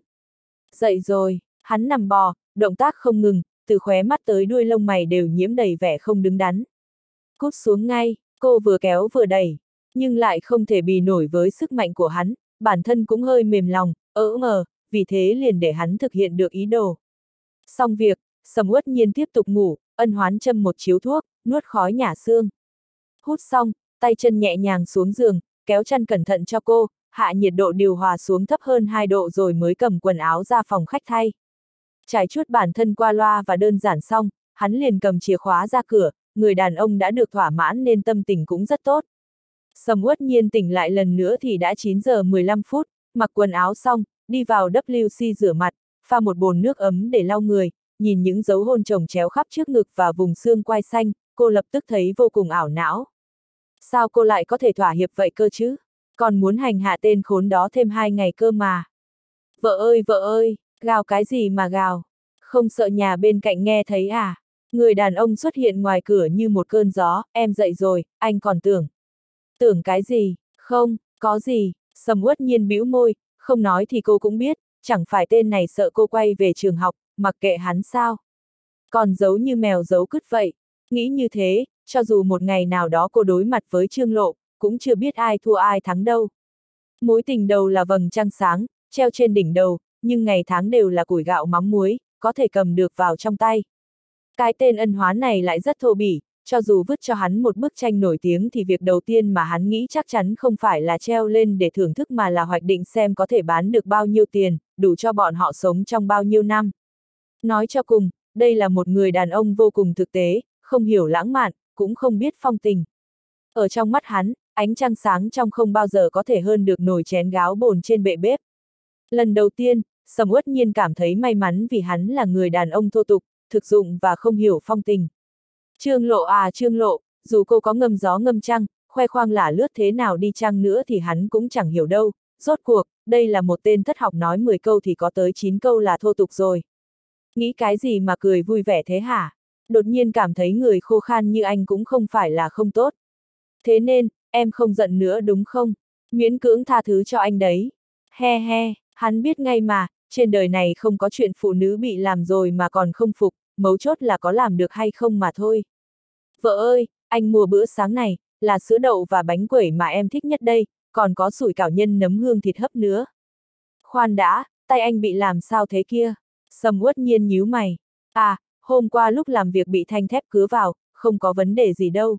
Dậy rồi, hắn nằm bò, động tác không ngừng, từ khóe mắt tới đuôi lông mày đều nhiễm đầy vẻ không đứng đắn. Cút xuống ngay, cô vừa kéo vừa đẩy, nhưng lại không thể bì nổi với sức mạnh của hắn, bản thân cũng hơi mềm lòng, ỡ mờ, vì thế liền để hắn thực hiện được ý đồ. Xong việc, Sầm Uất Nhiên tiếp tục ngủ, Ân Hoán châm một chiếu thuốc, nuốt khói nhả xương. Hút xong, tay chân nhẹ nhàng xuống giường, kéo chăn cẩn thận cho cô, hạ nhiệt độ điều hòa xuống thấp hơn hai độ rồi mới cầm quần áo ra phòng khách thay. Trải chuốt bản thân qua loa và đơn giản xong, hắn liền cầm chìa khóa ra cửa, người đàn ông đã được thỏa mãn nên tâm tình cũng rất tốt. Sầm Uất Nhiên tỉnh lại lần nữa thì đã chín giờ mười lăm phút, mặc quần áo xong, đi vào vê kép xê rửa mặt, pha một bồn nước ấm để lau người, nhìn những dấu hôn chồng chéo khắp trước ngực và vùng xương quai xanh, cô lập tức thấy vô cùng ảo não. Sao cô lại có thể thỏa hiệp vậy cơ chứ? Còn muốn hành hạ tên khốn đó thêm hai ngày cơ mà. Vợ ơi vợ ơi, gào cái gì mà gào? Không sợ nhà bên cạnh nghe thấy à? Người đàn ông xuất hiện ngoài cửa như một cơn gió, em dậy rồi, anh còn tưởng. Tưởng cái gì? Không, có gì? Sầm Uất Nhiên bĩu môi, không nói thì cô cũng biết, chẳng phải tên này sợ cô quay về trường học, mặc kệ hắn sao? Còn giấu như mèo giấu cứt vậy. Nghĩ như thế, cho dù một ngày nào đó cô đối mặt với Trương Lộ, cũng chưa biết ai thua ai thắng đâu. Mối tình đầu là vầng trăng sáng, treo trên đỉnh đầu, nhưng ngày tháng đều là củi gạo mắm muối, có thể cầm được vào trong tay. Cái tên Ân Hoán này lại rất thô bỉ, cho dù vứt cho hắn một bức tranh nổi tiếng thì việc đầu tiên mà hắn nghĩ chắc chắn không phải là treo lên để thưởng thức mà là hoạch định xem có thể bán được bao nhiêu tiền, đủ cho bọn họ sống trong bao nhiêu năm. Nói cho cùng, đây là một người đàn ông vô cùng thực tế, không hiểu lãng mạn, cũng không biết phong tình. Ở trong mắt hắn, ánh trăng sáng trong không bao giờ có thể hơn được nồi chén gáo bồn trên bệ bếp. Lần đầu tiên, Sầm Uất Nhiên cảm thấy may mắn vì hắn là người đàn ông thô tục, thực dụng và không hiểu phong tình. Trương Lộ à Trương Lộ, dù cô có ngâm gió ngâm trăng, khoe khoang lả lướt thế nào đi chăng nữa thì hắn cũng chẳng hiểu đâu, rốt cuộc, đây là một tên thất học nói mười câu thì có tới chín câu là thô tục rồi. Nghĩ cái gì mà cười vui vẻ thế hả? Đột nhiên cảm thấy người khô khan như anh cũng không phải là không tốt. Thế nên, em không giận nữa đúng không? Miễn cưỡng tha thứ cho anh đấy. He he, hắn biết ngay mà, trên đời này không có chuyện phụ nữ bị làm rồi mà còn không phục, mấu chốt là có làm được hay không mà thôi. Vợ ơi, anh mua bữa sáng này, là sữa đậu và bánh quẩy mà em thích nhất đây, còn có sủi cảo nhân nấm hương thịt hấp nữa. Khoan đã, tay anh bị làm sao thế kia? Sầm Uất Nhiên nhíu mày. À, hôm qua lúc làm việc bị thanh thép cứa vào, không có vấn đề gì đâu.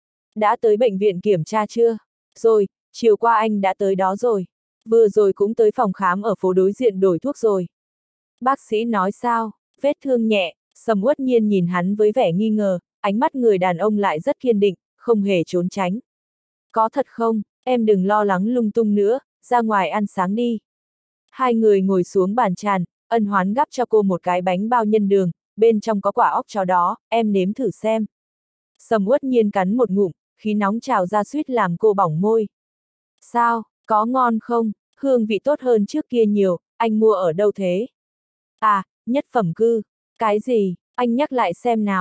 Đã tới bệnh viện kiểm tra chưa? Rồi, chiều qua anh đã tới đó rồi. Vừa rồi cũng tới phòng khám ở phố đối diện đổi thuốc rồi. Bác sĩ nói sao? Vết thương nhẹ. Sầm Uất Nhiên nhìn hắn với vẻ nghi ngờ, ánh mắt người đàn ông lại rất kiên định, không hề trốn tránh. Có thật không? Em đừng lo lắng lung tung nữa, ra ngoài ăn sáng đi. Hai người ngồi xuống bàn tràn, Ân Hoán gắp cho cô một cái bánh bao nhân đường, bên trong có quả óc chó đó, em nếm thử xem. Sầm Uất Nhiên cắn một ngụm, khí nóng trào ra suýt làm cô bỏng môi. Sao, có ngon không? Hương vị tốt hơn trước kia nhiều, anh mua ở đâu thế? À, nhất phẩm cư. Cái gì? Anh nhắc lại xem nào.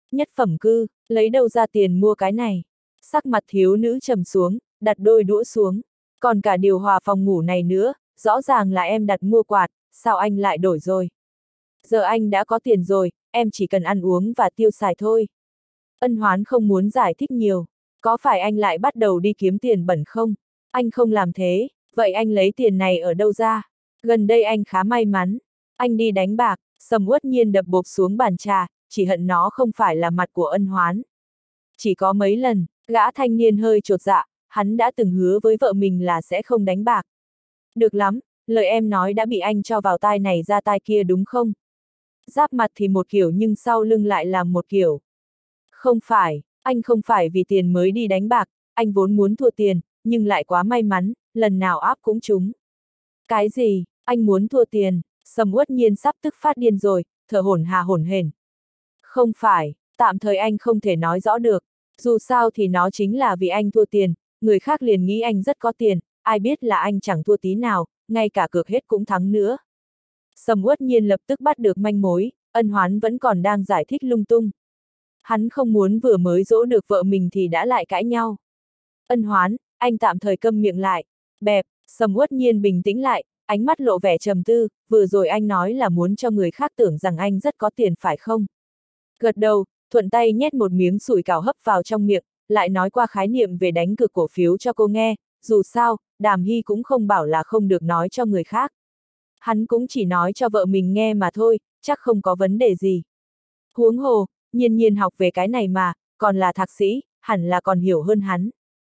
Nhất phẩm cư, lấy đâu ra tiền mua cái này? Sắc mặt thiếu nữ trầm xuống, đặt đôi đũa xuống. Còn cả điều hòa phòng ngủ này nữa, rõ ràng là em đặt mua quạt, sao anh lại đổi rồi? Giờ anh đã có tiền rồi, em chỉ cần ăn uống và tiêu xài thôi. Ân Hoán không muốn giải thích nhiều. Có phải anh lại bắt đầu đi kiếm tiền bẩn không? Anh không làm thế, vậy anh lấy tiền này ở đâu ra? Gần đây anh khá may mắn. Anh đi đánh bạc, Sầm Uất Nhiên đập bộp xuống bàn trà, chỉ hận nó không phải là mặt của Ân Hoán. Chỉ có mấy lần, gã thanh niên hơi chột dạ, hắn đã từng hứa với vợ mình là sẽ không đánh bạc. Được lắm, lời em nói đã bị anh cho vào tai này ra tai kia đúng không? Giáp mặt thì một kiểu nhưng sau lưng lại là một kiểu. Không phải, anh không phải vì tiền mới đi đánh bạc, anh vốn muốn thua tiền, nhưng lại quá may mắn, lần nào áp cũng trúng. Cái gì, anh muốn thua tiền? Sầm Uất Nhiên sắp tức phát điên rồi, thở hổn hà hổn hển. Không phải, tạm thời anh không thể nói rõ được, dù sao thì nó chính là vì anh thua tiền, người khác liền nghĩ anh rất có tiền, ai biết là anh chẳng thua tí nào, ngay cả cược hết cũng thắng nữa. Sầm Uất Nhiên lập tức bắt được manh mối, Ân Hoán vẫn còn đang giải thích lung tung. Hắn không muốn vừa mới dỗ được vợ mình thì đã lại cãi nhau. Ân Hoán, anh tạm thời câm miệng lại. Bẹp, Sầm Uất Nhiên bình tĩnh lại, ánh mắt lộ vẻ trầm tư, vừa rồi anh nói là muốn cho người khác tưởng rằng anh rất có tiền phải không? Gật đầu, thuận tay nhét một miếng sủi cảo hấp vào trong miệng, lại nói qua khái niệm về đánh cược cổ phiếu cho cô nghe, dù sao, Đàm Hy cũng không bảo là không được nói cho người khác. Hắn cũng chỉ nói cho vợ mình nghe mà thôi, chắc không có vấn đề gì. Huống hồ, Nhiên Nhiên học về cái này mà, còn là thạc sĩ, hẳn là còn hiểu hơn hắn.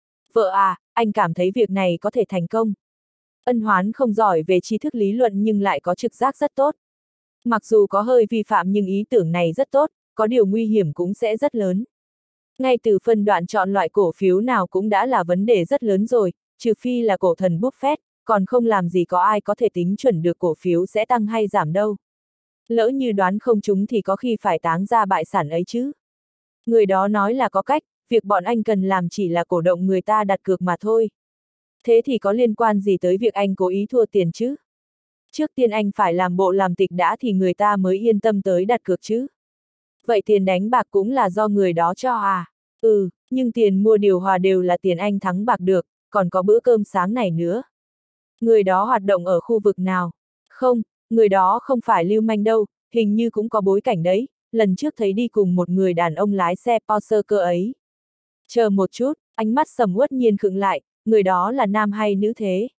Vợ à, anh cảm thấy việc này có thể thành công. Ân Hoán không giỏi về tri thức lý luận nhưng lại có trực giác rất tốt. Mặc dù có hơi vi phạm nhưng ý tưởng này rất tốt, có điều nguy hiểm cũng sẽ rất lớn. Ngay từ phân đoạn chọn loại cổ phiếu nào cũng đã là vấn đề rất lớn rồi, trừ phi là cổ thần Buffett, còn không làm gì có ai có thể tính chuẩn được cổ phiếu sẽ tăng hay giảm đâu. Lỡ như đoán không trúng thì có khi phải táng ra bại sản ấy chứ. Người đó nói là có cách, việc bọn anh cần làm chỉ là cổ động người ta đặt cược mà thôi. Thế thì có liên quan gì tới việc anh cố ý thua tiền chứ? Trước tiên anh phải làm bộ làm tịch đã thì người ta mới yên tâm tới đặt cược chứ. Vậy tiền đánh bạc cũng là do người đó cho à? Ừ, nhưng tiền mua điều hòa đều là tiền anh thắng bạc được, còn có bữa cơm sáng này nữa. Người đó hoạt động ở khu vực nào? Không, người đó không phải lưu manh đâu, hình như cũng có bối cảnh đấy, lần trước thấy đi cùng một người đàn ông lái xe Porsche cơ ấy. Chờ một chút, ánh mắt Sầm Uất Nhiên khựng lại, người đó là nam hay nữ thế?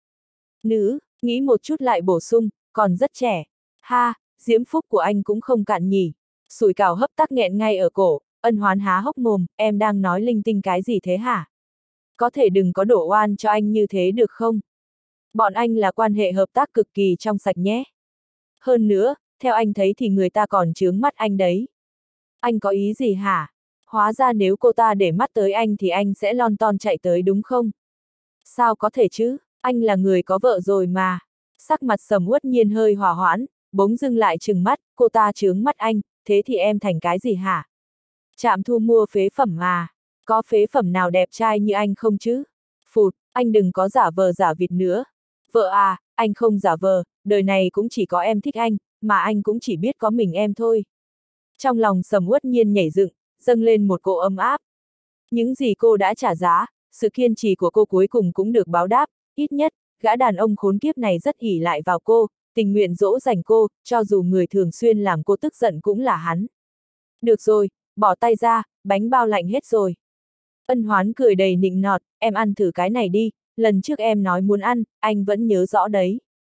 Nữ, nghĩ một chút lại bổ sung, còn rất trẻ. Ha, diễm phúc của anh cũng không cạn nhỉ. Sủi cảo hấp tắc nghẹn ngay ở cổ, Ân Hoán há hốc mồm, em đang nói linh tinh cái gì thế hả? Có thể đừng có đổ oan cho anh như thế được không? Bọn anh là quan hệ hợp tác cực kỳ trong sạch nhé. Hơn nữa, theo anh thấy thì người ta còn chướng mắt anh đấy. Anh có ý gì hả? Hóa ra nếu cô ta để mắt tới anh thì anh sẽ lon ton chạy tới đúng không? Sao có thể chứ? Anh là người có vợ rồi mà. Sắc mặt Sầm Uất Nhiên hơi hòa hoãn, bỗng dưng lại trừng mắt, cô ta chướng mắt anh, thế thì em thành cái gì hả? Trạm thu mua phế phẩm mà. Có phế phẩm nào đẹp trai như anh không chứ? Phụt, anh đừng có giả vờ giả vịt nữa. Vợ à, anh không giả vờ, đời này cũng chỉ có em thích anh, mà anh cũng chỉ biết có mình em thôi. Trong lòng Sầm Uất Nhiên nhảy dựng, dâng lên một cỗ ấm áp. Những gì cô đã trả giá, sự kiên trì của cô cuối cùng cũng được báo đáp, ít nhất, gã đàn ông khốn kiếp này rất ỷ lại vào cô, tình nguyện dỗ dành cô, cho dù người thường xuyên làm cô tức giận cũng là hắn. Được rồi, bỏ tay ra, bánh bao lạnh hết rồi. Ân Hoán cười đầy nịnh nọt, em ăn thử cái này đi, lần trước em nói muốn ăn, anh vẫn nhớ rõ đấy.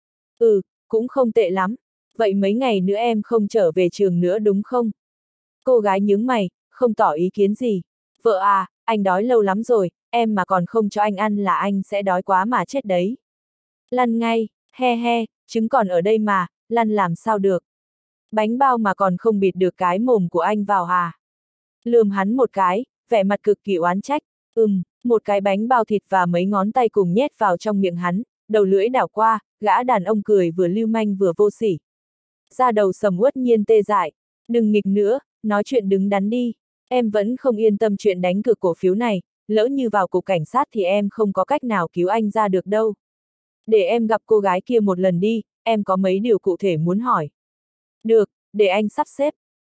Ừ, cũng không tệ lắm. Vậy mấy ngày nữa em không trở về trường nữa đúng không? Cô gái nhướng mày, không tỏ ý kiến gì. Vợ à, anh đói lâu lắm rồi, em mà còn không cho anh ăn là anh sẽ đói quá mà chết đấy. Lăn ngay, he he, trứng còn ở đây mà, lăn làm sao được. Bánh bao mà còn không bịt được cái mồm của anh vào à? Lườm hắn một cái, vẻ mặt cực kỳ oán trách, ừm, một cái bánh bao thịt và mấy ngón tay cùng nhét vào trong miệng hắn, đầu lưỡi đảo qua, gã đàn ông cười vừa lưu manh vừa vô sỉ. Da đầu Sầm Uất Nhiên tê dại, đừng nghịch nữa, nói chuyện đứng đắn đi, em vẫn không yên tâm chuyện đánh cược cổ phiếu này, lỡ như vào cục cảnh sát thì em không có cách nào cứu anh ra được đâu. Để em gặp cô gái kia một lần đi, em có mấy điều cụ thể muốn hỏi. Được, để anh sắp xếp.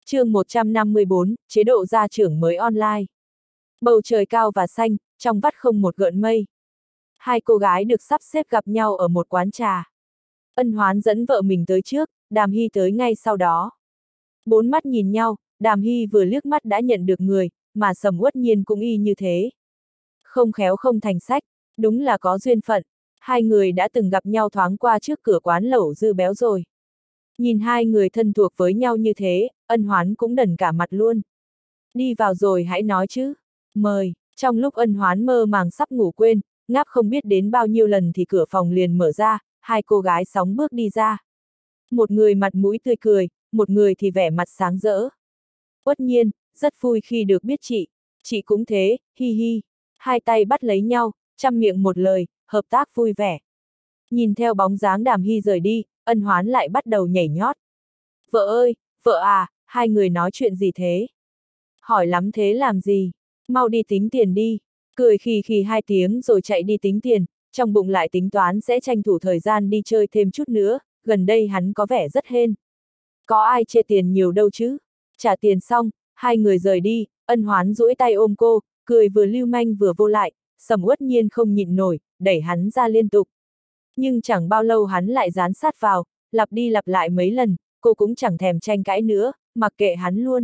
chương một trăm năm mươi bốn, chế độ gia trưởng mới online. Bầu trời cao và xanh, trong vắt không một gợn mây. Hai cô gái được sắp xếp gặp nhau ở một quán trà. Ân Hoán dẫn vợ mình tới trước, Đàm Hy tới ngay sau đó. Bốn mắt nhìn nhau, Đàm Hy vừa liếc mắt đã nhận được người, mà Sầm Uất Nhiên cũng y như thế. Không khéo không thành sách, đúng là có duyên phận. Hai người đã từng gặp nhau thoáng qua trước cửa quán lẩu Dư Béo rồi. Nhìn hai người thân thuộc với nhau như thế, Ân Hoán cũng đần cả mặt luôn. Đi vào rồi hãy nói chứ. Mời. Trong lúc Ân Hoán mơ màng sắp ngủ quên, ngáp không biết đến bao nhiêu lần thì cửa phòng liền mở ra, hai cô gái sóng bước đi ra. Một người mặt mũi tươi cười, một người thì vẻ mặt sáng rỡ. Uất Nhiên, rất vui khi được biết chị. Chị cũng thế, hi hi. Hai tay bắt lấy nhau, trăm miệng một lời, hợp tác vui vẻ. Nhìn theo bóng dáng Đàm Hy rời đi, Ân Hoán lại bắt đầu nhảy nhót. Vợ ơi, vợ à, hai người nói chuyện gì thế? Hỏi lắm thế làm gì? Mau đi tính tiền đi. Cười khì khì hai tiếng rồi chạy đi tính tiền, trong bụng lại tính toán sẽ tranh thủ thời gian đi chơi thêm chút nữa, gần đây hắn có vẻ rất hên. Có ai chê tiền nhiều đâu chứ? Trả tiền xong, hai người rời đi, Ân Hoán duỗi tay ôm cô, cười vừa lưu manh vừa vô lại, Sầm Uất Nhiên không nhịn nổi, đẩy hắn ra liên tục. Nhưng chẳng bao lâu hắn lại dán sát vào, lặp đi lặp lại mấy lần, cô cũng chẳng thèm tranh cãi nữa, mặc kệ hắn luôn.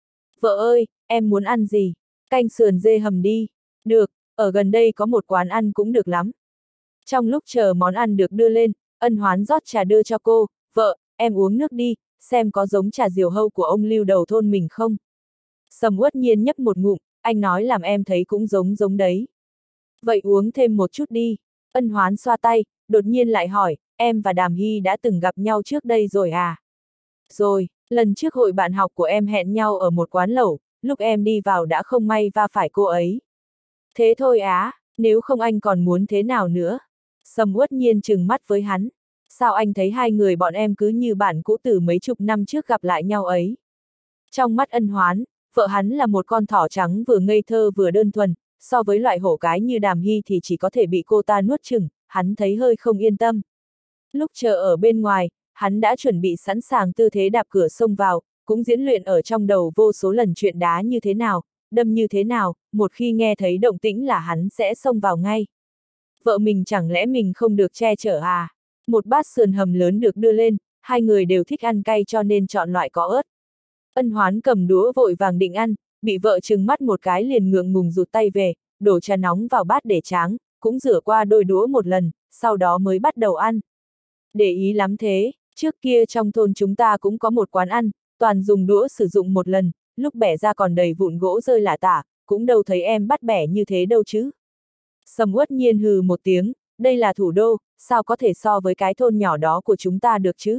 Vợ ơi, em muốn ăn gì? Canh sườn dê hầm đi. Được, ở gần đây có một quán ăn cũng được lắm. Trong lúc chờ món ăn được đưa lên, Ân Hoán rót trà đưa cho cô, vợ, em uống nước đi, xem có giống trà diều hâu của ông Lưu đầu thôn mình không. Sầm Uất Nhiên nhấp một ngụm, anh nói làm em thấy cũng giống giống đấy. Vậy uống thêm một chút đi. Ân Hoán xoa tay, đột nhiên lại hỏi, em và Đàm Hy đã từng gặp nhau trước đây rồi à? Rồi, lần trước hội bạn học của em hẹn nhau ở một quán lẩu, lúc em đi vào đã không may va phải cô ấy. Thế thôi á, nếu không anh còn muốn thế nào nữa? Sầm Uất Nhiên trừng mắt với hắn. Sao anh thấy hai người bọn em cứ như bạn cũ từ mấy chục năm trước gặp lại nhau ấy? Trong mắt Ân Hoán, vợ hắn là một con thỏ trắng vừa ngây thơ vừa đơn thuần, so với loại hổ cái như Đàm Hy thì chỉ có thể bị cô ta nuốt chửng, hắn thấy hơi không yên tâm. Lúc chờ ở bên ngoài, hắn đã chuẩn bị sẵn sàng tư thế đạp cửa xông vào, cũng diễn luyện ở trong đầu vô số lần chuyện đá như thế nào, đâm như thế nào, một khi nghe thấy động tĩnh là hắn sẽ xông vào ngay. Vợ mình chẳng lẽ mình không được che chở à? Một bát sườn hầm lớn được đưa lên, hai người đều thích ăn cay cho nên chọn loại có ớt. Ân Hoán cầm đũa vội vàng định ăn, bị vợ trừng mắt một cái liền ngượng ngùng rụt tay về, đổ trà nóng vào bát để tráng, cũng rửa qua đôi đũa một lần, sau đó mới bắt đầu ăn. Để ý lắm thế, trước kia trong thôn chúng ta cũng có một quán ăn, toàn dùng đũa sử dụng một lần, lúc bẻ ra còn đầy vụn gỗ rơi lả tả, cũng đâu thấy em bắt bẻ như thế đâu chứ. Sầm Uất Nhiên hừ một tiếng, đây là thủ đô, sao có thể so với cái thôn nhỏ đó của chúng ta được chứ?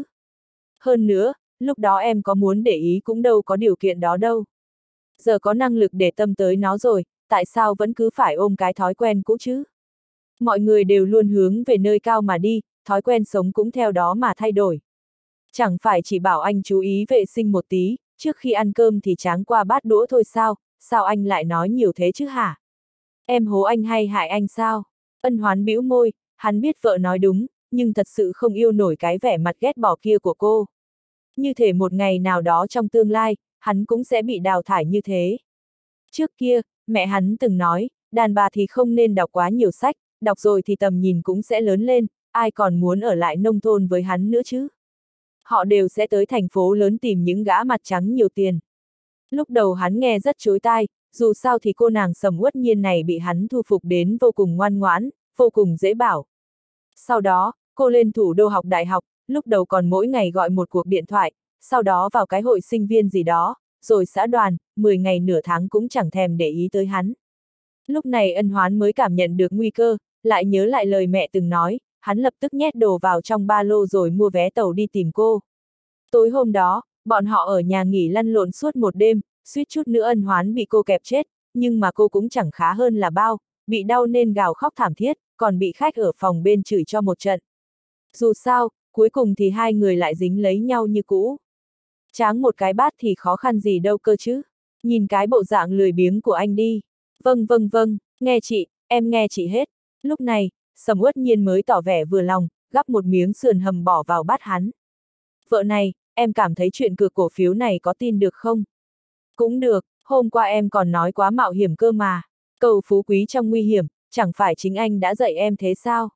Hơn nữa, lúc đó em có muốn để ý cũng đâu có điều kiện đó đâu. Giờ có năng lực để tâm tới nó rồi, tại sao vẫn cứ phải ôm cái thói quen cũ chứ? Mọi người đều luôn hướng về nơi cao mà đi, thói quen sống cũng theo đó mà thay đổi. Chẳng phải chỉ bảo anh chú ý vệ sinh một tí, trước khi ăn cơm thì tráng qua bát đũa thôi sao, sao anh lại nói nhiều thế chứ hả? Em hố anh hay hại anh sao? Ân Hoán bĩu môi, hắn biết vợ nói đúng, nhưng thật sự không yêu nổi cái vẻ mặt ghét bỏ kia của cô. Như thể một ngày nào đó trong tương lai, hắn cũng sẽ bị đào thải như thế. Trước kia, mẹ hắn từng nói, đàn bà thì không nên đọc quá nhiều sách, đọc rồi thì tầm nhìn cũng sẽ lớn lên, ai còn muốn ở lại nông thôn với hắn nữa chứ? Họ đều sẽ tới thành phố lớn tìm những gã mặt trắng nhiều tiền. Lúc đầu hắn nghe rất chối tai, dù sao thì cô nàng Sầm Uất Nhiên này bị hắn thu phục đến vô cùng ngoan ngoãn, vô cùng dễ bảo. Sau đó, cô lên thủ đô học đại học, lúc đầu còn mỗi ngày gọi một cuộc điện thoại, sau đó vào cái hội sinh viên gì đó, rồi xã đoàn, mười ngày nửa tháng cũng chẳng thèm để ý tới hắn. Lúc này Ân Hoán mới cảm nhận được nguy cơ, lại nhớ lại lời mẹ từng nói, hắn lập tức nhét đồ vào trong ba lô rồi mua vé tàu đi tìm cô. Tối hôm đó, bọn họ ở nhà nghỉ lăn lộn suốt một đêm, suýt chút nữa Ân Hoán bị cô kẹp chết, nhưng mà cô cũng chẳng khá hơn là bao, bị đau nên gào khóc thảm thiết, còn bị khách ở phòng bên chửi cho một trận. Dù sao, cuối cùng thì hai người lại dính lấy nhau như cũ. Tráng một cái bát thì khó khăn gì đâu cơ chứ. Nhìn cái bộ dạng lười biếng của anh đi. Vâng vâng vâng, nghe chị, em nghe chị hết. Lúc này, Sầm Uất Nhiên mới tỏ vẻ vừa lòng, gắp một miếng sườn hầm bỏ vào bát hắn. Vợ này, em cảm thấy chuyện cược cổ phiếu này có tin được không? Cũng được, hôm qua em còn nói quá mạo hiểm cơ mà. Cầu phú quý trong nguy hiểm, chẳng phải chính anh đã dạy em thế sao?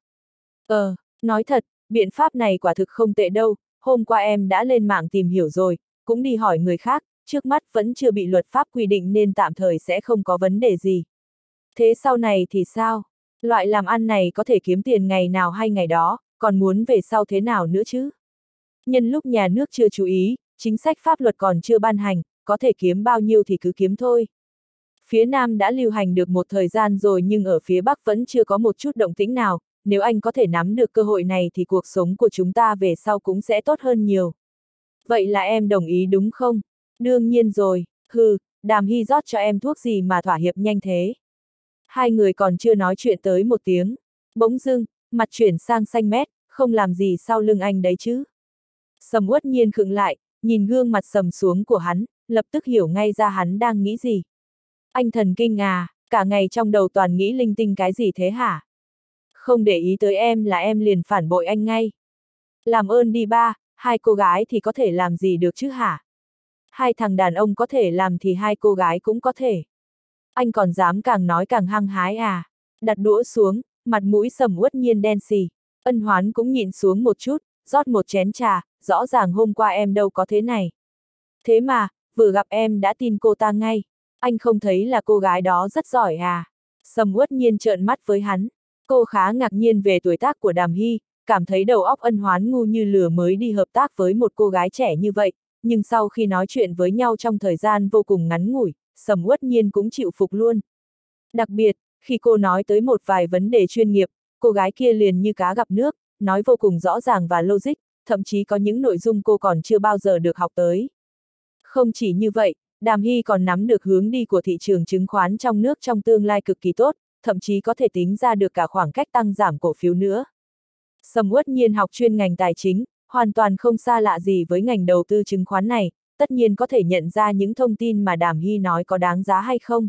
Ờ, nói thật, biện pháp này quả thực không tệ đâu, hôm qua em đã lên mạng tìm hiểu rồi, cũng đi hỏi người khác, trước mắt vẫn chưa bị luật pháp quy định nên tạm thời sẽ không có vấn đề gì. Thế sau này thì sao? Loại làm ăn này có thể kiếm tiền ngày nào hay ngày đó, còn muốn về sau thế nào nữa chứ? Nhân lúc nhà nước chưa chú ý, chính sách pháp luật còn chưa ban hành, có thể kiếm bao nhiêu thì cứ kiếm thôi. Phía Nam đã lưu hành được một thời gian rồi nhưng ở phía Bắc vẫn chưa có một chút động tĩnh nào, nếu anh có thể nắm được cơ hội này thì cuộc sống của chúng ta về sau cũng sẽ tốt hơn nhiều. Vậy là em đồng ý đúng không? Đương nhiên rồi, hừ, Đàm Hy rót cho em thuốc gì mà thỏa hiệp nhanh thế? Hai người còn chưa nói chuyện tới một tiếng. Bỗng dưng, mặt chuyển sang xanh mét, không làm gì sau lưng anh đấy chứ. Sầm Uất Nhiên khựng lại, nhìn gương mặt sầm xuống của hắn, lập tức hiểu ngay ra hắn đang nghĩ gì. Anh thần kinh à, cả ngày trong đầu toàn nghĩ linh tinh cái gì thế hả? Không để ý tới em là em liền phản bội anh ngay. Làm ơn đi ba, hai cô gái thì có thể làm gì được chứ hả? Hai thằng đàn ông có thể làm thì hai cô gái cũng có thể. Anh còn dám càng nói càng hăng hái à? Đặt đũa xuống, mặt mũi Sầm Uất Nhiên đen xì. Ân Hoán cũng nhịn xuống một chút, rót một chén trà, rõ ràng hôm qua em đâu có thế này. Thế mà, vừa gặp em đã tin cô ta ngay. Anh không thấy là cô gái đó rất giỏi à? Sầm Uất Nhiên trợn mắt với hắn. Cô khá ngạc nhiên về tuổi tác của Đàm Hy, cảm thấy đầu óc Ân Hoán ngu như lửa mới đi hợp tác với một cô gái trẻ như vậy, nhưng sau khi nói chuyện với nhau trong thời gian vô cùng ngắn ngủi, Sầm Uất Nhiên cũng chịu phục luôn. Đặc biệt, khi cô nói tới một vài vấn đề chuyên nghiệp, cô gái kia liền như cá gặp nước, nói vô cùng rõ ràng và logic, thậm chí có những nội dung cô còn chưa bao giờ được học tới. Không chỉ như vậy, Đàm Hy còn nắm được hướng đi của thị trường chứng khoán trong nước trong tương lai cực kỳ tốt, thậm chí có thể tính ra được cả khoảng cách tăng giảm cổ phiếu nữa. Sầm Uất Nhiên học chuyên ngành tài chính, hoàn toàn không xa lạ gì với ngành đầu tư chứng khoán này, tất nhiên có thể nhận ra những thông tin mà Đàm Hy nói có đáng giá hay không.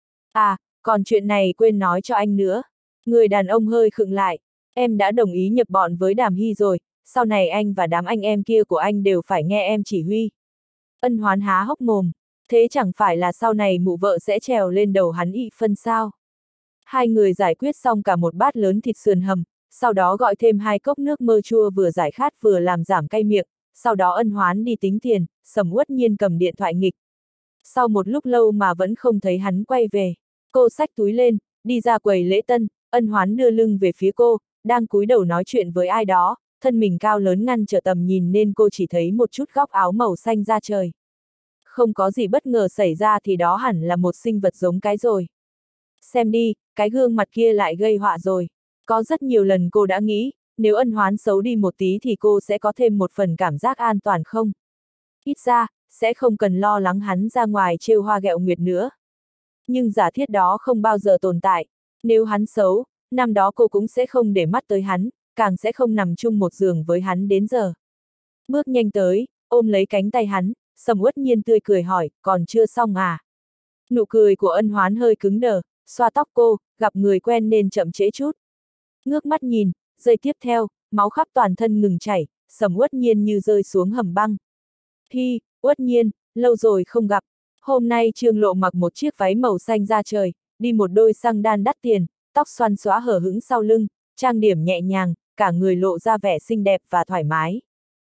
À, còn chuyện này quên nói cho anh nữa. Người đàn ông hơi khựng lại, em đã đồng ý nhập bọn với Đàm Hy rồi, sau này anh và đám anh em kia của anh đều phải nghe em chỉ huy. Ân Hoán há hốc mồm, thế chẳng phải là sau này mụ vợ sẽ trèo lên đầu hắn ị phân sao? Hai người giải quyết xong cả một bát lớn thịt sườn hầm, sau đó gọi thêm hai cốc nước mơ chua vừa giải khát vừa làm giảm cay miệng, sau đó Ân Hoán đi tính tiền, Sầm Uất Nhiên cầm điện thoại nghịch. Sau một lúc lâu mà vẫn không thấy hắn quay về, cô xách túi lên, đi ra quầy lễ tân, Ân Hoán đưa lưng về phía cô, đang cúi đầu nói chuyện với ai đó, thân mình cao lớn ngăn trở tầm nhìn nên cô chỉ thấy một chút góc áo màu xanh ra trời. Không có gì bất ngờ xảy ra thì đó hẳn là một sinh vật giống cái rồi. Xem đi, cái gương mặt kia lại gây họa rồi. Có rất nhiều lần cô đã nghĩ, nếu Ân Hoán xấu đi một tí thì cô sẽ có thêm một phần cảm giác an toàn không? Ít ra, sẽ không cần lo lắng hắn ra ngoài trêu hoa ghẹo nguyệt nữa. Nhưng giả thiết đó không bao giờ tồn tại. Nếu hắn xấu, năm đó cô cũng sẽ không để mắt tới hắn, càng sẽ không nằm chung một giường với hắn đến giờ. Bước nhanh tới, ôm lấy cánh tay hắn, Sầm Uất Nhiên tươi cười hỏi, còn chưa xong à? Nụ cười của Ân Hoán hơi cứng đờ, xoa tóc cô, gặp người quen nên chậm trễ chút. Ngước mắt nhìn, giây tiếp theo, máu khắp toàn thân ngừng chảy, Sầm Uất Nhiên như rơi xuống hầm băng. Hi, Uất Nhiên, lâu rồi không gặp. Hôm nay Trương Lộ mặc một chiếc váy màu xanh da trời, đi một đôi xăng đan đắt tiền, tóc xoăn xóa hở hững sau lưng, trang điểm nhẹ nhàng, cả người lộ ra vẻ xinh đẹp và thoải mái.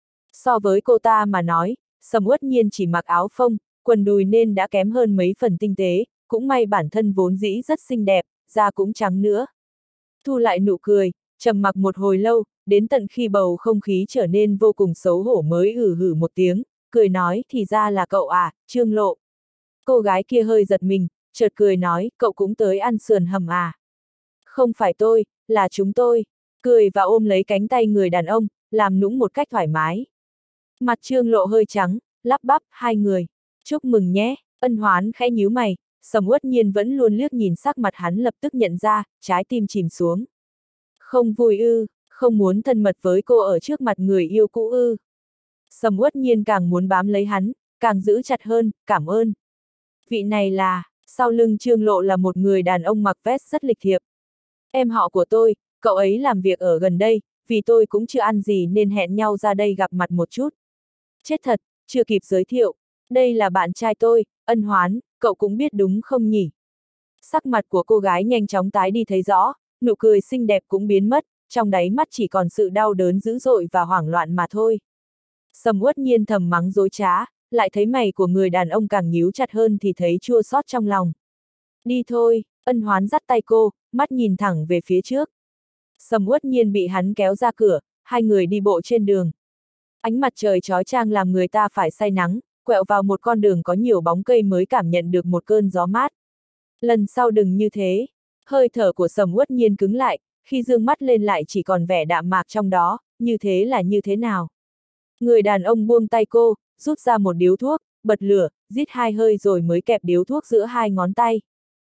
So với cô ta mà nói, Sầm Uất Nhiên chỉ mặc áo phông, quần đùi nên đã kém hơn mấy phần tinh tế, cũng may bản thân vốn dĩ rất xinh đẹp, da cũng trắng nữa. Thu lại nụ cười, trầm mặc một hồi lâu, đến tận khi bầu không khí trở nên vô cùng xấu hổ mới hử hử một tiếng, cười nói thì ra là cậu à, Trương Lộ. Cô gái kia hơi giật mình, chợt cười nói, cậu cũng tới ăn sườn hầm à? Không phải tôi, là chúng tôi. Cười và ôm lấy cánh tay người đàn ông, làm nũng một cách thoải mái. Mặt Trương Lộ hơi trắng, lắp bắp, hai người. Chúc mừng nhé, Ân Hoán khẽ nhíu mày, Sầm Uất Nhiên vẫn luôn liếc nhìn sắc mặt hắn lập tức nhận ra, trái tim chìm xuống. Không vui ư, không muốn thân mật với cô ở trước mặt người yêu cũ ư. Sầm Uất Nhiên càng muốn bám lấy hắn, càng giữ chặt hơn, cảm ơn. Vị này là, sau lưng Trương Lộ là một người đàn ông mặc vest rất lịch thiệp. Em họ của tôi, cậu ấy làm việc ở gần đây, vì tôi cũng chưa ăn gì nên hẹn nhau ra đây gặp mặt một chút. Chết thật, chưa kịp giới thiệu. Đây là bạn trai tôi, Ân Hoán, cậu cũng biết đúng không nhỉ? Sắc mặt của cô gái nhanh chóng tái đi thấy rõ, nụ cười xinh đẹp cũng biến mất, trong đáy mắt chỉ còn sự đau đớn dữ dội và hoảng loạn mà thôi. Sầm Uất Nhiên thầm mắng dối trá, lại thấy mày của người đàn ông càng nhíu chặt hơn thì thấy chua xót trong lòng. Đi thôi, Ân Hoán dắt tay cô, mắt nhìn thẳng về phía trước. Sầm Uất Nhiên bị hắn kéo ra cửa, hai người đi bộ trên đường. Ánh mặt trời chói chang làm người ta phải say nắng, quẹo vào một con đường có nhiều bóng cây mới cảm nhận được một cơn gió mát. Lần sau đừng như thế. Hơi thở của Sầm Uất Nhiên cứng lại, khi dương mắt lên lại chỉ còn vẻ đạm mạc trong đó, như thế là như thế nào? Người đàn ông buông tay cô, rút ra một điếu thuốc, bật lửa, rít hai hơi rồi mới kẹp điếu thuốc giữa hai ngón tay.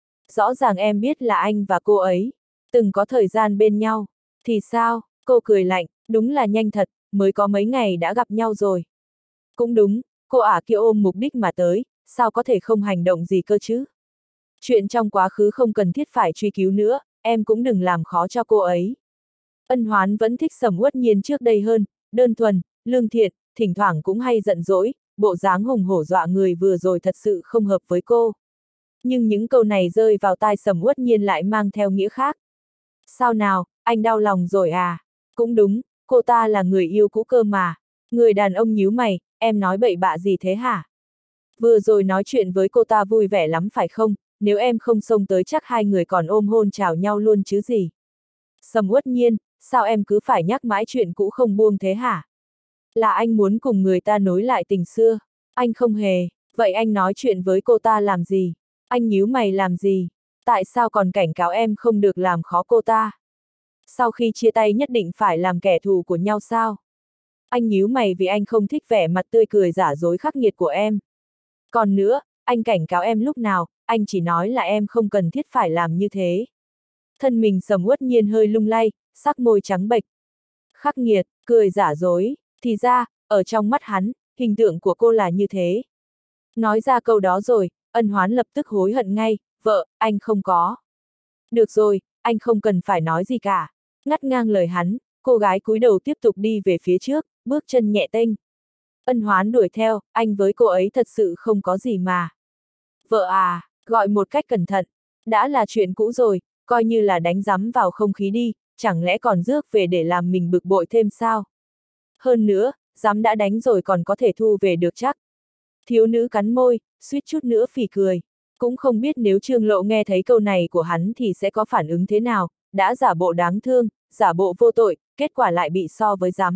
Rõ ràng em biết là anh và cô ấy từng có thời gian bên nhau. Thì sao? Cô cười lạnh, đúng là nhanh thật, mới có mấy ngày đã gặp nhau rồi. Cũng đúng, cô ả kia ôm mục đích mà tới, sao có thể không hành động gì cơ chứ? Chuyện trong quá khứ không cần thiết phải truy cứu nữa, em cũng đừng làm khó cho cô ấy. Ân Hoán vẫn thích Sầm Uất Nhiên trước đây hơn, đơn thuần, lương thiện, thỉnh thoảng cũng hay giận dỗi, bộ dáng hùng hổ dọa người vừa rồi thật sự không hợp với cô. Nhưng những câu này rơi vào tai Sầm Uất Nhiên lại mang theo nghĩa khác. Sao nào, anh đau lòng rồi à? Cũng đúng, cô ta là người yêu cũ cơ mà. Người đàn ông nhíu mày, em nói bậy bạ gì thế hả? Vừa rồi nói chuyện với cô ta vui vẻ lắm phải không? Nếu em không xông tới chắc hai người còn ôm hôn chào nhau luôn chứ gì. Sầm Uất Nhiên, sao em cứ phải nhắc mãi chuyện cũ không buông thế hả? Là anh muốn cùng người ta nối lại tình xưa. Anh không hề, vậy anh nói chuyện với cô ta làm gì? Anh nhíu mày làm gì? Tại sao còn cảnh cáo em không được làm khó cô ta? Sau khi chia tay nhất định phải làm kẻ thù của nhau sao? Anh nhíu mày vì anh không thích vẻ mặt tươi cười giả dối khắc nghiệt của em. Còn nữa, anh cảnh cáo em lúc nào, anh chỉ nói là em không cần thiết phải làm như thế. Thân mình Sầm Uất Nhiên hơi lung lay, sắc môi trắng bệch. Khắc nghiệt, cười giả dối, thì ra, ở trong mắt hắn, hình tượng của cô là như thế. Nói ra câu đó rồi, Ân Hoán lập tức hối hận ngay, vợ, anh không có. Được rồi, anh không cần phải nói gì cả. Ngắt ngang lời hắn, cô gái cúi đầu tiếp tục đi về phía trước, bước chân nhẹ tênh. Ân Hoán đuổi theo, anh với cô ấy thật sự không có gì mà. Vợ à, gọi một cách cẩn thận, đã là chuyện cũ rồi, coi như là đánh rắm vào không khí đi, chẳng lẽ còn rước về để làm mình bực bội thêm sao? Hơn nữa, rắm đã đánh rồi còn có thể thu về được chắc. Thiếu nữ cắn môi, suýt chút nữa phì cười. Cũng không biết nếu Trương Lộ nghe thấy câu này của hắn thì sẽ có phản ứng thế nào, đã giả bộ đáng thương, giả bộ vô tội, kết quả lại bị so với rắm.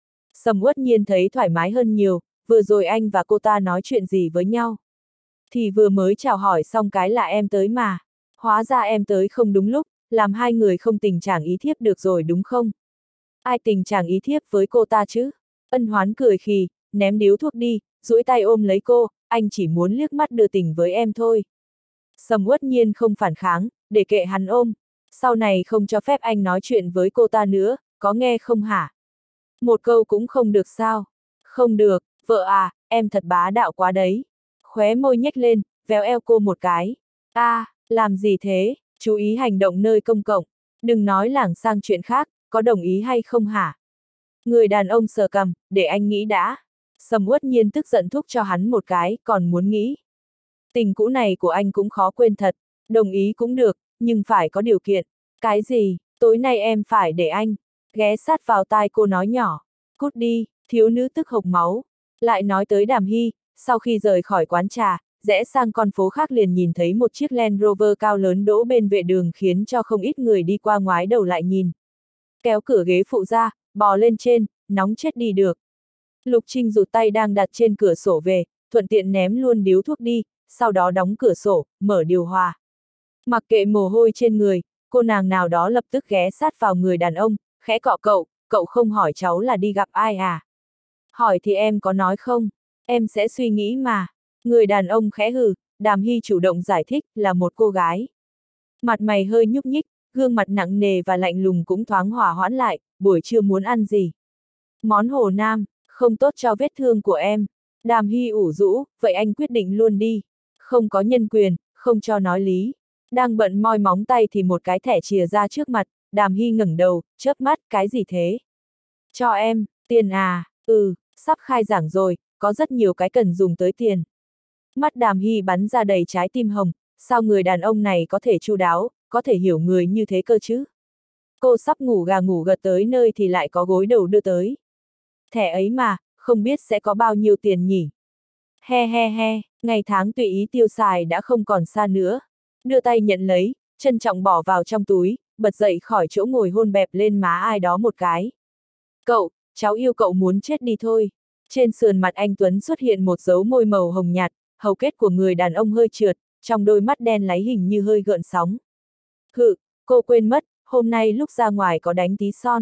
Sầm Uất Nhiên thấy thoải mái hơn nhiều, vừa rồi anh và cô ta nói chuyện gì với nhau. Thì vừa mới chào hỏi xong cái là em tới mà. Hóa ra em tới không đúng lúc, làm hai người không tình trạng ý thiếp được rồi đúng không? Ai tình trạng ý thiếp với cô ta chứ? Ân Hoán cười khì, ném điếu thuốc đi, duỗi tay ôm lấy cô, anh chỉ muốn liếc mắt đưa tình với em thôi. Sầm Uất Nhiên không phản kháng, để kệ hắn ôm. Sau này không cho phép anh nói chuyện với cô ta nữa, có nghe không hả? Một câu cũng không được sao? Không được, vợ à, em thật bá đạo quá đấy. Khóe môi nhếch lên, véo eo cô một cái. A, à, làm gì thế? Chú ý hành động nơi công cộng. Đừng nói lảng sang chuyện khác, có đồng ý hay không hả? Người đàn ông sờ cằm, để anh nghĩ đã. Sầm Uất Nhiên tức giận thúc cho hắn một cái, còn muốn nghĩ. Tình cũ này của anh cũng khó quên thật, đồng ý cũng được, nhưng phải có điều kiện. Cái gì, tối nay em phải để anh. Ghé sát vào tai cô nói nhỏ. Cút đi, thiếu nữ tức hộc máu. Lại nói tới Đàm Hy, sau khi rời khỏi quán trà, rẽ sang con phố khác liền nhìn thấy một chiếc Land Rover cao lớn đỗ bên vệ đường khiến cho không ít người đi qua ngoái đầu lại nhìn. Kéo cửa ghế phụ ra, bò lên trên, nóng chết đi được. Lục Trinh rụt tay đang đặt trên cửa sổ về, thuận tiện ném luôn điếu thuốc đi, sau đó đóng cửa sổ, mở điều hòa. Mặc kệ mồ hôi trên người, cô nàng nào đó lập tức ghé sát vào người đàn ông, khẽ cọ cậu, cậu không hỏi cháu là đi gặp ai à? Hỏi thì em có nói không? Em sẽ suy nghĩ mà. Người đàn ông khẽ hừ, Đàm Hy chủ động giải thích là một cô gái. Mặt mày hơi nhúc nhích, gương mặt nặng nề và lạnh lùng cũng thoáng hòa hoãn lại, buổi trưa muốn ăn gì? Món Hồ Nam, không tốt cho vết thương của em. Đàm Hy ủ rũ, vậy anh quyết định luôn đi. Không có nhân quyền, không cho nói lý. Đang bận moi móng tay thì một cái thẻ chìa ra trước mặt, Đàm Hy ngẩng đầu, chớp mắt, cái gì thế? Cho em, tiền à, ừ, Sắp khai giảng rồi, có rất nhiều cái cần dùng tới tiền. Mắt Đàm Hy bắn ra đầy trái tim hồng, sao người đàn ông này có thể chu đáo, có thể hiểu người như thế cơ chứ? Cô sắp ngủ gà ngủ gật tới nơi thì lại có gối đầu đưa tới. Thẻ ấy mà, không biết sẽ có bao nhiêu tiền nhỉ? He he he, ngày tháng tùy ý tiêu xài đã không còn xa nữa. Đưa tay nhận lấy, trân trọng bỏ vào trong túi, bật dậy khỏi chỗ ngồi hôn bẹp lên má ai đó một cái. Cậu, cháu yêu cậu muốn chết đi thôi. Trên sườn mặt anh Tuấn xuất hiện một dấu môi màu hồng nhạt, hầu kết của người đàn ông hơi trượt, trong đôi mắt đen láy hình như hơi gợn sóng. Hự, cô quên mất, hôm nay lúc ra ngoài có đánh tí son.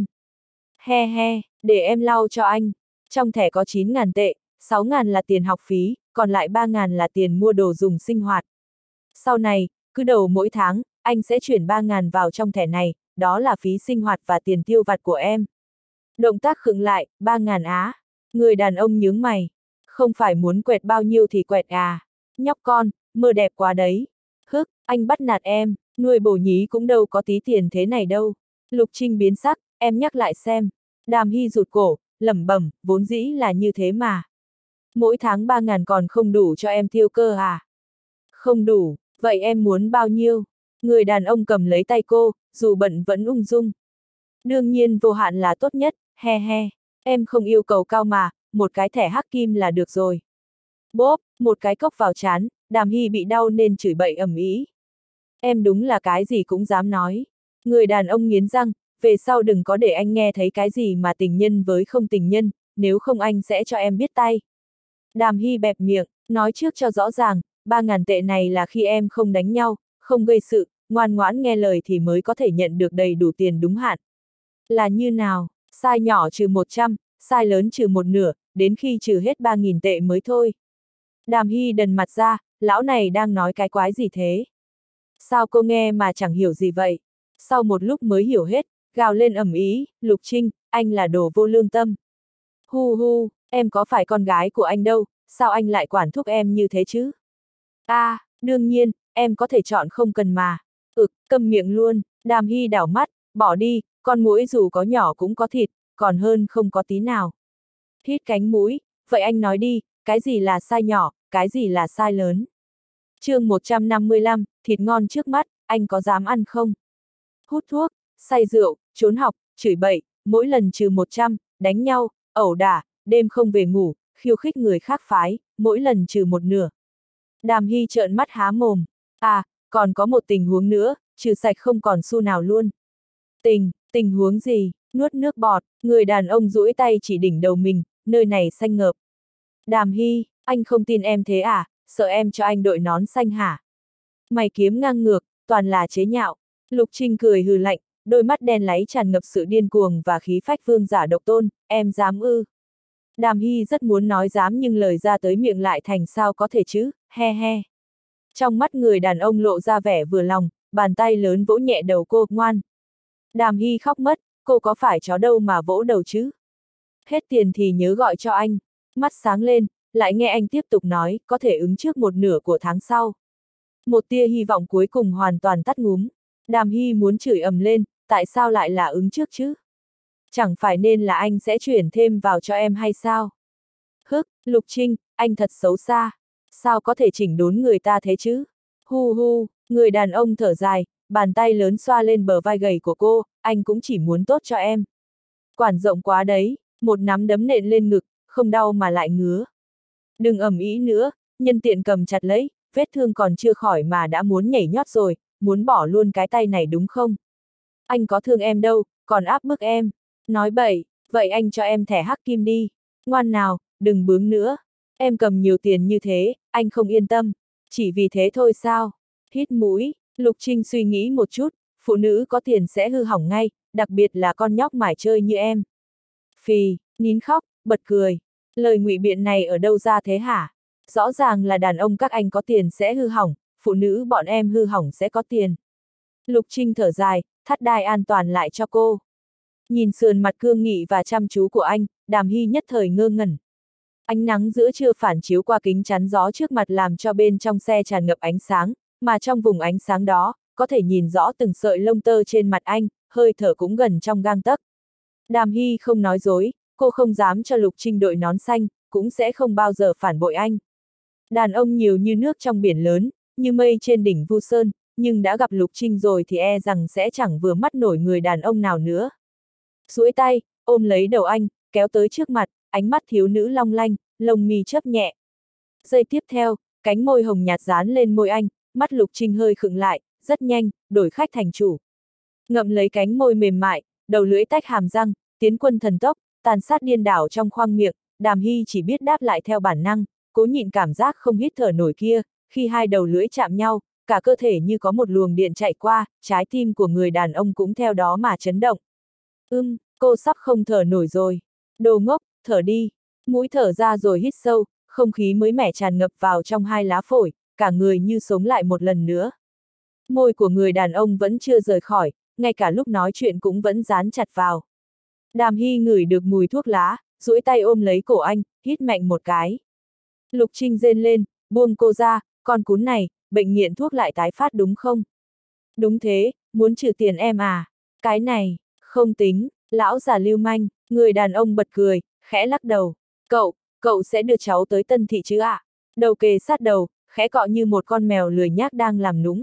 He he, để em lau cho anh. Trong thẻ có chín ngàn tệ, sáu ngàn là tiền học phí, còn lại ba ngàn là tiền mua đồ dùng sinh hoạt. Sau này, cứ đầu mỗi tháng, anh sẽ chuyển ba ngàn vào trong thẻ này, đó là phí sinh hoạt và tiền tiêu vặt của em. Động tác khựng lại, ba ngàn á. Người đàn ông nhướng mày. Không phải muốn quẹt bao nhiêu thì quẹt à. Nhóc con, mơ đẹp quá đấy. Hức, anh bắt nạt em, nuôi bổ nhí cũng đâu có tí tiền thế này đâu. Lục Trinh biến sắc, em nhắc lại xem. Đàm Hy rụt cổ, lẩm bẩm, vốn dĩ là như thế mà. Mỗi tháng ba ngàn còn không đủ cho em tiêu cơ à? Không đủ, vậy em muốn bao nhiêu? Người đàn ông cầm lấy tay cô, dù bận vẫn ung dung. Đương nhiên vô hạn là tốt nhất, he he, em không yêu cầu cao mà, một cái thẻ hắc kim là được rồi. Bốp, một cái cốc vào trán, Đàm Hy bị đau nên chửi bậy ầm ĩ. Em đúng là cái gì cũng dám nói. Người đàn ông nghiến răng, về sau đừng có để anh nghe thấy cái gì mà tình nhân với không tình nhân, nếu không anh sẽ cho em biết tay. Đàm Hy bẹp miệng, nói trước cho rõ ràng, ba ngàn tệ này là khi em không đánh nhau, không gây sự, ngoan ngoãn nghe lời thì mới có thể nhận được đầy đủ tiền đúng hạn. Là như nào, sai nhỏ trừ một trăm, sai lớn trừ một nửa, đến khi trừ hết ba nghìn tệ mới thôi. Đàm Hy đần mặt ra, lão này đang nói cái quái gì thế? Sao cô nghe mà chẳng hiểu gì vậy? Sau một lúc mới hiểu hết, gào lên ầm ĩ, Lục Trinh, anh là đồ vô lương tâm. Hu hu, em có phải con gái của anh đâu, sao anh lại quản thúc em như thế chứ? À, đương nhiên, em có thể chọn không cần mà. Ực, câm miệng luôn, Đàm Hy đảo mắt, bỏ đi, con muỗi dù có nhỏ cũng có thịt, còn hơn không có tí nào. Hít cánh mũi, vậy anh nói đi, cái gì là sai nhỏ, cái gì là sai lớn? chương một trăm năm mươi lăm, thịt ngon trước mắt, anh có dám ăn không? Hút thuốc, say rượu, trốn học, chửi bậy, mỗi lần trừ một trăm, đánh nhau, ẩu đả, đêm không về ngủ, khiêu khích người khác phái, mỗi lần trừ một nửa. Đàm Hy trợn mắt há mồm. À, còn có một tình huống nữa, trừ sạch không còn xu nào luôn. Tình, tình huống gì? Nuốt nước bọt, người đàn ông duỗi tay chỉ đỉnh đầu mình, nơi này xanh ngợp. Đàm Hy, anh không tin em thế à, sợ em cho anh đội nón xanh hả? Mày kiếm ngang ngược, toàn là chế nhạo. Lục Trinh cười hừ lạnh, đôi mắt đen láy tràn ngập sự điên cuồng và khí phách vương giả độc tôn, em dám ư? Đàm Hy rất muốn nói dám nhưng lời ra tới miệng lại thành sao có thể chứ, he he. Trong mắt người đàn ông lộ ra vẻ vừa lòng, bàn tay lớn vỗ nhẹ đầu cô, ngoan. Đàm Hy khóc mất, cô có phải chó đâu mà vỗ đầu chứ? Hết tiền thì nhớ gọi cho anh. Mắt sáng lên, lại nghe anh tiếp tục nói, có thể ứng trước một nửa của tháng sau. Một tia hy vọng cuối cùng hoàn toàn tắt ngúm. Đàm Hy muốn chửi ầm lên, tại sao lại là ứng trước chứ? Chẳng phải nên là anh sẽ chuyển thêm vào cho em hay sao? Hức, Lục Trinh, anh thật xấu xa. Sao có thể chỉnh đốn người ta thế chứ? Hu hu, người đàn ông thở dài, bàn tay lớn xoa lên bờ vai gầy của cô, anh cũng chỉ muốn tốt cho em. Quản rộng quá đấy, một nắm đấm nện lên ngực, không đau mà lại ngứa. Đừng ầm ĩ nữa, nhân tiện cầm chặt lấy, vết thương còn chưa khỏi mà đã muốn nhảy nhót rồi, muốn bỏ luôn cái tay này đúng không? Anh có thương em đâu, còn áp bức em. Nói bậy, vậy anh cho em thẻ hắc kim đi. Ngoan nào, đừng bướng nữa. Em cầm nhiều tiền như thế, anh không yên tâm. Chỉ vì thế thôi sao? Hít mũi, Lục Trinh suy nghĩ một chút, phụ nữ có tiền sẽ hư hỏng ngay, đặc biệt là con nhóc mải chơi như em. Phì, nín khóc, bật cười. Lời ngụy biện này ở đâu ra thế hả? Rõ ràng là đàn ông các anh có tiền sẽ hư hỏng, phụ nữ bọn em hư hỏng sẽ có tiền. Lục Trinh thở dài, thắt đai an toàn lại cho cô. Nhìn sườn mặt cương nghị và chăm chú của anh, Đàm Hy nhất thời ngơ ngẩn. Ánh nắng giữa trưa phản chiếu qua kính chắn gió trước mặt làm cho bên trong xe tràn ngập ánh sáng, mà trong vùng ánh sáng đó, có thể nhìn rõ từng sợi lông tơ trên mặt anh, hơi thở cũng gần trong gang tấc. Đàm Hy không nói dối, cô không dám cho Lục Trinh đội nón xanh, cũng sẽ không bao giờ phản bội anh. Đàn ông nhiều như nước trong biển lớn, như mây trên đỉnh Vu Sơn, nhưng đã gặp Lục Trinh rồi thì e rằng sẽ chẳng vừa mắt nổi người đàn ông nào nữa. Duỗi tay, ôm lấy đầu anh, kéo tới trước mặt, ánh mắt thiếu nữ long lanh, lông mi chớp nhẹ. Giây tiếp theo, cánh môi hồng nhạt dán lên môi anh, mắt Lục Trinh hơi khựng lại, rất nhanh, đổi khách thành chủ. Ngậm lấy cánh môi mềm mại, đầu lưỡi tách hàm răng, tiến quân thần tốc, tàn sát điên đảo trong khoang miệng, Đàm Hy chỉ biết đáp lại theo bản năng, cố nhịn cảm giác không hít thở nổi kia, khi hai đầu lưỡi chạm nhau, cả cơ thể như có một luồng điện chạy qua, trái tim của người đàn ông cũng theo đó mà chấn động. Ưm, cô sắp không thở nổi rồi. Đồ ngốc, thở đi. Mũi thở ra rồi hít sâu, không khí mới mẻ tràn ngập vào trong hai lá phổi, cả người như sống lại một lần nữa. Môi của người đàn ông vẫn chưa rời khỏi, ngay cả lúc nói chuyện cũng vẫn dán chặt vào. Đàm Hy ngửi được mùi thuốc lá, duỗi tay ôm lấy cổ anh, hít mạnh một cái. Lục Trinh rên lên, buông cô ra, con cún này, bệnh nghiện thuốc lại tái phát đúng không? Đúng thế, muốn trừ tiền em à? Cái này, không tính, lão già lưu manh, người đàn ông bật cười, khẽ lắc đầu. Cậu, cậu sẽ đưa cháu tới Tân Thị chứ ạ? À? Đầu kề sát đầu, khẽ cọ như một con mèo lười nhác đang làm nũng.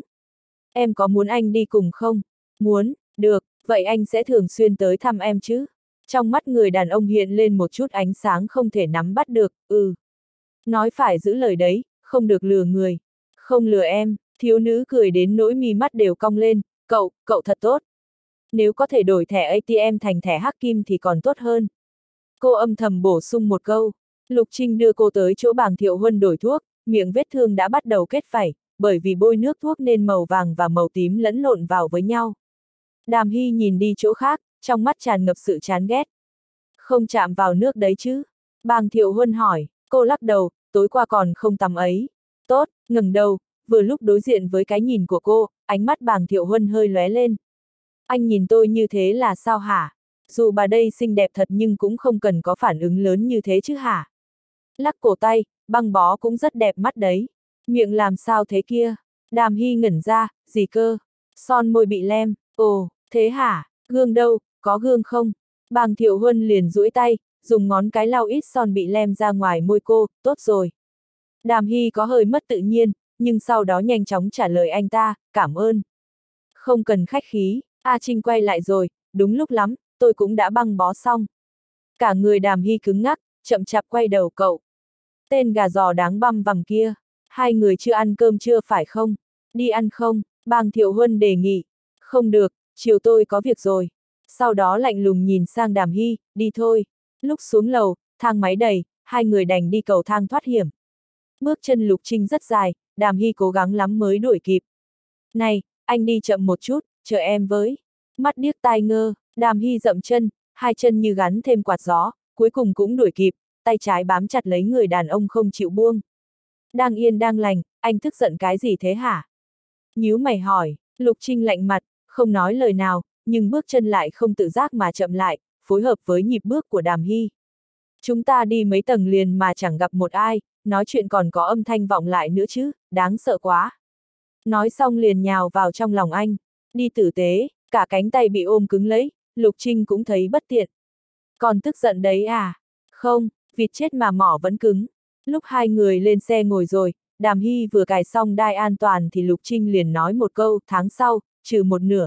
Em có muốn anh đi cùng không? Muốn, được, vậy anh sẽ thường xuyên tới thăm em chứ? Trong mắt người đàn ông hiện lên một chút ánh sáng không thể nắm bắt được, ừ. Nói phải giữ lời đấy, không được lừa người. Không lừa em, thiếu nữ cười đến nỗi mi mắt đều cong lên, cậu, cậu thật tốt. Nếu có thể đổi thẻ a tê em thành thẻ hắc kim thì còn tốt hơn. Cô âm thầm bổ sung một câu. Lục Trinh đưa cô tới chỗ Bàng Thiệu Huân đổi thuốc, miệng vết thương đã bắt đầu kết vảy, bởi vì bôi nước thuốc nên màu vàng và màu tím lẫn lộn vào với nhau. Đàm Hy nhìn đi chỗ khác, trong mắt tràn ngập sự chán ghét. Không chạm vào nước đấy chứ? Bàng Thiệu Huân hỏi, cô lắc đầu, tối qua còn không tắm ấy. Tốt, ngẩng đầu, vừa lúc đối diện với cái nhìn của cô, ánh mắt Bàng Thiệu Huân hơi lóe lên. Anh nhìn tôi như thế là sao hả? Dù bà đây xinh đẹp thật nhưng cũng không cần có phản ứng lớn như thế chứ hả? Lắc cổ tay, băng bó cũng rất đẹp mắt đấy. Miệng làm sao thế kia? Đàm Hy ngẩn ra, gì cơ? Son môi bị lem, ồ, thế hả? Gương đâu, có gương không? Bàng Thiệu Huân liền duỗi tay, dùng ngón cái lau ít son bị lem ra ngoài môi cô, tốt rồi. Đàm Hy có hơi mất tự nhiên, nhưng sau đó nhanh chóng trả lời anh ta, cảm ơn. Không cần khách khí, A Trinh quay lại rồi, đúng lúc lắm, tôi cũng đã băng bó xong. Cả người Đàm Hy cứng ngắc, chậm chạp quay đầu cậu. Tên gà giò đáng băm vằm kia, hai người chưa ăn cơm chưa phải không? Đi ăn không? Bàng Thiệu Huân đề nghị. Không được, chiều tôi có việc rồi. Sau đó lạnh lùng nhìn sang Đàm Hy, đi thôi. Lúc xuống lầu, thang máy đầy, hai người đành đi cầu thang thoát hiểm. Bước chân Lục Trinh rất dài, Đàm Hy cố gắng lắm mới đuổi kịp. Này, anh đi chậm một chút, chờ em với. Mắt điếc tai ngơ, Đàm Hy dậm chân, hai chân như gắn thêm quạt gió, cuối cùng cũng đuổi kịp, tay trái bám chặt lấy người đàn ông không chịu buông. Đang yên đang lành, anh tức giận cái gì thế hả? Nhíu mày hỏi, Lục Trinh lạnh mặt, không nói lời nào, nhưng bước chân lại không tự giác mà chậm lại, phối hợp với nhịp bước của Đàm Hy. Chúng ta đi mấy tầng liền mà chẳng gặp một ai, nói chuyện còn có âm thanh vọng lại nữa chứ, đáng sợ quá. Nói xong liền nhào vào trong lòng anh, đi tử tế, cả cánh tay bị ôm cứng lấy, Lục Trinh cũng thấy bất tiện. Còn tức giận đấy à? Không, vịt chết mà mỏ vẫn cứng. Lúc hai người lên xe ngồi rồi, Đàm Hy vừa cài xong đai an toàn thì Lục Trinh liền nói một câu, tháng sau, trừ một nửa.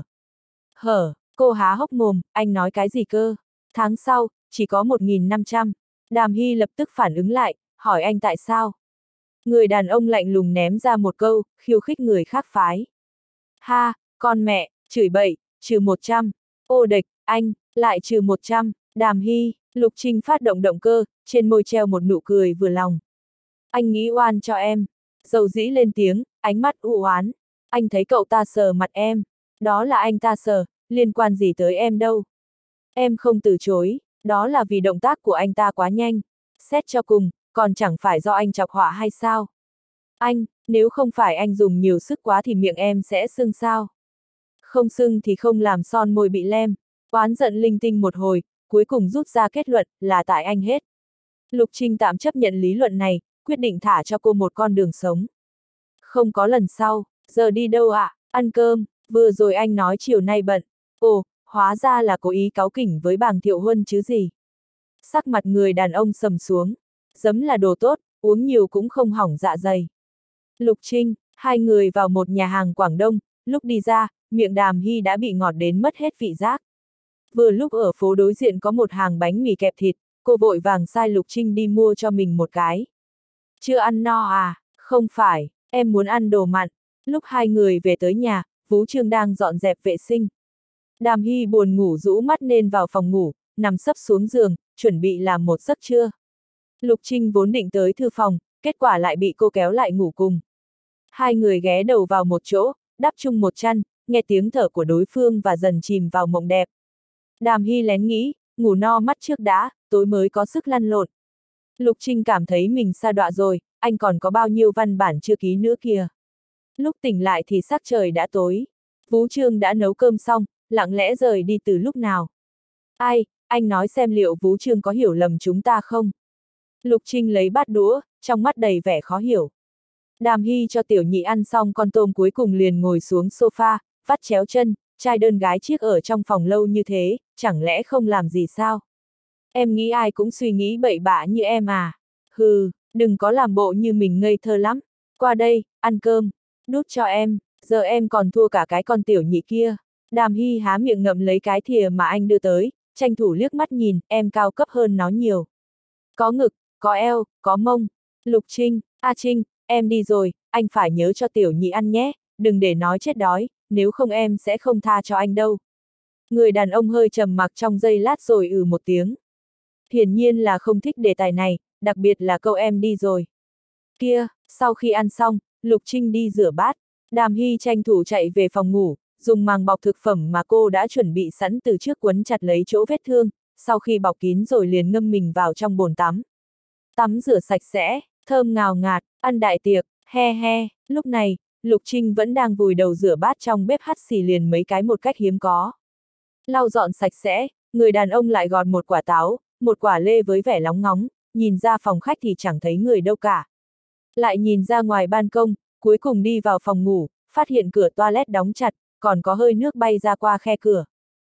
Hở, cô há hốc mồm, anh nói cái gì cơ? Tháng sau, chỉ có một nghìn năm trăm. Đàm Hy lập tức phản ứng lại, hỏi anh tại sao? Người đàn ông lạnh lùng ném ra một câu, khiêu khích người khác phái. Ha, con mẹ, chửi bậy, trừ một trăm. Ô địch, anh, lại trừ một trăm. Đàm Hy, Lục Trinh phát động động cơ, trên môi treo một nụ cười vừa lòng. Anh nghĩ oan cho em. Dầu dĩ lên tiếng, ánh mắt u oán. Anh thấy cậu ta sờ mặt em. Đó là anh ta sờ, liên quan gì tới em đâu. Em không từ chối, đó là vì động tác của anh ta quá nhanh. Xét cho cùng, còn chẳng phải do anh chọc họa hay sao? Anh, nếu không phải anh dùng nhiều sức quá thì miệng em sẽ sưng sao? Không sưng thì không làm son môi bị lem. Oán giận linh tinh một hồi, cuối cùng rút ra kết luận là tại anh hết. Lục Trinh tạm chấp nhận lý luận này, quyết định thả cho cô một con đường sống. Không có lần sau, giờ đi đâu ạ? À? Ăn cơm, vừa rồi anh nói chiều nay bận. Ồ, hóa ra là cố ý cáu kỉnh với Bàng Thiệu Huân chứ gì. Sắc mặt người đàn ông sầm xuống. Giấm là đồ tốt, uống nhiều cũng không hỏng dạ dày. Lục Trinh, hai người vào một nhà hàng Quảng Đông, lúc đi ra, miệng Đàm Hy đã bị ngọt đến mất hết vị giác. Vừa lúc ở phố đối diện có một hàng bánh mì kẹp thịt, cô vội vàng sai Lục Trinh đi mua cho mình một cái. Chưa ăn no à? Không phải, em muốn ăn đồ mặn. Lúc hai người về tới nhà, Vũ Trương đang dọn dẹp vệ sinh. Đàm Hy buồn ngủ rũ mắt nên vào phòng ngủ, nằm sấp xuống giường, chuẩn bị làm một giấc trưa. Lục Trinh vốn định tới thư phòng, kết quả lại bị cô kéo lại ngủ cùng. Hai người ghé đầu vào một chỗ, đắp chung một chăn, nghe tiếng thở của đối phương và dần chìm vào mộng đẹp. Đàm Hy lén nghĩ, ngủ no mắt trước đã, tối mới có sức lăn lộn. Lục Trinh cảm thấy mình sa đọa rồi, anh còn có bao nhiêu văn bản chưa ký nữa kìa. Lúc tỉnh lại thì sắc trời đã tối. Vũ Trương đã nấu cơm xong, lặng lẽ rời đi từ lúc nào. Ai, anh nói xem liệu Vũ Trương có hiểu lầm chúng ta không? Lục Trinh lấy bát đũa, trong mắt đầy vẻ khó hiểu. Đàm Hy cho tiểu nhị ăn xong con tôm cuối cùng liền ngồi xuống sofa, vắt chéo chân, trai đơn gái chiếc ở trong phòng lâu như thế, chẳng lẽ không làm gì sao? Em nghĩ ai cũng suy nghĩ bậy bạ như em à? Hừ, đừng có làm bộ như mình ngây thơ lắm. Qua đây, ăn cơm, đút cho em, giờ em còn thua cả cái con tiểu nhị kia. Đàm Hy há miệng ngậm lấy cái thìa mà anh đưa tới, tranh thủ liếc mắt nhìn, em cao cấp hơn nó nhiều. Có ngực, có eo, có mông. Lục Trinh, A Trinh, em đi rồi, anh phải nhớ cho tiểu nhị ăn nhé, đừng để nói chết đói, nếu không em sẽ không tha cho anh đâu. Người đàn ông hơi trầm mặc trong giây lát rồi ừ một tiếng. Hiển nhiên là không thích đề tài này, đặc biệt là câu em đi rồi. Kia, sau khi ăn xong, Lục Trinh đi rửa bát, Đàm Hy tranh thủ chạy về phòng ngủ, dùng màng bọc thực phẩm mà cô đã chuẩn bị sẵn từ trước quấn chặt lấy chỗ vết thương, sau khi bọc kín rồi liền ngâm mình vào trong bồn tắm. Tắm rửa sạch sẽ, thơm ngào ngạt, ăn đại tiệc, he he, lúc này, Lục Trinh vẫn đang vùi đầu rửa bát trong bếp hắt xì liền mấy cái một cách hiếm có. Lau dọn sạch sẽ, người đàn ông lại gọt một quả táo, một quả lê với vẻ lóng ngóng, nhìn ra phòng khách thì chẳng thấy người đâu cả. Lại nhìn ra ngoài ban công, cuối cùng đi vào phòng ngủ, phát hiện cửa toilet đóng chặt, còn có hơi nước bay ra qua khe cửa.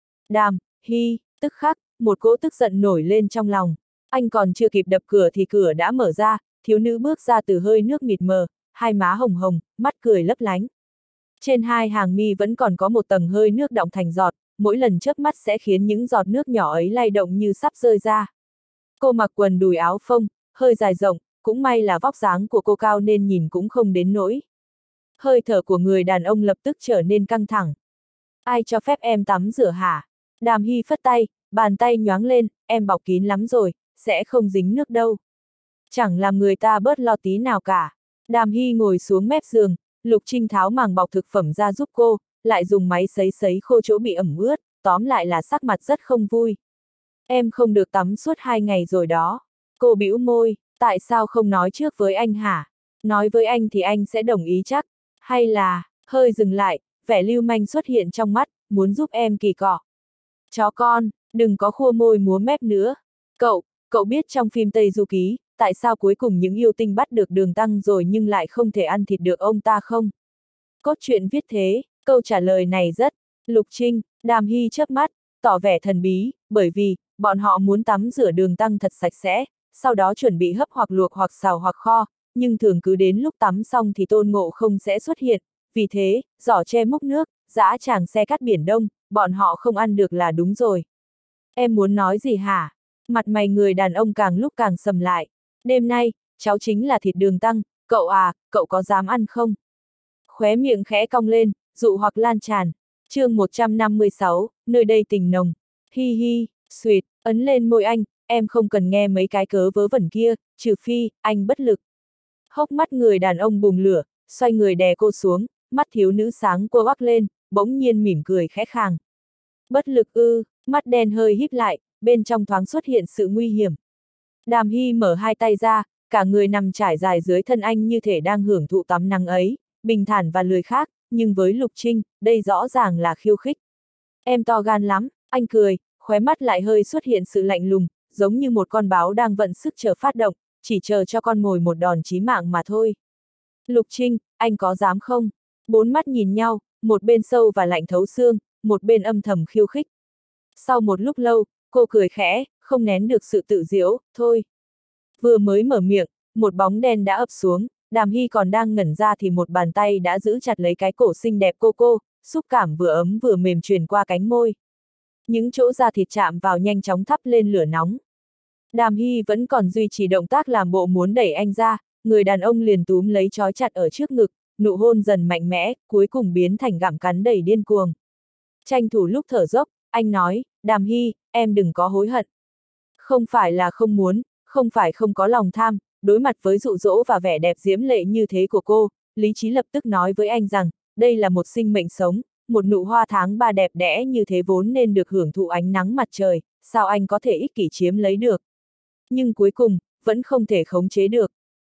Đàm Hy, tức khắc, một cỗ tức giận nổi lên trong lòng. Anh còn chưa kịp đập cửa thì cửa đã mở ra, thiếu nữ bước ra từ hơi nước mịt mờ, hai má hồng hồng, mắt cười lấp lánh. Trên hai hàng mi vẫn còn có một tầng hơi nước đọng thành giọt, mỗi lần chớp mắt sẽ khiến những giọt nước nhỏ ấy lay động như sắp rơi ra. Cô mặc quần đùi áo phông, hơi dài rộng, cũng may là vóc dáng của cô cao nên nhìn cũng không đến nỗi. Hơi thở của người đàn ông lập tức trở nên căng thẳng. Ai cho phép em tắm rửa hả? Đàm Hy phất tay, bàn tay nhoáng lên, em bọc kín lắm rồi, sẽ không dính nước đâu. Chẳng làm người ta bớt lo tí nào cả. Đàm Hy ngồi xuống mép giường, Lục Trinh tháo màng bọc thực phẩm ra giúp cô, lại dùng máy sấy sấy khô chỗ bị ẩm ướt, tóm lại là sắc mặt rất không vui. Em không được tắm suốt hai ngày rồi đó. Cô bĩu môi, tại sao không nói trước với anh hả? Nói với anh thì anh sẽ đồng ý chắc. Hay là, hơi dừng lại, vẻ lưu manh xuất hiện trong mắt, muốn giúp em kỳ cọ. Chó con, đừng có khua môi múa mép nữa. Cậu, cậu biết trong phim Tây Du Ký, tại sao cuối cùng những yêu tinh bắt được Đường Tăng rồi nhưng lại không thể ăn thịt được ông ta không? Cốt truyện viết thế, câu trả lời này rất. Lục Trinh, Đàm Hy chớp mắt, tỏ vẻ thần bí, bởi vì, bọn họ muốn tắm rửa Đường Tăng thật sạch sẽ, sau đó chuẩn bị hấp hoặc luộc hoặc xào hoặc kho, nhưng thường cứ đến lúc tắm xong thì Tôn Ngộ Không sẽ xuất hiện, vì thế, giỏ che múc nước, dã tràng xe cát biển đông, bọn họ không ăn được là đúng rồi. Em muốn nói gì hả? Mặt mày người đàn ông càng lúc càng sầm lại. Đêm nay, cháu chính là thịt Đường Tăng, cậu à, cậu có dám ăn không? Khóe miệng khẽ cong lên, dụ hoặc lan tràn. Chương một trăm năm mươi sáu, nơi đây tình nồng. Hi hi, suyệt, ấn lên môi anh, em không cần nghe mấy cái cớ vớ vẩn kia, trừ phi, anh bất lực. Hốc mắt người đàn ông bùng lửa, xoay người đè cô xuống, mắt thiếu nữ sáng cô bắc lên, bỗng nhiên mỉm cười khẽ khàng. Bất lực ư, mắt đen hơi híp lại, bên trong thoáng xuất hiện sự nguy hiểm. Đàm Hy mở hai tay ra, cả người nằm trải dài dưới thân anh như thể đang hưởng thụ tắm nắng ấy, bình thản và lười khác, nhưng với Lục Trinh, đây rõ ràng là khiêu khích. Em to gan lắm, anh cười, khóe mắt lại hơi xuất hiện sự lạnh lùng, giống như một con báo đang vận sức chờ phát động, chỉ chờ cho con mồi một đòn chí mạng mà thôi. Lục Trinh, anh có dám không? Bốn mắt nhìn nhau, một bên sâu và lạnh thấu xương, một bên âm thầm khiêu khích. Sau một lúc lâu, cô cười khẽ, không nén được sự tự giễu, thôi. Vừa mới mở miệng, một bóng đen đã ập xuống, Đàm Hy còn đang ngẩn ra thì một bàn tay đã giữ chặt lấy cái cổ xinh đẹp cô cô, xúc cảm vừa ấm vừa mềm truyền qua cánh môi. Những chỗ da thịt chạm vào nhanh chóng thắp lên lửa nóng. Đàm Hy vẫn còn duy trì động tác làm bộ muốn đẩy anh ra, người đàn ông liền túm lấy trói chặt ở trước ngực, nụ hôn dần mạnh mẽ, cuối cùng biến thành gặm cắn đầy điên cuồng. Tranh thủ lúc thở dốc, anh nói, Đàm Hy, em đừng có hối hận. Không phải là không muốn, không phải không có lòng tham, đối mặt với dụ dỗ và vẻ đẹp diễm lệ như thế của cô, lý trí lập tức nói với anh rằng, đây là một sinh mệnh sống, một nụ hoa tháng ba đẹp đẽ như thế vốn nên được hưởng thụ ánh nắng mặt trời, sao anh có thể ích kỷ chiếm lấy được. Nhưng cuối cùng, vẫn không thể khống chế được.